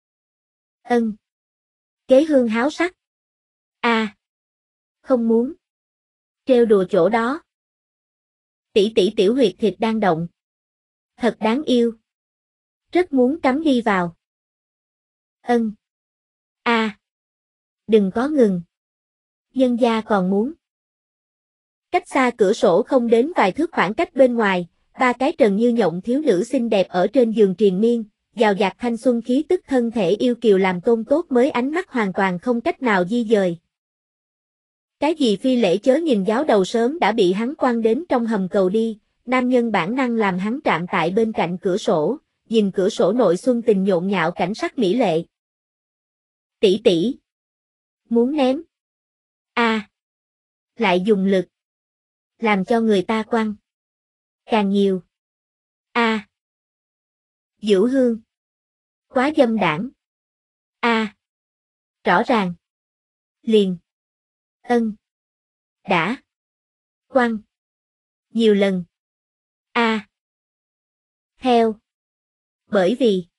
Kế hương háo sắc. Không muốn. Trêu đùa chỗ đó. Tỷ tỷ tiểu huyệt thịt đang động. Thật đáng yêu. Rất muốn cắm đi vào. Đừng có ngừng. Nhân gia còn muốn. Cách xa cửa sổ không đến vài thước khoảng cách bên ngoài, ba cái trần như nhộng thiếu nữ xinh đẹp ở trên giường triền miên, dào dạt thanh xuân khí tức thân thể yêu kiều làm Tôn Tốt mới ánh mắt hoàn toàn không cách nào di dời. Cái gì phi lễ chớ nhìn giáo đầu sớm đã bị hắn quăng đến trong hầm cầu đi, nam nhân bản năng làm hắn trạm tại bên cạnh cửa sổ, nhìn cửa sổ nội xuân tình nhộn nhạo cảnh sắc mỹ lệ. Tỷ tỷ. Muốn ném. Lại dùng lực. Làm cho người ta quăng. Càng nhiều. Dữ hương. Quá dâm đảng. Rõ ràng. Liền. Đã. Quăng. Nhiều lần. Theo. Bởi vì.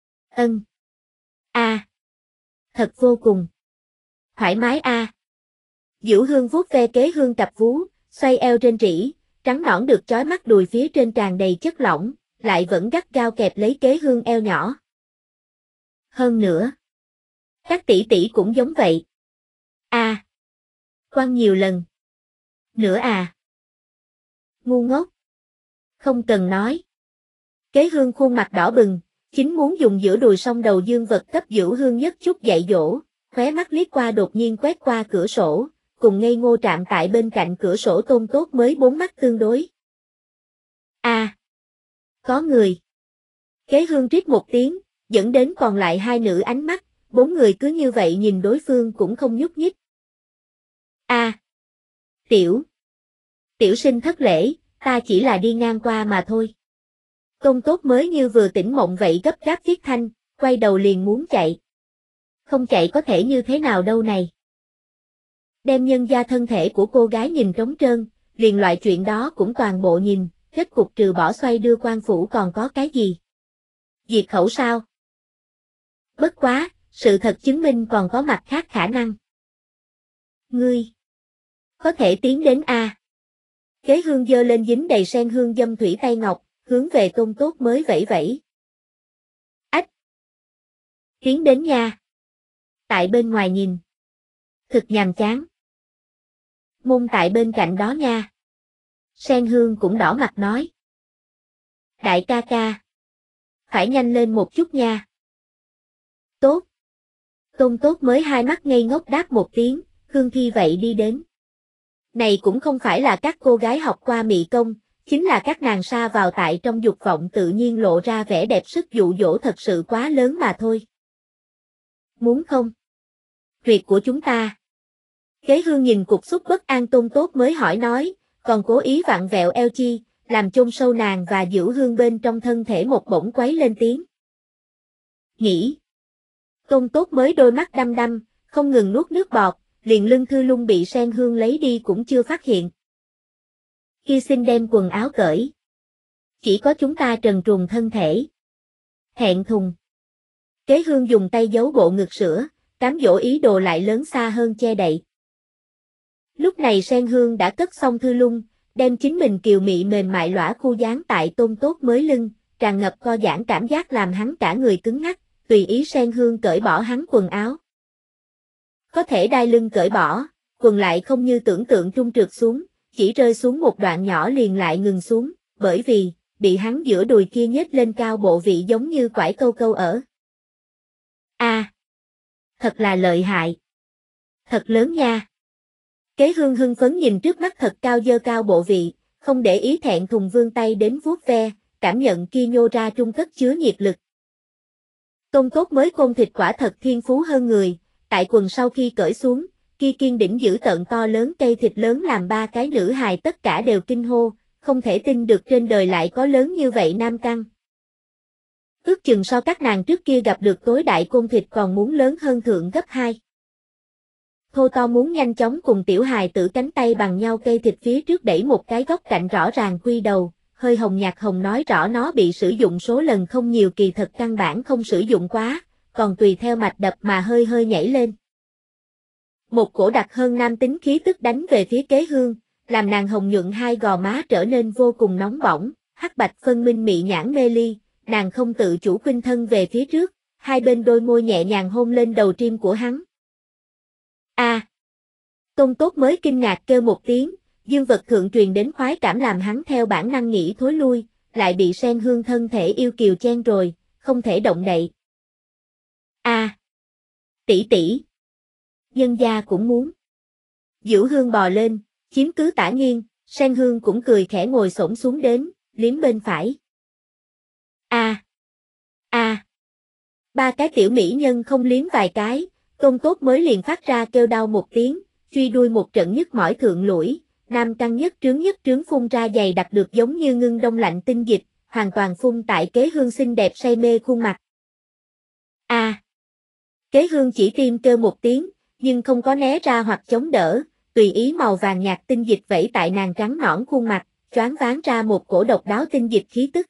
Thật vô cùng. Thoải mái Dữ hương vuốt ve kế hương cặp vú, xoay eo trên rỉ, trắng nõn được chói mắt đùi phía trên tràn đầy chất lỏng, lại vẫn gắt gao kẹp lấy kế hương eo nhỏ. Hơn nữa. Các tỷ tỷ cũng giống vậy. Quăng nhiều lần. Nữa Ngu ngốc. Không cần nói. Kế hương khuôn mặt đỏ bừng, chính muốn dùng giữa đùi song đầu dương vật cấp Dữ hương nhất chút dạy dỗ, khóe mắt liếc qua đột nhiên quét qua cửa sổ, cùng ngây ngô trạm tại bên cạnh cửa sổ Tôn Tốt mới bốn mắt tương đối. Có người. Kế hương rít một tiếng, dẫn đến còn lại hai nữ ánh mắt, bốn người cứ như vậy nhìn đối phương cũng không nhúc nhích. Tiểu sinh thất lễ, ta chỉ là đi ngang qua mà thôi. Tôn Tốt mới như vừa tỉnh mộng vậy gấp gáp viết thanh, quay đầu liền muốn chạy. Không chạy có thể như thế nào đâu này. Đem nhân gia thân thể của cô gái nhìn trống trơn, liền loại chuyện đó cũng toàn bộ nhìn, kết cục trừ bỏ xoay đưa quan phủ còn có cái gì? Diệt khẩu sao? Bất quá, sự thật chứng minh còn có mặt khác khả năng. Ngươi có thể tiến đến Kế hương giơ lên dính đầy sen hương dâm thủy tay ngọc, hướng về Tôn Tốt mới vẫy vẫy. Tiến đến nha. Tại bên ngoài nhìn. Thực nhàm chán. Môn tại bên cạnh đó nha. Sen hương cũng đỏ mặt nói. Đại ca ca. Phải nhanh lên một chút nha. Tốt. Tôn Tốt mới hai mắt ngây ngốc đáp một tiếng, hương thi vậy đi đến. Này cũng không phải là các cô gái học qua mị công, chính là các nàng sa vào tại trong dục vọng tự nhiên lộ ra vẻ đẹp sức dụ dỗ thật sự quá lớn mà thôi. Muốn không? Huyệt của chúng ta. Kế hương nhìn cục xúc bất an Tôn Tốt mới hỏi nói, còn cố ý vặn vẹo eo chi, làm chôn sâu nàng và Dữ hương bên trong thân thể một bổng quấy lên tiếng. Nghĩ. Tôn Tốt mới đôi mắt đăm đăm, không ngừng nuốt nước bọt, liền lưng Thư Lung bị Sen Hương lấy đi cũng chưa phát hiện. Kia xin đem quần áo cởi. Chỉ có chúng ta trần truồng thân thể. Thẹn thùng. Kế Hương dùng tay giấu bộ ngực sữa, cám dỗ ý đồ lại lớn xa hơn che đậy. Lúc này Sen Hương đã cất xong Thư Lung, đem chính mình kiều mị mềm mại lõa khu dán tại Tôn Tốt mới lưng, tràn ngập co giãn cảm giác làm hắn cả người cứng ngắc, tùy ý Sen Hương cởi bỏ hắn quần áo. Có thể đai lưng cởi bỏ, quần lại không như tưởng tượng trung trượt xuống, chỉ rơi xuống một đoạn nhỏ liền lại ngừng xuống, bởi vì, bị hắn giữa đùi kia nhếch lên cao bộ vị giống như quải câu câu ở. Thật là lợi hại. Thật lớn nha. Kế Hương hưng phấn nhìn trước mắt thật cao dơ cao bộ vị, không để ý thẹn thùng vươn tay đến vuốt ve, cảm nhận kia nhô ra trung cất chứa nhiệt lực. Tôn Tốt mới côn thịt quả thật thiên phú hơn người, tại quần sau khi cởi xuống, kia kiên đỉnh giữ tợn to lớn cây thịt lớn làm ba cái nữ hài tất cả đều kinh hô, không thể tin được trên đời lại có lớn như vậy nam căng. Ước chừng so các nàng trước kia gặp được tối đại côn thịt còn muốn lớn hơn thượng gấp 2. Thô to muốn nhanh chóng cùng tiểu hài tử cánh tay bằng nhau cây thịt phía trước đẩy một cái góc cạnh rõ ràng quy đầu, hơi hồng nhạt hồng nói rõ nó bị sử dụng số lần không nhiều kỳ thật căn bản không sử dụng quá, còn tùy theo mạch đập mà hơi hơi nhảy lên. Một cổ đặc hơn nam tính khí tức đánh về phía Kế Hương, làm nàng hồng nhuận hai gò má trở nên vô cùng nóng bỏng, hắc bạch phân minh mị nhãn mê ly, nàng không tự chủ khuynh thân về phía trước, hai bên đôi môi nhẹ nhàng hôn lên đầu tim của hắn. Tôn Tốt mới kinh ngạc kêu một tiếng, dương vật thượng truyền đến khoái cảm làm hắn theo bản năng nghĩ thối lui, lại bị Sen Hương thân thể yêu kiều chen rồi, không thể động đậy. Tỷ tỷ. Nhân gia cũng muốn. Dữu Hương bò lên, chiếm cứ tả nghiêng, Sen Hương cũng cười khẽ ngồi xổm xuống đến, liếm bên phải. Ba cái tiểu mỹ nhân không liếm vài cái, Tôn Tốt mới liền phát ra kêu đau một tiếng, truy đuôi một trận nhức mỏi thượng lũi, nam căng nhất trướng phun ra dày đặc được giống như ngưng đông lạnh tinh dịch, hoàn toàn phun tại Kế Hương xinh đẹp say mê khuôn mặt. Kế Hương chỉ tim kêu một tiếng, nhưng không có né ra hoặc chống đỡ, tùy ý màu vàng nhạt tinh dịch vẩy tại nàng trắng nõn khuôn mặt, choáng váng ra một cổ độc đáo tinh dịch khí tức.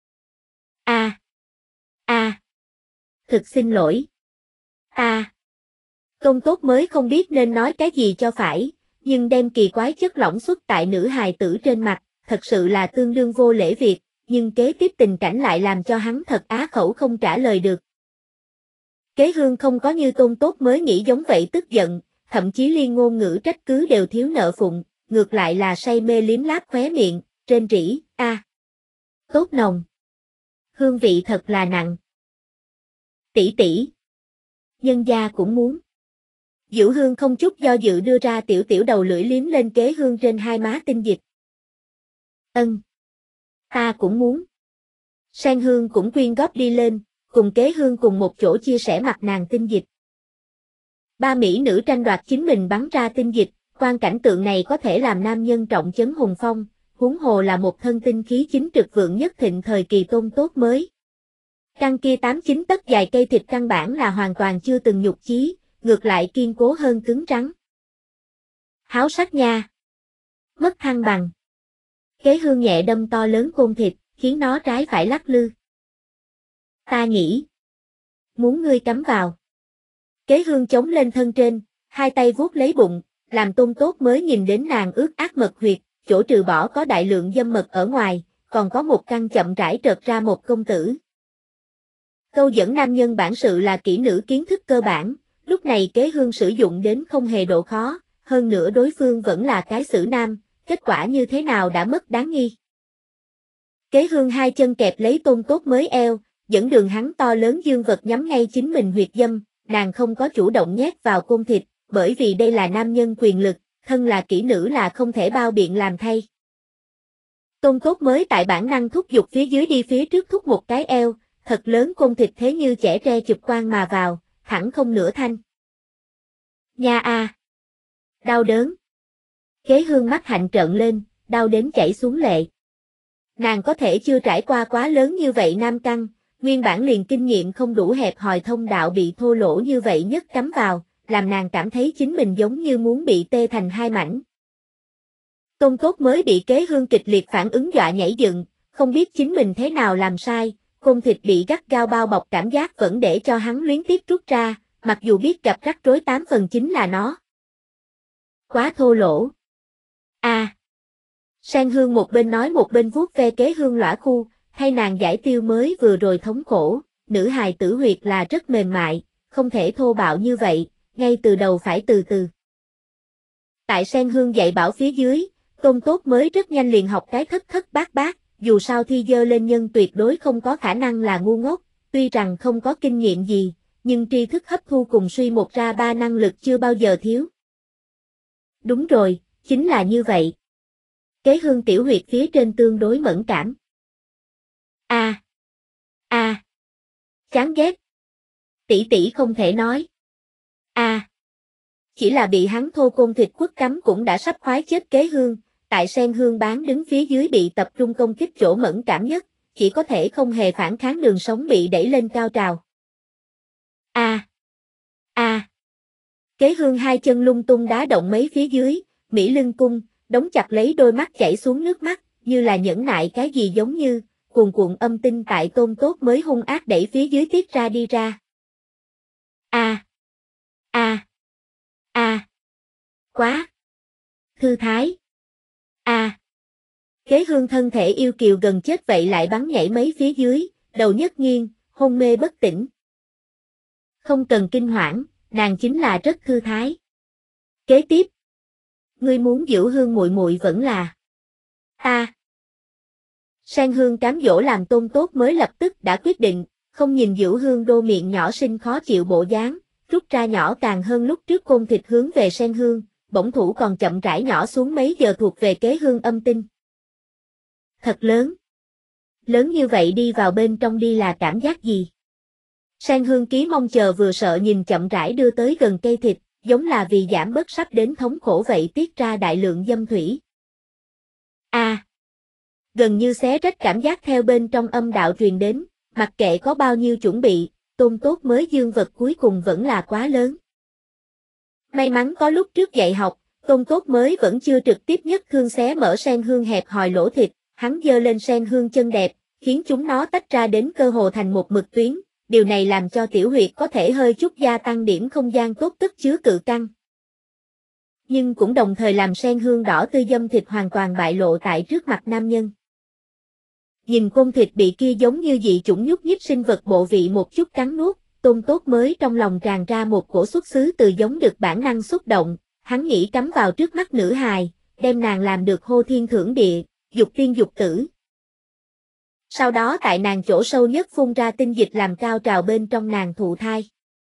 Thực xin lỗi. Tôn Tốt mới không biết nên nói cái gì cho phải, nhưng đem kỳ quái chất lỏng xuất tại nữ hài tử trên mặt, thật sự là tương đương vô lễ việc, nhưng kế tiếp tình cảnh lại làm cho hắn thật á khẩu không trả lời được. Kế Hương không có như Tôn Tốt mới nghĩ giống vậy tức giận, thậm chí liên ngôn ngữ trách cứ đều thiếu nợ phụng, ngược lại là say mê liếm láp khóe miệng, rên rỉ, tốt nồng. Hương vị thật là nặng. Tỷ tỷ. Nhân gia cũng muốn. Dữu Hương không chút do dự đưa ra tiểu đầu lưỡi liếm lên Kế Hương trên hai má tinh dịch. Ta cũng muốn. Sen Hương cũng quyên góp đi lên, cùng Kế Hương cùng một chỗ chia sẻ mặt nàng tinh dịch. Ba mỹ nữ tranh đoạt chính mình bắn ra tinh dịch, quan cảnh tượng này có thể làm nam nhân trọng chấn hùng phong, huống hồ là một thân tinh khí chính trực vượng nhất thịnh thời kỳ Tôn Tốt mới. Căn kia 8-9 tấc dài cây thịt căn bản là hoàn toàn chưa từng nhục chí, ngược lại kiên cố hơn cứng rắn. Háo sắc nha. Mất thăng bằng. Kế Hương nhẹ đâm to lớn côn thịt, khiến nó trái phải lắc lư. Ta nghĩ. Muốn ngươi cắm vào. Kế Hương chống lên thân trên, hai tay vuốt lấy bụng, làm Tôn Tốt mới nhìn đến nàng ướt át mật huyệt, chỗ trừ bỏ có đại lượng dâm mật ở ngoài, còn có một căn chậm rãi trợt ra một công tử. Câu dẫn nam nhân bản sự là kỹ nữ kiến thức cơ bản, lúc này Kế Hương sử dụng đến không hề độ khó, hơn nữa đối phương vẫn là cái xử nam, kết quả như thế nào đã mất đáng nghi. Kế Hương hai chân kẹp lấy Tôn Tốt mới eo, dẫn đường hắn to lớn dương vật nhắm ngay chính mình huyệt dâm, nàng không có chủ động nhét vào côn thịt, bởi vì đây là nam nhân quyền lực, thân là kỹ nữ là không thể bao biện làm thay. Tôn Tốt mới tại bản năng thúc giục phía dưới đi phía trước thúc một cái eo, thật lớn côn thịt thế như chẻ tre chụp quang mà vào, thẳng không nửa thanh. Nha Đau đớn. Kế Hương mắt hạnh trợn lên, đau đến chảy xuống lệ. Nàng có thể chưa trải qua quá lớn như vậy nam căng, nguyên bản liền kinh nghiệm không đủ hẹp hòi thông đạo bị thô lỗ như vậy nhất cắm vào, làm nàng cảm thấy chính mình giống như muốn bị tê thành hai mảnh. Tôn Tốt mới bị Kế Hương kịch liệt phản ứng dọa nhảy dựng, không biết chính mình thế nào làm sai, côn thịt bị gắt gao bao bọc cảm giác vẫn để cho hắn luyến tiếc rút ra, mặc dù biết gặp rắc rối 8 phần chính là nó. Quá thô lỗ. Sang Hương một bên nói một bên vuốt ve Kế Hương lõa khu, thay nàng giải tiêu mới vừa rồi thống khổ, nữ hài tử huyệt là rất mềm mại, không thể thô bạo như vậy, ngay từ đầu phải từ từ. Tại Sang Hương dạy bảo phía dưới, Tôn Tốt mới rất nhanh liền học cái thất thất bát bát, dù sao thi dơ lên nhân tuyệt đối không có khả năng là ngu ngốc, tuy rằng không có kinh nghiệm gì, nhưng tri thức hấp thu cùng suy một ra ba năng lực chưa bao giờ thiếu. Đúng rồi, chính là như vậy. Kế Hương tiểu huyệt phía trên tương đối mẫn cảm. Chán ghét. Tỷ tỷ không thể nói. Chỉ là bị hắn thô côn thịt quất cắm cũng đã sắp khoái chết Kế Hương, tại Sen Hương bán đứng phía dưới bị tập trung công kích chỗ mẫn cảm nhất, chỉ có thể không hề phản kháng đường sống bị đẩy lên cao trào. Kế Hương hai chân lung tung đá động mấy phía dưới, Mỹ Lưng cung, đóng chặt lấy đôi mắt chảy xuống nước mắt, như là nhẫn nại cái gì giống như, cuồn cuộn âm tinh tại Tôn Tốt mới hung ác đẩy phía dưới tiết ra đi ra. Quá thư thái. Kế Hương thân thể yêu kiều gần chết vậy lại bắn nhảy mấy phía dưới, đầu nhất nghiêng, hôn mê bất tỉnh. Không cần kinh hoảng, nàng chính là rất thư thái. Kế tiếp, ngươi muốn giữ Hương muội muội vẫn là ta. Sang Hương cám dỗ làm Tôn Tốt mới lập tức đã quyết định, không nhìn giữ Hương đô miệng nhỏ xinh khó chịu bộ dáng, rút ra nhỏ càng hơn lúc trước côn thịt hướng về Sen Hương, bổng thủ còn chậm rãi nhỏ xuống mấy giờ thuộc về Kế Hương âm tinh. Thật lớn. Lớn như vậy đi vào bên trong đi là cảm giác gì? Sang Hương ký mong chờ vừa sợ nhìn chậm rãi đưa tới gần cây thịt, giống là vì giảm bớt sắp đến thống khổ vậy tiết ra đại lượng dâm thủy. Gần như xé rách cảm giác theo bên trong âm đạo truyền đến, mặc kệ có bao nhiêu chuẩn bị, Tôn Tốt mới dương vật cuối cùng vẫn là quá lớn. May mắn có lúc trước dạy học, Tôn Tốt mới vẫn chưa trực tiếp nhất thương xé mở Sen Hương hẹp hòi lỗ thịt, hắn giơ lên Sen Hương chân đẹp, khiến chúng nó tách ra đến cơ hồ thành một mực tuyến, điều này làm cho tiểu huyệt có thể hơi chút gia tăng điểm không gian tốt tức chứa cự căng. Nhưng cũng đồng thời làm Sen Hương đỏ tươi dâm thịt hoàn toàn bại lộ tại trước mặt nam nhân. Nhìn côn thịt bị kia giống như dị chủng nhúc nhích sinh vật bộ vị một chút cắn nuốt, Tôn Tốt mới trong lòng tràn ra một cổ xuất xứ từ giống được bản năng xúc động, hắn nghĩ cắm vào trước mắt nữ hài, đem nàng làm được hô thiên thưởng địa, dục tiên dục tử. Sau đó tại nàng chỗ sâu nhất phun ra tinh dịch làm cao trào bên trong nàng thụ thai.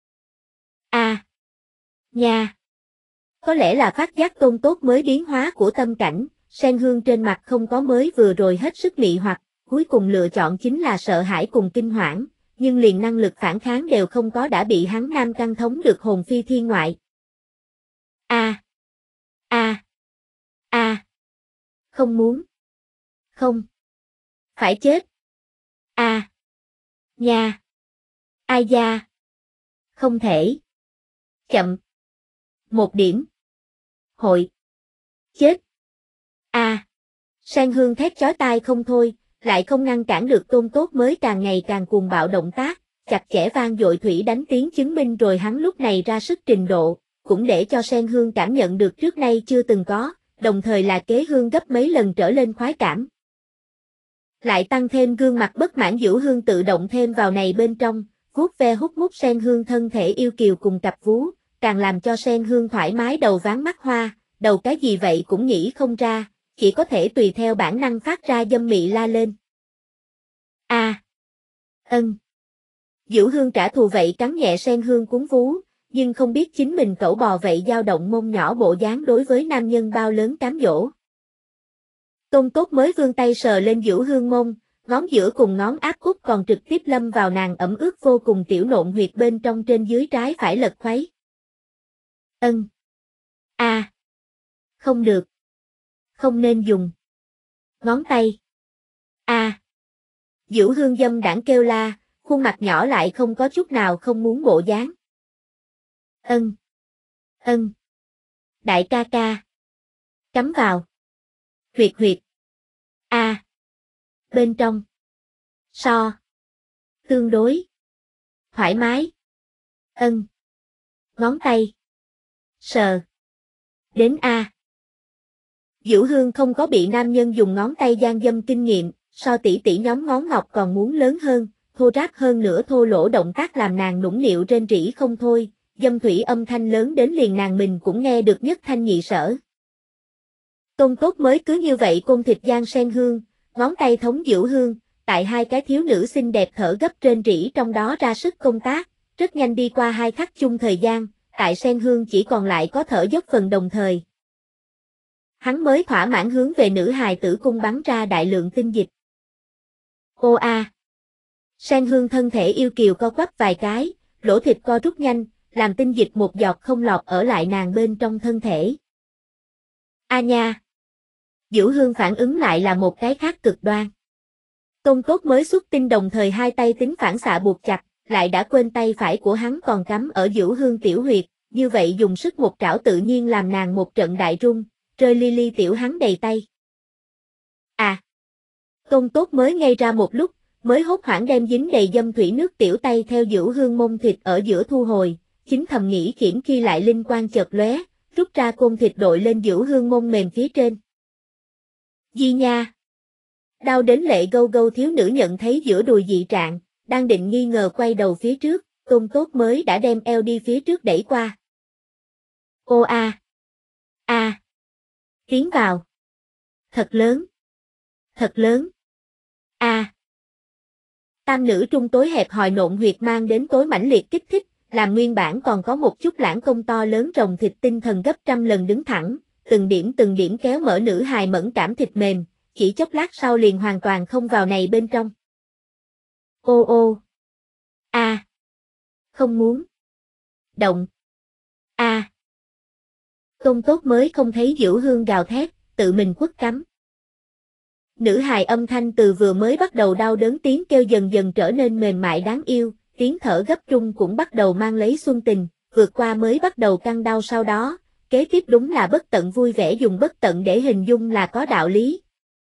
Nha! Có lẽ là phát giác Tôn Tốt mới biến hóa của tâm cảnh, Sen Hương trên mặt không có mới vừa rồi hết sức mị hoặc, cuối cùng lựa chọn chính là sợ hãi cùng kinh hoảng, nhưng liền năng lực phản kháng đều không có đã bị hắn nam căn thống được hồn phi thiên ngoại. Không muốn. Không. Phải chết. Nha. Ai da. Không thể. Chậm. Một điểm. Hội. Chết. Sang Hương thét chói tai không thôi, lại không ngăn cản được Tôn Tốt mới càng ngày càng cuồng bạo động tác, chặt chẽ vang dội thủy đánh tiếng chứng minh rồi hắn lúc này ra sức trình độ, cũng để cho Sen Hương cảm nhận được trước nay chưa từng có, đồng thời là Kế Hương gấp mấy lần trở lên khoái cảm. Lại tăng thêm gương mặt bất mãn giữ Hương tự động thêm vào này bên trong, vuốt ve hút mút Sen Hương thân thể yêu kiều cùng cặp vú, càng làm cho Sen Hương thoải mái đầu váng mắt hoa, đầu cái gì vậy cũng nghĩ không ra, chỉ có thể tùy theo bản năng phát ra dâm mị la lên. Giữ Hương trả thù vậy cắn nhẹ Sen Hương cuốn vú, nhưng không biết chính mình cẩu bò vậy dao động mông nhỏ bộ dáng đối với nam nhân bao lớn cám dỗ. Tôn Tốt mới vươn tay sờ lên Giữ Hương mông, ngón giữa cùng ngón áp út còn trực tiếp lâm vào nàng ẩm ướt vô cùng tiểu nộn huyệt bên trong trên dưới trái phải lật khuấy. Không được. Không nên dùng. Ngón tay. Giữ Hương dâm đãng kêu la, khuôn mặt nhỏ lại không có chút nào không muốn bộ dáng. Ân. Đại ca ca. Cắm vào. Huyệt huyệt. A. Bên trong. So. Tương đối. Thoải mái. Ân. Ngón tay. Sờ. Đến A. Dữ Hương không có bị nam nhân dùng ngón tay gian dâm kinh nghiệm, so tỷ tỷ nhóm ngón ngọc còn muốn lớn hơn, thô ráp hơn nữa, thô lỗ động tác làm nàng nũng nịu rên rỉ không thôi, dâm thủy âm thanh lớn đến liền nàng mình cũng nghe được nhất thanh nhị sở. Tôn Tốt mới cứ như vậy côn thịt gian sen hương, ngón tay thống Dữ Hương, tại hai cái thiếu nữ xinh đẹp thở gấp rên rỉ trong đó ra sức công tác, rất nhanh đi qua 2 khắc chung thời gian, tại sen hương chỉ còn lại có thở dốc phần đồng thời. Hắn mới thỏa mãn hướng về nữ hài tử cung bắn ra đại lượng tinh dịch. Ô a. Sen hương thân thể yêu kiều co quắp vài cái, lỗ thịt co rút nhanh, làm tinh dịch một giọt không lọt ở lại nàng bên trong thân thể. A nha. Dữ Hương phản ứng lại là một cái khác cực đoan. Tôn Tốt mới xuất tinh đồng thời hai tay tính phản xạ buộc chặt, lại đã quên tay phải của hắn còn cắm ở Dữ Hương tiểu huyệt, như vậy dùng sức một trảo tự nhiên làm nàng một trận đại rung, rơi li li tiểu hắn đầy tay. À! Tôn Tốt mới ngây ra một lúc, mới hốt hoảng đem dính đầy dâm thủy nước tiểu tay theo Dữ Hương mông thịt ở giữa thu hồi, chính thầm nghĩ khiển khi lại linh quang chợt lóe, rút ra côn thịt đội lên Dữ Hương mông mềm phía trên. Di nha! Đau đến lệ gâu gâu thiếu nữ nhận thấy giữa đùi dị trạng, đang định nghi ngờ quay đầu phía trước, Tôn Tốt mới đã đem eo đi phía trước đẩy qua. Ô a! A! Tiến vào. Thật lớn. Thật lớn. A. Tam nữ trung tối hẹp hòi nộn huyệt mang đến tối mãnh liệt kích thích, làm nguyên bản còn có một chút lãng công to lớn rồng thịt tinh thần gấp trăm lần đứng thẳng, từng điểm kéo mở nữ hài mẫn cảm thịt mềm, chỉ chốc lát sau liền hoàn toàn không vào này bên trong. Ô ô. A. Không muốn. Động. A. Tôn Tốt mới không thấy Dữ Hương gào thét, tự mình quất cắm. Nữ hài âm thanh từ vừa mới bắt đầu đau đớn tiếng kêu dần dần trở nên mềm mại đáng yêu, tiếng thở gấp rung cũng bắt đầu mang lấy xuân tình, vượt qua mới bắt đầu căng đau sau đó, kế tiếp đúng là bất tận vui vẻ, dùng bất tận để hình dung là có đạo lý.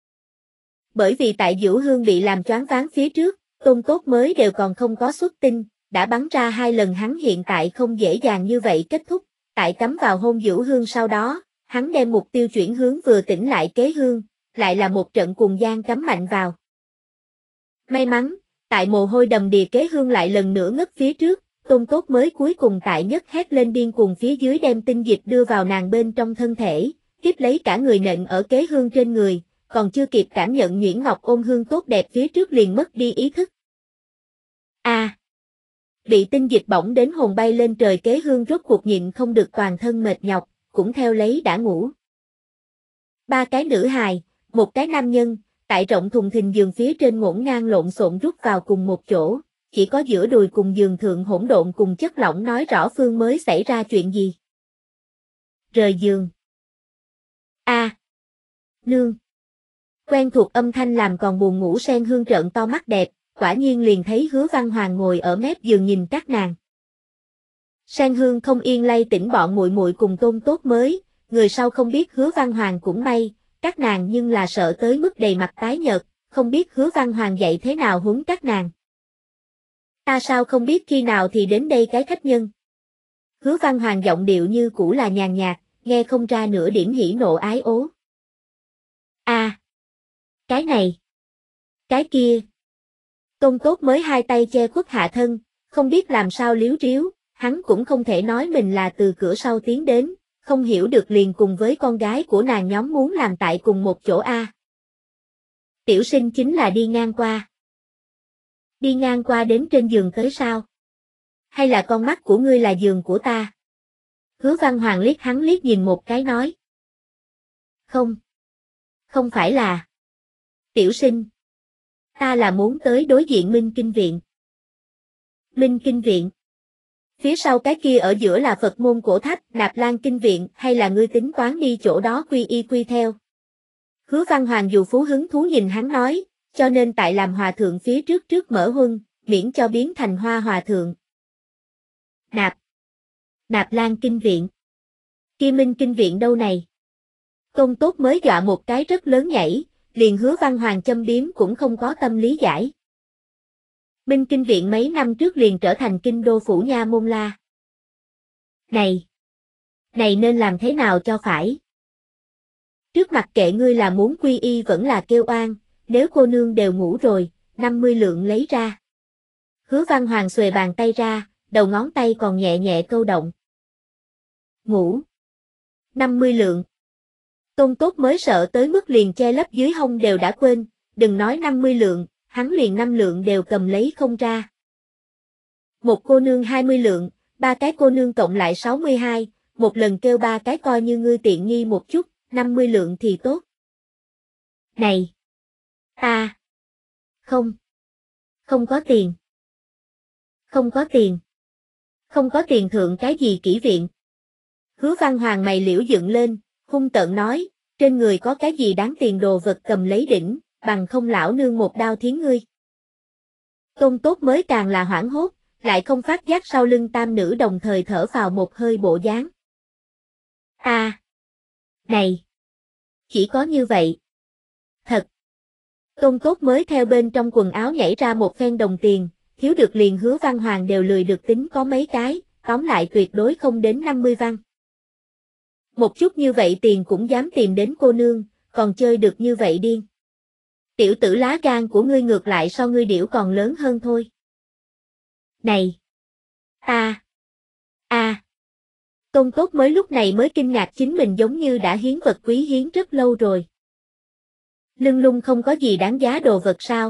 Bởi vì tại Dữ Hương bị làm choáng váng phía trước, Tôn Tốt mới đều còn không có xuất tinh, đã bắn ra 2 lần, hắn hiện tại không dễ dàng như vậy kết thúc, tại cắm vào hôn Dữ Hương sau đó, hắn đem mục tiêu chuyển hướng vừa tỉnh lại Kế Hương, lại là một trận cuồng gian cắm mạnh vào. May mắn, tại mồ hôi đầm đìa Kế Hương lại lần nữa ngất phía trước, Tôn Tốt mới cuối cùng tại nhất hét lên điên cuồng phía dưới đem tinh dịch đưa vào nàng bên trong thân thể, tiếp lấy cả người nện ở Kế Hương trên người, còn chưa kịp cảm nhận nhuyễn ngọc ôn hương tốt đẹp phía trước liền mất đi ý thức. A. Bị tinh dịch bỏng đến hồn bay lên trời Kế Hương rốt cuộc nhịn không được toàn thân mệt nhọc, cũng theo lấy đã ngủ. 3 cái nữ hài, 1 cái nam nhân, tại rộng thùng thình giường phía trên ngổn ngang lộn xộn rút vào cùng một chỗ, chỉ có giữa đùi cùng giường thượng hỗn độn cùng chất lỏng nói rõ phương mới xảy ra chuyện gì. Rời giường. A. Nương. Quen thuộc âm thanh làm còn buồn ngủ Sen Hương trợn to mắt đẹp, quả nhiên liền thấy Hứa Văn Hoàng ngồi ở mép giường nhìn các nàng. Sen Hương không yên lay tỉnh bọn muội muội cùng Tôn Tốt mới, người sau không biết Hứa Văn Hoàng cũng may, các nàng nhưng là sợ tới mức đầy mặt tái nhợt, không biết Hứa Văn Hoàng dạy thế nào huấn các nàng. Ta sao không biết khi nào thì đến đây cái khách nhân. Hứa Văn Hoàng giọng điệu như cũ là nhàn nhạt, nghe không ra nửa điểm hỉ nộ ái ố. A. Cái này. Cái kia. Tôn Tốt mới hai tay che khuất hạ thân, không biết làm sao liếu riếu, hắn cũng không thể nói mình là từ cửa sau tiến đến, không hiểu được liền cùng với con gái của nàng nhóm muốn làm tại cùng một chỗ A. Tiểu sinh chính là đi ngang qua. Đi ngang qua đến trên giường tới sao? Hay là con mắt của ngươi là giường của ta? Hứa Văn Hoàng liếc hắn liếc nhìn một cái nói. Không. Không phải là. Tiểu sinh. Ta là muốn tới đối diện Minh Kinh Viện. Minh Kinh Viện. Phía sau cái kia ở giữa là Phật môn cổ tháp, Nạp Lan Kinh Viện, hay là ngươi tính toán đi chỗ đó quy y quy theo? Hứa Văn Hoàng dù phú hứng thú nhìn hắn nói, cho nên tại làm hòa thượng phía trước mở huân, miễn cho biến thành hoa hòa thượng. Nạp Lan Kinh Viện. Kia Minh Kinh viện đâu này? Tôn Tốt mới dọa một cái rất lớn nhảy, liền Hứa Văn Hoàng châm biếm cũng không có tâm lý giải. Minh Kinh viện mấy năm trước liền trở thành kinh đô phủ nha môn la. Này nên làm thế nào cho phải? Trước mặt kệ ngươi là muốn quy y vẫn là kêu oan, nếu cô nương đều ngủ rồi, 50 lượng lấy ra. Hứa Văn Hoàng xuề bàn tay ra, đầu ngón tay còn nhẹ nhẹ câu động. Ngủ. 50 lượng. Tôn Tốt mới sợ tới mức liền che lấp dưới hông đều đã quên, đừng nói 50 lượng, hắn liền 5 lượng đều cầm lấy không ra. Một cô nương 20 lượng, ba cái cô nương cộng lại 62, một lần kêu ba cái coi như ngươi tiện nghi một chút, 50 lượng thì tốt. Này! Không có tiền. Không có tiền. Không có tiền thượng cái gì kỹ viện. Hứa Văn Hoàng mày liễu dựng lên, hung tợn nói, trên người có cái gì đáng tiền đồ vật cầm lấy đỉnh, bằng không lão nương một đao thiến ngươi. Tôn Tốt mới càng là hoảng hốt, lại không phát giác sau lưng tam nữ đồng thời thở vào một hơi bộ dáng. Này! Chỉ có như vậy. Thật! Tôn Tốt mới theo bên trong quần áo nhảy ra một phen đồng tiền, thiếu được liền Hứa Văn Hoàng đều lười được tính có mấy cái, tóm lại tuyệt đối không đến 50 văn. Một chút như vậy tiền cũng dám tìm đến cô nương, còn chơi được như vậy điên. Tiểu tử lá gan của ngươi ngược lại so ngươi điểu còn lớn hơn thôi. Này! Tôn Tốt mới lúc này mới kinh ngạc chính mình giống như đã hiến vật quý hiến rất lâu rồi. Lưng lung không có gì đáng giá đồ vật sao?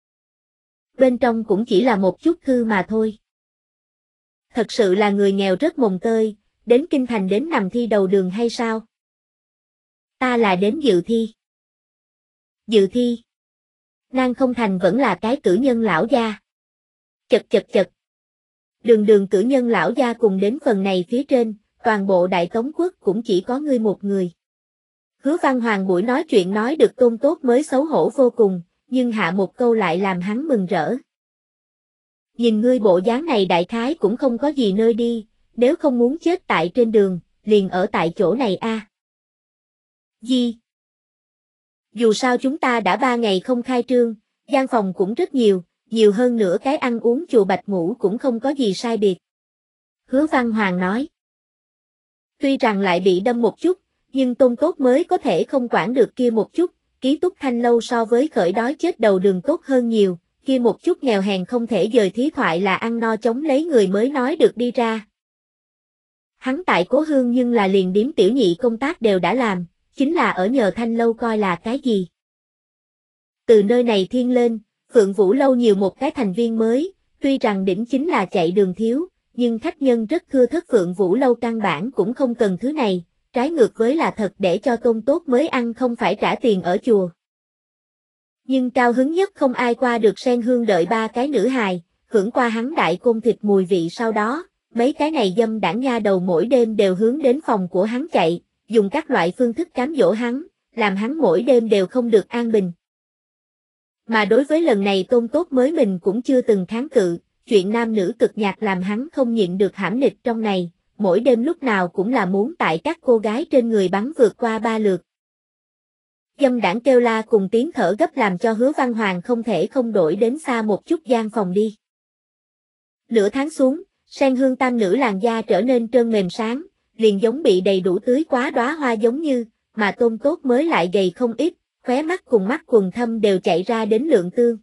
Bên trong cũng chỉ là một chút thư mà thôi. Thật sự là người nghèo rất mồng tơi, đến kinh thành đến nằm thi đầu đường hay sao? Ta là đến dự thi. Dự thi? Nàng không thành vẫn là cái cử nhân lão gia. Chật. Đường cử nhân lão gia cùng đến phần này phía trên, toàn bộ Đại Tống quốc cũng chỉ có ngươi một người. Hứa Văn Hoàng buổi nói chuyện nói được Tôn Tốt mới xấu hổ vô cùng, nhưng hạ một câu lại làm hắn mừng rỡ. Nhìn ngươi bộ dáng này đại khái cũng không có gì nơi đi, nếu không muốn chết tại trên đường, liền ở tại chỗ này a. Gì? Dù sao chúng ta đã 3 ngày không khai trương, gian phòng cũng rất nhiều hơn nữa cái ăn uống chùa Bạch ngủ cũng không có gì sai biệt. Hứa Văn Hoàng nói. Tuy rằng lại bị đâm một chút, nhưng Tôn Tốt mới có thể không quản được kia một chút, ký túc thanh lâu so với khởi đói chết đầu đường tốt hơn nhiều, kia một chút nghèo hèn không thể dời thí thoại là ăn no chống lấy người mới nói được đi ra. Hắn tại Cố Hương nhưng là liền điếm tiểu nhị công tác đều đã làm, chính là ở nhờ thanh lâu coi là cái gì. Từ nơi này thiên lên, Phượng Vũ lâu nhiều một cái thành viên mới, tuy rằng đỉnh chính là chạy đường thiếu, nhưng khách nhân rất thưa thớt. Phượng Vũ lâu căn bản cũng không cần thứ này, trái ngược với là thật để cho Tôn Tốt mới ăn không phải trả tiền ở chùa. Nhưng cao hứng nhất không ai qua được Sen Hương đợi 3 cái nữ hài, hưởng qua hắn đại côn thịt mùi vị sau đó, mấy cái này dâm đảng nha đầu mỗi đêm đều hướng đến phòng của hắn chạy, dùng các loại phương thức cám dỗ hắn, làm hắn mỗi đêm đều không được an bình. Mà đối với lần này Tôn Tốt mới mình cũng chưa từng kháng cự, chuyện nam nữ cực nhạc làm hắn không nhịn được hãm nịch trong này, mỗi đêm lúc nào cũng là muốn tại các cô gái trên người bắn vượt qua 3 lượt. Dâm đảng kêu la cùng tiếng thở gấp làm cho Hứa Văn Hoàng không thể không đổi đến xa một chút gian phòng đi. Nửa tháng xuống, Sen Hương tam nữ làn da trở nên trơn mềm sáng, liền giống bị đầy đủ tưới quá đóa hoa giống như, mà Tôn Tốt mới lại gầy không ít, khóe mắt cùng mắt quần thâm đều chạy ra đến lượng tương.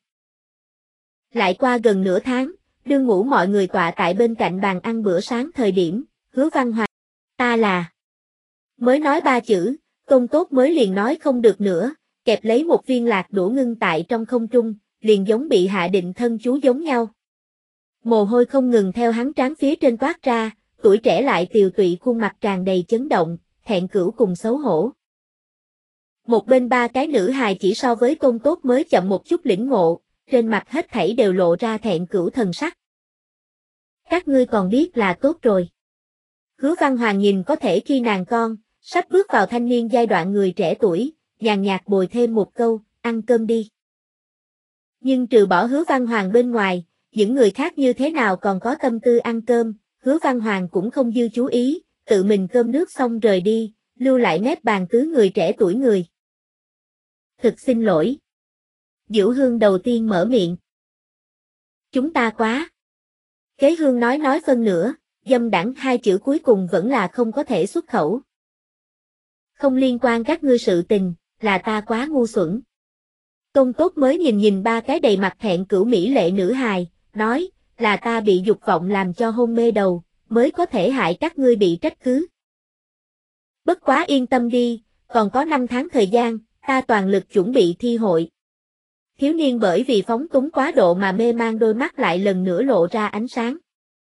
Lại qua gần nửa tháng, đương ngủ mọi người tọa tại bên cạnh bàn ăn bữa sáng thời điểm, Hứa Văn Hoàng, ta là. Mới nói 3 chữ, Tôn Tốt mới liền nói không được nữa, kẹp lấy một viên lạc đũa ngưng tại trong không trung, liền giống bị hạ định thân chú giống nhau. Mồ hôi không ngừng theo hắn trán phía trên toát ra, tuổi trẻ lại tiều tụy khuôn mặt tràn đầy chấn động, thẹn cửu cùng xấu hổ. Một bên 3 cái nữ hài chỉ so với Tôn Tốt mới chậm một chút lĩnh ngộ, trên mặt hết thảy đều lộ ra thẹn cửu thần sắc. Các ngươi còn biết là tốt rồi. Hứa Văn Hoàng nhìn có thể khi nàng con, sắp bước vào thanh niên giai đoạn người trẻ tuổi, nhàn nhạt bồi thêm một câu, ăn cơm đi. Nhưng trừ bỏ Hứa Văn Hoàng bên ngoài, những người khác như thế nào còn có tâm tư ăn cơm, Hứa Văn Hoàng cũng không dư chú ý, tự mình cơm nước xong rời đi, lưu lại mép bàn tứ người trẻ tuổi người. Thực xin lỗi. Dửu Hương đầu tiên mở miệng. Chúng ta quá. Kế Hương nói phân nữa, dâm đãng hai chữ cuối cùng vẫn là không có thể xuất khẩu. Không liên quan các ngươi sự tình, là ta quá ngu xuẩn. Công Tốt mới nhìn ba cái đầy mặt thẹn cửu mỹ lệ nữ hài, nói, là ta bị dục vọng làm cho hôn mê đầu, mới có thể hại các ngươi bị trách cứ. Bất quá yên tâm đi, còn có 5 tháng thời gian, ta toàn lực chuẩn bị thi hội. Thiếu niên bởi vì phóng túng quá độ mà mê mang đôi mắt lại lần nữa lộ ra ánh sáng.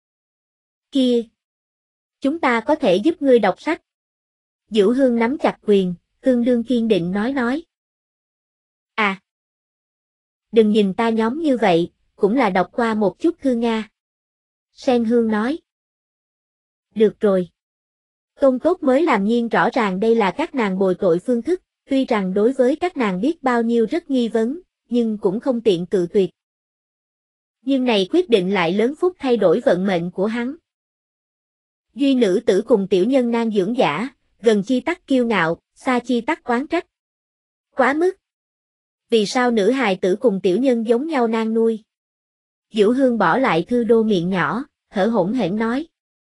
Kia! Chúng ta có thể giúp ngươi đọc sách. Dửu Hương nắm chặt quyền, tương đương kiên định nói. À! Đừng nhìn ta nhóm như vậy, cũng là đọc qua một chút thư Nga. Sen Hương nói. Được rồi. Công Tốt mới làm nhiên rõ ràng đây là các nàng bồi tội phương thức, tuy rằng đối với các nàng biết bao nhiêu rất nghi vấn, nhưng cũng không tiện cự tuyệt. Nhưng này quyết định lại lớn phút thay đổi vận mệnh của hắn. Duy nữ tử cùng tiểu nhân nan dưỡng giả, gần chi tắc kiêu ngạo, xa chi tắc oán trách. Quá mức. Vì sao nữ hài tử cùng tiểu nhân giống nhau nan nuôi? Dửu Hương bỏ lại thư đô miệng nhỏ, thở hổn hển nói.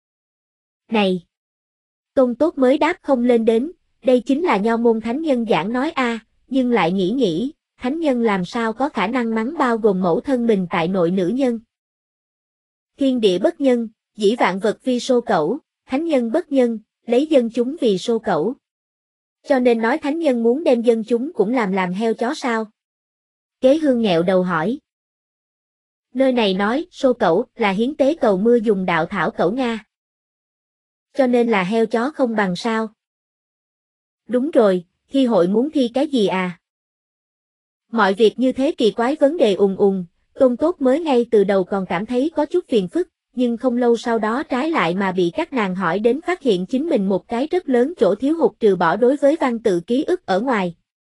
Này! Công Tốt mới đáp không lên đến, đây chính là nho môn thánh nhân giảng nói a, nhưng lại nghĩ, thánh nhân làm sao có khả năng mắng bao gồm mẫu thân mình tại nội nữ nhân. Thiên địa bất nhân, dĩ vạn vật vi sô cẩu, thánh nhân bất nhân, lấy dân chúng vì sô cẩu. Cho nên nói thánh nhân muốn đem dân chúng cũng làm heo chó sao? Kế Hương nghẹo đầu hỏi. Nơi này nói sô cẩu là hiến tế cầu mưa dùng đạo thảo cẩu Nga. Cho nên là heo chó không bằng sao? Đúng rồi, thi hội muốn thi cái gì à? Mọi việc như thế kỳ quái vấn đề Công Tốt mới ngay từ đầu còn cảm thấy có chút phiền phức, nhưng không lâu sau đó trái lại mà bị các nàng hỏi đến phát hiện chính mình một cái rất lớn chỗ thiếu hụt trừ bỏ đối với văn tự ký ức ở ngoài.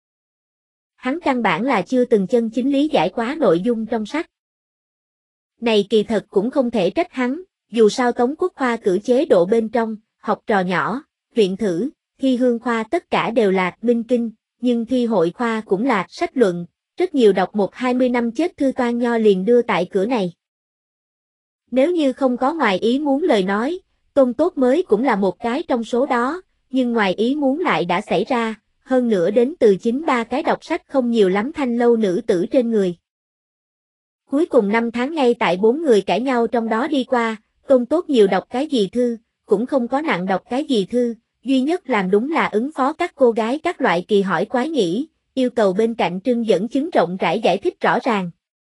Hắn căn bản là chưa từng chân chính lý giải quá nội dung trong sách. Này kỳ thật cũng không thể trách hắn, dù sao Tống Quốc khoa cử chế độ bên trong, học trò nhỏ, viện thử, thi hương khoa tất cả đều là minh kinh, nhưng thi hội khoa cũng là sách luận, rất nhiều đọc 20 năm chết thư toan nho liền đưa tại cửa này. Nếu như không có ngoài ý muốn lời nói, Công Tốt mới cũng là một cái trong số đó, nhưng ngoài ý muốn lại đã xảy ra, hơn nữa đến từ chính ba cái đọc sách không nhiều lắm thanh lâu nữ tử trên người. Cuối cùng 5 tháng ngay tại 4 người cãi nhau trong đó đi qua, Công Tốt nhiều đọc cái gì thư, cũng không có nặng đọc cái gì thư, duy nhất làm đúng là ứng phó các cô gái các loại kỳ hỏi quái nghĩ, yêu cầu bên cạnh trưng dẫn chứng rộng rãi giải thích rõ ràng.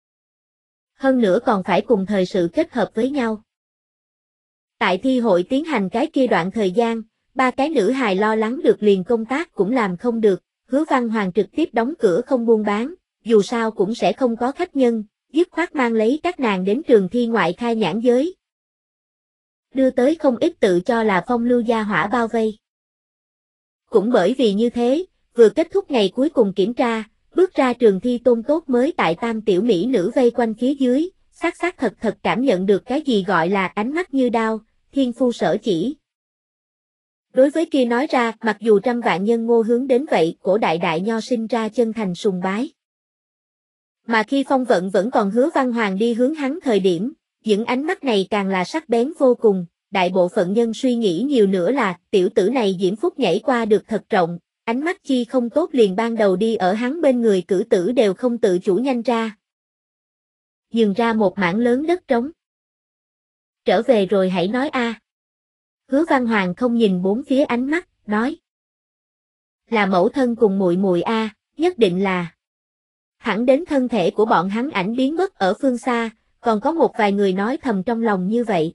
Hơn nữa còn phải cùng thời sự kết hợp với nhau. Tại thi hội tiến hành cái kia đoạn thời gian, ba cái nữ hài lo lắng được liền công tác cũng làm không được, Hứa Văn Hoàng trực tiếp đóng cửa không buôn bán, dù sao cũng sẽ không có khách nhân, dứt khoát mang lấy các nàng đến trường thi ngoại khai nhãn giới. Đưa tới không ít tự cho là phong lưu gia hỏa bao vây. Cũng bởi vì như thế, vừa kết thúc ngày cuối cùng kiểm tra, bước ra trường thi Công Tốt mới tại tam tiểu mỹ nữ vây quanh phía dưới, xác thật cảm nhận được cái gì gọi là ánh mắt như đao, thiên phu sở chỉ. Đối với kia nói ra, mặc dù trăm vạn nhân ngô hướng đến vậy, cổ đại nho sinh ra chân thành sùng bái. Mà khi phong vận vẫn còn Hứa Văn Hoàng đi hướng hắn thời điểm, những ánh mắt này càng là sắc bén vô cùng, đại bộ phận nhân suy nghĩ nhiều nữa là, tiểu tử này diễm phúc nhảy qua được thật rộng, ánh mắt chi không tốt liền ban đầu đi ở hắn bên người cử tử đều không tự chủ nhanh ra. Nhường ra một mảng lớn đất trống. Trở về rồi hãy nói a. Hứa Văn Hoàng không nhìn bốn phía ánh mắt, nói. Là mẫu thân cùng muội muội a, nhất định là. Thẳng đến thân thể của bọn hắn ảnh biến mất ở phương xa, còn có một vài người nói thầm trong lòng như vậy.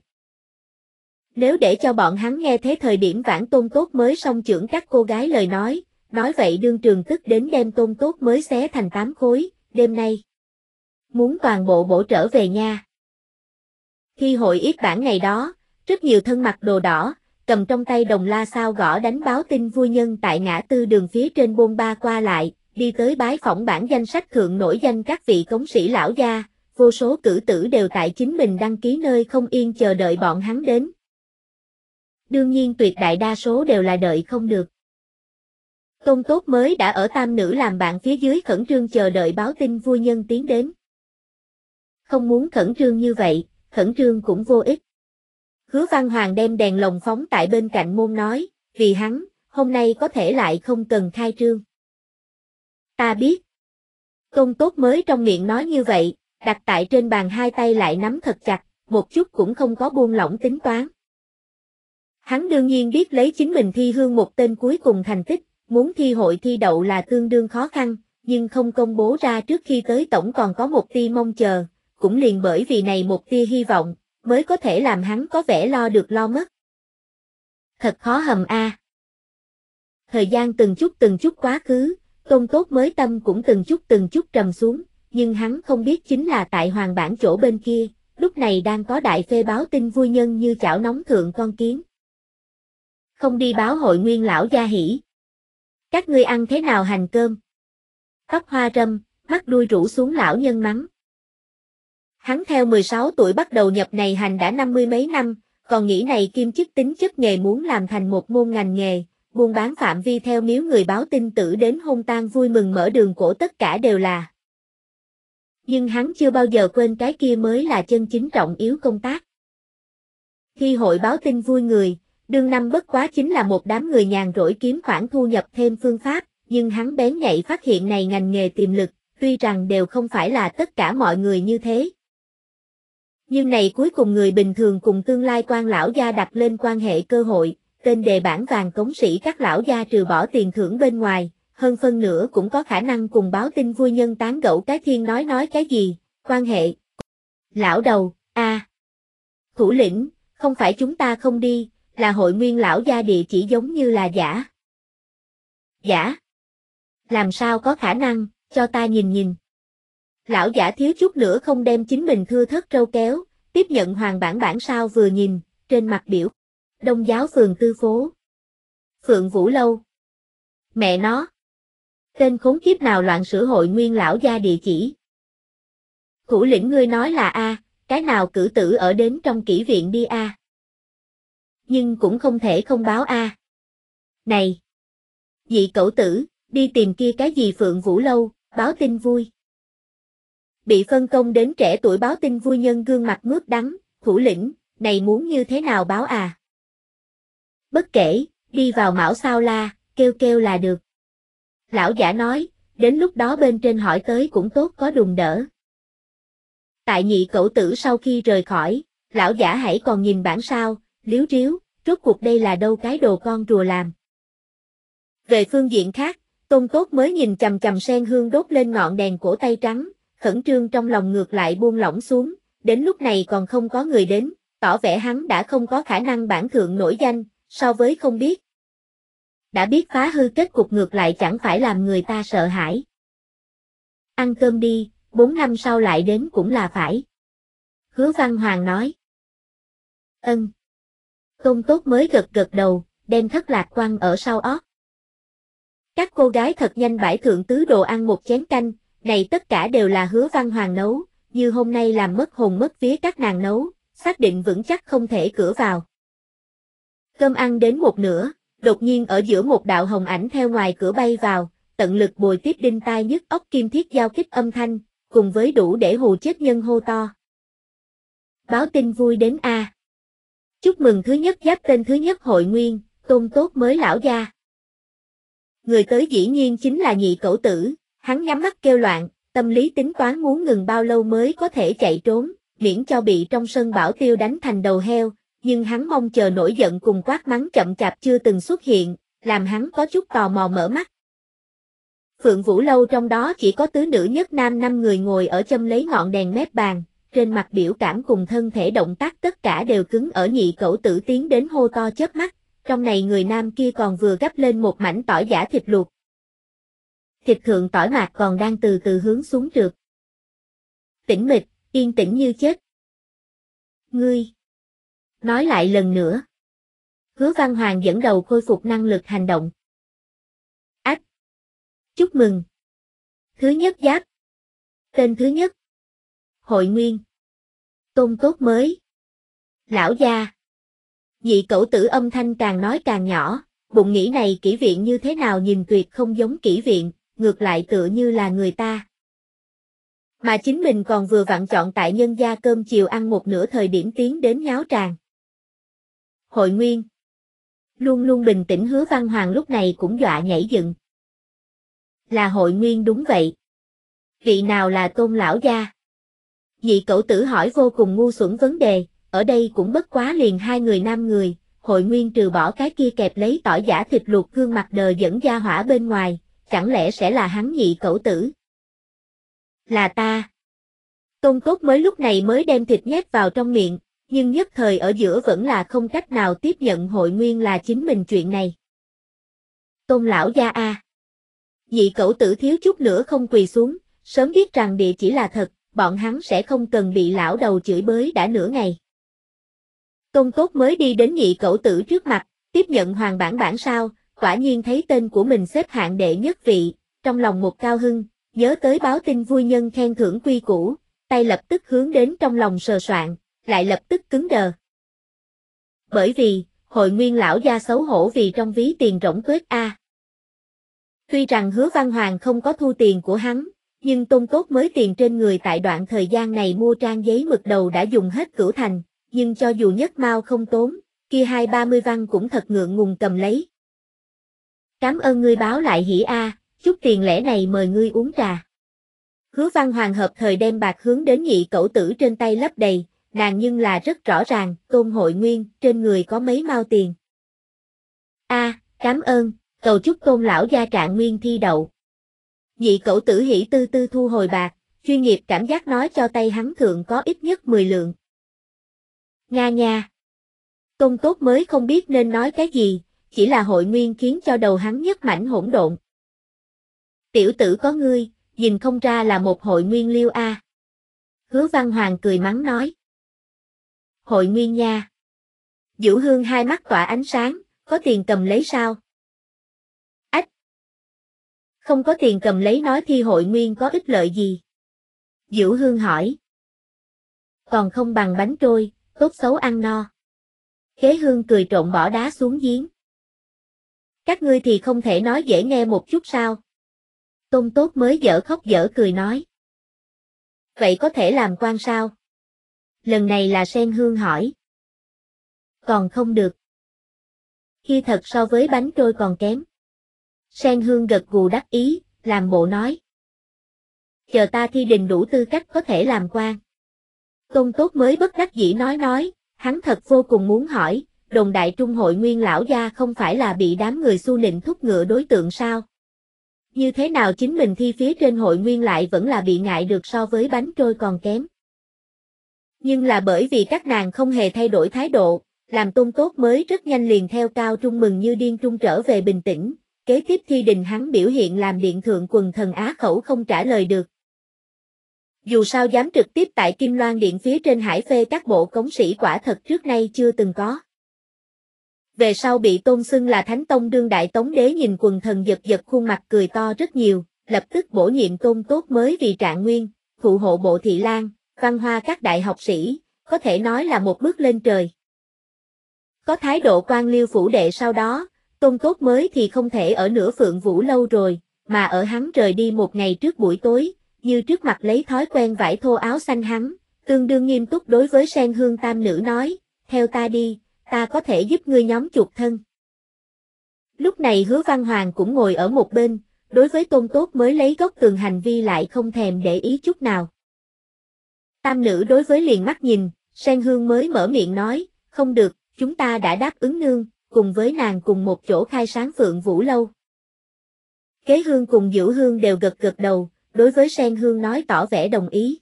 Nếu để cho bọn hắn nghe thế thời điểm Vãn Tôn Tốt mới song chưởng các cô gái lời nói vậy đương trường tức đến đem Tôn Tốt mới xé thành 8 khối, đêm nay. Muốn toàn bộ bổ trở về nha. Thi hội yết bản ngày đó, rất nhiều thân mặc đồ đỏ, cầm trong tay đồng la sao gõ đánh báo tin vui nhân tại ngã tư đường phía trên bôn ba qua lại, đi tới bái phỏng bản danh sách thượng nổi danh các vị cống sĩ lão gia, vô số cử tử đều tại chính mình đăng ký nơi không yên chờ đợi bọn hắn đến. Đương nhiên tuyệt đại đa số đều là đợi không được. Tôn Tốt mới đã ở tam nữ làm bạn phía dưới khẩn trương chờ đợi báo tin vui nhân tiến đến. Không muốn khẩn trương như vậy, khẩn trương cũng vô ích. Hứa Văn Hoàng đem đèn lồng phóng tại bên cạnh môn nói, vì hắn, hôm nay có thể lại không cần khai trương. Ta biết. Tôn Tốt mới trong miệng nói như vậy, đặt tại trên bàn hai tay lại nắm thật chặt, một chút cũng không có buông lỏng tính toán. Hắn đương nhiên biết lấy chính mình thi hương một tên cuối cùng thành tích, muốn thi hội thi đậu là tương đương khó khăn, nhưng không công bố ra trước khi tới tổng còn có một tia mong chờ, cũng liền bởi vì này một tia hy vọng, mới có thể làm hắn có vẻ lo được lo mất. Thật khó hầm a. Thời gian từng chút quá khứ, Tôn Tốt mới tâm cũng từng chút trầm xuống, nhưng hắn không biết chính là tại Hoàng Bản chỗ bên kia, lúc này đang có đại phê báo tin vui nhân như chảo nóng thượng con kiến. Không đi báo hội nguyên lão gia hỉ. Các ngươi ăn thế nào hành cơm? Tóc hoa râm, mắt đuôi rũ xuống lão nhân mắng. Hắn theo 16 tuổi bắt đầu nhập này hành đã 50 mấy năm, còn nghĩ này kim chức tính chất nghề muốn làm thành một môn ngành nghề, buôn bán phạm vi theo miếu người báo tin tử đến hôn tang vui mừng mở đường cổ tất cả đều là. Nhưng hắn chưa bao giờ quên cái kia mới là chân chính trọng yếu công tác. Khi hội báo tin vui người, đương năm bất quá chính là một đám người nhàn rỗi kiếm khoản thu nhập thêm phương pháp, nhưng hắn bén nhạy phát hiện này ngành nghề tiềm lực, tuy rằng đều không phải là tất cả mọi người như thế. Nhưng này cuối cùng người bình thường cùng tương lai quan lão gia đặt lên quan hệ cơ hội, tên đề bản vàng cống sĩ các lão gia trừ bỏ tiền thưởng bên ngoài, hơn phân nửa cũng có khả năng cùng báo tin vui nhân tán gẫu cái thiên nói cái gì, quan hệ. Lão đầu, thủ lĩnh, không phải chúng ta không đi, là hội nguyên lão gia địa chỉ giống như là giả. Giả? Làm sao có khả năng, cho ta nhìn nhìn. Lão giả thiếu chút nữa không đem chính mình thưa thớt trâu kéo, tiếp nhận Hoàng bản sao vừa nhìn, trên mặt biểu. Đông giáo phường tư phố. Phượng Vũ Lâu. Mẹ nó. Tên khốn kiếp nào loạn sửa hội nguyên lão gia địa chỉ. Thủ lĩnh ngươi nói là cái nào cử tử ở đến trong kỹ viện đi Nhưng cũng không thể không báo Này. Dị cẩu tử, đi tìm kia cái gì Phượng Vũ Lâu, báo tin vui. Bị phân công đến trẻ tuổi báo tin vui nhân gương mặt mướt đắng, thủ lĩnh, này muốn như thế nào báo Bất kể, đi vào mão sao la, kêu là được. Lão giả nói, đến lúc đó bên trên hỏi tới cũng tốt có đùn đỡ. Tại nhị cẩu tử sau khi rời khỏi, lão giả hãy còn nhìn bản sao, liếu riếu, rốt cuộc đây là đâu cái đồ con rùa làm. Về phương diện khác, Tôn Tốt mới nhìn chằm chằm sen hương đốt lên ngọn đèn cổ tay trắng, khẩn trương trong lòng ngược lại buông lỏng xuống, đến lúc này còn không có người đến, tỏ vẻ hắn đã không có khả năng bản thượng nổi danh, so với không biết. Đã biết phá hư kết cục ngược lại chẳng phải làm người ta sợ hãi. Ăn cơm đi, 4 năm sau lại đến cũng là phải. Hứa Văn Hoàng nói. Ân. Tôn Tốt mới gật đầu, đem thất lạc quăng ở sau ót. Các cô gái thật nhanh bãi thượng tứ đồ ăn một chén canh, này tất cả đều là Hứa Văn Hoàng nấu, như hôm nay làm mất hồn mất vía các nàng nấu, xác định vững chắc không thể cửa vào. Cơm ăn đến một nửa, đột nhiên ở giữa một đạo hồng ảnh theo ngoài cửa bay vào, tận lực bồi tiếp đinh tai nhức óc kim thiết giao kích âm thanh, cùng với đủ để hù chết nhân hô to. Báo tin vui đến Chúc mừng thứ nhất giáp tên thứ nhất hội nguyên, Tôn Tốt mới lão gia. Người tới dĩ nhiên chính là nhị cẩu tử, hắn nhắm mắt kêu loạn, tâm lý tính toán muốn ngừng bao lâu mới có thể chạy trốn, miễn cho bị trong sân bảo tiêu đánh thành đầu heo, nhưng hắn mong chờ nổi giận cùng quát mắng chậm chạp chưa từng xuất hiện, làm hắn có chút tò mò mở mắt. Phượng Vũ Lâu trong đó chỉ có tứ nữ nhất nam 5 người ngồi ở châm lấy ngọn đèn mép bàn, trên mặt biểu cảm cùng thân thể động tác tất cả đều cứng ở nhị cẩu tử tiến đến hô to chớp mắt, trong này người nam kia còn vừa gắp lên một mảnh tỏi giả thịt luộc. Thịt thượng tỏi mạt còn đang từ từ hướng xuống trượt. Tĩnh mịch, yên tĩnh như chết. Ngươi! Nói lại lần nữa. Hứa Văn Hoàng dẫn đầu khôi phục năng lực hành động. Chúc mừng. Thứ nhất giáp. Tên thứ nhất. Hội nguyên. Tôn Tốt mới. Lão gia. Nhị cẩu tử âm thanh càng nói càng nhỏ, bụng nghĩ này kỹ viện như thế nào nhìn tuyệt không giống kỹ viện, ngược lại tựa như là người ta. Mà chính mình còn vừa vặn chọn tại nhân gia cơm chiều ăn một nửa thời điểm tiến đến nháo tràn. Hội Nguyên. Luôn luôn bình tĩnh Hứa Văn Hoàng lúc này cũng dọa nhảy dựng. Là Hội Nguyên đúng vậy. Vị nào là Tôn lão gia? Nhị cẩu tử hỏi vô cùng ngu xuẩn vấn đề, ở đây cũng bất quá liền hai người nam người, Hội Nguyên trừ bỏ cái kia kẹp lấy tỏi giả thịt luộc gương mặt đờ dẫn ra hỏa bên ngoài, chẳng lẽ sẽ là hắn nhị cẩu tử? Là ta. Tôn Tốt mới lúc này mới đem thịt nhét vào trong miệng, nhưng nhất thời ở giữa vẫn là không cách nào tiếp nhận Hội Nguyên là chính mình chuyện này. Tôn lão gia a. Nhị cẩu tử thiếu chút nữa không quỳ xuống, sớm biết rằng địa chỉ là thật, bọn hắn sẽ không cần bị lão đầu chửi bới đã nửa ngày. Tôn Tốt mới đi đến nhị cẩu tử trước mặt, tiếp nhận hoàng bản sao, quả nhiên thấy tên của mình xếp hạng đệ nhất vị, trong lòng một cao hưng, nhớ tới báo tin vui nhân khen thưởng quy củ, tay lập tức hướng đến trong lòng sờ soạn, lại lập tức cứng đờ. Bởi vì, Hội Nguyên lão gia xấu hổ vì trong ví tiền rỗng tuếch a. Tuy rằng Hứa Văn Hoàng không có thu tiền của hắn, nhưng Tôn Tốt mới tiền trên người tại đoạn thời gian này mua trang giấy mực đầu đã dùng hết cửu thành, nhưng cho dù nhất mao không tốn, kia 20-30 văn cũng thật ngượng ngùng cầm lấy. Cảm ơn ngươi báo lại hỉ a, chút tiền lẻ này mời ngươi uống trà. Hứa Văn Hoàng hợp thời đem bạc hướng đến nhị cẩu tử trên tay lấp đầy, nàng nhưng là rất rõ ràng, Tôn Hội Nguyên, trên người có mấy mao tiền. A, cảm ơn, cầu chúc Tôn lão gia trạng nguyên thi đậu. Nhị cẩu tử hỉ tư tư thu hồi bạc, chuyên nghiệp cảm giác nói cho tay hắn thượng có ít nhất 10 lượng. Nga nha. Tôn Tốt mới không biết nên nói cái gì, chỉ là Hội Nguyên khiến cho đầu hắn nhất mảnh hỗn độn. Tiểu tử có ngươi, nhìn không ra là một Hội Nguyên liêu a. Hứa Văn Hoàng cười mắng nói. Hội Nguyên nha. Dữu Hương hai mắt tỏa ánh sáng, có tiền cầm lấy sao? Ách. Không có tiền cầm lấy nói thi Hội Nguyên có ích lợi gì? Dữu Hương hỏi. Còn không bằng bánh trôi, tốt xấu ăn no. Kế Hương cười trộn bỏ đá xuống giếng. Các ngươi thì không thể nói dễ nghe một chút sao? Tôn Tốt mới dở khóc dở cười nói. Vậy có thể làm quan sao? Lần này là Sen Hương hỏi. Còn không được. Khi thật so với bánh trôi còn kém. Sen Hương gật gù đắc ý, làm bộ nói. Chờ ta thi đình đủ tư cách có thể làm quan. Tôn Tốt mới bất đắc dĩ nói, hắn thật vô cùng muốn hỏi, đồn đại Trung Hội Nguyên lão gia không phải là bị đám người xu nịnh thúc ngựa đối tượng sao? Như thế nào chính mình thi phía trên Hội Nguyên lại vẫn là bị ngại được so với bánh trôi còn kém? Nhưng là bởi vì các nàng không hề thay đổi thái độ, làm Tôn Tốt mới rất nhanh liền theo cao trung mừng như điên trung trở về bình tĩnh, kế tiếp thi đình hắn biểu hiện làm điện thượng quần thần á khẩu không trả lời được. Dù sao dám trực tiếp tại Kim Loan Điện phía trên hải phê các bộ cống sĩ quả thật trước nay chưa từng có. Về sau bị tôn xưng là Thánh Tông đương đại Tống Đế nhìn quần thần giật giật khuôn mặt cười to rất nhiều, lập tức bổ nhiệm Tôn Tốt mới vì trạng nguyên, thụ hộ bộ thị lang, văn hoa các đại học sĩ, có thể nói là một bước lên trời. Có thái độ quan liêu phủ đệ sau đó, Tôn Tốt mới thì không thể ở nửa Phượng Vũ lâu rồi, mà ở hắn rời đi một ngày trước buổi tối, như trước mặt lấy thói quen vải thô áo xanh hắn, tương đương nghiêm túc đối với Sen Hương tam nữ nói, theo ta đi, ta có thể giúp ngươi nhóm chuộc thân. Lúc này Hứa Văn Hoàng cũng ngồi ở một bên, đối với Tôn Tốt mới lấy góc tường hành vi lại không thèm để ý chút nào. Tam nữ đối với liền mắt nhìn, Sen Hương mới mở miệng nói, không được, chúng ta đã đáp ứng nương, cùng với nàng cùng một chỗ khai sáng Phượng Vũ lâu. Kế Hương cùng Dữu Hương đều gật gật đầu, đối với Sen Hương nói tỏ vẻ đồng ý.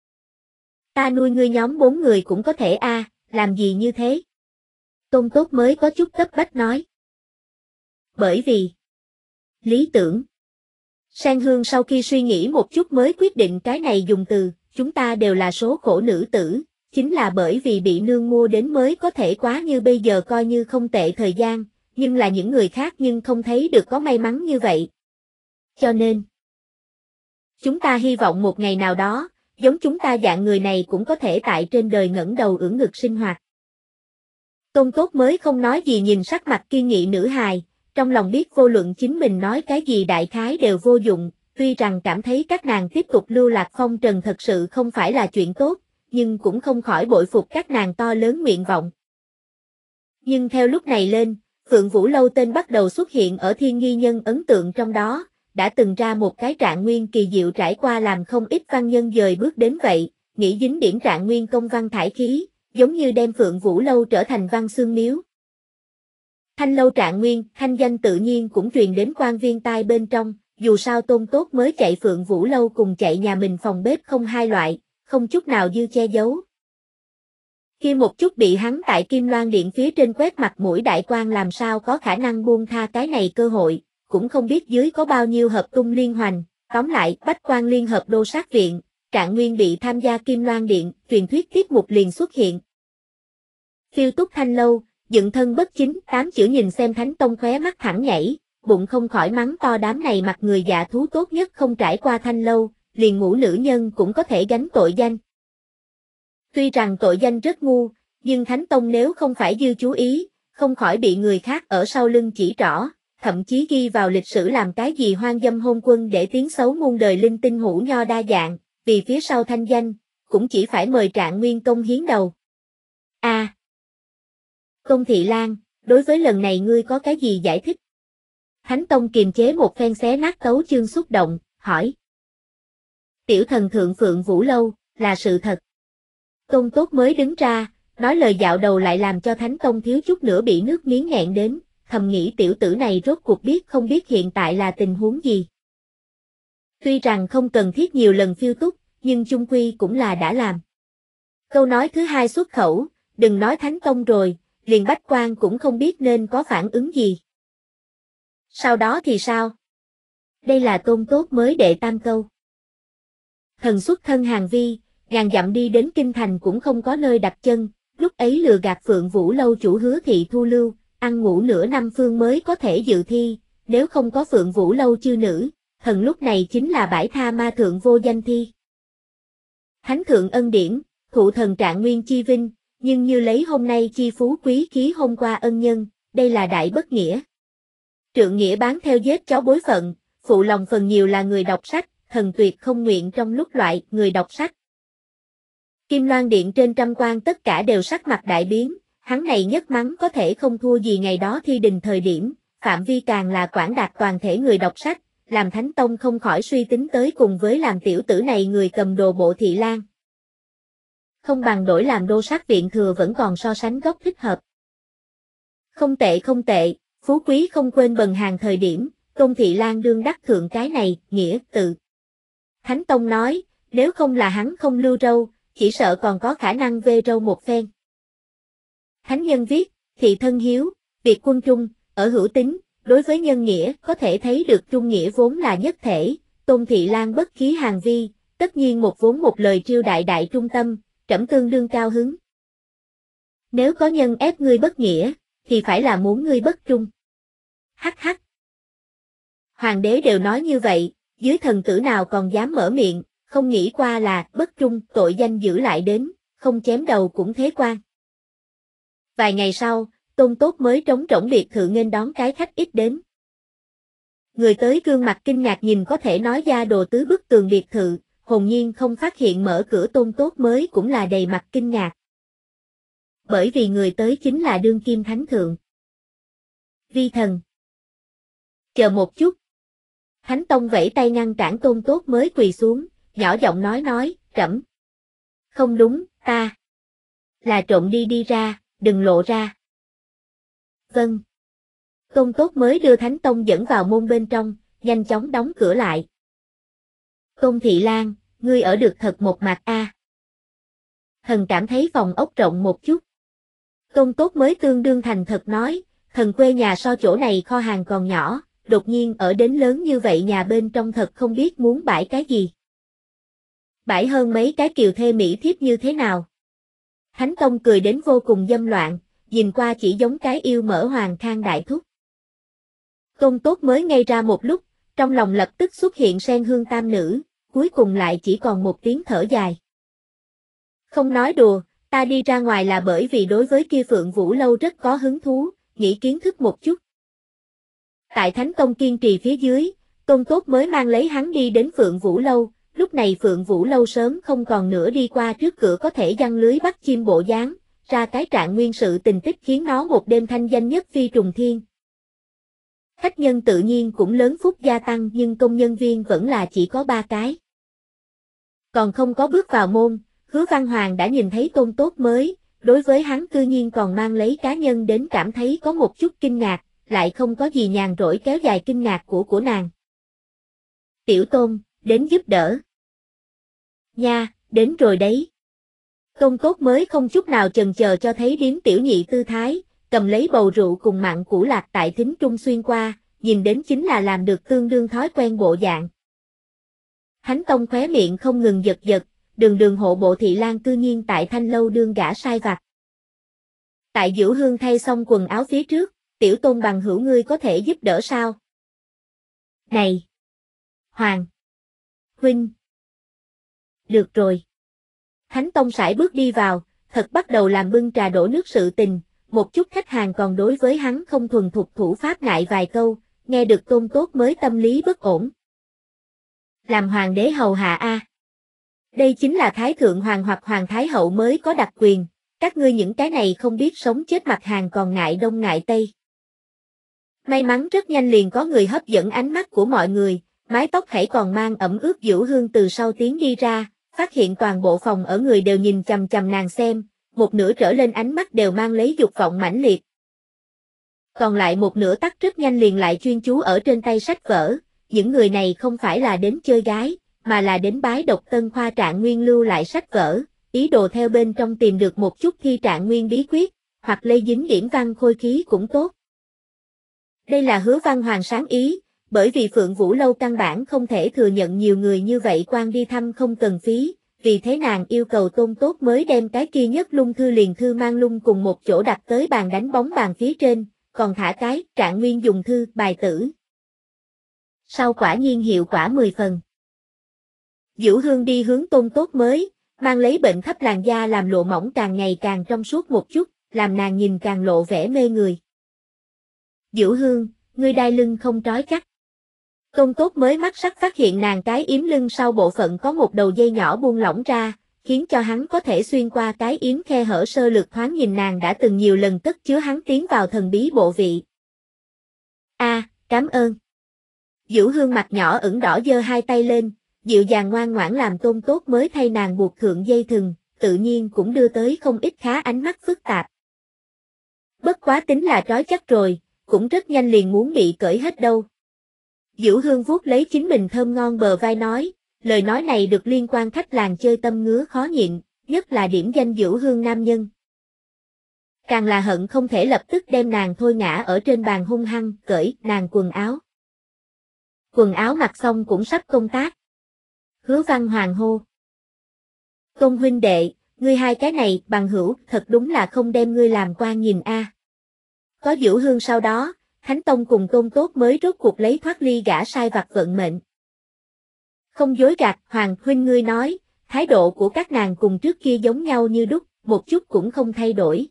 Ta nuôi ngươi nhóm 4 người cũng có thể a, làm gì như thế? Tôn Tốt mới có chút cấp bách nói. Bởi vì lý tưởng. Sen Hương sau khi suy nghĩ một chút mới quyết định cái này dùng từ, chúng ta đều là số khổ nữ tử, chính là bởi vì bị nương mua đến mới có thể quá như bây giờ coi như không tệ thời gian, nhưng là những người khác nhưng không thấy được có may mắn như vậy. Cho nên, chúng ta hy vọng một ngày nào đó, giống chúng ta dạng người này cũng có thể tại trên đời ngẩng đầu ưỡn ngực sinh hoạt. Tôn Tốt mới không nói gì nhìn sắc mặt kiên nghị nữ hài, trong lòng biết vô luận chính mình nói cái gì đại khái đều vô dụng, tuy rằng cảm thấy các nàng tiếp tục lưu lạc phong trần thật sự không phải là chuyện tốt, nhưng cũng không khỏi bội phục các nàng to lớn nguyện vọng. Nhưng theo lúc này lên, Phượng Vũ Lâu tên bắt đầu xuất hiện ở thiên nghi nhân ấn tượng trong đó, đã từng ra một cái trạng nguyên kỳ diệu trải qua làm không ít văn nhân dời bước đến vậy, nghĩ dính điểm trạng nguyên công văn thải khí, giống như đem Phượng Vũ Lâu trở thành văn xương miếu. Thanh lâu trạng nguyên, thanh danh tự nhiên cũng truyền đến quan viên tai bên trong, dù sao Tôn Tốt mới chạy Phượng Vũ Lâu cùng chạy nhà mình phòng bếp không hai loại, không chút nào dư che giấu. Khi một chút bị hắn tại Kim Loan Điện phía trên quét mặt mũi đại quan làm sao có khả năng buông tha cái này cơ hội, cũng không biết dưới có bao nhiêu hợp tung liên hoành, tóm lại bách quan liên hợp đô sát viện, trạng nguyên bị tham gia Kim Loan Điện, truyền thuyết tiết mục liền xuất hiện. Phiêu túc thanh lâu, dựng thân bất chính, 8 chữ nhìn xem Thánh Tông khóe mắt thẳng nhảy, bụng không khỏi mắng to đám này mặt người dạ thú tốt nhất không trải qua thanh lâu, liền ngũ nữ nhân cũng có thể gánh tội danh. Tuy rằng tội danh rất ngu, nhưng Thánh Tông nếu không phải dư chú ý, không khỏi bị người khác ở sau lưng chỉ trỏ, thậm chí ghi vào lịch sử làm cái gì hoang dâm hôn quân để tiếng xấu muôn đời linh tinh hữu nho đa dạng, vì phía sau thanh danh, cũng chỉ phải mời Trạng Nguyên công hiến đầu. Công Thị Lan, đối với lần này ngươi có cái gì giải thích? Thánh Tông kiềm chế một phen xé nát tấu chương xúc động, hỏi. Tiểu thần thượng Phượng Vũ Lâu, là sự thật. Tôn Tốt mới đứng ra, nói lời dạo đầu lại làm cho Thánh Tông thiếu chút nữa bị nước miếng nghẹn đến, thầm nghĩ tiểu tử này rốt cuộc biết không biết hiện tại là tình huống gì. Tuy rằng không cần thiết nhiều lần phiêu túc, nhưng chung quy cũng là đã làm. Câu nói thứ hai xuất khẩu, đừng nói Thánh Tông rồi, liền bách quan cũng không biết nên có phản ứng gì. Sau đó thì sao? Đây là Tôn Tốt mới đệ tam câu. Thần xuất thân Hàng Vi, ngàn dặm đi đến Kinh Thành cũng không có nơi đặt chân, lúc ấy lừa gạt Phượng Vũ Lâu chủ Hứa Thị thu lưu, ăn ngủ nửa năm phương mới có thể dự thi, nếu không có Phượng Vũ Lâu chư nữ, thần lúc này chính là bãi tha ma thượng vô danh thi. Thánh thượng ân điển, thụ thần Trạng Nguyên chi vinh, nhưng như lấy hôm nay chi phú quý khí hôm qua ân nhân, đây là đại bất nghĩa. Trượng nghĩa bán theo giết cháu bối phận, phụ lòng phần nhiều là người đọc sách, thần tuyệt không nguyện trong lúc loại người đọc sách. Kim Loan Điện trên trăm quan tất cả đều sắc mặt đại biến, hắn này nhất mắng có thể không thua gì ngày đó thi đình thời điểm, phạm vi càng là quảng đạt toàn thể người đọc sách, làm Thánh Tông không khỏi suy tính tới cùng với làm tiểu tử này người cầm đồ bộ Thị Lan. Không bằng đổi làm đô sát viện thừa vẫn còn so sánh gốc thích hợp. Không tệ không tệ, phú quý không quên bần hàng thời điểm, Công Thị Lan đương đắc thượng cái này, nghĩa, tự. Thánh Tông nói, nếu không là hắn không lưu râu, chỉ sợ còn có khả năng vê râu một phen. Thánh nhân viết, thị thân hiếu, việc quân trung, ở hữu tính, đối với nhân nghĩa có thể thấy được trung nghĩa vốn là nhất thể, Tôn Thị Lan bất khí Hàng Vi, tất nhiên một vốn một lời triêu đại đại trung tâm, trẫm tương đương cao hứng. Nếu có nhân ép ngươi bất nghĩa, thì phải là muốn ngươi bất trung. Hắc hắc. Hoàng đế đều nói như vậy, dưới thần tử nào còn dám mở miệng, không nghĩ qua là bất trung, tội danh giữ lại đến, không chém đầu cũng thế quan. Vài ngày sau, Tôn Tốt mới trống rỗng biệt thự nghênh đón cái khách ít đến. Người tới gương mặt kinh ngạc nhìn có thể nói ra đồ tứ bức tường biệt thự, hồn nhiên không phát hiện mở cửa Tôn Tốt mới cũng là đầy mặt kinh ngạc. Bởi vì người tới chính là đương kim thánh thượng. Vi thần. Chờ một chút. Thánh Tông vẫy tay ngăn cản Tôn Tốt mới quỳ xuống, nhỏ giọng nói, trẫm. Không đúng, ta. Là trộm đi ra, đừng lộ ra. Vâng. Tôn Tốt mới đưa Thánh Tông dẫn vào môn bên trong, nhanh chóng đóng cửa lại. Tôn Thị Lan, ngươi ở được thật một mặt a. Thần cảm thấy phòng ốc rộng một chút. Tôn Tốt mới tương đương thành thật nói, thần quê nhà so chỗ này kho hàng còn nhỏ, đột nhiên ở đến lớn như vậy nhà bên trong thật không biết muốn bãi cái gì. Bãi hơn mấy cái kiều thê mỹ thiếp như thế nào. Thánh Tông cười đến vô cùng dâm loạn, nhìn qua chỉ giống cái yêu mỡ hoàng khang đại thúc. Tôn Tốt mới ngây ra một lúc, trong lòng lập tức xuất hiện sen hương tam nữ, cuối cùng lại chỉ còn một tiếng thở dài. Không nói đùa, Ta đi ra ngoài là bởi vì đối với kia Phượng Vũ Lâu rất có hứng thú, nghĩ kiến thức một chút. Tại Thánh Tông kiên trì phía dưới, Tôn Tốt mới mang lấy hắn đi đến Phượng Vũ Lâu, lúc này Phượng Vũ Lâu sớm không còn nữa đi qua trước cửa có thể giăng lưới bắt chim bộ dáng, ra cái trạng nguyên sự tình tích khiến nó một đêm thanh danh nhất phi trùng thiên. Khách nhân tự nhiên cũng lớn phúc gia tăng nhưng công nhân viên vẫn là chỉ có 3 cái. Còn không có bước vào môn, Hứa Văn Hoàng đã nhìn thấy Tôn Tốt mới, đối với hắn cư nhiên còn mang lấy cá nhân đến cảm thấy có một chút kinh ngạc, lại không có gì nhàn rỗi kéo dài kinh ngạc của nàng. Tiểu Tôn, đến giúp đỡ. Nha, đến rồi đấy. Tôn Tốt mới không chút nào chần chờ cho thấy điếm tiểu nhị tư thái, cầm lấy bầu rượu cùng mặn củ lạc tại thính trung xuyên qua, nhìn đến chính là làm được tương đương thói quen bộ dạng. Thánh Tông khóe miệng không ngừng giật giật, đường hộ bộ thị lang cư nhiên tại Thanh Lâu đương gã sai vặt. Tại Dữu Hương thay xong quần áo phía trước, Tiểu Tôn bằng hữu ngươi có thể giúp đỡ sao? Này! Hoàng! Huynh! Được rồi. Thánh Tông sải bước đi vào, thật bắt đầu làm bưng trà đổ nước sự tình, một chút khách hàng còn đối với hắn không thuần thục thủ pháp ngại vài câu, nghe được Tôn Tốt mới tâm lý bất ổn. Làm hoàng đế hầu hạ a. Đây chính là Thái Thượng Hoàng hoặc Hoàng Thái Hậu mới có đặc quyền, các ngươi những cái này không biết sống chết mặt hàng còn ngại đông ngại tây. May mắn rất nhanh liền có người hấp dẫn ánh mắt của mọi người, mái tóc hãy còn mang ẩm ướt Dữu Hương từ sau tiến đi ra, phát hiện toàn bộ phòng ở người đều nhìn chằm chằm nàng xem, một nửa trở lên ánh mắt đều mang lấy dục vọng mãnh liệt. Còn lại một nửa tắc rất nhanh liền lại chuyên chú ở trên tay sách vở, những người này không phải là đến chơi gái, mà là đến bái độc Tân Khoa Trạng Nguyên lưu lại sách vở, ý đồ theo bên trong tìm được một chút thi Trạng Nguyên bí quyết, hoặc lây dính điểm văn khôi khí cũng tốt. Đây là Hứa Văn Hoàng sáng ý, bởi vì Phượng Vũ Lâu căn bản không thể thừa nhận nhiều người như vậy quan đi thăm không cần phí, vì thế nàng yêu cầu Tôn Tốt mới đem cái kia nhất lung thư liền thư mang lung cùng một chỗ đặt tới bàn đánh bóng bàn phía trên, còn thả cái Trạng Nguyên dùng thư bài tử. Sau quả nhiên hiệu quả 10 phần. Dữu Hương đi hướng Tôn Tốt mới, mang lấy bệnh thấp làn da làm lộ mỏng càng ngày càng trong suốt một chút, làm nàng nhìn càng lộ vẻ mê người. Dữu Hương, ngươi đai lưng không trói chắc. Tôn Tốt mới mắt sắc phát hiện nàng cái yếm lưng sau bộ phận có một đầu dây nhỏ buông lỏng ra, khiến cho hắn có thể xuyên qua cái yếm khe hở sơ lược thoáng nhìn nàng đã từng nhiều lần cất chứa hắn tiến vào thần bí bộ vị. Cảm ơn. Dữu Hương mặt nhỏ ửng đỏ giơ hai tay lên, dịu dàng ngoan ngoãn làm Tôn Tốt mới thay nàng buộc thượng dây thừng, tự nhiên cũng đưa tới không ít khá ánh mắt phức tạp. Bất quá tính là trói chắc rồi, cũng rất nhanh liền muốn bị cởi hết đâu. Dữu Hương vuốt lấy chính mình thơm ngon bờ vai nói, lời nói này được liên quan khách làng chơi tâm ngứa khó nhịn, nhất là điểm danh Dữu Hương nam nhân. Càng là hận không thể lập tức đem nàng thôi ngã ở trên bàn hung hăng, cởi nàng quần áo. Quần áo mặc xong cũng sắp công tác. Hứa Văn Hoàng hô. Tôn huynh đệ, ngươi hai cái này bằng hữu thật đúng là không đem ngươi làm quan nhìn a. Có Dữu Hương sau đó, Thánh Tông cùng Tôn Tốt mới rốt cuộc lấy thoát ly gã sai vặt vận mệnh. Không dối gạt, Hoàng huynh ngươi nói, thái độ của các nàng cùng trước kia giống nhau như đúc, một chút cũng không thay đổi.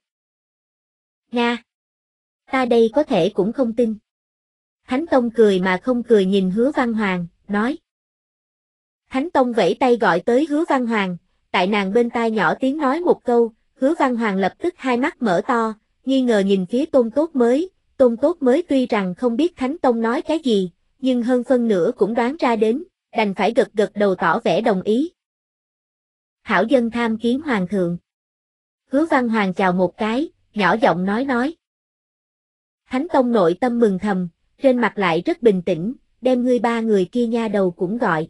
Nga! Ta đây có thể cũng không tin. Thánh Tông cười mà không cười nhìn Hứa Văn Hoàng, nói. Thánh Tông vẫy tay gọi tới Hứa Văn Hoàng, tại nàng bên tai nhỏ tiếng nói một câu, Hứa Văn Hoàng lập tức hai mắt mở to, nghi ngờ nhìn phía Tôn Tốt mới. Tôn Tốt mới tuy rằng không biết Thánh Tông nói cái gì, nhưng hơn phân nửa cũng đoán ra đến, đành phải gật gật đầu tỏ vẻ đồng ý. Hảo dân tham kiến Hoàng thượng. Hứa Văn Hoàng chào một cái, nhỏ giọng nói. Thánh Tông nội tâm mừng thầm, trên mặt lại rất bình tĩnh, đem ngươi ba người kia nha đầu cũng gọi.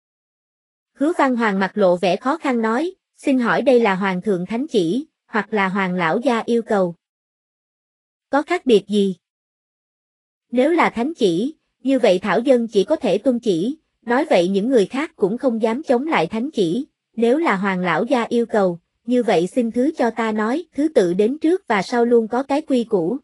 Hứa Văn Hoàng mặt lộ vẻ khó khăn nói, xin hỏi đây là Hoàng thượng thánh chỉ, hoặc là Hoàng lão gia yêu cầu. Có khác biệt gì? Nếu là thánh chỉ, như vậy thảo dân chỉ có thể tuân chỉ, nói vậy những người khác cũng không dám chống lại thánh chỉ, nếu là Hoàng lão gia yêu cầu, như vậy xin thứ cho ta nói, thứ tự đến trước và sau luôn có cái quy củ.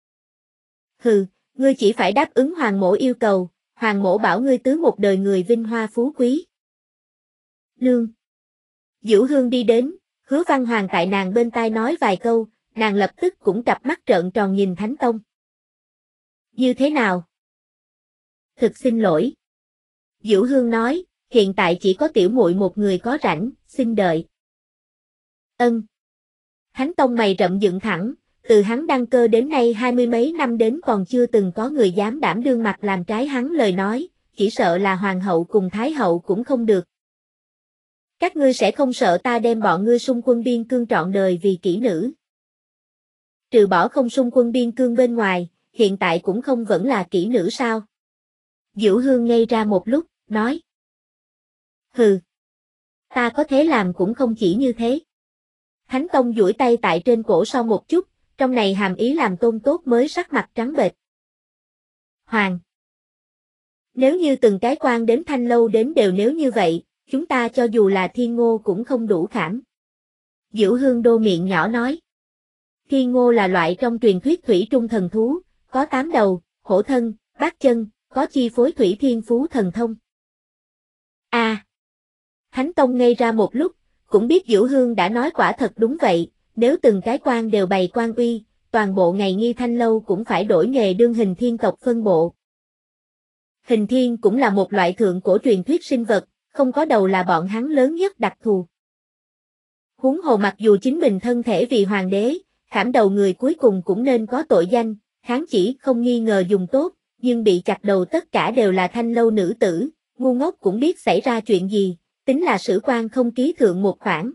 Hừ, ngươi chỉ phải đáp ứng Hoàng mỗ yêu cầu, Hoàng mỗ bảo ngươi tứ một đời người vinh hoa phú quý. Nương. Dữu Hương đi đến, Hứa Văn Hoàng tại nàng bên tai nói vài câu, nàng lập tức cũng cặp mắt trợn tròn nhìn Thánh Tông. Như thế nào? Thực xin lỗi. Dữu Hương nói, hiện tại chỉ có tiểu muội một người có rảnh, xin đợi. Ân. Thánh Tông mày rậm dựng thẳng, từ hắn đăng cơ đến nay 20 mấy năm đến còn chưa từng có người dám đảm đương mặt làm trái hắn lời nói, chỉ sợ là hoàng hậu cùng thái hậu cũng không được. Các ngươi sẽ không sợ ta đem bọn ngươi xung quân biên cương trọn đời vì kỹ nữ. Trừ bỏ không xung quân biên cương bên ngoài, hiện tại cũng không vẫn là kỹ nữ sao? Dữu Hương ngây ra một lúc, nói. Hừ. Ta có thể làm cũng không chỉ như thế. Thánh Tông duỗi tay tại trên cổ sau một chút, trong này hàm ý làm Tôn Tốt mới sắc mặt trắng bệch. Hoàng. Nếu như từng cái quan đến Thanh Lâu đến đều nếu như vậy, chúng ta cho dù là Thiên Ngô cũng không đủ khảm. Dữu Hương đô miệng nhỏ nói. Thiên Ngô là loại trong truyền thuyết thủy trung thần thú, có 8 đầu, hổ thân, bát chân, có chi phối thủy thiên phú thần thông. Thánh Tông ngây ra một lúc, cũng biết Dữu Hương đã nói quả thật đúng vậy, nếu từng cái quan đều bày quan uy, toàn bộ ngày nghi Thanh Lâu cũng phải đổi nghề đương hình thiên tộc phân bộ. Hình thiên cũng là một loại thượng cổ truyền thuyết sinh vật, không có đầu là bọn hắn lớn nhất đặc thù. Huống hồ mặc dù chính mình thân thể vì hoàng đế, khảm đầu người cuối cùng cũng nên có tội danh, kháng chỉ không nghi ngờ dùng tốt, nhưng bị chặt đầu tất cả đều là Thanh Lâu nữ tử, ngu ngốc cũng biết xảy ra chuyện gì, tính là sử quan không ký thượng một khoản.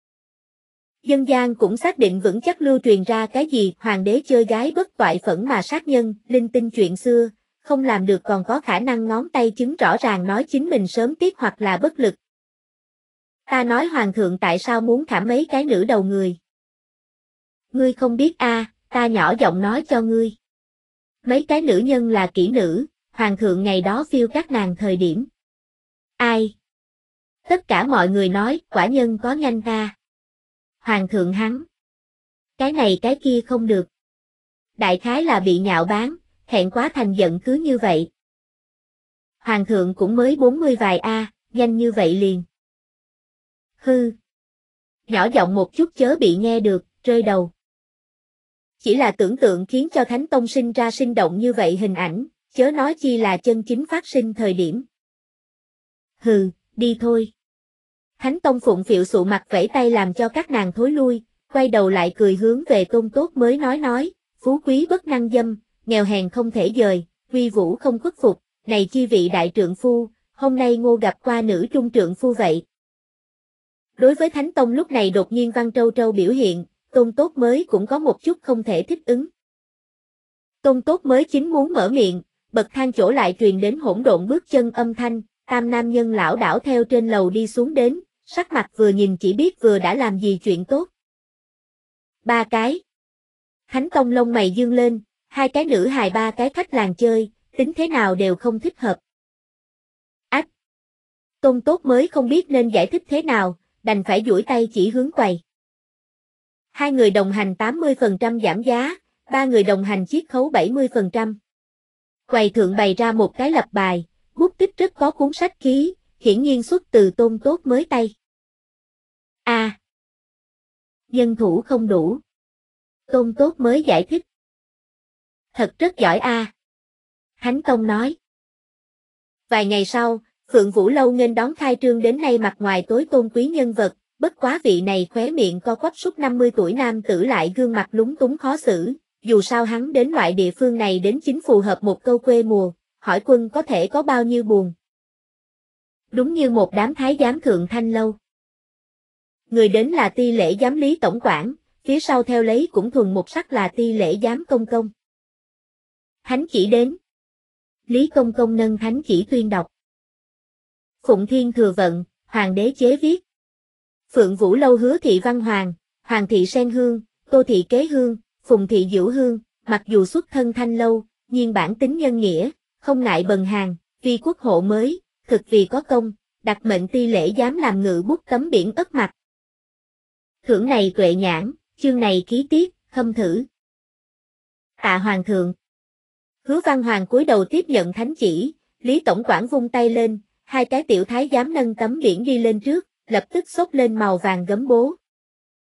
Dân gian cũng xác định vững chắc lưu truyền ra cái gì hoàng đế chơi gái bất toại phẫn mà sát nhân, linh tinh chuyện xưa, không làm được còn có khả năng ngón tay chứng rõ ràng nói chính mình sớm tiếc hoặc là bất lực. Ta nói hoàng thượng tại sao muốn khảm mấy cái nữ đầu người? Ngươi không biết ta nhỏ giọng nói cho ngươi. Mấy cái nữ nhân là kỹ nữ, hoàng thượng ngày đó phiêu các nàng thời điểm. Ai? Tất cả mọi người nói, quả nhân có nhanh ta. Hoàng thượng hắn. Cái này cái kia không được. Đại khái là bị nhạo báng, hẹn quá thành giận cứ như vậy. Hoàng thượng cũng mới 40 vài nhanh như vậy liền. Hư. Nhỏ giọng một chút chớ bị nghe được, rơi đầu. Chỉ là tưởng tượng khiến cho Thánh Tông sinh ra sinh động như vậy hình ảnh, chớ nói chi là chân chính phát sinh thời điểm. Hừ, đi thôi. Thánh Tông phụng phịu sụ mặt vẫy tay làm cho các nàng thối lui, quay đầu lại cười hướng về Tôn Tốt mới nói, phú quý bất năng dâm, nghèo hèn không thể dời, uy vũ không khuất phục, này chi vị đại trượng phu, hôm nay Ngô gặp qua nữ trung trượng phu vậy. Đối với Thánh Tông lúc này đột nhiên Văn Trâu Trâu biểu hiện, Tôn Tốt mới cũng có một chút không thể thích ứng. Tôn Tốt mới chính muốn mở miệng, bậc thang chỗ lại truyền đến hỗn độn bước chân âm thanh, tam nam nhân lão đảo theo trên lầu đi xuống đến, sắc mặt vừa nhìn chỉ biết vừa đã làm gì chuyện tốt. 3 cái. Thánh Tông lông mày dương lên, 2 cái nữ hài 3 cái khách làng chơi, tính thế nào đều không thích hợp. Ách! Tôn Tốt mới không biết nên giải thích thế nào, đành phải duỗi tay chỉ hướng quầy. 2 người đồng hành 80% giảm giá, 3 người đồng hành chiết khấu 70%. Quầy thượng bày ra một cái lập bài, bút tích rất có cuốn sách khí, hiển nhiên xuất từ Tôn Tốt mới tay. Nhân thủ không đủ. Tôn Tốt mới giải thích. Thật rất giỏi Thánh Tông nói. Vài ngày sau, Phượng Vũ Lâu nghênh đón khai trương đến nay mặt ngoài tối tôn quý nhân vật, bất quá vị này khóe miệng co quắp suốt 50 tuổi nam tử lại gương mặt lúng túng khó xử, dù sao hắn đến loại địa phương này đến chính phù hợp một câu quê mùa, hỏi quân có thể có bao nhiêu buồn. Đúng như một đám thái giám thượng Thanh Lâu. Người đến là Ti lễ giám Lý tổng quản, phía sau theo lấy cũng thuần một sắc là Ti lễ giám công công. Thánh chỉ đến. Lý công công nâng thánh chỉ tuyên đọc. Phụng Thiên thừa vận, hoàng đế chế viết. Phượng Vũ Lâu Hứa thị Văn Hoàng, Hoàng thị Sen Hương, Tô thị Kế Hương, Phùng thị Dữu Hương, mặc dù xuất thân Thanh Lâu, nhưng bản tính nhân nghĩa, không ngại bần hàng, vì quốc hộ mới, thực vì có công, đặt mệnh Ti lễ giám làm ngự bút tấm biển ất mặt. Thưởng này tuệ nhãn, chương này ký tiết, khâm thử. Tạ Hoàng thượng. Hứa Văn Hoàng cúi đầu tiếp nhận thánh chỉ, Lý tổng quản vung tay lên, 2 cái tiểu thái giám nâng tấm biển đi lên trước, lập tức xốc lên màu vàng gấm bố.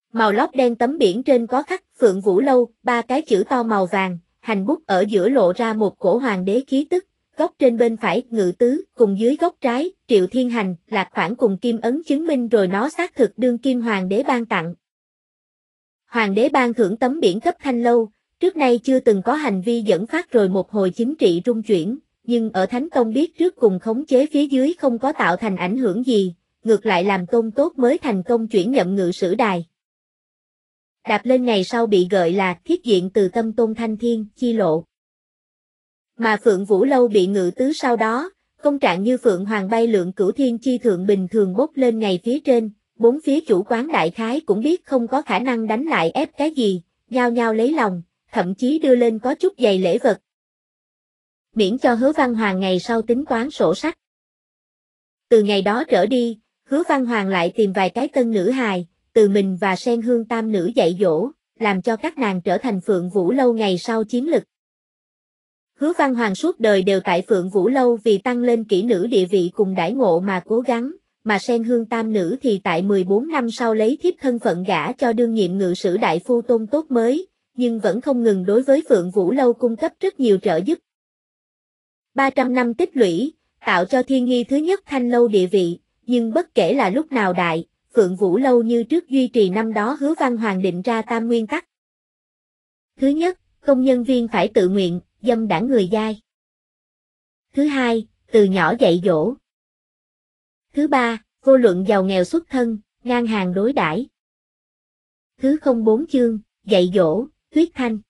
Màu lót đen tấm biển trên có khắc Phượng Vũ Lâu, 3 cái chữ to màu vàng, hành bút ở giữa lộ ra một cổ hoàng đế khí tức, góc trên bên phải Ngự Tứ, cùng dưới góc trái Triệu Thiên Hành, Lạc Khoản cùng kim ấn chứng minh rồi nó xác thực đương kim hoàng đế ban tặng. Hoàng đế ban thưởng tấm biển cấp Thanh Lâu, trước nay chưa từng có hành vi dẫn phát rồi một hồi chính trị rung chuyển, nhưng ở Thánh Tông biết trước cùng khống chế phía dưới không có tạo thành ảnh hưởng gì, ngược lại làm Tôn Tốt mới thành công chuyển nhậm ngự sử đài. Đạp lên ngày sau bị gợi là thiết diện từ tâm Tôn Thanh Thiên, chi lộ. Mà Phượng Vũ Lâu bị Ngự Tứ sau đó, công trạng như Phượng Hoàng bay lượn cửu thiên chi thượng bình thường bốc lên ngày phía trên, bốn phía chủ quán đại khái cũng biết không có khả năng đánh lại ép cái gì, nhao nhao lấy lòng, thậm chí đưa lên có chút dày lễ vật. Miễn cho Hứa Văn Hoàng ngày sau tính toán sổ sách. Từ ngày đó trở đi, Hứa Văn Hoàng lại tìm vài cái tân nữ hài, từ mình và Sen Hương tam nữ dạy dỗ, làm cho các nàng trở thành Phượng Vũ Lâu ngày sau chiến lực. Hứa Văn Hoàng suốt đời đều tại Phượng Vũ Lâu vì tăng lên kỹ nữ địa vị cùng đãi ngộ mà cố gắng, mà Sen Hương tam nữ thì tại 14 năm sau lấy thiếp thân phận gả cho đương nhiệm ngự sử đại phu Tôn Tốt mới, nhưng vẫn không ngừng đối với Phượng Vũ Lâu cung cấp rất nhiều trợ giúp. 300 năm tích lũy, tạo cho Thiên Nghi thứ nhất Thanh Lâu địa vị, nhưng bất kể là lúc nào đại, Phượng Vũ Lâu như trước duy trì năm đó Hứa Văn Hoàng định ra tam nguyên tắc. Thứ nhất, công nhân viên phải tự nguyện, dâm đãng người giai. Thứ hai, từ nhỏ dạy dỗ. Thứ ba, vô luận giàu nghèo xuất thân, ngang hàng đối đãi. Thứ 04 chương, dạy dỗ, Tuyết Thanh.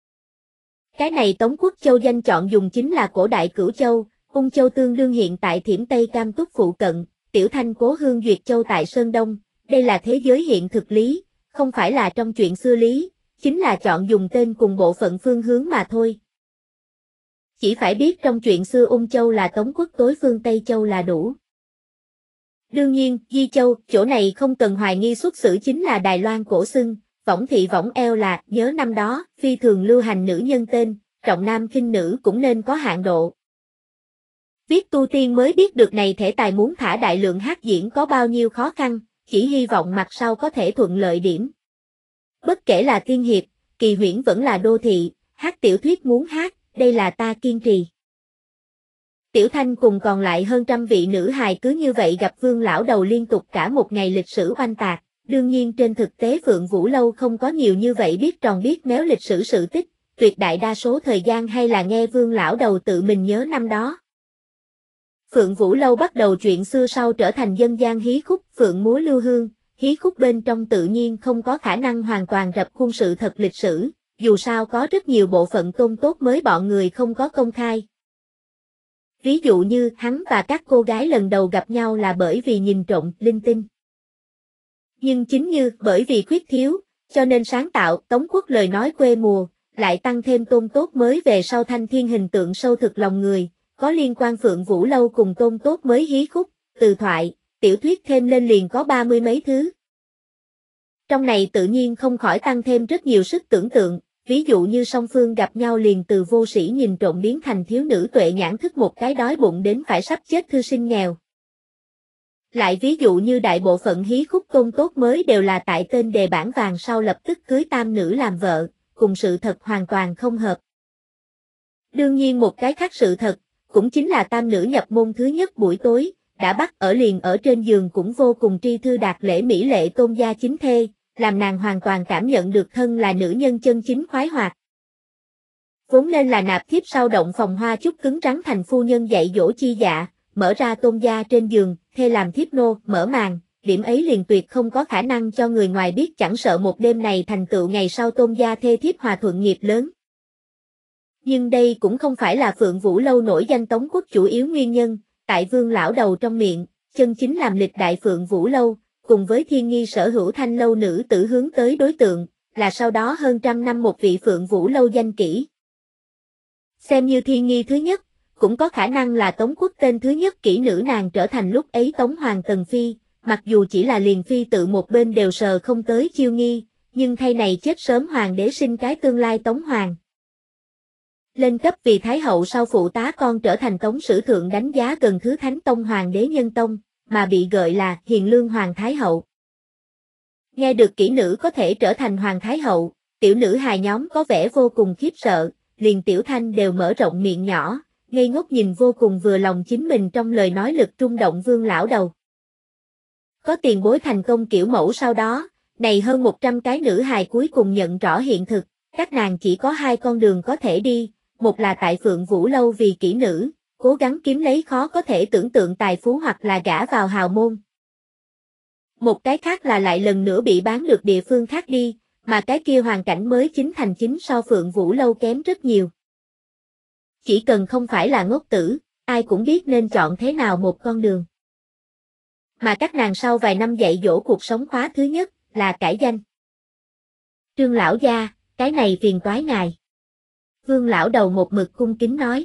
Cái này Tống Quốc Châu danh chọn dùng chính là cổ đại Cửu Châu, Ung Châu tương đương hiện tại Thiểm Tây Cam Túc phụ cận, Tiểu Thanh cố hương Duyệt Châu tại Sơn Đông, đây là thế giới hiện thực lý, không phải là trong chuyện xưa lý, chính là chọn dùng tên cùng bộ phận phương hướng mà thôi. Chỉ phải biết trong chuyện xưa Ung Châu là Tống Quốc tối phương Tây Châu là đủ. Đương nhiên, Di Châu, chỗ này không cần hoài nghi xuất xứ chính là Đài Loan cổ xưng, võng thị võng eo là, nhớ năm đó, phi thường lưu hành nữ nhân tên, trọng nam khinh nữ cũng nên có hạn độ. Viết tu tiên mới biết được này thể tài muốn thả đại lượng hát diễn có bao nhiêu khó khăn, chỉ hy vọng mặt sau có thể thuận lợi điểm. Bất kể là tiên hiệp, kỳ huyễn vẫn là đô thị, hát tiểu thuyết muốn hát, đây là ta kiên trì. Tiểu Thanh cùng còn lại hơn trăm vị nữ hài cứ như vậy gặp Vương lão đầu liên tục cả một ngày lịch sử oanh tạc, đương nhiên trên thực tế Phượng Vũ Lâu không có nhiều như vậy biết tròn biết méo lịch sử sự tích, tuyệt đại đa số thời gian hay là nghe Vương lão đầu tự mình nhớ năm đó. Phượng Vũ Lâu bắt đầu chuyện xưa sau trở thành dân gian hí khúc Phượng múa lưu hương, hí khúc bên trong tự nhiên không có khả năng hoàn toàn rập khuôn sự thật lịch sử, dù sao có rất nhiều bộ phận Tôn Tốt mới bọn người không có công khai. Ví dụ như hắn và các cô gái lần đầu gặp nhau là bởi vì nhìn trộm, linh tinh. Nhưng chính như bởi vì khuyết thiếu, cho nên sáng tạo Tống Quốc lời nói quê mùa, lại tăng thêm Tôn Tốt mới về sau thanh thiên hình tượng sâu thực lòng người, có liên quan Phượng Vũ Lâu cùng Tôn Tốt mới hí khúc, từ thoại, tiểu thuyết thêm lên liền có 30 mấy thứ. Trong này tự nhiên không khỏi tăng thêm rất nhiều sức tưởng tượng, ví dụ như song phương gặp nhau liền từ vô sĩ nhìn trộm biến thành thiếu nữ tuệ nhãn thức một cái đói bụng đến phải sắp chết thư sinh nghèo. Lại ví dụ như đại bộ phận hí khúc Tôn Tốt mới đều là tại tên đề bản vàng sau lập tức cưới tam nữ làm vợ, cùng sự thật hoàn toàn không hợp. Đương nhiên một cái khác sự thật, cũng chính là tam nữ nhập môn thứ nhất buổi tối, đã bắt ở liền ở trên giường cũng vô cùng tri thư đạt lễ mỹ lệ Tôn gia chính thê, làm nàng hoàn toàn cảm nhận được thân là nữ nhân chân chính khoái hoạt. Vốn nên là nạp thiếp sau động phòng hoa chút cứng rắn thành phu nhân dạy dỗ chi dạ, mở ra Tôn gia trên giường, thê làm thiếp nô, mở màn, điểm ấy liền tuyệt không có khả năng cho người ngoài biết chẳng sợ một đêm này thành tựu ngày sau Tôn gia thê thiếp hòa thuận nghiệp lớn. Nhưng đây cũng không phải là Phượng Vũ Lâu nổi danh Tống Quốc chủ yếu nguyên nhân, tại Vương lão đầu trong miệng, chân chính làm lịch đại Phượng Vũ Lâu, cùng với Thiên Nghi sở hữu Thanh Lâu nữ tử hướng tới đối tượng, là sau đó hơn trăm năm một vị Phượng Vũ Lâu danh kỹ. Xem như Thiên Nghi thứ nhất, cũng có khả năng là Tống Quốc tên thứ nhất kỹ nữ nàng trở thành lúc ấy Tống Hoàng Tần Phi, mặc dù chỉ là liền phi tự một bên đều sờ không tới chiêu nghi, nhưng thay này chết sớm Hoàng đế sinh cái tương lai Tống Hoàng. Lên cấp vì Thái hậu sau phụ tá con trở thành Tống Sử Thượng đánh giá gần thứ Thánh Tông Hoàng đế Nhân Tông, mà bị gọi là Hiền Lương Hoàng Thái hậu. Nghe được kỹ nữ có thể trở thành hoàng thái hậu, tiểu nữ hài nhóm có vẻ vô cùng khiếp sợ, liền Tiểu Thanh đều mở rộng miệng nhỏ, ngây ngốc nhìn vô cùng vừa lòng chính mình trong lời nói lực rung động Vương lão đầu. Có tiền bối thành công kiểu mẫu sau đó, này hơn 100 cái nữ hài cuối cùng nhận rõ hiện thực, các nàng chỉ có 2 con đường có thể đi, một là tại Phượng Vũ Lâu vì kỹ nữ, cố gắng kiếm lấy khó có thể tưởng tượng tài phú hoặc là gả vào hào môn. Một cái khác là lại lần nữa bị bán được địa phương khác đi, mà cái kia hoàn cảnh mới chính thành chính so Phượng Vũ Lâu kém rất nhiều. Chỉ cần không phải là ngốc tử, ai cũng biết nên chọn thế nào một con đường. Mà các nàng sau vài năm dạy dỗ cuộc sống khóa thứ nhất là cải danh. Trương lão gia, cái này phiền toái ngài. Vương lão đầu một mực cung kính nói.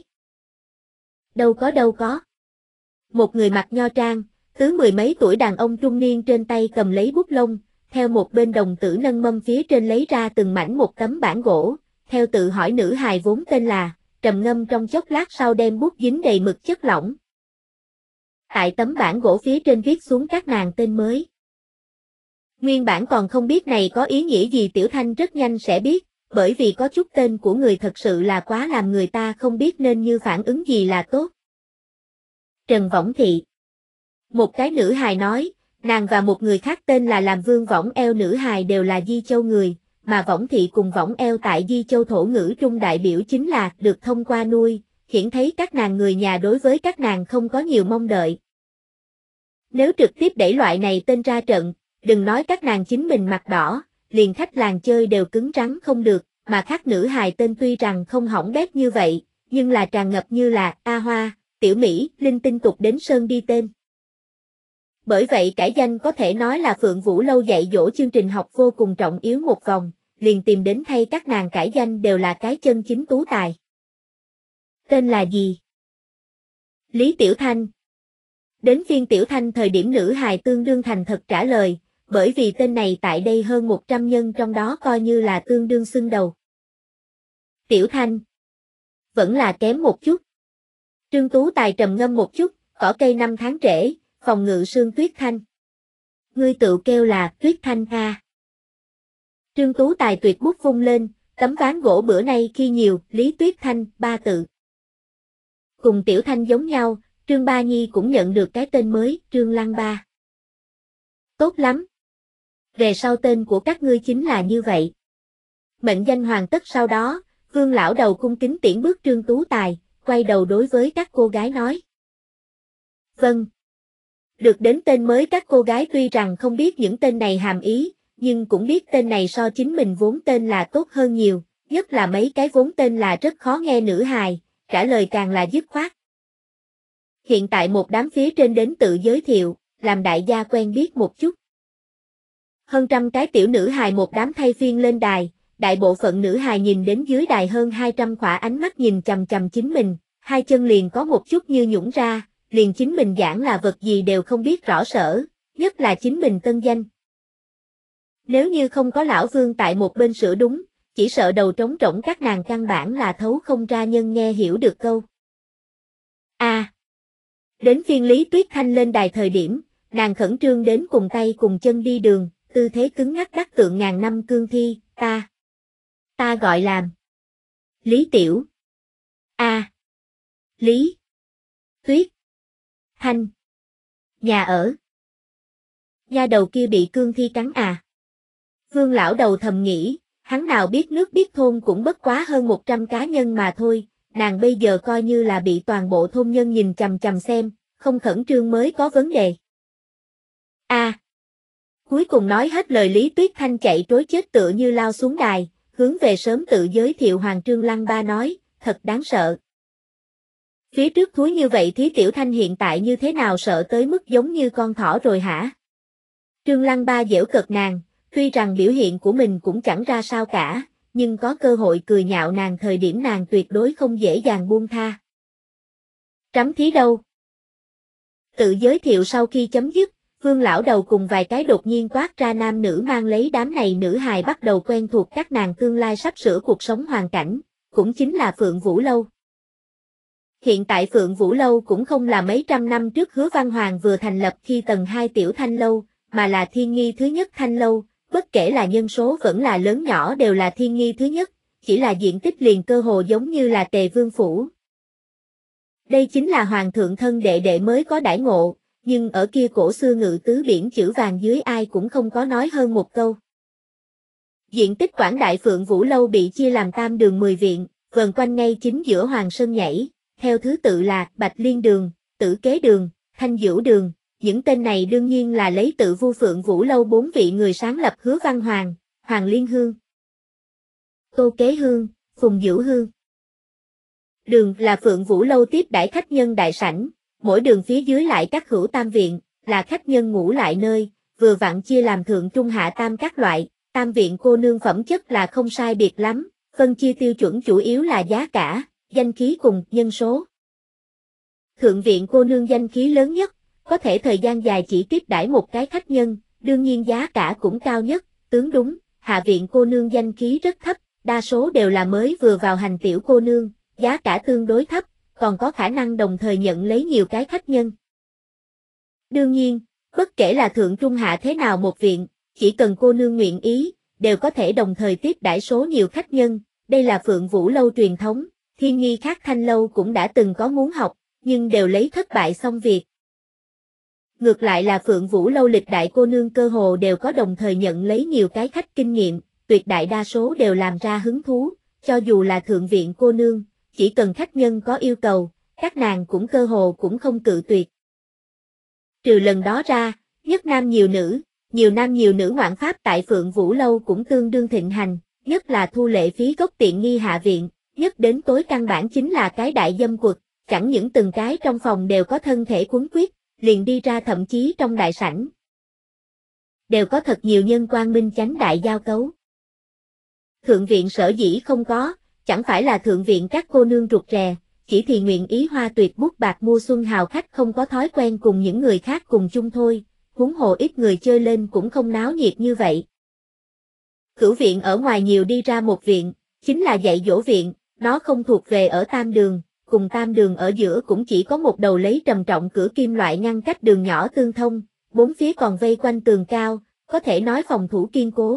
Đâu có. Một người mặc nho trang, tứ mười mấy tuổi đàn ông trung niên trên tay cầm lấy bút lông, theo một bên đồng tử nâng mâm phía trên lấy ra từng mảnh một tấm bản gỗ, theo tự hỏi nữ hài vốn tên là, trầm ngâm trong chốc lát sau đem bút dính đầy mực chất lỏng. Tại tấm bản gỗ phía trên viết xuống các nàng tên mới. Nguyên bản còn không biết này có ý nghĩa gì Tiểu Thanh rất nhanh sẽ biết, bởi vì có chút tên của người thật sự là quá làm người ta không biết nên như phản ứng gì là tốt. Trần Võng Thị. Một cái nữ hài nói, nàng và một người khác tên là làm Vương Võng Eo nữ hài đều là Di Châu người, mà Võng Thị cùng Võng Eo tại Di Châu thổ ngữ trung đại biểu chính là được thông qua nuôi, hiển thấy các nàng người nhà đối với các nàng không có nhiều mong đợi. Nếu trực tiếp đẩy loại này tên ra trận, đừng nói các nàng chính mình mặt đỏ, liền khách làng chơi đều cứng rắn không được, mà khác nữ hài tên tuy rằng không hỏng bét như vậy, nhưng là tràn ngập như là A Hoa, Tiểu Mỹ, linh tinh tục đến sơn đi tên. Bởi vậy cải danh có thể nói là Phượng Vũ Lâu dạy dỗ chương trình học vô cùng trọng yếu một vòng, liền tìm đến thay các nàng cải danh đều là cái chân chính tú tài. Tên là gì? Lý Tiểu Thanh. Đến phiên Tiểu Thanh thời điểm nữ hài tương đương thành thật trả lời, bởi vì tên này tại đây hơn 100 nhân trong đó coi như là tương đương xưng đầu. Tiểu Thanh. Vẫn là kém một chút. Trương Tú Tài trầm ngâm một chút, cỏ cây 5 tháng trễ, phòng ngự sương Tuyết Thanh. Ngươi tự kêu là Tuyết Thanh a. Trương Tú Tài tuyệt bút vung lên, tấm ván gỗ bữa nay khi nhiều, Lý Tuyết Thanh, 3 tự. Cùng Tiểu Thanh giống nhau, Trương Ba Nhi cũng nhận được cái tên mới, Trương Lăng Ba. Tốt lắm. Về sau tên của các ngươi chính là như vậy. Mệnh danh hoàn tất sau đó, Vương lão đầu cung kính tiễn bước Trương Tú Tài, quay đầu đối với các cô gái nói. Vâng. Được đến tên mới các cô gái tuy rằng không biết những tên này hàm ý, nhưng cũng biết tên này so chính mình vốn tên là tốt hơn nhiều, nhất là mấy cái vốn tên là rất khó nghe nữ hài, trả lời càng là dứt khoát. Hiện tại một đám phía trên đến tự giới thiệu, làm đại gia quen biết một chút. Hơn trăm cái tiểu nữ hài một đám thay phiên lên đài, đại bộ phận nữ hài nhìn đến dưới đài hơn 200 khỏa ánh mắt nhìn chằm chằm chính mình, hai chân liền có một chút như nhũn ra, liền chính mình giảng là vật gì đều không biết rõ sở, nhất là chính mình tân danh. Nếu như không có lão Vương tại một bên sửa đúng, chỉ sợ đầu trống rỗng các nàng căn bản là thấu không ra nhân nghe hiểu được câu. Đến phiên Lý Tuyết Thanh lên đài thời điểm, nàng khẩn trương đến cùng tay cùng chân đi đường, tư thế cứng ngắc đắc tượng ngàn năm cương thi, ta gọi làm Lý Tiểu. Lý Tuyết Thanh. Nhà ở. Nha đầu kia bị cương thi cắn à? Vương lão đầu thầm nghĩ, hắn nào biết nước biết thôn cũng bất quá hơn 100 cá nhân mà thôi, nàng bây giờ coi như là bị toàn bộ thôn nhân nhìn chằm chằm xem, không khẩn trương mới có vấn đề. Cuối cùng nói hết lời Lý Tuyết Thanh chạy trối chết tựa như lao xuống đài, hướng về sớm tự giới thiệu Hoàng Trương Lăng Ba nói, thật đáng sợ. Phía trước thúi như vậy Thí Tiểu Thanh hiện tại như thế nào sợ tới mức giống như con thỏ rồi hả? Trương Lăng Ba giễu cợt nàng, tuy rằng biểu hiện của mình cũng chẳng ra sao cả, nhưng có cơ hội cười nhạo nàng thời điểm nàng tuyệt đối không dễ dàng buông tha. Trắm thí đâu? Tự giới thiệu sau khi chấm dứt, Vương lão đầu cùng vài cái đột nhiên toát ra nam nữ mang lấy đám này nữ hài bắt đầu quen thuộc các nàng tương lai sắp sửa cuộc sống hoàn cảnh, cũng chính là Phượng Vũ Lâu. Hiện tại Phượng Vũ Lâu cũng không là mấy trăm năm trước Hứa Văn Hoàng vừa thành lập khi tầng 2 tiểu thanh lâu, mà là thiên nghi thứ nhất thanh lâu, bất kể là nhân số vẫn là lớn nhỏ đều là thiên nghi thứ nhất, chỉ là diện tích liền cơ hồ giống như là Tề Vương phủ. Đây chính là hoàng thượng thân đệ đệ mới có đãi ngộ, nhưng ở kia cổ xưa ngự tứ biển chữ vàng dưới ai cũng không có nói hơn một câu. Diện tích quảng đại Phượng Vũ Lâu bị chia làm tam đường 10 viện, vần quanh ngay chính giữa hoàng sân nhảy, theo thứ tự là Bạch Liên Đường, Tử Kế Đường, Thanh Dửu Đường. Những tên này đương nhiên là lấy tự vua Phượng Vũ Lâu 4 vị người sáng lập Hứa Văn Hoàng, Hoàng Liên Hương, Tô Kế Hương, Phùng Dửu Hương. Đường là Phượng Vũ Lâu tiếp đãi khách nhân đại sảnh, mỗi đường phía dưới lại các hữu tam viện, là khách nhân ngủ lại nơi, vừa vặn chia làm thượng trung hạ tam các loại, tam viện cô nương phẩm chất là không sai biệt lắm, phân chia tiêu chuẩn chủ yếu là giá cả, danh khí cùng nhân số. Thượng viện cô nương danh khí lớn nhất, có thể thời gian dài chỉ tiếp đãi một cái khách nhân, đương nhiên giá cả cũng cao nhất, tướng đúng, hạ viện cô nương danh khí rất thấp, đa số đều là mới vừa vào hành tiểu cô nương, giá cả tương đối thấp, còn có khả năng đồng thời nhận lấy nhiều cái khách nhân. Đương nhiên, bất kể là thượng trung hạ thế nào một viện, chỉ cần cô nương nguyện ý, đều có thể đồng thời tiếp đãi số nhiều khách nhân, đây là Phượng Vũ Lâu truyền thống, Thiên Nghi khác Thanh Lâu cũng đã từng có muốn học, nhưng đều lấy thất bại xong việc. Ngược lại là Phượng Vũ Lâu lịch đại cô nương cơ hồ đều có đồng thời nhận lấy nhiều cái khách kinh nghiệm, tuyệt đại đa số đều làm ra hứng thú, cho dù là thượng viện cô nương, chỉ cần khách nhân có yêu cầu, các nàng cũng cơ hồ cũng không cự tuyệt. Trừ lần đó ra, nhất nam nhiều nữ ngoạn pháp tại Phượng Vũ Lâu cũng tương đương thịnh hành, nhất là thu lệ phí gốc tiện nghi hạ viện, nhất đến tối căn bản chính là cái đại dâm quật, chẳng những từng cái trong phòng đều có thân thể quấn quyết, liền đi ra thậm chí trong đại sảnh đều có thật nhiều nhân quan minh chánh đại giao cấu. Thượng viện sở dĩ không có, chẳng phải là thượng viện các cô nương rụt rè, chỉ thì nguyện ý hoa tuyệt bút bạc mua xuân hào khách không có thói quen cùng những người khác cùng chung thôi, huống hồ ít người chơi lên cũng không náo nhiệt như vậy. Cửu viện ở ngoài nhiều đi ra một viện, chính là dạy dỗ viện, nó không thuộc về ở tam đường, cùng tam đường ở giữa cũng chỉ có một đầu lấy trầm trọng cửa kim loại ngăn cách đường nhỏ tương thông, bốn phía còn vây quanh tường cao, có thể nói phòng thủ kiên cố.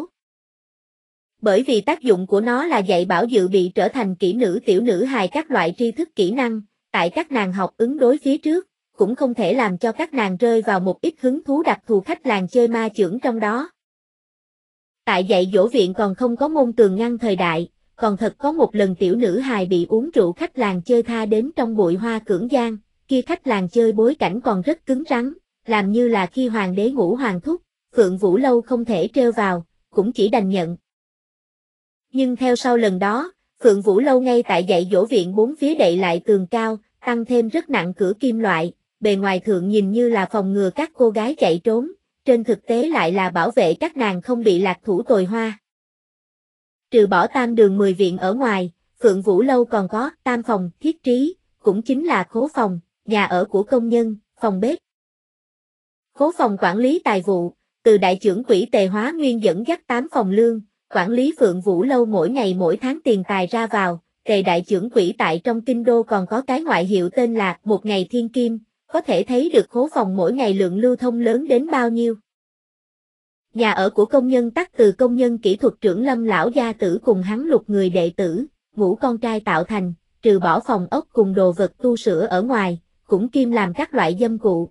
Bởi vì tác dụng của nó là dạy bảo dự bị trở thành kỹ nữ tiểu nữ hài các loại tri thức kỹ năng, tại các nàng học ứng đối phía trước, cũng không thể làm cho các nàng rơi vào một ít hứng thú đặc thù khách làng chơi ma chưởng trong đó. Tại dạy dỗ viện còn không có môn tường ngăn thời đại, còn thật có một lần tiểu nữ hài bị uống rượu khách làng chơi tha đến trong bụi hoa cưỡng gian, kia khách làng chơi bối cảnh còn rất cứng rắn, làm như là khi hoàng đế ngủ hoàng thúc, Phượng Vũ Lâu không thể trêu vào, cũng chỉ đành nhận. Nhưng theo sau lần đó, Phượng Vũ Lâu ngay tại dạy dỗ viện bốn phía đậy lại tường cao, tăng thêm rất nặng cửa kim loại, bề ngoài thượng nhìn như là phòng ngừa các cô gái chạy trốn, trên thực tế lại là bảo vệ các nàng không bị lạc thủ tồi hoa. Trừ bỏ tam đường 10 viện ở ngoài, Phượng Vũ Lâu còn có tam phòng thiết trí, cũng chính là khố phòng, nhà ở của công nhân, phòng bếp. Khố phòng quản lý tài vụ, từ đại trưởng quỹ Tề Hóa Nguyên dẫn dắt 8 phòng lương, quản lý Phượng Vũ Lâu mỗi ngày mỗi tháng tiền tài ra vào. Tề đại trưởng quỹ tại trong kinh đô còn có cái ngoại hiệu tên là Một Ngày Thiên Kim, có thể thấy được khố phòng mỗi ngày lượng lưu thông lớn đến bao nhiêu. Nhà ở của công nhân tắc từ công nhân kỹ thuật trưởng Lâm lão gia tử cùng hắn lục người đệ tử, ngũ con trai tạo thành, trừ bỏ phòng ốc cùng đồ vật tu sửa ở ngoài, cũng kiêm làm các loại dâm cụ.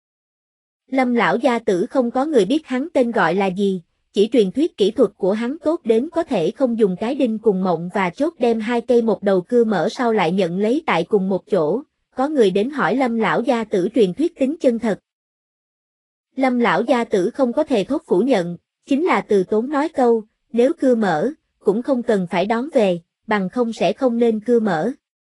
Lâm lão gia tử không có người biết hắn tên gọi là gì, chỉ truyền thuyết kỹ thuật của hắn tốt đến có thể không dùng cái đinh cùng mộng và chốt đem hai cây một đầu cưa mở sau lại nhận lấy tại cùng một chỗ, có người đến hỏi Lâm lão gia tử truyền thuyết tính chân thật. Lâm lão gia tử không có thề thốt phủ nhận, chính là từ tốn nói câu, nếu cưa mở, cũng không cần phải đón về, bằng không sẽ không nên cưa mở.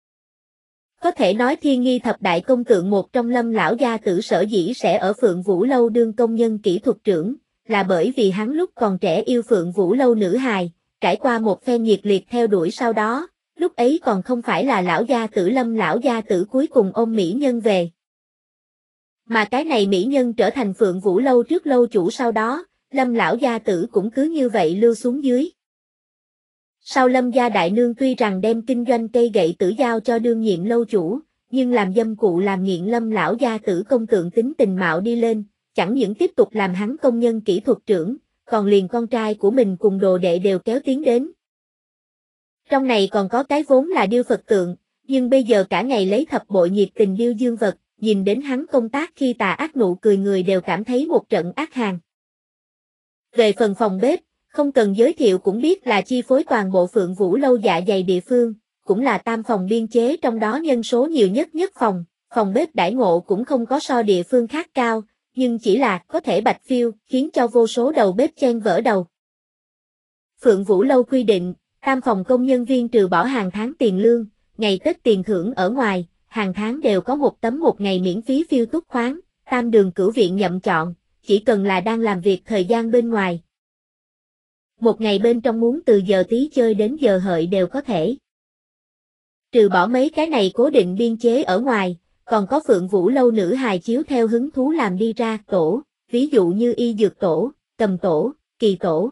Có thể nói thiên nghi thập đại công tượng một trong Lâm lão gia tử sở dĩ sẽ ở Phượng Vũ Lâu đương công nhân kỹ thuật trưởng, là bởi vì hắn lúc còn trẻ yêu Phượng Vũ Lâu nữ hài, trải qua một phen nhiệt liệt theo đuổi sau đó, lúc ấy còn không phải là lão gia tử Lâm lão gia tử cuối cùng ôm mỹ nhân về. Mà cái này mỹ nhân trở thành Phượng Vũ Lâu trước lâu chủ sau đó, Lâm lão gia tử cũng cứ như vậy lưu xuống dưới. Sau Lâm gia đại nương tuy rằng đem kinh doanh cây gậy tử giao cho đương nhiệm lâu chủ, nhưng làm dâm cụ làm nghiện Lâm lão gia tử công tượng tính tình mạo đi lên, chẳng những tiếp tục làm hắn công nhân kỹ thuật trưởng, còn liền con trai của mình cùng đồ đệ đều kéo tiến đến. Trong này còn có cái vốn là điêu Phật tượng, nhưng bây giờ cả ngày lấy thập bội nhiệt tình điêu dương vật, nhìn đến hắn công tác khi tà ác nụ cười người đều cảm thấy một trận ác hàn. Về phần phòng bếp, không cần giới thiệu cũng biết là chi phối toàn bộ Phượng Vũ Lâu dạ dày địa phương, cũng là tam phòng biên chế trong đó nhân số nhiều nhất phòng bếp đãi ngộ cũng không có so địa phương khác cao, nhưng chỉ là có thể bạch phiêu, khiến cho vô số đầu bếp chen vỡ đầu. Phượng Vũ Lâu quy định, tam phòng công nhân viên trừ bỏ hàng tháng tiền lương, ngày Tết tiền thưởng ở ngoài, hàng tháng đều có một tấm một ngày miễn phí phiêu túc khoáng, tam đường cửu viện nhậm chọn, chỉ cần là đang làm việc thời gian bên ngoài. Một ngày bên trong muốn từ giờ tí chơi đến giờ hợi đều có thể. Trừ bỏ mấy cái này cố định biên chế ở ngoài, còn có Phượng Vũ Lâu nữ hài chiếu theo hứng thú làm đi ra tổ, ví dụ như y dược tổ, cầm tổ, kỳ tổ.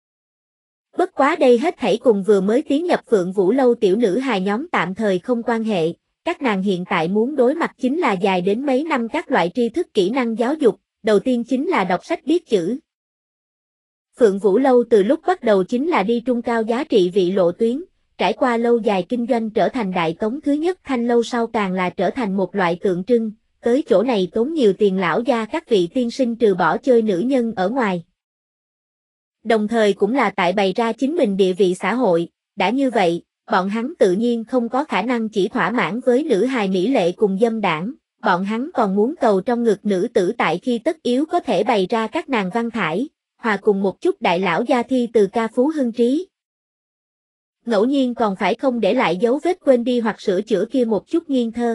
Bất quá đây hết thảy cùng vừa mới tiến nhập Phượng Vũ Lâu tiểu nữ hài nhóm tạm thời không quan hệ, các nàng hiện tại muốn đối mặt chính là dài đến mấy năm các loại tri thức kỹ năng giáo dục, đầu tiên chính là đọc sách biết chữ. Phượng Vũ Lâu từ lúc bắt đầu chính là đi trung cao giá trị vị lộ tuyến, trải qua lâu dài kinh doanh trở thành đại tống thứ nhất thanh lâu sau càng là trở thành một loại tượng trưng, tới chỗ này tốn nhiều tiền lão gia các vị tiên sinh trừ bỏ chơi nữ nhân ở ngoài. Đồng thời cũng là tại bày ra chính mình địa vị xã hội, đã như vậy, bọn hắn tự nhiên không có khả năng chỉ thỏa mãn với nữ hài mỹ lệ cùng dâm đảng, bọn hắn còn muốn cầu trong ngực nữ tử tại khi tất yếu có thể bày ra các nàng văn thải, hòa cùng một chút đại lão gia thi từ ca phú hưng trí. Ngẫu nhiên còn phải không để lại dấu vết quên đi hoặc sửa chữa kia một chút nghiêng thơ.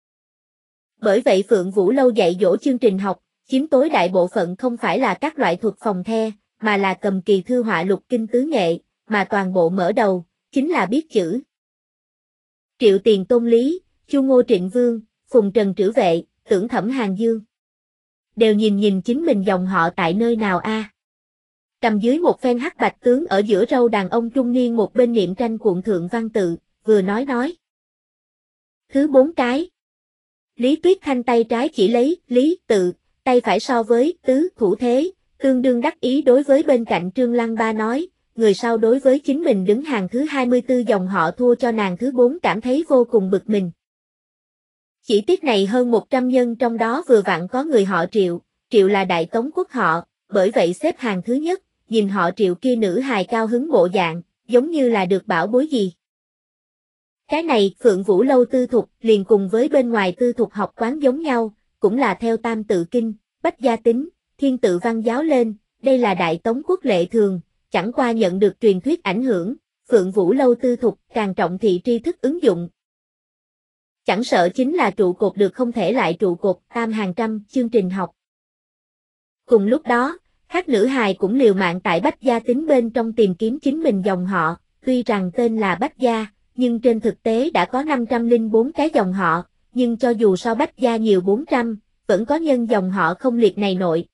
Bởi vậy Phượng Vũ Lâu dạy dỗ chương trình học, chiếm tối đại bộ phận không phải là các loại thuật phòng the, mà là cầm kỳ thư họa lục kinh tứ nghệ, mà toàn bộ mở đầu, chính là biết chữ. Triệu Tiền Tôn Lý, Chu Ngô Trịnh Vương, Phùng Trần Trữ Vệ, Tưởng Thẩm Hàng Dương. Đều nhìn chính mình dòng họ tại nơi nào a? Cầm dưới một phen hắc bạch tướng ở giữa râu đàn ông trung niên một bên niệm tranh cuộn thượng văn tự, vừa nói. Thứ 4 cái. Lý Tuyết Thanh tay trái chỉ lấy, lý, tự, tay phải so với, tứ, thủ thế, tương đương đắc ý đối với bên cạnh Trương Lăng Ba nói, người sau đối với chính mình đứng hàng thứ 24 dòng họ thua cho nàng thứ 4 cảm thấy vô cùng bực mình. Chỉ tiếc này hơn 100 nhân trong đó vừa vặn có người họ Triệu, Triệu là đại tống quốc họ, bởi vậy xếp hàng thứ nhất, nhìn họ Triệu kia nữ hài cao hứng bộ dạng, giống như là được bảo bối gì. Cái này, Phượng Vũ Lâu tư thục, liền cùng với bên ngoài tư thục học quán giống nhau, cũng là theo tam tự kinh, bách gia tính, thiên tự văn giáo lên, đây là đại tống quốc lệ thường, chẳng qua nhận được truyền thuyết ảnh hưởng, Phượng Vũ Lâu tư thục càng trọng thị tri thức ứng dụng. Chẳng sợ chính là trụ cột được không thể lại trụ cột tam hàng trăm chương trình học. Cùng lúc đó, các nữ hài cũng liều mạng tại bách gia tính bên trong tìm kiếm chính mình dòng họ, tuy rằng tên là bách gia, nhưng trên thực tế đã có 504 cái dòng họ, nhưng cho dù so bách gia nhiều 400, vẫn có nhân dòng họ không liệt này nội.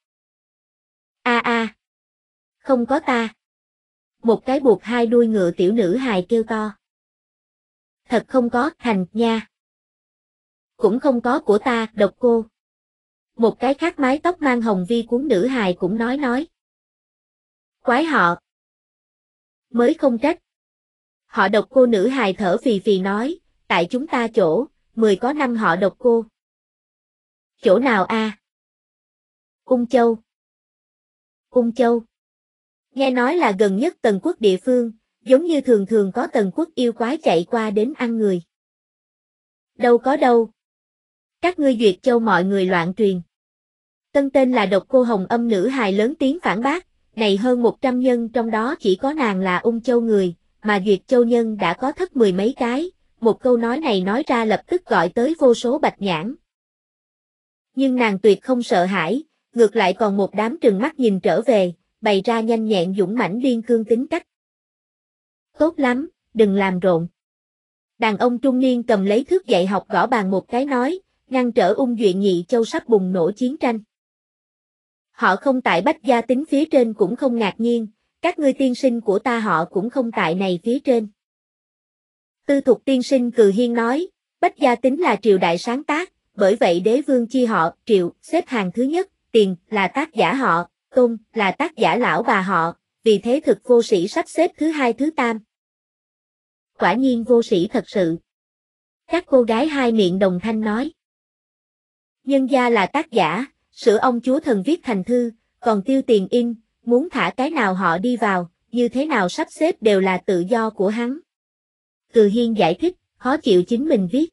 Không có ta. Một cái buộc hai đuôi ngựa tiểu nữ hài kêu to. Thật không có, thành, nha. Cũng không có của ta, độc cô. Một cái khác mái tóc mang hồng vi cuốn nữ hài cũng nói. Quái họ. Mới không trách. Họ độc cô nữ hài thở phì phì nói, tại chúng ta chỗ, 10 có 5 họ độc cô. Chỗ nào a? Ung Châu. Ung Châu. Nghe nói là gần nhất Tần Quốc địa phương, giống như thường có Tần Quốc yêu quái chạy qua đến ăn người. Đâu có đâu. Các ngươi Duyệt Châu mọi người loạn truyền. Tân tên là độc cô Hồng Âm nữ hài lớn tiếng phản bác, này hơn 100 nhân trong đó chỉ có nàng là Ung Châu người, mà Duyệt Châu nhân đã có thất 10 mấy cái, một câu nói này nói ra lập tức gọi tới vô số bạch nhãn. Nhưng nàng tuyệt không sợ hãi, ngược lại còn một đám trừng mắt nhìn trở về, bày ra nhanh nhẹn dũng mãnh biên cương tính cách. Tốt lắm, đừng làm rộn. Đàn ông trung niên cầm lấy thước dạy học gõ bàn một cái nói, ngăn trở Ung Duyện Nhị Châu sắp bùng nổ chiến tranh. Họ không tại bách gia tính phía trên cũng không ngạc nhiên, các ngươi tiên sinh của ta họ cũng không tại này phía trên. Tư Thục tiên sinh Cừ Hiên nói, bách gia tính là triều đại sáng tác, bởi vậy đế vương chi họ, Triệu, xếp hàng thứ nhất, Tiền, là tác giả họ, Tôn, là tác giả lão bà họ, vì thế thực vô sĩ sắp xếp thứ hai thứ tam. Quả nhiên vô sĩ thật sự. Các cô gái hai miệng đồng thanh nói. Nhân gia là tác giả, sửa ông chúa thần viết thành thư, còn tiêu tiền in, muốn thả cái nào họ đi vào, như thế nào sắp xếp đều là tự do của hắn. Từ Hiên giải thích, khó chịu chính mình viết.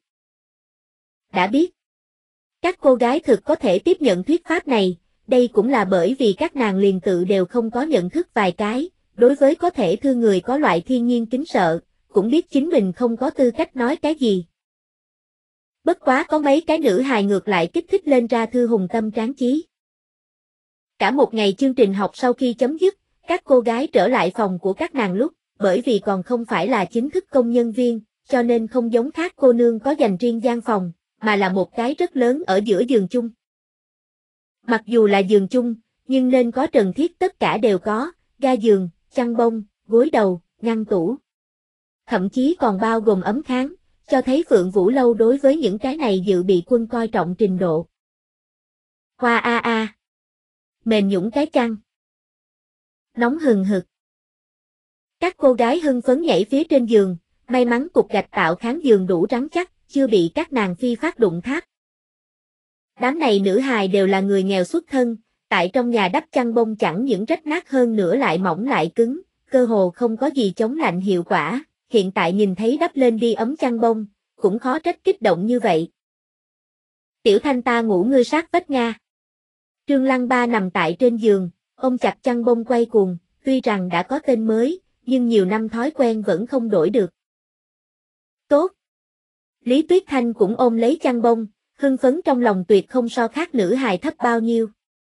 Đã biết. Các cô gái thực có thể tiếp nhận thuyết pháp này, đây cũng là bởi vì các nàng liền tự đều không có nhận thức vài cái, đối với có thể thương người có loại thiên nhiên kính sợ, cũng biết chính mình không có tư cách nói cái gì. Bất quá có mấy cái nữ hài ngược lại kích thích lên ra thư hùng tâm tráng chí. Cả một ngày chương trình học sau khi chấm dứt, các cô gái trở lại phòng của các nàng lúc, bởi vì còn không phải là chính thức công nhân viên, cho nên không giống khác cô nương có dành riêng gian phòng, mà là một cái rất lớn ở giữa giường chung. Mặc dù là giường chung, nhưng nên có trần thiết tất cả đều có, ga giường, chăn bông, gối đầu, ngăn tủ. Thậm chí còn bao gồm ấm kháng, cho thấy Phượng Vũ Lâu đối với những cái này dự bị quân coi trọng trình độ. Hoa a a. Mềm nhũn cái chăn. Nóng hừng hực. Các cô gái hưng phấn nhảy phía trên giường, may mắn cục gạch tạo kháng giường đủ rắn chắc, chưa bị các nàng phi phát đụng tháp. Đám này nữ hài đều là người nghèo xuất thân, tại trong nhà đắp chăn bông chẳng những rách nát hơn nữa lại mỏng lại cứng, cơ hồ không có gì chống lạnh hiệu quả, hiện tại nhìn thấy đắp lên đi ấm chăn bông, cũng khó trách kích động như vậy. Tiểu Thanh ta ngủ ngươi sát vách Nga. Trương Lăng Ba nằm tại trên giường, ôm chặt chăn bông quay cuồng, tuy rằng đã có tên mới, nhưng nhiều năm thói quen vẫn không đổi được. Tốt. Lý Tuyết Thanh cũng ôm lấy chăn bông, hưng phấn trong lòng tuyệt không so khác nữ hài thấp bao nhiêu.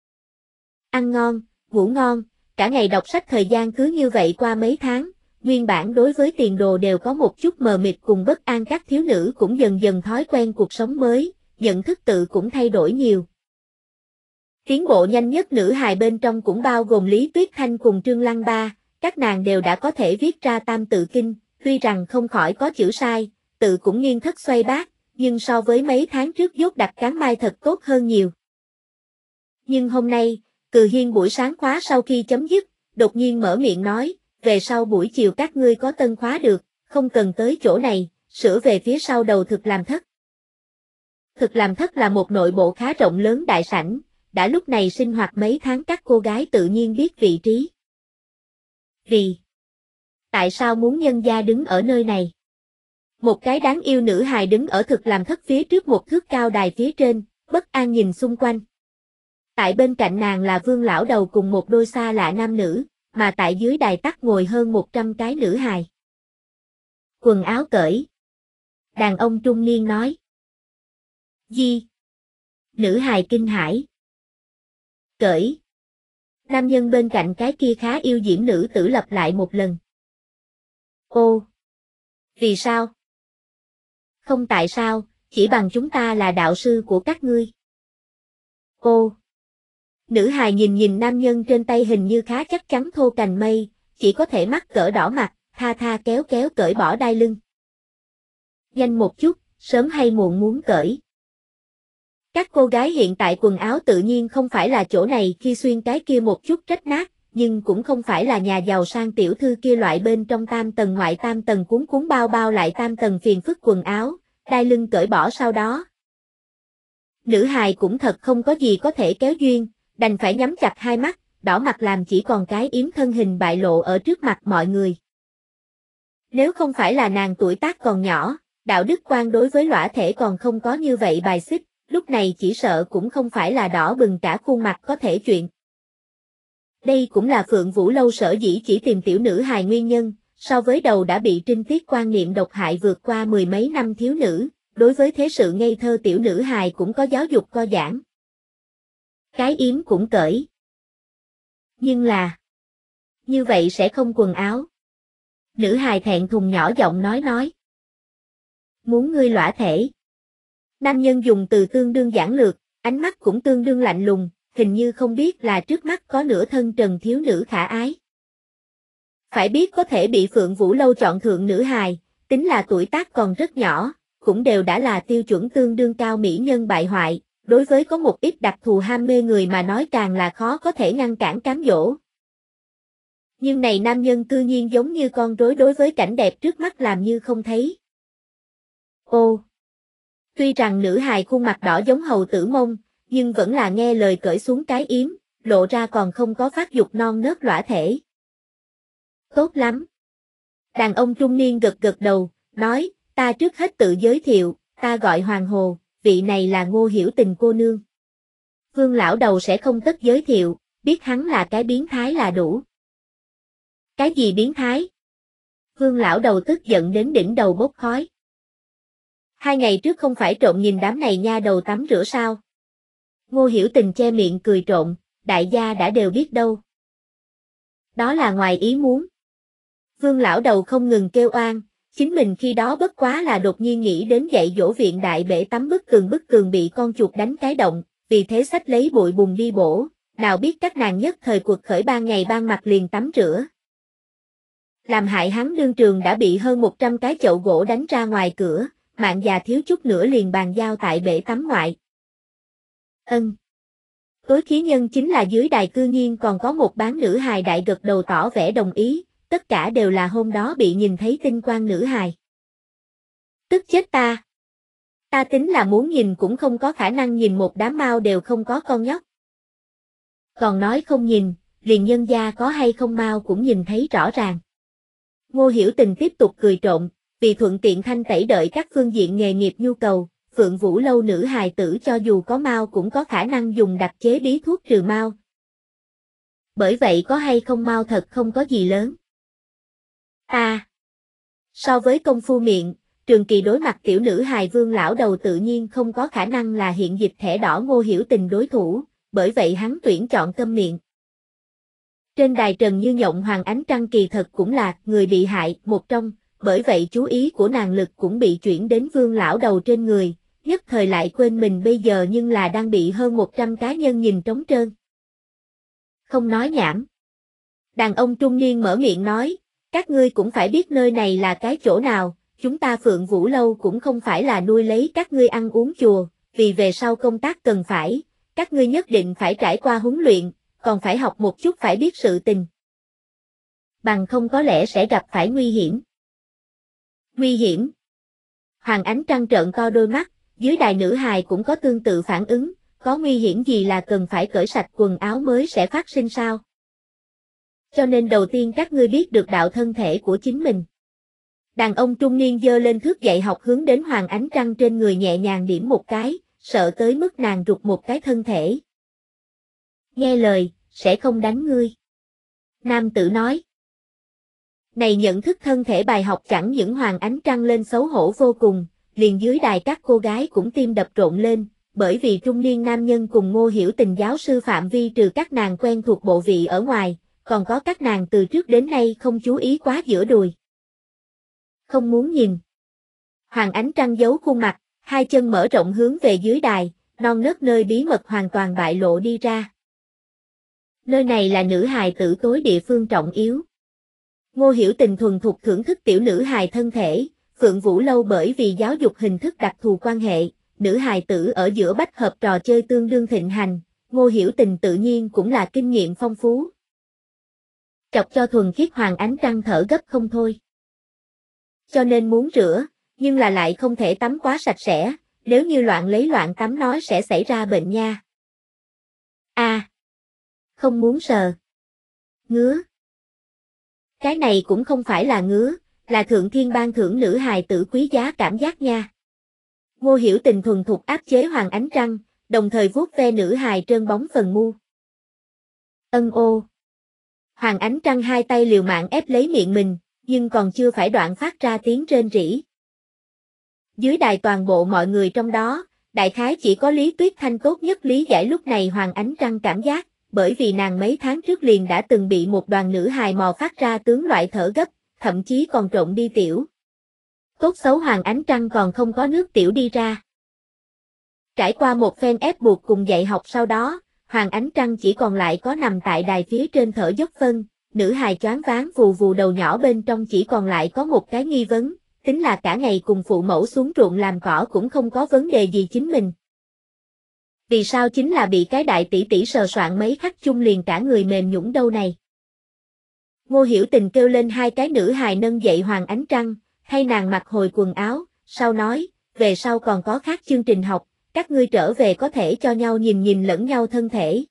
Ăn ngon, ngủ ngon, cả ngày đọc sách thời gian cứ như vậy qua mấy tháng, nguyên bản đối với tiền đồ đều có một chút mờ mịt cùng bất an các thiếu nữ cũng dần dần thói quen cuộc sống mới, nhận thức tự cũng thay đổi nhiều. Tiến bộ nhanh nhất nữ hài bên trong cũng bao gồm Lý Tuyết Thanh cùng Trương Lăng Ba, các nàng đều đã có thể viết ra tam tự kinh, tuy rằng không khỏi có chữ sai, tự cũng nghiêng thất xoay bát, nhưng so với mấy tháng trước dốt đặt cán mai thật tốt hơn nhiều. Nhưng hôm nay, Từ Hiên buổi sáng khóa sau khi chấm dứt, đột nhiên mở miệng nói, về sau buổi chiều các ngươi có tân khóa được, không cần tới chỗ này, sửa về phía sau đầu thực làm thất. Thực làm thất là một nội bộ khá rộng lớn đại sảnh, đã lúc này sinh hoạt mấy tháng các cô gái tự nhiên biết vị trí. Vì tại sao muốn nhân gia đứng ở nơi này? Một cái đáng yêu nữ hài đứng ở thực làm thất phía trước một thước cao đài phía trên, bất an nhìn xung quanh. Tại bên cạnh nàng là Vương lão đầu cùng một đôi xa lạ nam nữ, mà tại dưới đài tắc ngồi hơn 100 cái nữ hài. Quần áo cởi. Đàn ông trung niên nói. Gì? Nữ hài kinh hãi. Cởi. Nam nhân bên cạnh cái kia khá yêu diễm nữ tử lặp lại một lần. Ô. Vì sao? Không tại sao, chỉ bằng chúng ta là đạo sư của các ngươi. Ô. Nữ hài nhìn nam nhân trên tay hình như khá chắc chắn thô cành mây, chỉ có thể mắc cỡ đỏ mặt, tha kéo cởi bỏ đai lưng. Nhanh một chút, sớm hay muộn muốn cởi. Các cô gái hiện tại quần áo tự nhiên không phải là chỗ này khi xuyên cái kia một chút rách nát, nhưng cũng không phải là nhà giàu sang tiểu thư kia loại bên trong tam tầng ngoại tam tầng cuốn bao lại tam tầng phiền phức quần áo, đai lưng cởi bỏ sau đó. Nữ hài cũng thật không có gì có thể kéo duyên, đành phải nhắm chặt hai mắt, đỏ mặt làm chỉ còn cái yếm thân hình bại lộ ở trước mặt mọi người. Nếu không phải là nàng tuổi tác còn nhỏ, đạo đức quan đối với lõa thể còn không có như vậy bài xích, lúc này chỉ sợ cũng không phải là đỏ bừng cả khuôn mặt có thể chuyện. Đây cũng là Phượng Vũ Lâu sở dĩ chỉ tìm tiểu nữ hài nguyên nhân, so với đầu đã bị trinh tiết quan niệm độc hại vượt qua mười mấy năm thiếu nữ, đối với thế sự ngây thơ tiểu nữ hài cũng có giáo dục co giãn. Cái yếm cũng cởi. Nhưng là, như vậy sẽ không quần áo. Nữ hài thẹn thùng nhỏ giọng nói. Muốn ngươi lõa thể. Nam nhân dùng từ tương đương giản lược, ánh mắt cũng tương đương lạnh lùng, hình như không biết là trước mắt có nửa thân trần thiếu nữ khả ái. Phải biết có thể bị Phượng Vũ Lâu chọn thượng nữ hài, tính là tuổi tác còn rất nhỏ, cũng đều đã là tiêu chuẩn tương đương cao mỹ nhân bại hoại, đối với có một ít đặc thù ham mê người mà nói càng là khó có thể ngăn cản cám dỗ. Nhưng này nam nhân cư nhiên giống như con rối đối với cảnh đẹp trước mắt làm như không thấy. Ô! Tuy rằng nữ hài khuôn mặt đỏ giống hầu tử mông, nhưng vẫn là nghe lời cởi xuống cái yếm, lộ ra còn không có phát dục non nớt lõa thể. Tốt lắm! Đàn ông trung niên gật gật đầu, nói, ta trước hết tự giới thiệu, ta gọi Hoàng Hồ, vị này là Ngô Hiểu Tình cô nương. Vương lão đầu sẽ không tất giới thiệu, biết hắn là cái biến thái là đủ. Cái gì biến thái? Vương lão đầu tức giận đến đỉnh đầu bốc khói. 2 ngày trước không phải trộm nhìn đám này nha đầu tắm rửa sao? Ngô Hiểu Tình che miệng cười trộn, đại gia đã đều biết đâu. Đó là ngoài ý muốn. Vương lão đầu không ngừng kêu oan, chính mình khi đó bất quá là đột nhiên nghĩ đến dạy dỗ viện đại bể tắm bức tường bị con chuột đánh cái động, vì thế xách lấy bụi bùn đi bổ, nào biết các nàng nhất thời cuộc khởi ban ngày ban mặt liền tắm rửa. Làm hại hắn đương trường đã bị hơn 100 cái chậu gỗ đánh ra ngoài cửa, mạng già thiếu chút nữa liền bàn giao tại bể tắm ngoại. Tối khí nhân chính là dưới đài cư nhiên còn có một bán nữ hài đại gật đầu tỏ vẻ đồng ý, tất cả đều là hôm đó bị nhìn thấy tinh quang nữ hài. Tức chết ta! Ta tính là muốn nhìn cũng không có khả năng nhìn một đám mau đều không có con nhóc. Còn nói không nhìn, liền nhân gia có hay không mau cũng nhìn thấy rõ ràng. Ngô Hiểu Tình tiếp tục cười trộn, vì thuận tiện thanh tẩy đợi các phương diện nghề nghiệp nhu cầu, Phượng Vũ lâu nữ hài tử cho dù có mau cũng có khả năng dùng đặc chế bí thuốc trừ mau. Bởi vậy có hay không mau thật không có gì lớn. So với công phu miệng, Trường Kỳ đối mặt tiểu nữ hài Vương lão đầu tự nhiên không có khả năng là hiện dịch thẻ đỏ Ngô Hiểu Tình đối thủ, bởi vậy hắn tuyển chọn câm miệng. Trên đài Trần Như Nhộng Hoàng Ánh Trăng kỳ thật cũng là người bị hại một trong, bởi vậy chú ý của nàng lực cũng bị chuyển đến Vương lão đầu trên người, nhất thời lại quên mình bây giờ nhưng là đang bị hơn 100 cá nhân nhìn trống trơn. Không nói nhảm. Đàn ông trung niên mở miệng nói, các ngươi cũng phải biết nơi này là cái chỗ nào, chúng ta Phượng Vũ lâu cũng không phải là nuôi lấy các ngươi ăn uống chùa, vì về sau công tác cần phải, các ngươi nhất định phải trải qua huấn luyện, còn phải học một chút phải biết sự tình. Bằng không có lẽ sẽ gặp phải nguy hiểm. Nguy hiểm? Hoàng Ánh Trăng trợn to đôi mắt, dưới đài nữ hài cũng có tương tự phản ứng, có nguy hiểm gì là cần phải cởi sạch quần áo mới sẽ phát sinh sao? Cho nên đầu tiên các ngươi biết được đạo thân thể của chính mình. Đàn ông trung niên giơ lên thước dạy học hướng đến Hoàng Ánh Trăng trên người nhẹ nhàng điểm một cái, sợ tới mức nàng rụt một cái thân thể. Nghe lời, sẽ không đánh ngươi. Nam tử nói. Này nhận thức thân thể bài học chẳng những Hoàng Ánh Trăng lên xấu hổ vô cùng, liền dưới đài các cô gái cũng tim đập rộn lên, bởi vì trung niên nam nhân cùng Ngô Hiểu Tình giáo sư phạm vi trừ các nàng quen thuộc bộ vị ở ngoài, còn có các nàng từ trước đến nay không chú ý quá giữa đùi. Không muốn nhìn. Hoàng Ánh Trăng giấu khuôn mặt, hai chân mở rộng hướng về dưới đài, non nớt nơi bí mật hoàn toàn bại lộ đi ra. Nơi này là nữ hài tử tối địa phương trọng yếu. Ngô Hiểu Tình thuần thục thưởng thức tiểu nữ hài thân thể, Phượng Vũ lâu bởi vì giáo dục hình thức đặc thù quan hệ, nữ hài tử ở giữa bách hợp trò chơi tương đương thịnh hành, Ngô Hiểu Tình tự nhiên cũng là kinh nghiệm phong phú. Chọc cho thuần khiết Hoàng Ánh Trăng thở gấp không thôi. Cho nên muốn rửa, nhưng là lại không thể tắm quá sạch sẽ, nếu như loạn lấy loạn tắm nói sẽ xảy ra bệnh nha. Không muốn sờ. Ngứa. Cái này cũng không phải là ngứa, là thượng thiên ban thưởng nữ hài tử quý giá cảm giác nha. Ngô Hiểu Tình thuần thục áp chế Hoàng Ánh Trăng, đồng thời vuốt ve nữ hài trơn bóng phần mu. Ô. Hoàng Ánh Trăng hai tay liều mạng ép lấy miệng mình, nhưng còn chưa phải đoạn phát ra tiếng rên rỉ. Dưới đài toàn bộ mọi người trong đó, đại khái chỉ có Lý Tuyết Thanh tốt nhất lý giải lúc này Hoàng Ánh Trăng cảm giác, bởi vì nàng mấy tháng trước liền đã từng bị một đoàn nữ hài mò phát ra tướng loại thở gấp, thậm chí còn trộn đi tiểu. Tốt xấu Hoàng Ánh Trăng còn không có nước tiểu đi ra. Trải qua một phen ép buộc cùng dạy học sau đó, Hoàng Ánh Trăng chỉ còn lại có nằm tại đài phía trên thở dốc phân, nữ hài choáng váng vù vù đầu nhỏ bên trong chỉ còn lại có một cái nghi vấn, tính là cả ngày cùng phụ mẫu xuống ruộng làm cỏ cũng không có vấn đề gì chính mình. Vì sao chính là bị cái đại tỷ tỷ sờ soạn mấy khắc chung liền cả người mềm nhũn đâu này. Ngô Hiểu Tình kêu lên hai cái nữ hài nâng dậy Hoàng Ánh Trăng, thay nàng mặc hồi quần áo, sau nói, về sau còn có khác chương trình học, các ngươi trở về có thể cho nhau nhìn nhìn lẫn nhau thân thể.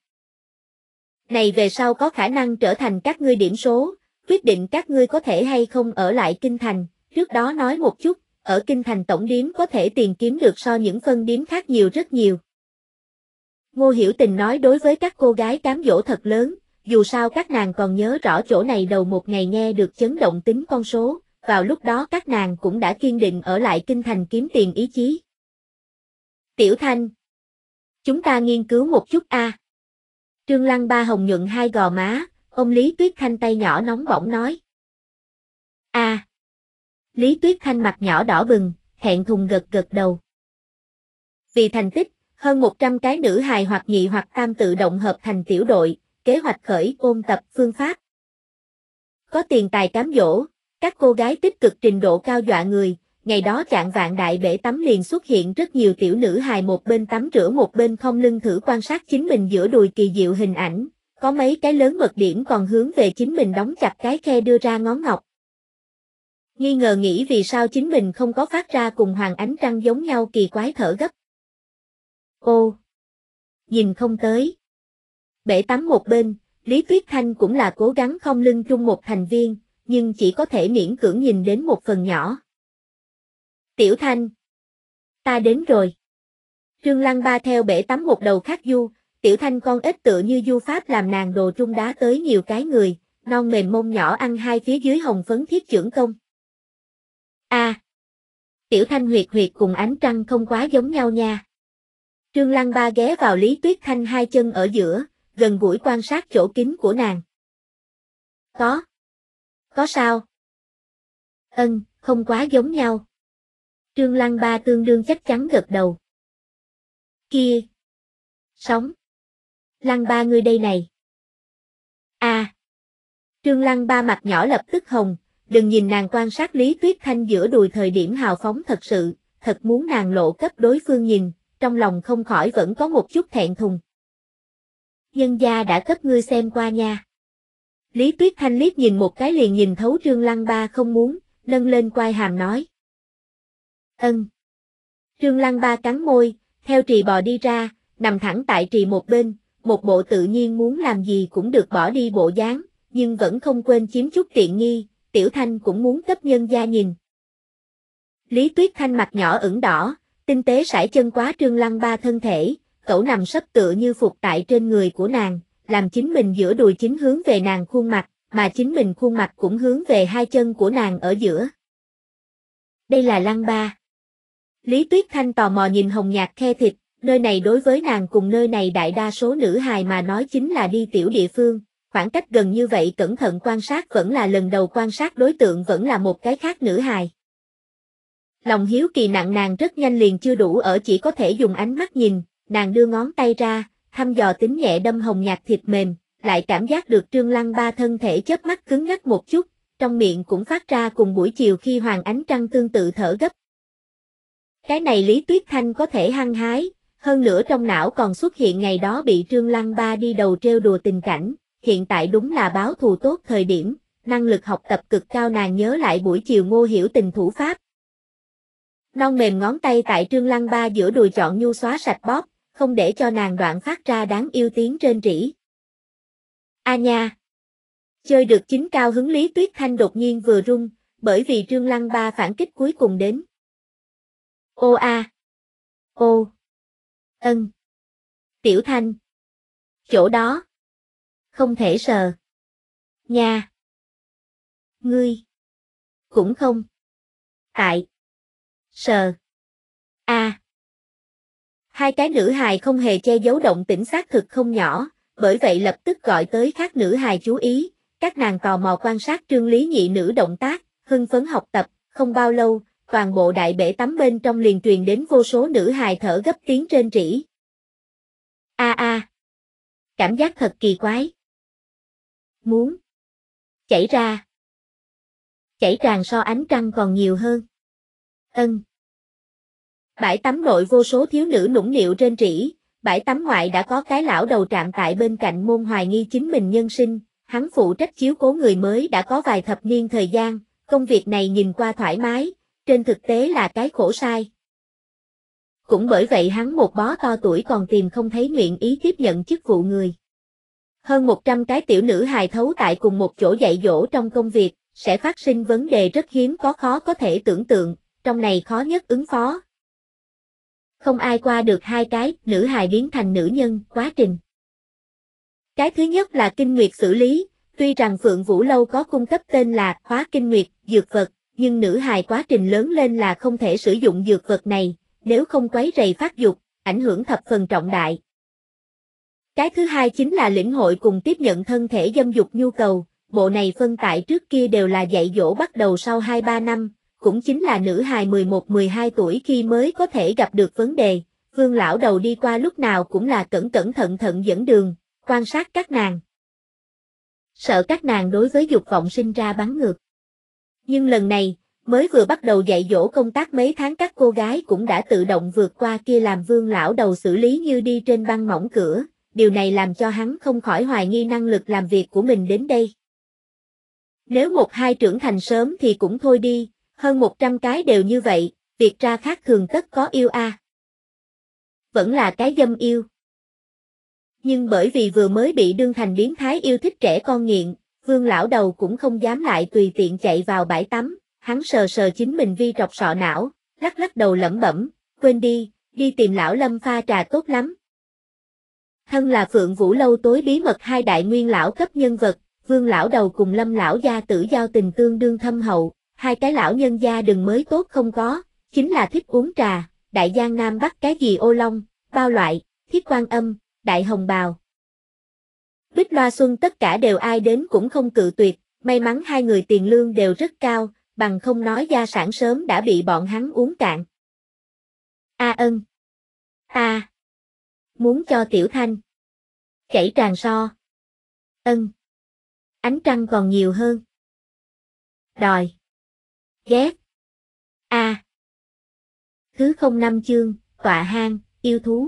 Này về sau có khả năng trở thành các ngươi điểm số, quyết định các ngươi có thể hay không ở lại Kinh Thành, trước đó nói một chút, ở Kinh Thành tổng điếm có thể tiền kiếm được so những phân điếm khác nhiều rất nhiều. Ngô Hiểu Tình nói đối với các cô gái cám dỗ thật lớn, dù sao các nàng còn nhớ rõ chỗ này đầu một ngày nghe được chấn động tính con số, vào lúc đó các nàng cũng đã kiên định ở lại Kinh Thành kiếm tiền ý chí. Tiểu Thanh, chúng ta nghiên cứu một chút a. Trương Lăng Ba hồng nhuận hai gò má, ôm Lý Tuyết Thanh tay nhỏ nóng bỏng nói. A. Lý Tuyết Thanh mặt nhỏ đỏ bừng, thẹn thùng gật gật đầu. Vì thành tích, hơn 100 cái nữ hài hoặc nhị hoặc tam tự động hợp thành tiểu đội, kế hoạch khởi ôn tập phương pháp. Có tiền tài cám dỗ, các cô gái tích cực trình độ cao dọa người, ngày đó chạng vạn đại bể tắm liền xuất hiện rất nhiều tiểu nữ hài một bên tắm rửa một bên không lưng thử quan sát chính mình giữa đùi kỳ diệu hình ảnh, có mấy cái lớn mật điểm còn hướng về chính mình đóng chặt cái khe đưa ra ngón ngọc. Nghi ngờ nghĩ vì sao chính mình không có phát ra cùng Hoàng Ánh Trăng giống nhau kỳ quái thở gấp. Ô! Nhìn không tới. Bể tắm một bên, Lý Tuyết Thanh cũng là cố gắng không lưng chung một thành viên, nhưng chỉ có thể miễn cưỡng nhìn đến một phần nhỏ. Tiểu Thanh! Ta đến rồi. Trương Lăng Ba theo bể tắm một đầu khác du, Tiểu Thanh con ếch tựa như du pháp làm nàng đồ trung đá tới nhiều cái người, non mềm mông nhỏ ăn hai phía dưới hồng phấn thiết chưởng công. A. Tiểu Thanh huyệt huyệt cùng Ánh Trăng không quá giống nhau nha. Trương Lăng Ba ghé vào Lý Tuyết Thanh hai chân ở giữa, gần gũi quan sát chỗ kín của nàng. Có sao? Không quá giống nhau. Trương Lăng Ba tương đương chắc chắn gật đầu. Kia! Sống! Lăng Ba ngươi đây này. A. Trương Lăng Ba mặt nhỏ lập tức hồng, đừng nhìn nàng quan sát Lý Tuyết Thanh giữa đùi thời điểm hào phóng thật sự, thật muốn nàng lộ cấp đối phương nhìn, trong lòng không khỏi vẫn có một chút thẹn thùng. Nhân gia đã cấp ngươi xem qua nha. Lý Tuyết Thanh liếc nhìn một cái liền nhìn thấu Trương Lăng Ba không muốn, nâng lên quai hàm nói. Trương Lăng Ba cắn môi, theo trì bò đi ra, nằm thẳng tại trì một bên, một bộ tự nhiên muốn làm gì cũng được bỏ đi bộ dáng, nhưng vẫn không quên chiếm chút tiện nghi, Tiểu Thanh cũng muốn cấp nhân gia nhìn. Lý Tuyết Thanh mặt nhỏ ửng đỏ, tinh tế sải chân quá Trương Lăng Ba thân thể, cẩu nằm sấp tựa như phục tại trên người của nàng, làm chính mình giữa đùi chính hướng về nàng khuôn mặt, mà chính mình khuôn mặt cũng hướng về hai chân của nàng ở giữa. Đây là Lăng Ba. Lý Tuyết Thanh tò mò nhìn hồng nhạt khe thịt, nơi này đối với nàng cùng nơi này đại đa số nữ hài mà nói chính là đi tiểu địa phương, khoảng cách gần như vậy cẩn thận quan sát vẫn là lần đầu quan sát đối tượng vẫn là một cái khác nữ hài. Lòng hiếu kỳ nặng nàng rất nhanh liền chưa đủ ở chỉ có thể dùng ánh mắt nhìn, nàng đưa ngón tay ra, thăm dò tính nhẹ đâm hồng nhạt thịt mềm, lại cảm giác được Trương Lăng Ba thân thể chớp mắt cứng ngắc một chút, trong miệng cũng phát ra cùng buổi chiều khi Hoàng Ánh Trăng tương tự thở gấp. Cái này Lý Tuyết Thanh có thể hăng hái, hơn nữa trong não còn xuất hiện ngày đó bị Trương Lăng Ba đi đầu trêu đùa tình cảnh, hiện tại đúng là báo thù tốt thời điểm, năng lực học tập cực cao nàng nhớ lại buổi chiều Ngô Hiểu Tình thủ pháp. Non mềm ngón tay tại Trương Lăng Ba giữa đùi chọn nhu xóa sạch bóp, không để cho nàng đoạn phát ra đáng yêu tiếng rên rỉ. A nha! Chơi được chính cao hứng Lý Tuyết Thanh đột nhiên vừa rung, bởi vì Trương Lăng Ba phản kích cuối cùng đến. Ô a! Ô! Tiểu Thanh! Chỗ đó! Không thể sờ! Nha! Ngươi! Cũng không! Tại! Sờ! A! Hai cái nữ hài không hề che giấu động tĩnh xác thực không nhỏ, bởi vậy lập tức gọi tới khác nữ hài chú ý, các nàng tò mò quan sát Trương Lý nhị nữ động tác, hưng phấn học tập, không bao lâu, toàn bộ đại bể tắm bên trong liền truyền đến vô số nữ hài thở gấp tiếng rên rỉ. A a! Cảm giác thật kỳ quái. Muốn chảy ra. Chảy tràn so Ánh Trăng còn nhiều hơn. Bãi tắm nội vô số thiếu nữ nũng nịu rên rỉ, bãi tắm ngoại đã có cái lão đầu trạm tại bên cạnh môn hoài nghi chính mình nhân sinh, hắn phụ trách chiếu cố người mới đã có vài thập niên thời gian, công việc này nhìn qua thoải mái, trên thực tế là cái khổ sai. Cũng bởi vậy hắn một bó to tuổi còn tìm không thấy nguyện ý tiếp nhận chức vụ người. Hơn 100 cái tiểu nữ hài thấu tại cùng một chỗ dạy dỗ trong công việc, sẽ phát sinh vấn đề rất hiếm có khó có thể tưởng tượng, trong này khó nhất ứng phó. Không ai qua được hai cái nữ hài biến thành nữ nhân quá trình. Cái thứ nhất là kinh nguyệt xử lý, tuy rằng Phượng Vũ Lâu có cung cấp tên là hóa kinh nguyệt, dược vật, nhưng nữ hài quá trình lớn lên là không thể sử dụng dược vật này, nếu không quấy rầy phát dục, ảnh hưởng thập phần trọng đại. Cái thứ hai chính là lĩnh hội cùng tiếp nhận thân thể dâm dục nhu cầu, bộ này phân tại trước kia đều là dạy dỗ bắt đầu sau 2-3 năm, cũng chính là nữ hài 11-12 tuổi khi mới có thể gặp được vấn đề, Vương lão đầu đi qua lúc nào cũng là cẩn cẩn thận thận dẫn đường, quan sát các nàng. Sợ các nàng đối với dục vọng sinh ra bắn ngược. Nhưng lần này, mới vừa bắt đầu dạy dỗ công tác mấy tháng các cô gái cũng đã tự động vượt qua kia làm Vương lão đầu xử lý như đi trên băng mỏng cửa, điều này làm cho hắn không khỏi hoài nghi năng lực làm việc của mình đến đây. Nếu 1-2 trưởng thành sớm thì cũng thôi đi, hơn 100 cái đều như vậy, việc ra khác thường tất có yêu a. Vẫn là cái dâm yêu. Nhưng bởi vì vừa mới bị đương thành biến thái yêu thích trẻ con nghiện, Vương lão đầu cũng không dám lại tùy tiện chạy vào bãi tắm, hắn sờ sờ chính mình vi trọc sọ não, lắc lắc đầu lẩm bẩm, quên đi, đi tìm lão Lâm pha trà tốt lắm. Thân là Phượng Vũ Lâu tối bí mật hai đại nguyên lão cấp nhân vật, Vương lão đầu cùng Lâm lão gia tử giao tình tương đương thâm hậu, hai cái lão nhân gia đừng mới tốt không có, chính là thích uống trà, đại giang nam bắc cái gì ô long, bao loại, thiết quan âm, đại hồng bào. Bích Loa Xuân tất cả đều ai đến cũng không cự tuyệt, may mắn hai người tiền lương đều rất cao, bằng không nói gia sản sớm đã bị bọn hắn uống cạn. A Ân. Muốn cho Tiểu Thanh. Chảy tràn so. Ân. Ánh trăng còn nhiều hơn. Đòi. Ghét. Thứ 05 chương, tọa hang, yêu thú.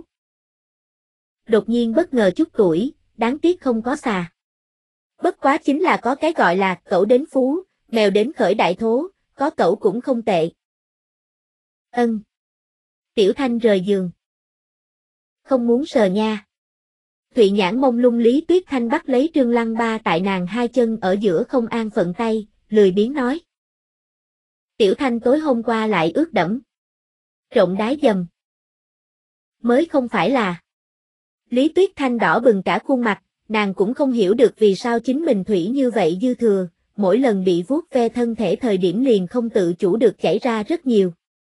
Đột nhiên bất ngờ chút tuổi, đáng tiếc không có xà. Bất quá chính là có cái gọi là cẩu đến phú, mèo đến khởi đại thố, có cẩu cũng không tệ. Ân. Tiểu Thanh rời giường. Không muốn sờ nha. Thụy nhãn mông lung Lý Tuyết Thanh bắt lấy Trương Lăng Ba tại nàng hai chân ở giữa không an phận tay, lười biếng nói. Tiểu Thanh tối hôm qua lại ướt đẫm. Trộn đái dầm. Mới không phải là. Lý Tuyết Thanh đỏ bừng cả khuôn mặt, nàng cũng không hiểu được vì sao chính mình thủy như vậy dư thừa, mỗi lần bị vuốt ve thân thể thời điểm liền không tự chủ được chảy ra rất nhiều.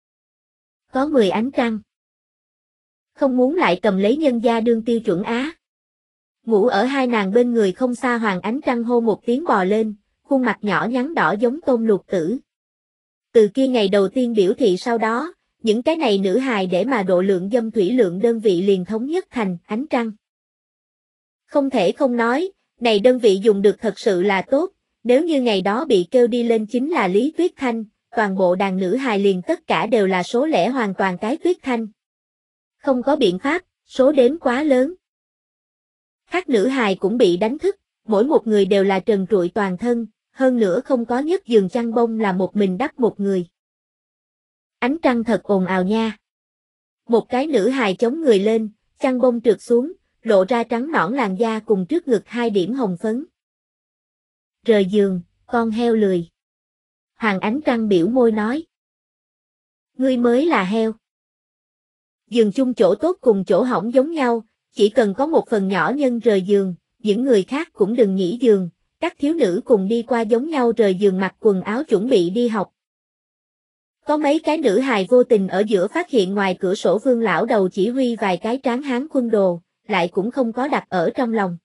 Có 10 ánh trăng. Không muốn lại cầm lấy nhân gia đương tiêu chuẩn á. Ngủ ở hai nàng bên người không xa Hoàng Ánh Trăng hô một tiếng bò lên, khuôn mặt nhỏ nhắn đỏ giống tôm luộc tử. Từ kia ngày đầu tiên biểu thị sau đó, những cái này nữ hài để mà độ lượng dâm thủy lượng đơn vị liền thống nhất thành Ánh Trăng. Không thể không nói, này đơn vị dùng được thật sự là tốt, nếu như ngày đó bị kêu đi lên chính là Lý Tuyết Thanh, toàn bộ đàn nữ hài liền tất cả đều là số lẻ hoàn toàn cái Tuyết Thanh. Không có biện pháp, số đếm quá lớn. Khác nữ hài cũng bị đánh thức, mỗi một người đều là trần trụi toàn thân, hơn nữa không có nhất giường chăn bông là một mình đắp một người. Ánh trăng thật ồn ào nha. Một cái nữ hài chống người lên, chăn bông trượt xuống, lộ ra trắng nõn làn da cùng trước ngực 2 điểm hồng phấn. Rời giường, con heo lười. Hoàng Ánh Trăng biểu môi nói. Ngươi mới là heo. Giường chung chỗ tốt cùng chỗ hỏng giống nhau, chỉ cần có một phần nhỏ nhân rời giường, những người khác cũng đừng nghỉ giường, các thiếu nữ cùng đi qua giống nhau rời giường mặc quần áo chuẩn bị đi học. Có mấy cái nữ hài vô tình ở giữa phát hiện ngoài cửa sổ Vương lão đầu chỉ huy vài cái tráng hán quân đồ, lại cũng không có đặt ở trong lòng.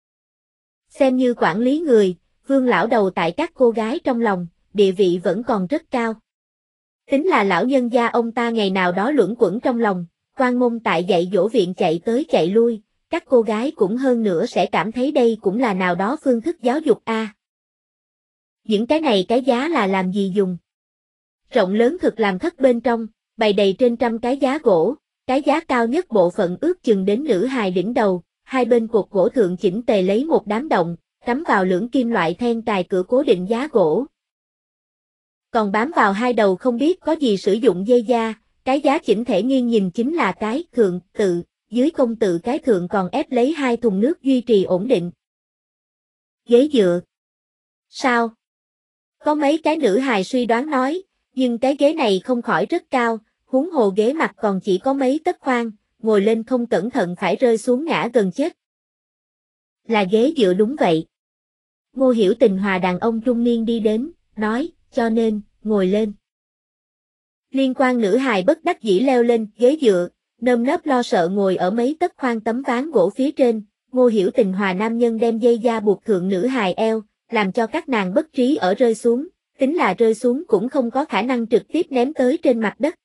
Xem như quản lý người, Vương lão đầu tại các cô gái trong lòng, địa vị vẫn còn rất cao. Tính là lão nhân gia ông ta ngày nào đó luẩn quẩn trong lòng, quan môn tại dạy dỗ viện chạy tới chạy lui, các cô gái cũng hơn nữa sẽ cảm thấy đây cũng là nào đó phương thức giáo dục a. Những cái này cái giá là làm gì dùng? Rộng lớn thực làm thất bên trong, bày đầy trên trăm cái giá gỗ, Cái giá cao nhất bộ phận ước chừng đến nữ hài đỉnh đầu, hai bên cột gỗ thượng chỉnh tề lấy một đám động, cắm vào lưỡng kim loại then cài cửa cố định giá gỗ. Còn bám vào hai đầu không biết có gì sử dụng dây da, cái giá chỉnh thể nghiêng nhìn chính là cái thượng tự, dưới công tự cái thượng còn ép lấy hai thùng nước duy trì ổn định. Ghế dựa. Sao? Có mấy cái nữ hài suy đoán nói, nhưng cái ghế này không khỏi rất cao, huống hồ ghế mặt còn chỉ có mấy tấc khoan, ngồi lên không cẩn thận phải rơi xuống ngã gần chết. Là ghế dựa đúng vậy. Ngô Hiểu Tình hòa đàn ông trung niên đi đến, nói, cho nên, ngồi lên. Liên quan nữ hài bất đắc dĩ leo lên ghế dựa, nơm nớp lo sợ ngồi ở mấy tấc khoan tấm ván gỗ phía trên, Ngô Hiểu Tình hòa nam nhân đem dây da buộc thượng nữ hài eo, làm cho các nàng bất trí ở rơi xuống, tính là rơi xuống cũng không có khả năng trực tiếp ném tới trên mặt đất.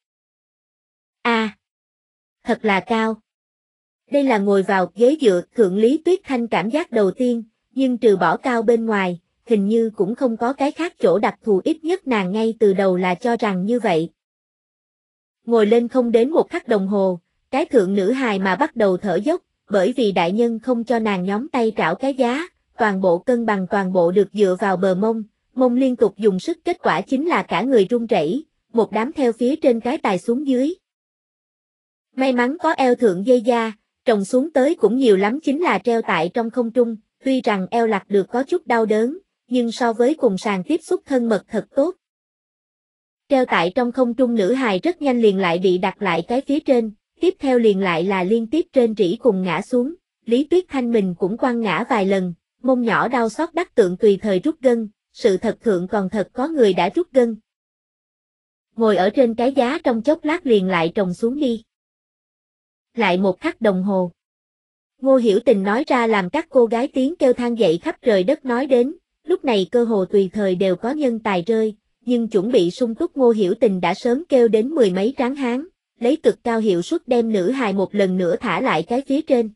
Thật là cao. Đây là ngồi vào ghế dựa thượng Lý Tuyết Thanh cảm giác đầu tiên, nhưng trừ bỏ cao bên ngoài, hình như cũng không có cái khác chỗ đặc thù, ít nhất nàng ngay từ đầu là cho rằng như vậy. Ngồi lên không đến một khắc đồng hồ, cái thượng nữ hài mà bắt đầu thở dốc, bởi vì đại nhân không cho nàng nhóm tay trảo cái giá, toàn bộ cân bằng toàn bộ được dựa vào bờ mông, mông liên tục dùng sức, kết quả chính là cả người run rẩy, một đám theo phía trên cái tài xuống dưới. May mắn có eo thượng dây da, trồng xuống tới cũng nhiều lắm chính là treo tại trong không trung, tuy rằng eo lặt được có chút đau đớn, nhưng so với cùng sàn tiếp xúc thân mật thật tốt. Treo tại trong không trung nữ hài rất nhanh liền lại bị đặt lại cái phía trên, tiếp theo liền lại là liên tiếp trên rỉ cùng ngã xuống, Lý Tuyết Thanh mình cũng quăng ngã vài lần, mông nhỏ đau xót đắc tượng tùy thời rút gân, sự thật thượng còn thật có người đã rút gân. Ngồi ở trên cái giá trong chốc lát liền lại trồng xuống đi. Lại một khắc đồng hồ. Ngô Hiểu Tình nói ra làm các cô gái tiếng kêu than dậy khắp trời đất nói đến, lúc này cơ hồ tùy thời đều có nhân tài rơi, nhưng chuẩn bị sung túc Ngô Hiểu Tình đã sớm kêu đến mười mấy tráng hán, lấy cực cao hiệu suất đem nữ hài một lần nữa thả lại cái phía trên.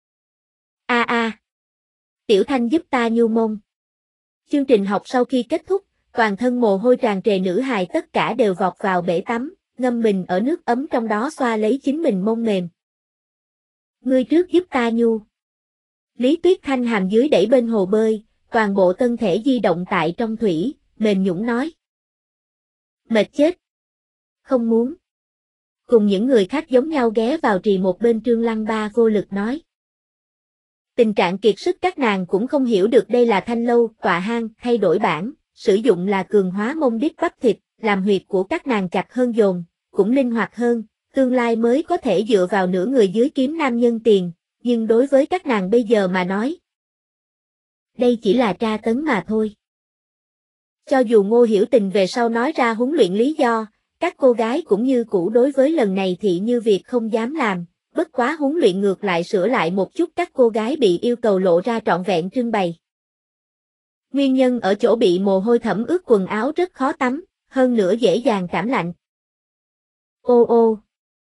Tiểu Thanh giúp ta nhu mông. Chương trình học sau khi kết thúc, toàn thân mồ hôi tràn trề nữ hài tất cả đều vọt vào bể tắm, ngâm mình ở nước ấm trong đó xoa lấy chính mình mông mềm. Ngươi trước giúp ta nhu. Lý Tuyết Thanh hàm dưới đẩy bên hồ bơi, toàn bộ thân thể di động tại trong thủy, mềm nhũn nói. Mệt chết. Không muốn. Cùng những người khác giống nhau ghé vào trì một bên Trương Lăng Ba vô lực nói. Tình trạng kiệt sức các nàng cũng không hiểu được đây là thanh lâu, tọa hang, thay đổi bản, sử dụng là cường hóa mông đít bắp thịt, làm huyệt của các nàng chặt hơn dồn, cũng linh hoạt hơn, tương lai mới có thể dựa vào nửa người dưới kiếm nam nhân tiền, nhưng đối với các nàng bây giờ mà nói. Đây chỉ là tra tấn mà thôi. Cho dù Ngô Hiểu Tình về sau nói ra huấn luyện lý do, các cô gái cũng như cũ đối với lần này thị như việc không dám làm, bất quá huấn luyện ngược lại sửa lại một chút các cô gái bị yêu cầu lộ ra trọn vẹn trưng bày. Nguyên nhân ở chỗ bị mồ hôi thấm ướt quần áo rất khó tắm, hơn nữa dễ dàng cảm lạnh. Ô.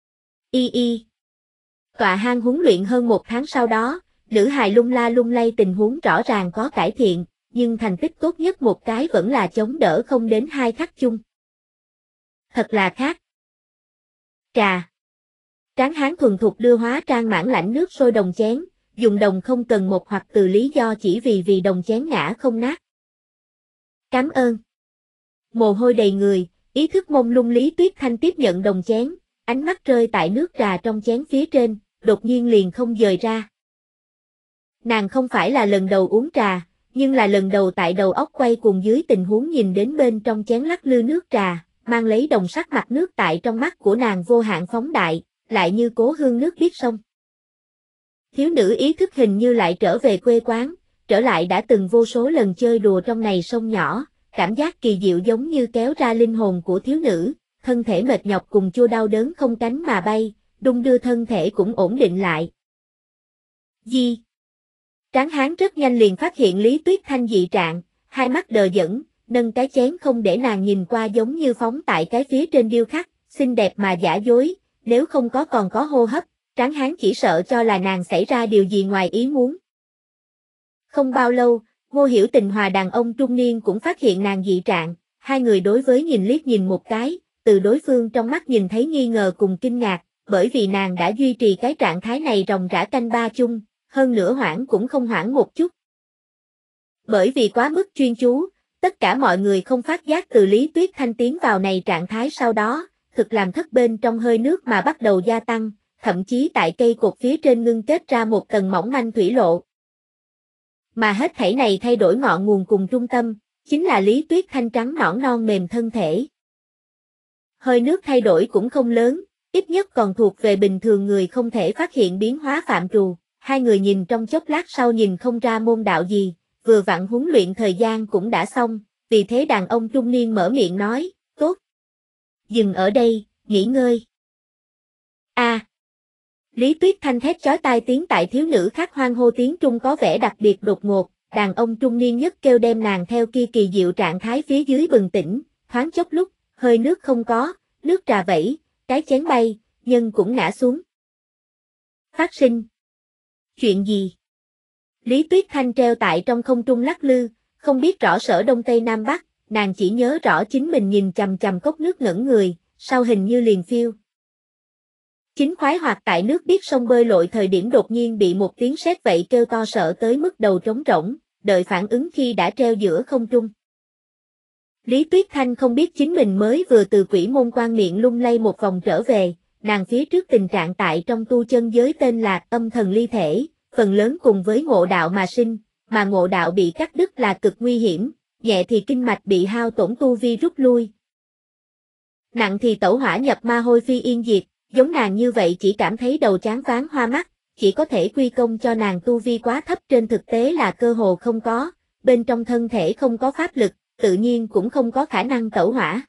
Tọa hang huấn luyện hơn một tháng sau đó, nữ hài lung la lung lay tình huống rõ ràng có cải thiện, nhưng thành tích tốt nhất một cái vẫn là chống đỡ không đến 2 khắc chung. Thật là khác. Trà. Tráng hán thuần thục đưa hóa trang mãn lãnh nước sôi đồng chén, dùng đồng không cần một hoặc từ lý do chỉ vì đồng chén ngã không nát. Cảm ơn. Mồ hôi đầy người, ý thức mông lung Lý Tuyết Thanh tiếp nhận đồng chén, ánh mắt rơi tại nước trà trong chén phía trên, đột nhiên liền không dời ra. Nàng không phải là lần đầu uống trà, nhưng là lần đầu tại đầu óc quay cuồng dưới tình huống nhìn đến bên trong chén lắc lư nước trà, mang lấy đồng sắc mặt nước tại trong mắt của nàng vô hạn phóng đại, lại như cố hương nước biết sông. Thiếu nữ ý thức hình như lại trở về quê quán, trở lại đã từng vô số lần chơi đùa trong này sông nhỏ, cảm giác kỳ diệu giống như kéo ra linh hồn của thiếu nữ, thân thể mệt nhọc cùng chua đau đớn không cánh mà bay, đung đưa thân thể cũng ổn định lại. Gì? Tráng hán rất nhanh liền phát hiện Lý Tuyết Thanh dị trạng, hai mắt đờ đẫn, nâng cái chén không để nàng nhìn qua giống như phóng tại cái phía trên điêu khắc, xinh đẹp mà giả dối, nếu không có còn có hô hấp, tráng hán chỉ sợ cho là nàng xảy ra điều gì ngoài ý muốn. Không bao lâu, Ngô Hiểu Tình hòa đàn ông trung niên cũng phát hiện nàng dị trạng, hai người đối với nhìn liếc nhìn một cái, từ đối phương trong mắt nhìn thấy nghi ngờ cùng kinh ngạc, bởi vì nàng đã duy trì cái trạng thái này ròng rã canh ba chung, hơn nữa hoảng cũng không hoảng một chút. Bởi vì quá mức chuyên chú, tất cả mọi người không phát giác từ Lý Tuyết Thanh tiến vào này trạng thái sau đó, thực làm thất bên trong hơi nước mà bắt đầu gia tăng, thậm chí tại cây cột phía trên ngưng kết ra một tầng mỏng manh thủy lộ. Mà hết thảy này thay đổi ngọn nguồn cùng trung tâm, chính là Lý Tuyết Thanh trắng nõn non mềm thân thể. Hơi nước thay đổi cũng không lớn, ít nhất còn thuộc về bình thường người không thể phát hiện biến hóa phạm trù. Hai người nhìn trong chốc lát sau nhìn không ra môn đạo gì, vừa vặn huấn luyện thời gian cũng đã xong, vì thế đàn ông trung niên mở miệng nói, tốt. Dừng ở đây, nghỉ ngơi. Lý Tuyết Thanh thét chói tai tiếng tại thiếu nữ khác hoan hô tiếng Trung có vẻ đặc biệt đột ngột, đàn ông trung niên nhất kêu đem nàng theo kia kỳ diệu trạng thái phía dưới bừng tỉnh, thoáng chốc lúc, hơi nước không có, nước trà vẩy, cái chén bay, nhân cũng ngã xuống. Phát sinh. Chuyện gì? Lý Tuyết Thanh treo tại trong không trung lắc lư, không biết rõ sở đông tây nam bắc, nàng chỉ nhớ rõ chính mình nhìn chằm chằm cốc nước ngẩn người, sau hình như liền phiêu. Chính khoái hoạt tại nước biết sông bơi lội thời điểm đột nhiên bị một tiếng sét vậy kêu to sợ tới mức đầu trống rỗng, đợi phản ứng khi đã treo giữa không trung. Lý Tuyết Thanh không biết chính mình mới vừa từ quỷ môn quan miệng lung lay một vòng trở về, nàng phía trước tình trạng tại trong tu chân giới tên là âm thần ly thể, phần lớn cùng với ngộ đạo mà sinh, mà ngộ đạo bị cắt đứt là cực nguy hiểm, nhẹ thì kinh mạch bị hao tổn tu vi rút lui. Nặng thì tẩu hỏa nhập ma hôi phi yên diệt. Giống nàng như vậy chỉ cảm thấy đầu chán váng hoa mắt, chỉ có thể quy công cho nàng tu vi quá thấp trên thực tế là cơ hồ không có, bên trong thân thể không có pháp lực, tự nhiên cũng không có khả năng tẩu hỏa.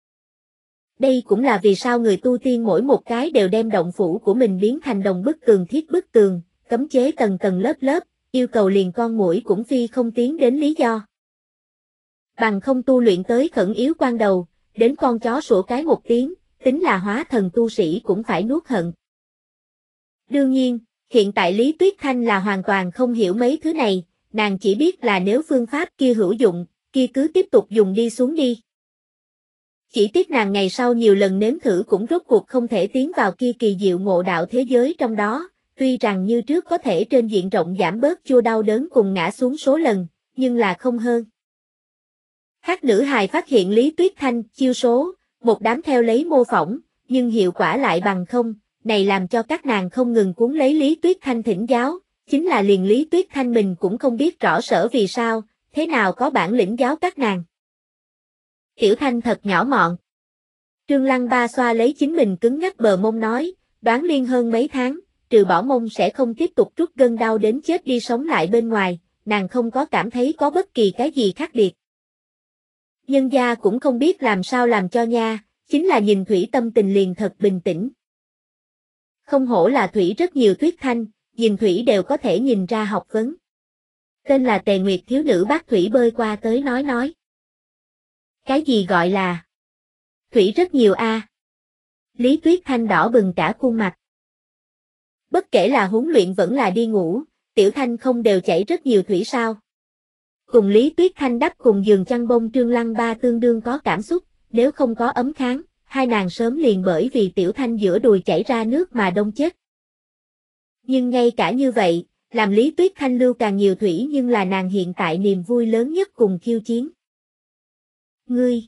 Đây cũng là vì sao người tu tiên mỗi một cái đều đem động phủ của mình biến thành đồng bức tường thiết bức tường, cấm chế tầng tầng lớp lớp, yêu cầu liền con muỗi cũng phi không tiến đến lý do. Bằng không tu luyện tới khẩn yếu quan đầu, đến con chó sủa cái một tiếng, tính là hóa thần tu sĩ cũng phải nuốt hận. Đương nhiên, hiện tại Lý Tuyết Thanh là hoàn toàn không hiểu mấy thứ này, nàng chỉ biết là nếu phương pháp kia hữu dụng, kia cứ tiếp tục dùng đi xuống đi. Chỉ tiếc nàng ngày sau nhiều lần nếm thử cũng rốt cuộc không thể tiến vào kia kỳ diệu ngộ đạo thế giới trong đó, tuy rằng như trước có thể trên diện rộng giảm bớt chua đau đớn cùng ngã xuống số lần, nhưng là không hơn. Khác nữ hài phát hiện Lý Tuyết Thanh chiêu số, một đám theo lấy mô phỏng, nhưng hiệu quả lại bằng không, này làm cho các nàng không ngừng cuốn lấy Lý Tuyết Thanh thỉnh giáo, chính là liền Lý Tuyết Thanh mình cũng không biết rõ sở vì sao, thế nào có bản lĩnh giáo các nàng. Tiểu Thanh thật nhỏ mọn. Trương Lăng Ba xoa lấy chính mình cứng ngắc bờ mông nói, đoán liên hơn mấy tháng, trừ bỏ mông sẽ không tiếp tục trút gân đau đến chết đi sống lại bên ngoài, nàng không có cảm thấy có bất kỳ cái gì khác biệt. Nhân gia cũng không biết làm sao làm cho nha, chính là nhìn Thủy tâm tình liền thật bình tĩnh. Không hổ là Thủy rất nhiều Tuyết Thanh, nhìn Thủy đều có thể nhìn ra học vấn. Tên là Tề Nguyệt thiếu nữ bác Thủy bơi qua tới nói. Cái gì gọi là Thủy rất nhiều a? Lý Tuyết Thanh đỏ bừng cả khuôn mặt. Bất kể là huấn luyện vẫn là đi ngủ, Tiểu Thanh không đều chảy rất nhiều thủy sao? Cùng Lý Tuyết Thanh đắp cùng giường chăn bông Trương Lăng Ba tương đương có cảm xúc, nếu không có ấm kháng, hai nàng sớm liền bởi vì Tiểu Thanh giữa đùi chảy ra nước mà đông chết. Nhưng ngay cả như vậy, làm Lý Tuyết Thanh lưu càng nhiều thủy nhưng là nàng hiện tại niềm vui lớn nhất cùng khiêu chiến. Ngươi!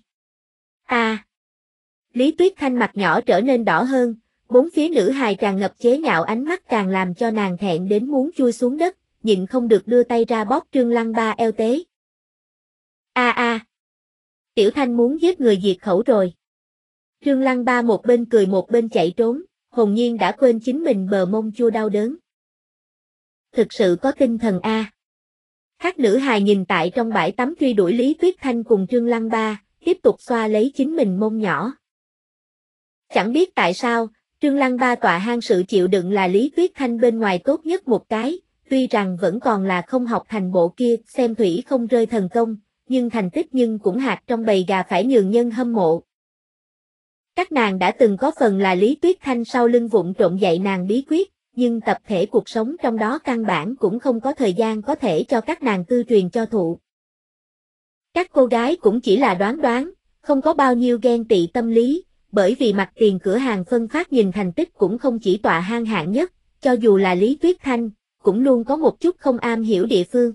Lý Tuyết Thanh mặt nhỏ trở nên đỏ hơn, bốn phía nữ hài tràn ngập chế nhạo ánh mắt càng làm cho nàng thẹn đến muốn chui xuống đất, nhịn không được đưa tay ra bóp Trương Lăng Ba eo tế. Tiểu Thanh muốn giết người diệt khẩu rồi. Trương Lăng Ba một bên cười một bên chạy trốn, hồn nhiên đã quên chính mình bờ mông chua đau đớn. Thực sự có tinh thần a. Khác nữ hài nhìn tại trong bãi tắm truy đuổi Lý Tuyết Thanh cùng Trương Lăng Ba, tiếp tục xoa lấy chính mình mông nhỏ. Chẳng biết tại sao, Trương Lăng Ba tọa hang sự chịu đựng là Lý Tuyết Thanh bên ngoài tốt nhất một cái, tuy rằng vẫn còn là không học thành bộ kia xem thủy không rơi thần công, nhưng thành tích nhưng cũng hạt trong bầy gà phải nhường nhân hâm mộ. Các nàng đã từng có phần là Lý Tuyết Thanh sau lưng vụng trộm dạy nàng bí quyết, nhưng tập thể cuộc sống trong đó căn bản cũng không có thời gian có thể cho các nàng tư truyền cho thụ. Các cô gái cũng chỉ là đoán, không có bao nhiêu ghen tị tâm lý, bởi vì mặt tiền cửa hàng phân phát nhìn thành tích cũng không chỉ tọa hang hạng nhất, cho dù là Lý Tuyết Thanh, cũng luôn có một chút không am hiểu địa phương.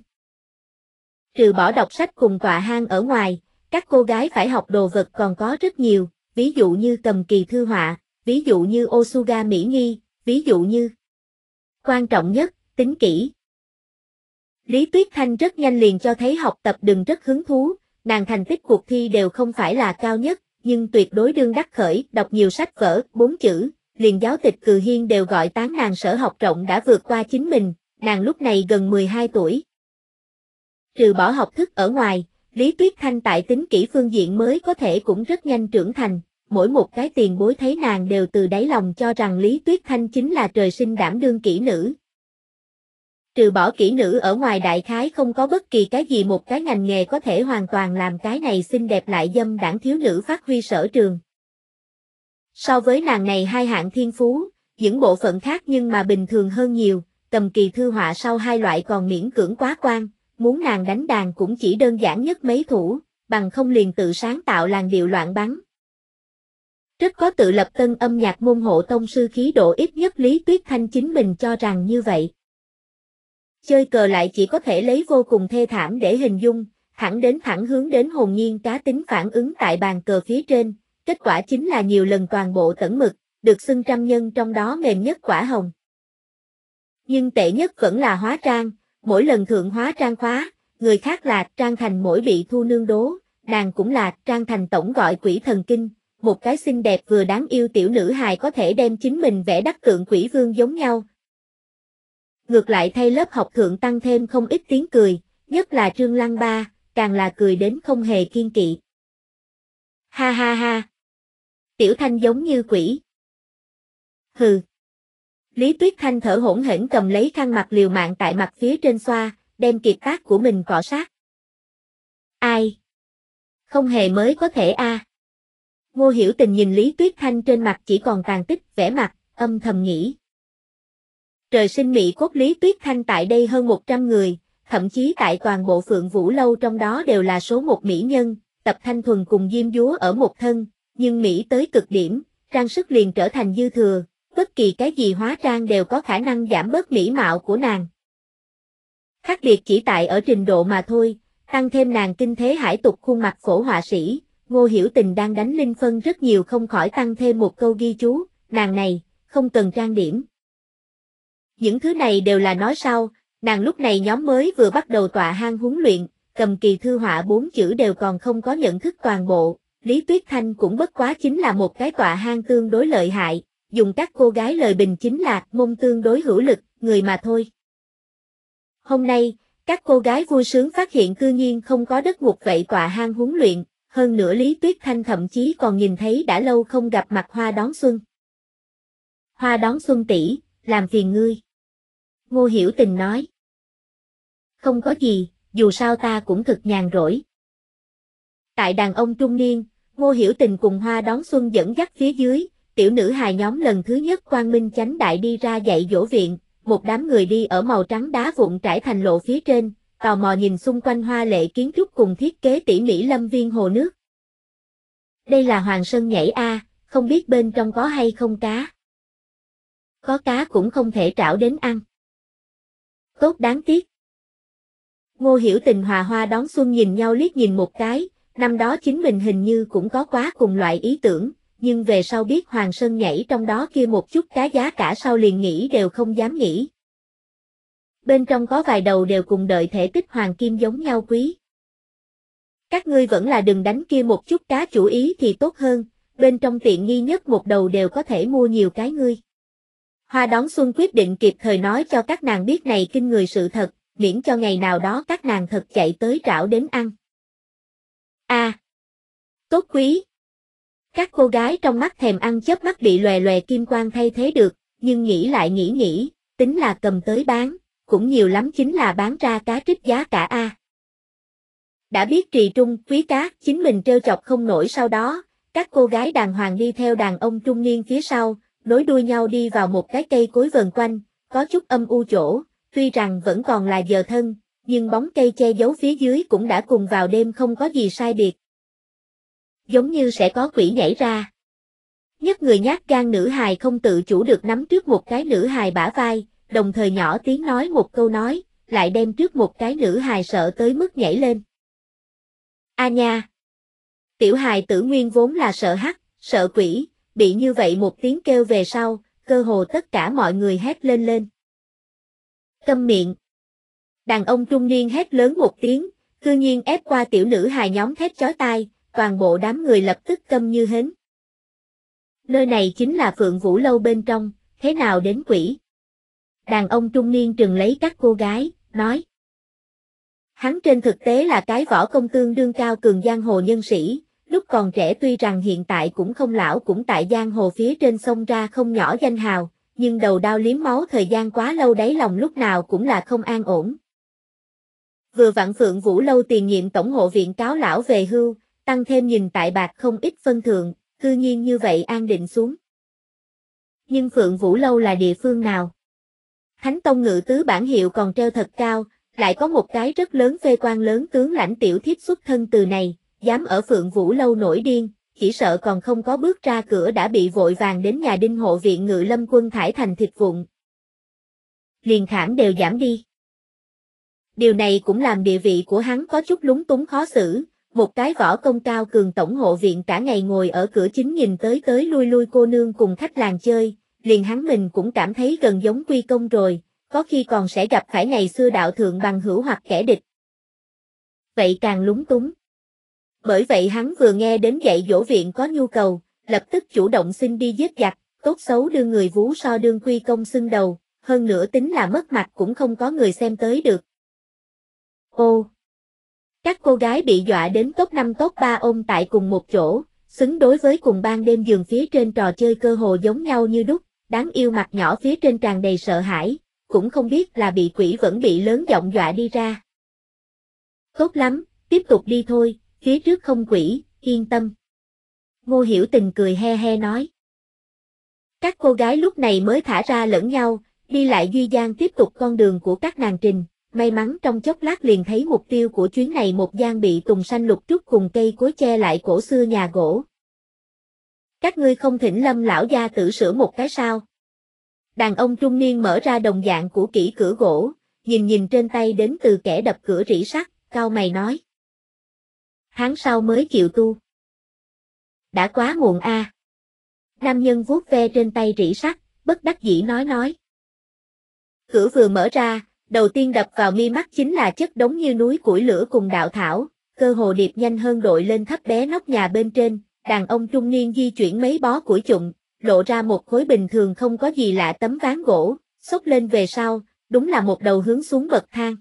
Trừ bỏ đọc sách cùng tọa hang ở ngoài, các cô gái phải học đồ vật còn có rất nhiều, ví dụ như cầm kỳ thư họa, ví dụ như Osuga mỹ nghi, ví dụ như quan trọng nhất, tính kỹ. Lý Tuyết Thanh rất nhanh liền cho thấy học tập đừng rất hứng thú, nàng thành tích cuộc thi đều không phải là cao nhất, nhưng tuyệt đối đương đắc khởi, đọc nhiều sách vở, 4 chữ, liền giáo tịch Cừ Hiên đều gọi tán nàng sở học rộng đã vượt qua chính mình, nàng lúc này gần 12 tuổi. Trừ bỏ học thức ở ngoài, Lý Tuyết Thanh tại tính kỹ phương diện mới có thể cũng rất nhanh trưởng thành, mỗi một cái tiền bối thấy nàng đều từ đáy lòng cho rằng Lý Tuyết Thanh chính là trời sinh đảm đương kỹ nữ. Trừ bỏ kỹ nữ ở ngoài đại khái không có bất kỳ cái gì một cái ngành nghề có thể hoàn toàn làm cái này xinh đẹp lại dâm đãng thiếu nữ phát huy sở trường. So với nàng này hai hạng thiên phú, những bộ phận khác nhưng mà bình thường hơn nhiều, cầm kỳ thư họa sau hai loại còn miễn cưỡng quá quan, muốn nàng đánh đàn cũng chỉ đơn giản nhất mấy thủ, bằng không liền tự sáng tạo làn điệu loạn bắn. Rất có tự lập tân âm nhạc môn hộ tông sư khí độ, ít nhất Lý Tuyết Thanh chính mình cho rằng như vậy. Chơi cờ lại chỉ có thể lấy vô cùng thê thảm để hình dung, thẳng hướng đến hồn nhiên cá tính phản ứng tại bàn cờ phía trên, kết quả chính là nhiều lần toàn bộ tẩn mực, được xưng trăm nhân trong đó mềm nhất quả hồng. Nhưng tệ nhất vẫn là hóa trang, mỗi lần thượng hóa trang khóa, người khác là trang thành mỗi bị thu nương đố, nàng cũng là trang thành tổng gọi quỷ thần kinh, một cái xinh đẹp vừa đáng yêu tiểu nữ hài có thể đem chính mình vẽ đắc tượng quỷ vương giống nhau. Ngược lại thay lớp học thượng tăng thêm không ít tiếng cười, nhất là Trương Lăng Ba, càng là cười đến không hề kiên kỵ. Ha ha ha! Tiểu Thanh giống như quỷ. Hừ! Lý Tuyết Thanh thở hổn hển cầm lấy khăn mặt liều mạng tại mặt phía trên xoa, đem kiệt tác của mình cọ sát. Ai? Không hề mới có thể a. Ngô Hiểu Tình nhìn Lý Tuyết Thanh trên mặt chỉ còn tàn tích, vẻ mặt, âm thầm nghĩ. Trời sinh mỹ cốt Lý Tuyết Thanh tại đây hơn 100 người, thậm chí tại toàn bộ Phượng Vũ Lâu trong đó đều là số một mỹ nhân, Tập Thanh Thuần cùng Diêm Dúa ở một thân, nhưng mỹ tới cực điểm, trang sức liền trở thành dư thừa, bất kỳ cái gì hóa trang đều có khả năng giảm bớt mỹ mạo của nàng. Khác biệt chỉ tại ở trình độ mà thôi, tăng thêm nàng kinh thế hải tục khuôn mặt phổ họa sĩ, Ngô Hiểu Tình đang đánh linh phân rất nhiều không khỏi tăng thêm một câu ghi chú, nàng này, không cần trang điểm. Những thứ này đều là nói sau, nàng lúc này nhóm mới vừa bắt đầu tọa hang huấn luyện, cầm kỳ thư họa 4 chữ đều còn không có nhận thức toàn bộ, Lý Tuyết Thanh cũng bất quá chính là một cái tọa hang tương đối lợi hại, dùng các cô gái lời bình chính là môn tương đối hữu lực, người mà thôi. Hôm nay, các cô gái vui sướng phát hiện cư nhiên không có đất ngục vậy tọa hang huấn luyện, hơn nữa Lý Tuyết Thanh thậm chí còn nhìn thấy đã lâu không gặp mặt Hoa Đón Xuân. Hoa Đón Xuân tỷ, làm phiền ngươi. Ngô Hiểu Tình nói. Không có gì, dù sao ta cũng thực nhàn rỗi. Tại đàn ông trung niên, Ngô Hiểu Tình cùng Hoa Đón Xuân dẫn dắt phía dưới, tiểu nữ hài nhóm lần thứ nhất quang minh chánh đại đi ra dạy dỗ viện, một đám người đi ở màu trắng đá vụn trải thành lộ phía trên, tò mò nhìn xung quanh hoa lệ kiến trúc cùng thiết kế tỉ mỉ lâm viên hồ nước. Đây là Hoàng Sơn nhảy a, không biết bên trong có hay không cá. Có cá cũng không thể trảo đến ăn. Tốt đáng tiếc. Ngô Hiểu Tình hòa Hoa Đón Xuân nhìn nhau liếc nhìn một cái, năm đó chính mình hình như cũng có quá cùng loại ý tưởng, nhưng về sau biết Hoàng Sơn nhảy trong đó kia một chút cá giá cả sau liền nghĩ đều không dám nghĩ. Bên trong có vài đầu đều cùng đợi thể tích hoàng kim giống nhau quý. Các ngươi vẫn là đừng đánh kia một chút cá chủ ý thì tốt hơn, bên trong tiện nghi nhất một đầu đều có thể mua nhiều cái ngươi. Hoa Đón Xuân quyết định kịp thời nói cho các nàng biết này kinh người sự thật, miễn cho ngày nào đó các nàng thật chạy tới trảo đến ăn. A, tốt quý. Các cô gái trong mắt thèm ăn chớp mắt bị lòe lòe kim quang thay thế được, nhưng nghĩ lại nghĩ, tính là cầm tới bán, cũng nhiều lắm chính là bán ra cá trích giá cả a. Đã biết trì trung, quý cá, chính mình trêu chọc không nổi sau đó, các cô gái đàng hoàng đi theo đàn ông trung niên phía sau, nối đuôi nhau đi vào một cái cây cối vần quanh, có chút âm u chỗ, tuy rằng vẫn còn là giờ thân, nhưng bóng cây che giấu phía dưới cũng đã cùng vào đêm không có gì sai biệt. Giống như sẽ có quỷ nhảy ra. Nhất người nhát gan nữ hài không tự chủ được nắm trước một cái nữ hài bả vai, đồng thời nhỏ tiếng nói một câu nói, lại đem trước một cái nữ hài sợ tới mức nhảy lên. A nha! Tiểu hài tử nguyên vốn là sợ hắc, sợ quỷ, bị như vậy một tiếng kêu về sau, cơ hồ tất cả mọi người hét lên. Câm miệng! Đàn ông trung niên hét lớn một tiếng, cư nhiên ép qua tiểu nữ hài nhóm thét chói tai, toàn bộ đám người lập tức câm như hến. Nơi này chính là Phượng Vũ Lâu bên trong, thế nào đến quỷ? Đàn ông trung niên trừng lấy các cô gái, nói. Hắn trên thực tế là cái võ công tương đương cao cường giang hồ nhân sĩ, lúc còn trẻ tuy rằng hiện tại cũng không lão cũng tại giang hồ phía trên sông ra không nhỏ danh hào, nhưng đầu đao liếm máu thời gian quá lâu đáy lòng lúc nào cũng là không an ổn. Vừa vặn Phượng Vũ Lâu tiền nhiệm tổng hộ viện cáo lão về hưu, tăng thêm nhìn tại bạc không ít phân thượng, cư nhiên như vậy an định xuống. Nhưng Phượng Vũ Lâu là địa phương nào? Thánh Tông ngự tứ bản hiệu còn treo thật cao, lại có một cái rất lớn phê quan lớn tướng lãnh tiểu thiếp xuất thân từ này, dám ở Phượng Vũ Lâu nổi điên, chỉ sợ còn không có bước ra cửa đã bị vội vàng đến nhà đinh hộ viện ngự lâm quân thải thành thịt vụn. Liền khảng đều giảm đi. Điều này cũng làm địa vị của hắn có chút lúng túng khó xử, một cái võ công cao cường tổng hộ viện cả ngày ngồi ở cửa chính nhìn tới lui cô nương cùng khách làng chơi, liền hắn mình cũng cảm thấy gần giống quy công rồi, có khi còn sẽ gặp phải ngày xưa đạo thượng bằng hữu hoặc kẻ địch. Vậy càng lúng túng. Bởi vậy hắn vừa nghe đến dạy dỗ viện có nhu cầu, lập tức chủ động xin đi giết giặc, tốt xấu đưa người vú so đương quy công xưng đầu, hơn nữa tính là mất mặt cũng không có người xem tới được. Ô! Các cô gái bị dọa đến top 5 top 3 ôm tại cùng một chỗ, xứng đối với cùng ban đêm giường phía trên trò chơi cơ hồ giống nhau như đúc, đáng yêu mặt nhỏ phía trên tràn đầy sợ hãi, cũng không biết là bị quỷ vẫn bị lớn giọng dọa đi ra. Tốt lắm, tiếp tục đi thôi, phía trước không quỷ, yên tâm. Ngô Hiểu Tình cười he he nói. Các cô gái lúc này mới thả ra lẫn nhau, đi lại Duy Giang tiếp tục con đường của các nàng trình. May mắn trong chốc lát liền thấy mục tiêu của chuyến này một gian bị tùng xanh lục trúc cùng cây cối che lại cổ xưa nhà gỗ. Các ngươi không thỉnh Lâm lão gia tử sửa một cái sao? Đàn ông trung niên mở ra đồng dạng của kỹ cửa gỗ, nhìn trên tay đến từ kẻ đập cửa rỉ sắt, cau mày nói. Tháng sau mới chịu tu. Đã quá muộn a. Nam nhân vuốt ve trên tay rỉ sắt, bất đắc dĩ nói. Cửa vừa mở ra, đầu tiên đập vào mi mắt chính là chất đống như núi củi lửa cùng đạo thảo, cơ hồ điệp nhanh hơn đội lên thấp bé nóc nhà bên trên, đàn ông trung niên di chuyển mấy bó củi chụng, lộ ra một khối bình thường không có gì lạ tấm ván gỗ, xốc lên về sau, đúng là một đầu hướng xuống bậc thang.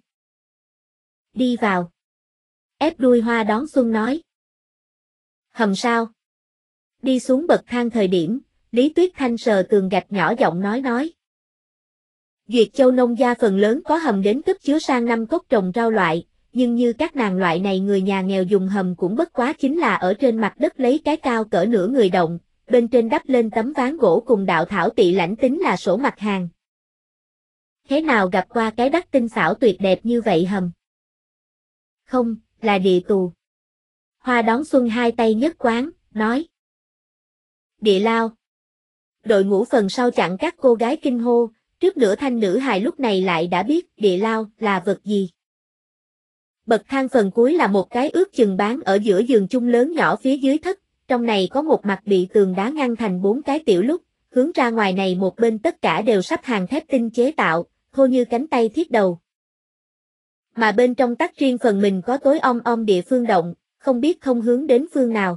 Đi vào. Ép đuôi Hoa Đón Xuân nói. Hầm sao? Đi xuống bậc thang thời điểm, Lý Tuyết Thanh sờ tường gạch nhỏ giọng nói. Duyệt Châu nông gia phần lớn có hầm đến cất chứa sang năm cốc trồng rau loại, nhưng như các nàng loại này người nhà nghèo dùng hầm cũng bất quá chính là ở trên mặt đất lấy cái cao cỡ nửa người động, bên trên đắp lên tấm ván gỗ cùng đạo thảo tị lãnh tính là sổ mặt hàng. Thế nào gặp qua cái đắc tinh xảo tuyệt đẹp như vậy hầm? Không, là địa tù. Hoa Đón Xuân hai tay nhất quán, nói. Địa lao. Đội ngũ phần sau chặn các cô gái kinh hô. Trước nửa thanh nữ hài lúc này lại đã biết địa lao là vật gì. Bậc thang phần cuối là một cái ước chừng bán ở giữa giường chung lớn nhỏ phía dưới thất, trong này có một mặt bị tường đá ngăn thành 4 cái tiểu lúc, hướng ra ngoài này một bên tất cả đều sắp hàng thép tinh chế tạo, thô như cánh tay thiết đầu. Mà bên trong tắc riêng phần mình có tối om địa phương động, không biết thông hướng đến phương nào.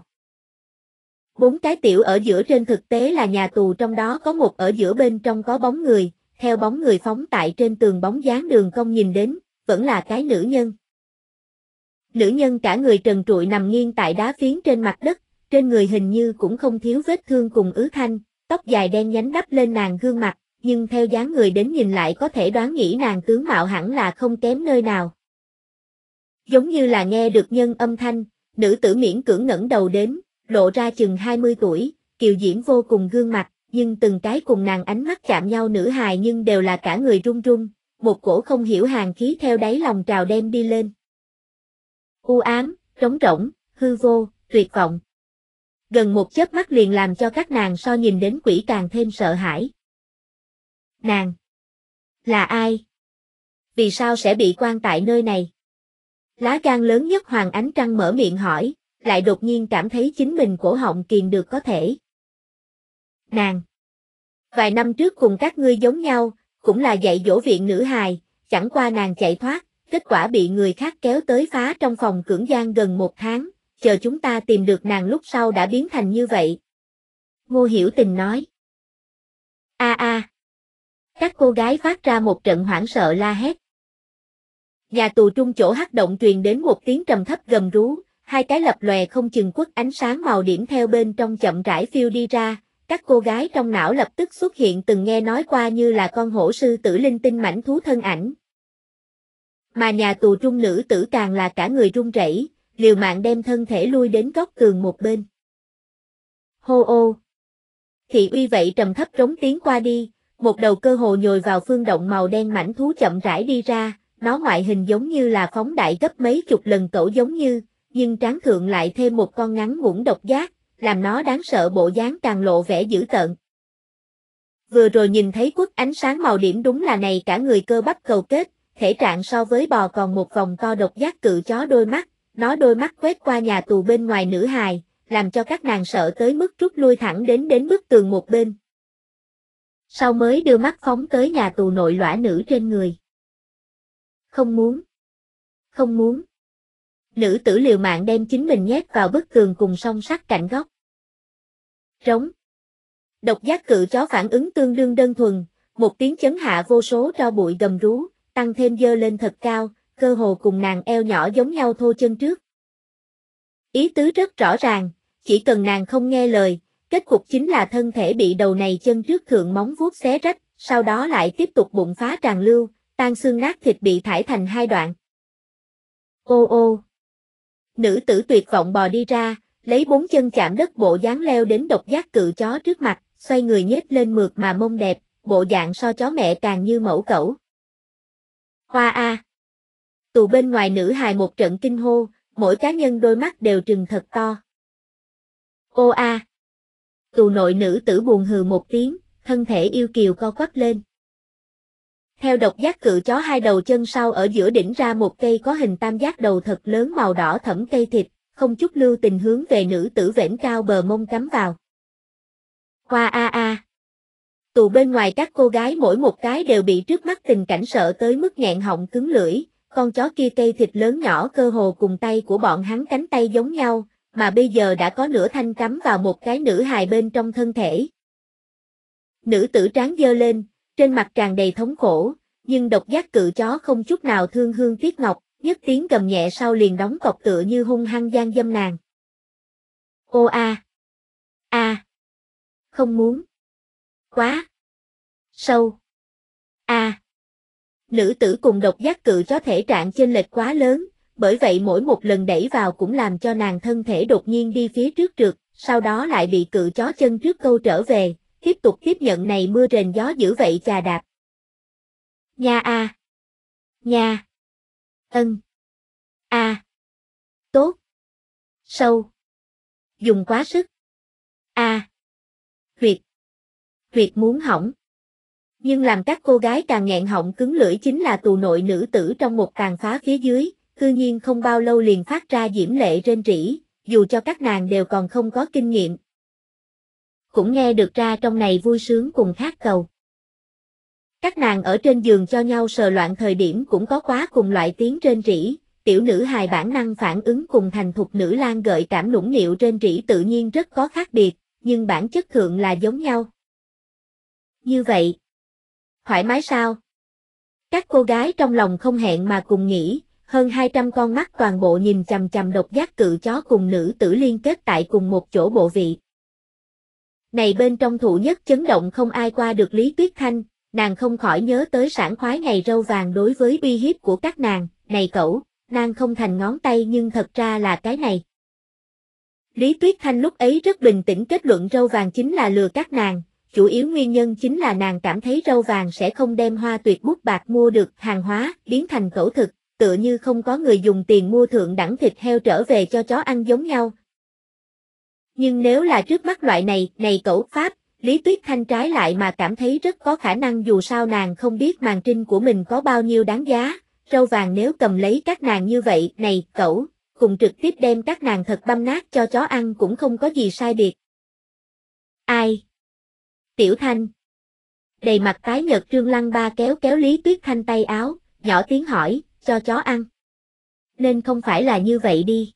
4 cái tiểu ở giữa trên thực tế là nhà tù, trong đó có một ở giữa bên trong có bóng người. Theo bóng người phóng tại trên tường bóng dáng đường cong nhìn đến, vẫn là cái nữ nhân. Nữ nhân cả người trần trụi nằm nghiêng tại đá phiến trên mặt đất, trên người hình như cũng không thiếu vết thương cùng ứ thanh, tóc dài đen nhánh đắp lên nàng gương mặt, nhưng theo dáng người đến nhìn lại có thể đoán nghĩ nàng tướng mạo hẳn là không kém nơi nào. Giống như là nghe được nhân âm thanh, nữ tử miễn cưỡng ngẩng đầu đến, lộ ra chừng 20 tuổi, kiều diễm vô cùng gương mặt. Nhưng từng cái cùng nàng ánh mắt chạm nhau nữ hài nhưng đều là cả người run run, một cổ không hiểu hàn khí theo đáy lòng trào đem đi lên. U ám, trống rỗng, hư vô, tuyệt vọng. gần một chớp mắt liền làm cho các nàng so nhìn đến quỷ càng thêm sợ hãi. Nàng là ai? Vì sao sẽ bị quan tại nơi này? Lá gan lớn nhất Hoàng Ánh Trăng mở miệng hỏi, lại đột nhiên cảm thấy chính mình cổ họng kìm được có thể. Nàng vài năm trước cùng các ngươi giống nhau, cũng là dạy dỗ viện nữ hài, chẳng qua nàng chạy thoát, kết quả bị người khác kéo tới phá trong phòng cưỡng gian gần 1 tháng, chờ chúng ta tìm được nàng lúc sau đã biến thành như vậy. Ngô Hiểu Tình nói. Các cô gái phát ra một trận hoảng sợ la hét. Nhà tù trung chỗ hắc động truyền đến một tiếng trầm thấp gầm rú, 2 cái lập lòe không chừng quất ánh sáng màu điểm theo bên trong chậm rãi phiêu đi ra, các cô gái trong não lập tức xuất hiện từng nghe nói qua như là con hổ sư tử linh tinh mảnh thú thân ảnh. Mà nhà tù trung nữ tử càng là cả người run rẩy, liều mạng đem thân thể lui đến góc tường một bên. Hô ô! Thị uy vậy trầm thấp trống tiếng qua đi, một đầu cơ hồ nhồi vào phương động màu đen mảnh thú chậm rãi đi ra, nó ngoại hình giống như là phóng đại gấp mấy chục lần cẩu giống như, nhưng trán thượng lại thêm một con ngắn ngủn độc giác, làm nó đáng sợ bộ dáng càng lộ vẻ dữ tợn. Vừa rồi nhìn thấy quất ánh sáng màu điểm đúng là này cả người cơ bắp cầu kết, thể trạng so với bò còn một vòng to độc giác cự chó đôi mắt, nó đôi mắt quét qua nhà tù bên ngoài nữ hài, làm cho các nàng sợ tới mức rút lui thẳng đến bức tường một bên. Sau mới đưa mắt phóng tới nhà tù nội lõa nữ trên người. Không muốn. Nữ tử liều mạng đem chính mình nhét vào bức tường cùng song sắt cạnh góc. Trống. Độc giác cự chó phản ứng tương đương đơn thuần, một tiếng chấn hạ vô số tro bụi gầm rú, tăng thêm dơ lên thật cao, cơ hồ cùng nàng eo nhỏ giống nhau thô chân trước. Ý tứ rất rõ ràng, chỉ cần nàng không nghe lời, kết cục chính là thân thể bị đầu này chân trước thượng móng vuốt xé rách, sau đó lại tiếp tục bụng phá tràn lưu, tan xương nát thịt bị thải thành 2 đoạn. Ô ô! Nữ tử tuyệt vọng bò đi ra, lấy 4 chân chạm đất bộ dáng leo đến độc giác cự chó trước mặt, xoay người nhếch lên mượt mà mông đẹp, bộ dạng so chó mẹ càng như mẫu cẩu. Hoa a! Tù bên ngoài nữ hài một trận kinh hô, mỗi cá nhân đôi mắt đều trừng thật to. Ô a! Tù nội nữ tử buồn hừ một tiếng, thân thể yêu kiều co quắp lên. Theo độc giác cự chó 2 đầu chân sau ở giữa đỉnh ra một cây có hình tam giác đầu thật lớn màu đỏ thẫm cây thịt, không chút lưu tình hướng về nữ tử vểnh cao bờ mông cắm vào. Hoa a a! Tù bên ngoài các cô gái mỗi một cái đều bị trước mắt tình cảnh sợ tới mức nghẹn họng cứng lưỡi, con chó kia cây thịt lớn nhỏ cơ hồ cùng tay của bọn hắn cánh tay giống nhau, mà bây giờ đã có nửa thanh cắm vào một cái nữ hài bên trong thân thể. Nữ tử trán giơ lên, trên mặt tràn đầy thống khổ, nhưng độc giác cự chó không chút nào thương hương tiếc ngọc, nhất tiếng gầm nhẹ sau liền đóng cọc tựa như hung hăng gian dâm nàng. Ô a! Không muốn. Quá! Sâu! Nữ tử cùng độc giác cự chó thể trạng chênh lệch quá lớn, bởi vậy mỗi một lần đẩy vào cũng làm cho nàng thân thể đột nhiên đi phía trước trượt, sau đó lại bị cự chó chân trước câu trở về, tiếp tục tiếp nhận này mưa rền gió dữ vậy chà đạp. Nha a! Nha! Ân! A! Tốt! Sâu! Dùng quá sức! A! Huyệt muốn hỏng! Nhưng làm các cô gái càng nghẹn họng cứng lưỡi chính là tù nội nữ tử trong một tàn phá phía dưới, cư nhiên không bao lâu liền phát ra diễm lệ rên rỉ, dù cho các nàng đều còn không có kinh nghiệm. Cũng nghe được ra trong này vui sướng cùng khát cầu. Các nàng ở trên giường cho nhau sờ loạn thời điểm cũng có quá cùng loại tiếng rên rỉ, tiểu nữ hài bản năng phản ứng cùng thành thục nữ lang gợi cảm nũng nịu rên rỉ tự nhiên rất có khác biệt, nhưng bản chất thượng là giống nhau. Như vậy, thoải mái sao? Các cô gái trong lòng không hẹn mà cùng nghĩ, hơn 200 con mắt toàn bộ nhìn chằm chằm độc giác cự chó cùng nữ tử liên kết tại cùng một chỗ bộ vị. Này bên trong thụ nhất chấn động không ai qua được Lý Tuyết Thanh, nàng không khỏi nhớ tới sảng khoái ngày râu vàng đối với uy hiếp của các nàng, này cẩu, nàng không thành ngón tay nhưng thật ra là cái này. Lý Tuyết Thanh lúc ấy rất bình tĩnh kết luận râu vàng chính là lừa các nàng, chủ yếu nguyên nhân chính là nàng cảm thấy râu vàng sẽ không đem Hoa Tuyệt bút bạc mua được hàng hóa, biến thành cẩu thực, tựa như không có người dùng tiền mua thượng đẳng thịt heo trở về cho chó ăn giống nhau. Nhưng nếu là trước mắt loại này cẩu pháp, Lý Tuyết Thanh trái lại mà cảm thấy rất có khả năng, dù sao nàng không biết màn trinh của mình có bao nhiêu đáng giá, râu vàng nếu cầm lấy các nàng như vậy, này cẩu, cùng trực tiếp đem các nàng thật băm nát cho chó ăn cũng không có gì sai biệt. Ai? Tiểu Thanh. Đầy mặt tái nhợt Trương Lăng Ba kéo kéo Lý Tuyết Thanh tay áo, nhỏ tiếng hỏi, cho chó ăn. Nên không phải là như vậy đi.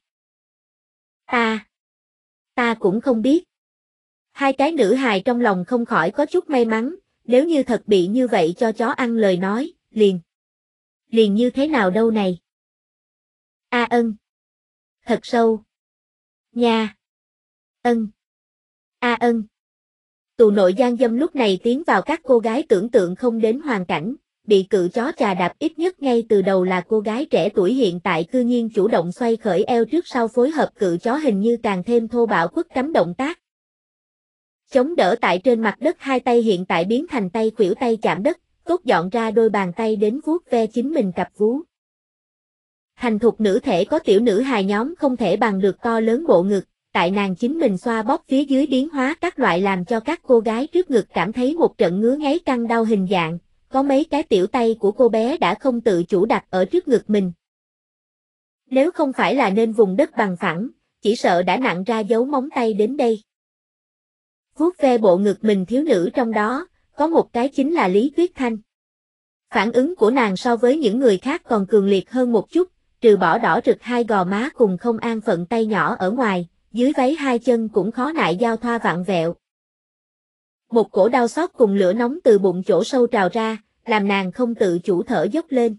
Ta cũng không biết. Hai cái nữ hài trong lòng không khỏi có chút may mắn, nếu như thật bị như vậy cho chó ăn lời nói, liền như thế nào đâu này. Ân. Thật sâu. Nha. Ân. Ân. Tù nội gian dâm lúc này tiến vào các cô gái tưởng tượng không đến hoàn cảnh, bị cự chó chà đạp, ít nhất ngay từ đầu là cô gái trẻ tuổi hiện tại cư nhiên chủ động xoay khởi eo trước sau phối hợp cự chó hình như càng thêm thô bạo quất cắm động tác. Chống đỡ tại trên mặt đất, hai tay hiện tại biến thành tay khuỷu tay chạm đất, cốt dọn ra đôi bàn tay đến vuốt ve chính mình cặp vú. Thành thục nữ thể có tiểu nữ hài nhóm không thể bằng được to lớn bộ ngực, tại nàng chính mình xoa bóp phía dưới biến hóa các loại làm cho các cô gái trước ngực cảm thấy một trận ngứa ngáy căng đau hình dạng, có mấy cái tiểu tay của cô bé đã không tự chủ đặt ở trước ngực mình. Nếu không phải là nên vùng đất bằng phẳng, chỉ sợ đã nặng ra dấu móng tay đến đây. Vuốt ve bộ ngực mình thiếu nữ trong đó, có một cái chính là Lý Tuyết Thanh. Phản ứng của nàng so với những người khác còn cường liệt hơn một chút, trừ bỏ đỏ rực hai gò má cùng không an phận tay nhỏ ở ngoài, dưới váy hai chân cũng khó nại giao thoa vặn vẹo. Một cổ đau xót cùng lửa nóng từ bụng chỗ sâu trào ra, làm nàng không tự chủ thở dốc lên.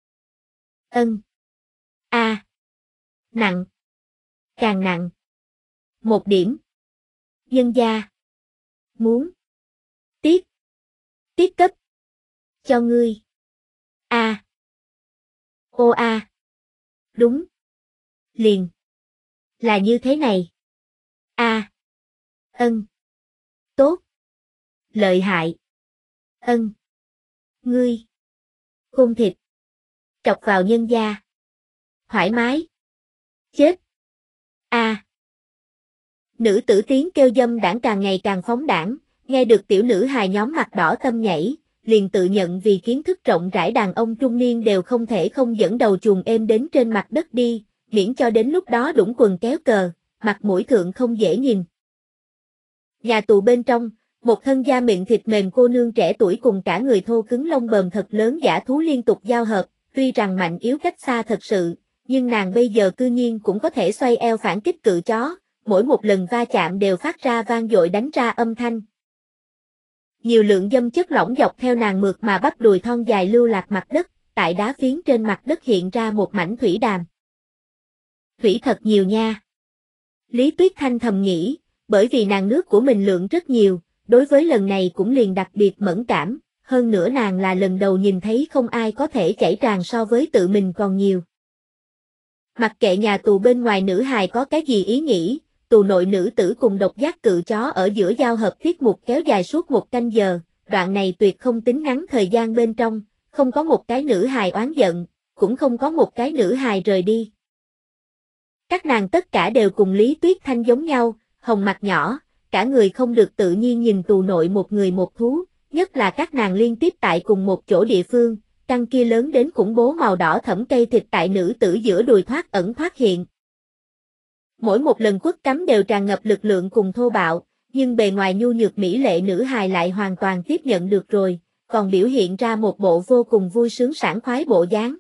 Nặng. Càng nặng. Một điểm. Nhân gia. Muốn. Tiếp cấp. Cho ngươi. Đúng. Liền. Là như thế này. Tốt. Lợi hại. Ngươi. Khôn thịt. Chọc vào nhân gia. Thoải mái. Chết. Nữ tử tiếng kêu dâm đãng càng ngày càng phóng đãng, nghe được tiểu nữ hài nhóm mặt đỏ tâm nhảy, liền tự nhận vì kiến thức rộng rãi đàn ông trung niên đều không thể không dẫn đầu chuồng êm đến trên mặt đất đi, miễn cho đến lúc đó đũng quần kéo cờ, mặt mũi thượng không dễ nhìn. Nhà tù bên trong, một thân da mịn thịt mềm cô nương trẻ tuổi cùng cả người thô cứng lông bờm thật lớn dã thú liên tục giao hợp, tuy rằng mạnh yếu cách xa thật sự, nhưng nàng bây giờ cư nhiên cũng có thể xoay eo phản kích cự chó, mỗi một lần va chạm đều phát ra vang dội đánh ra âm thanh. Nhiều lượng dâm chất lỏng dọc theo nàng mượt mà bắp đùi thon dài lưu lạc mặt đất, tại đá phiến trên mặt đất hiện ra một mảnh thủy đàm. Thủy thật nhiều nha. Lý Tuyết Thanh thầm nghĩ, bởi vì nàng nước của mình lượng rất nhiều, đối với lần này cũng liền đặc biệt mẫn cảm, hơn nữa nàng là lần đầu nhìn thấy không ai có thể chảy tràn so với tự mình còn nhiều. Mặc kệ nhà tù bên ngoài nữ hài có cái gì ý nghĩ, tù nội nữ tử cùng độc giác cự chó ở giữa giao hợp tiết mục kéo dài suốt 1 canh giờ, đoạn này tuyệt không tính ngắn thời gian bên trong, không có một cái nữ hài oán giận, cũng không có một cái nữ hài rời đi. Các nàng tất cả đều cùng Lý Tuyết Thanh giống nhau, hồng mặt nhỏ, cả người không được tự nhiên nhìn tù nội một người một thú, nhất là các nàng liên tiếp tại cùng một chỗ địa phương, căn kia lớn đến khủng bố màu đỏ thẫm cây thịt tại nữ tử giữa đùi thoát ẩn thoát hiện. Mỗi một lần quất cắm đều tràn ngập lực lượng cùng thô bạo, nhưng bề ngoài nhu nhược mỹ lệ nữ hài lại hoàn toàn tiếp nhận được rồi, còn biểu hiện ra một bộ vô cùng vui sướng sảng khoái bộ dáng.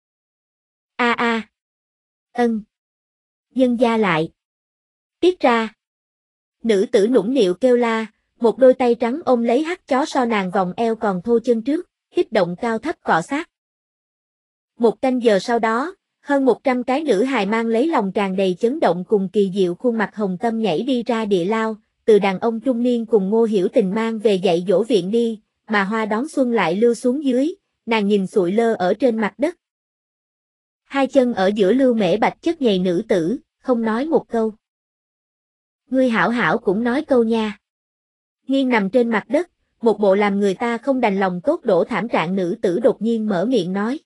Nhân gia lại. Tiết ra. Nữ tử nũng nịu kêu la, một đôi tay trắng ôm lấy hắc chó so nàng vòng eo còn thô chân trước, kích động cao thấp cọ sát. 1 canh giờ sau đó, hơn 100 cái nữ hài mang lấy lòng tràn đầy chấn động cùng kỳ diệu khuôn mặt hồng tâm nhảy đi ra địa lao, từ đàn ông trung niên cùng Ngô Hiểu Tình mang về dạy dỗ viện đi, mà hoa đón xuân lại lưu xuống dưới, nàng nhìn sụi lơ ở trên mặt đất. Hai chân ở giữa lưu mễ bạch chất nhầy nữ tử, không nói một câu. Ngươi hảo hảo cũng nói câu nha. Nghiêng nằm trên mặt đất, một bộ làm người ta không đành lòng tốt đổ thảm trạng nữ tử đột nhiên mở miệng nói.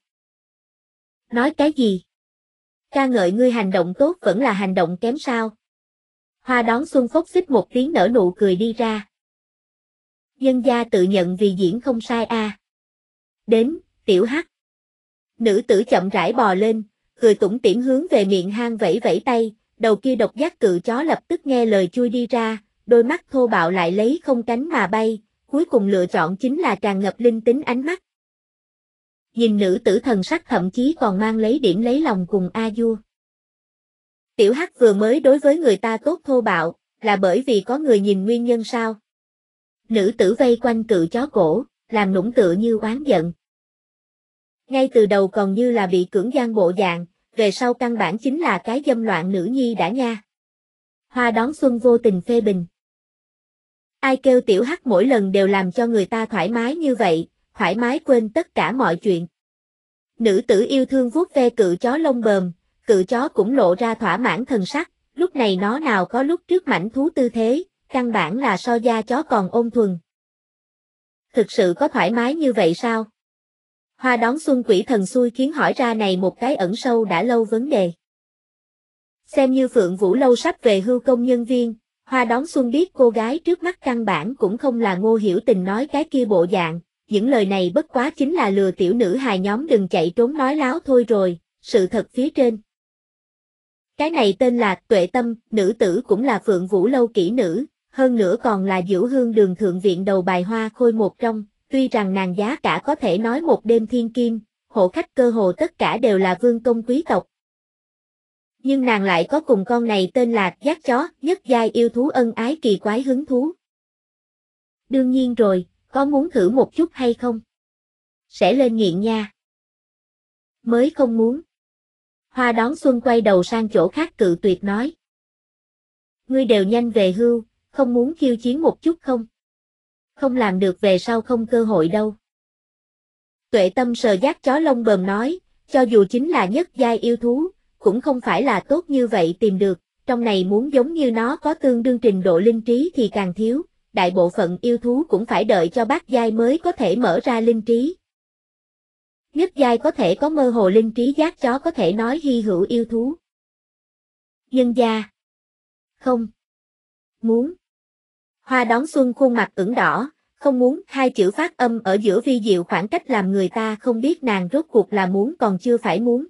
Nói cái gì? Ca ngợi ngươi hành động tốt vẫn là hành động kém sao? Hoa Đón Xuân phốc xích một tiếng nở nụ cười đi ra. Nhân gia tự nhận vì diễn không sai a. Đến, tiểu hắc. Nữ tử chậm rãi bò lên, cười tủm tỉm hướng về miệng hang vẫy vẫy tay, đầu kia độc giác cự chó lập tức nghe lời chui đi ra, đôi mắt thô bạo lại lấy không cánh mà bay, cuối cùng lựa chọn chính là tràn ngập linh tính ánh mắt. Nhìn nữ tử thần sắc thậm chí còn mang lấy điểm lấy lòng cùng a vua. Tiểu hắc vừa mới đối với người ta tốt thô bạo, là bởi vì có người nhìn nguyên nhân sao? Nữ tử vây quanh cự chó cổ, làm nũng tựa như oán giận. Ngay từ đầu còn như là bị cưỡng gian bộ dạng, về sau căn bản chính là cái dâm loạn nữ nhi đã nha. Hoa Đón Xuân vô tình phê bình. Ai kêu tiểu hắc mỗi lần đều làm cho người ta thoải mái như vậy, thoải mái quên tất cả mọi chuyện. Nữ tử yêu thương vuốt ve cự chó lông bờm, cự chó cũng lộ ra thỏa mãn thần sắc, lúc này nó nào có lúc trước mảnh thú tư thế, căn bản là so da chó còn ôn thuần. Thực sự có thoải mái như vậy sao? Hoa Đón Xuân quỷ thần xui khiến hỏi ra này một cái ẩn sâu đã lâu vấn đề. Xem như Phượng Vũ Lâu sắp về hưu công nhân viên, Hoa Đón Xuân biết cô gái trước mắt căn bản cũng không là Ngô Hiểu Tình nói cái kia bộ dạng, những lời này bất quá chính là lừa tiểu nữ hài nhóm đừng chạy trốn nói láo thôi rồi, sự thật phía trên. Cái này tên là Tuệ Tâm, nữ tử cũng là Phượng Vũ Lâu kỹ nữ, hơn nữa còn là Dửu Hương Đường thượng viện đầu bài hoa khôi một trong, tuy rằng nàng giá cả có thể nói một đêm thiên kim, hộ khách cơ hồ tất cả đều là vương công quý tộc. Nhưng nàng lại có cùng con này tên là Giác chó, nhất giai yêu thú ân ái kỳ quái hứng thú. Đương nhiên rồi, có muốn thử một chút hay không? Sẽ lên nghiện nha. Mới không muốn. Hoa Đón Xuân quay đầu sang chỗ khác cự tuyệt nói. Ngươi đều nhanh về hưu, không muốn khiêu chiến một chút không? Không làm được về sau không cơ hội đâu. Tuệ Tâm sờ giác chó lông bờm nói, cho dù chính là nhất giai yêu thú, cũng không phải là tốt như vậy tìm được, trong này muốn giống như nó có tương đương trình độ linh trí thì càng thiếu, đại bộ phận yêu thú cũng phải đợi cho bát giai mới có thể mở ra linh trí. Nhất giai có thể có mơ hồ linh trí giác chó có thể nói hy hữu yêu thú. Nhân gia. Không. Muốn. Hoa Đón Xuân khuôn mặt ửng đỏ, không muốn, hai chữ phát âm ở giữa vi diệu khoảng cách làm người ta không biết nàng rốt cuộc là muốn còn chưa phải muốn.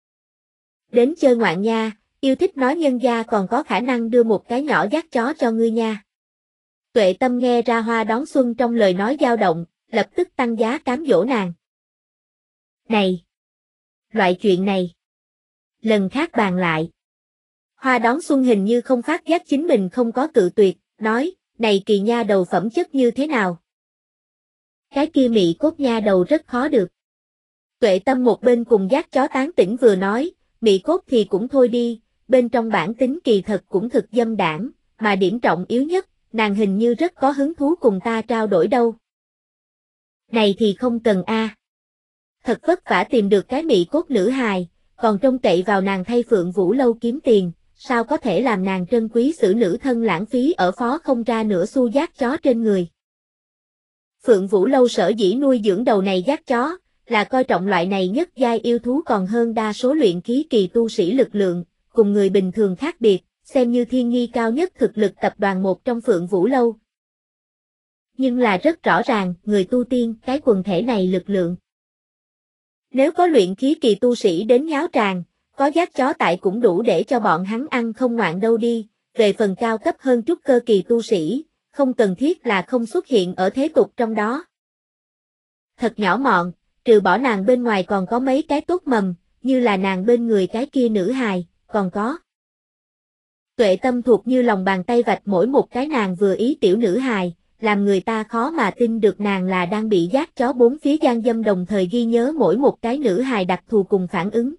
Đến chơi ngoạn nha, yêu thích nói nhân gia còn có khả năng đưa một cái nhỏ dắt chó cho ngươi nha. Tuệ Tâm nghe ra Hoa Đón Xuân trong lời nói dao động, lập tức tăng giá cám dỗ nàng. Này! Loại chuyện này! Lần khác bàn lại. Hoa Đón Xuân hình như không phát giác chính mình không có cự tuyệt, nói, này kỳ nha đầu phẩm chất như thế nào? Cái kia mị cốt nha đầu rất khó được. Tuệ Tâm một bên cùng dắt chó tán tỉnh vừa nói, mị cốt thì cũng thôi đi, bên trong bản tính kỳ thật cũng thực dâm đảng, mà điểm trọng yếu nhất, nàng hình như rất có hứng thú cùng ta trao đổi đâu. Này thì không cần a. Thật vất vả tìm được cái mị cốt nữ hài, còn trông cậy vào nàng thay Phượng Vũ Lâu kiếm tiền, sao có thể làm nàng trân quý xử nữ thân lãng phí ở phó không ra nửa xu dắt chó trên người. Phượng Vũ Lâu sở dĩ nuôi dưỡng đầu này dắt chó, là coi trọng loại này nhất giai yêu thú còn hơn đa số luyện khí kỳ tu sĩ lực lượng, cùng người bình thường khác biệt, xem như thiên nghi cao nhất thực lực tập đoàn một trong Phượng Vũ Lâu. Nhưng là rất rõ ràng, người tu tiên, cái quần thể này lực lượng. Nếu có luyện khí kỳ tu sĩ đến nháo tràn, có dắt chó tại cũng đủ để cho bọn hắn ăn không ngoạn đâu đi, về phần cao cấp hơn trúc cơ kỳ tu sĩ, không cần thiết là không xuất hiện ở thế tục trong đó. Thật nhỏ mọn, trừ bỏ nàng bên ngoài còn có mấy cái tốt mầm, như là nàng bên người cái kia nữ hài, còn có. Tuệ Tâm thuộc như lòng bàn tay vạch mỗi một cái nàng vừa ý tiểu nữ hài, làm người ta khó mà tin được nàng là đang bị dắt chó bốn phía gian dâm đồng thời ghi nhớ mỗi một cái nữ hài đặc thù cùng phản ứng.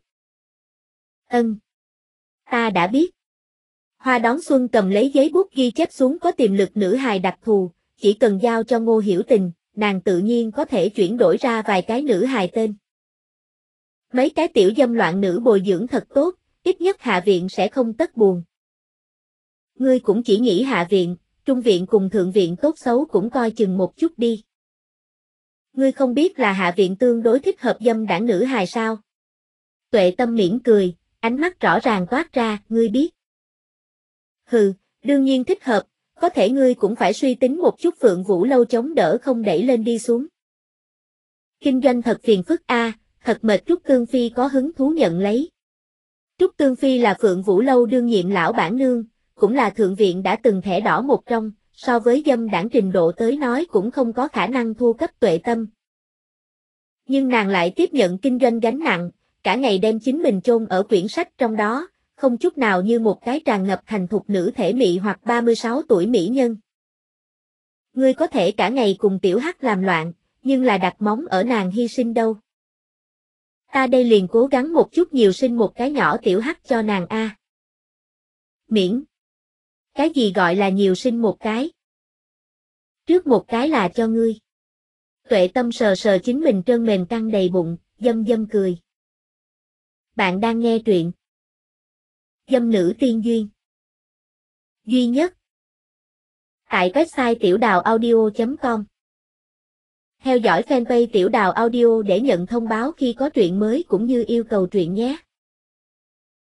Ta đã biết. Hoa Đón Xuân cầm lấy giấy bút ghi chép xuống có tiềm lực nữ hài đặc thù, chỉ cần giao cho Ngô Hiểu Tình, nàng tự nhiên có thể chuyển đổi ra vài cái nữ hài tên. Mấy cái tiểu dâm loạn nữ bồi dưỡng thật tốt, ít nhất hạ viện sẽ không tất buồn. Ngươi cũng chỉ nghĩ hạ viện, trung viện cùng thượng viện tốt xấu cũng coi chừng một chút đi. Ngươi không biết là hạ viện tương đối thích hợp dâm đảng nữ hài sao? Tuệ Tâm mỉm cười, ánh mắt rõ ràng toát ra, ngươi biết. Hừ, Đương nhiên thích hợp, có thể ngươi cũng phải suy tính một chút Phượng Vũ Lâu chống đỡ không đẩy lên đi xuống. Kinh doanh thật phiền phức a, thật mệt. Trúc Tương Phi có hứng thú nhận lấy. Trúc Tương Phi là Phượng Vũ Lâu đương nhiệm lão bản nương, cũng là thượng viện đã từng thẻ đỏ một trong, so với dâm đảng trình độ tới nói cũng không có khả năng thua cấp Tuệ Tâm. Nhưng nàng lại tiếp nhận kinh doanh gánh nặng, cả ngày đem chính mình chôn ở quyển sách trong đó, không chút nào như một cái tràn ngập thành thục nữ thể mị hoặc 36 tuổi mỹ nhân. Ngươi có thể cả ngày cùng tiểu hắc làm loạn, nhưng là đặt móng ở nàng hy sinh đâu. Ta đây liền cố gắng một chút nhiều sinh một cái nhỏ tiểu hắc cho nàng a. Miễn. Cái gì gọi là nhiều sinh một cái? Trước một cái là cho ngươi. Tuệ Tâm sờ sờ chính mình trơn mềm căng đầy bụng, dâm dâm cười. Bạn đang nghe truyện Dâm Nữ Tiên Duyên duy nhất tại website tiểuđào audio.com. Theo dõi fanpage Tiểu Đào Audio để nhận thông báo khi có truyện mới cũng như yêu cầu truyện nhé.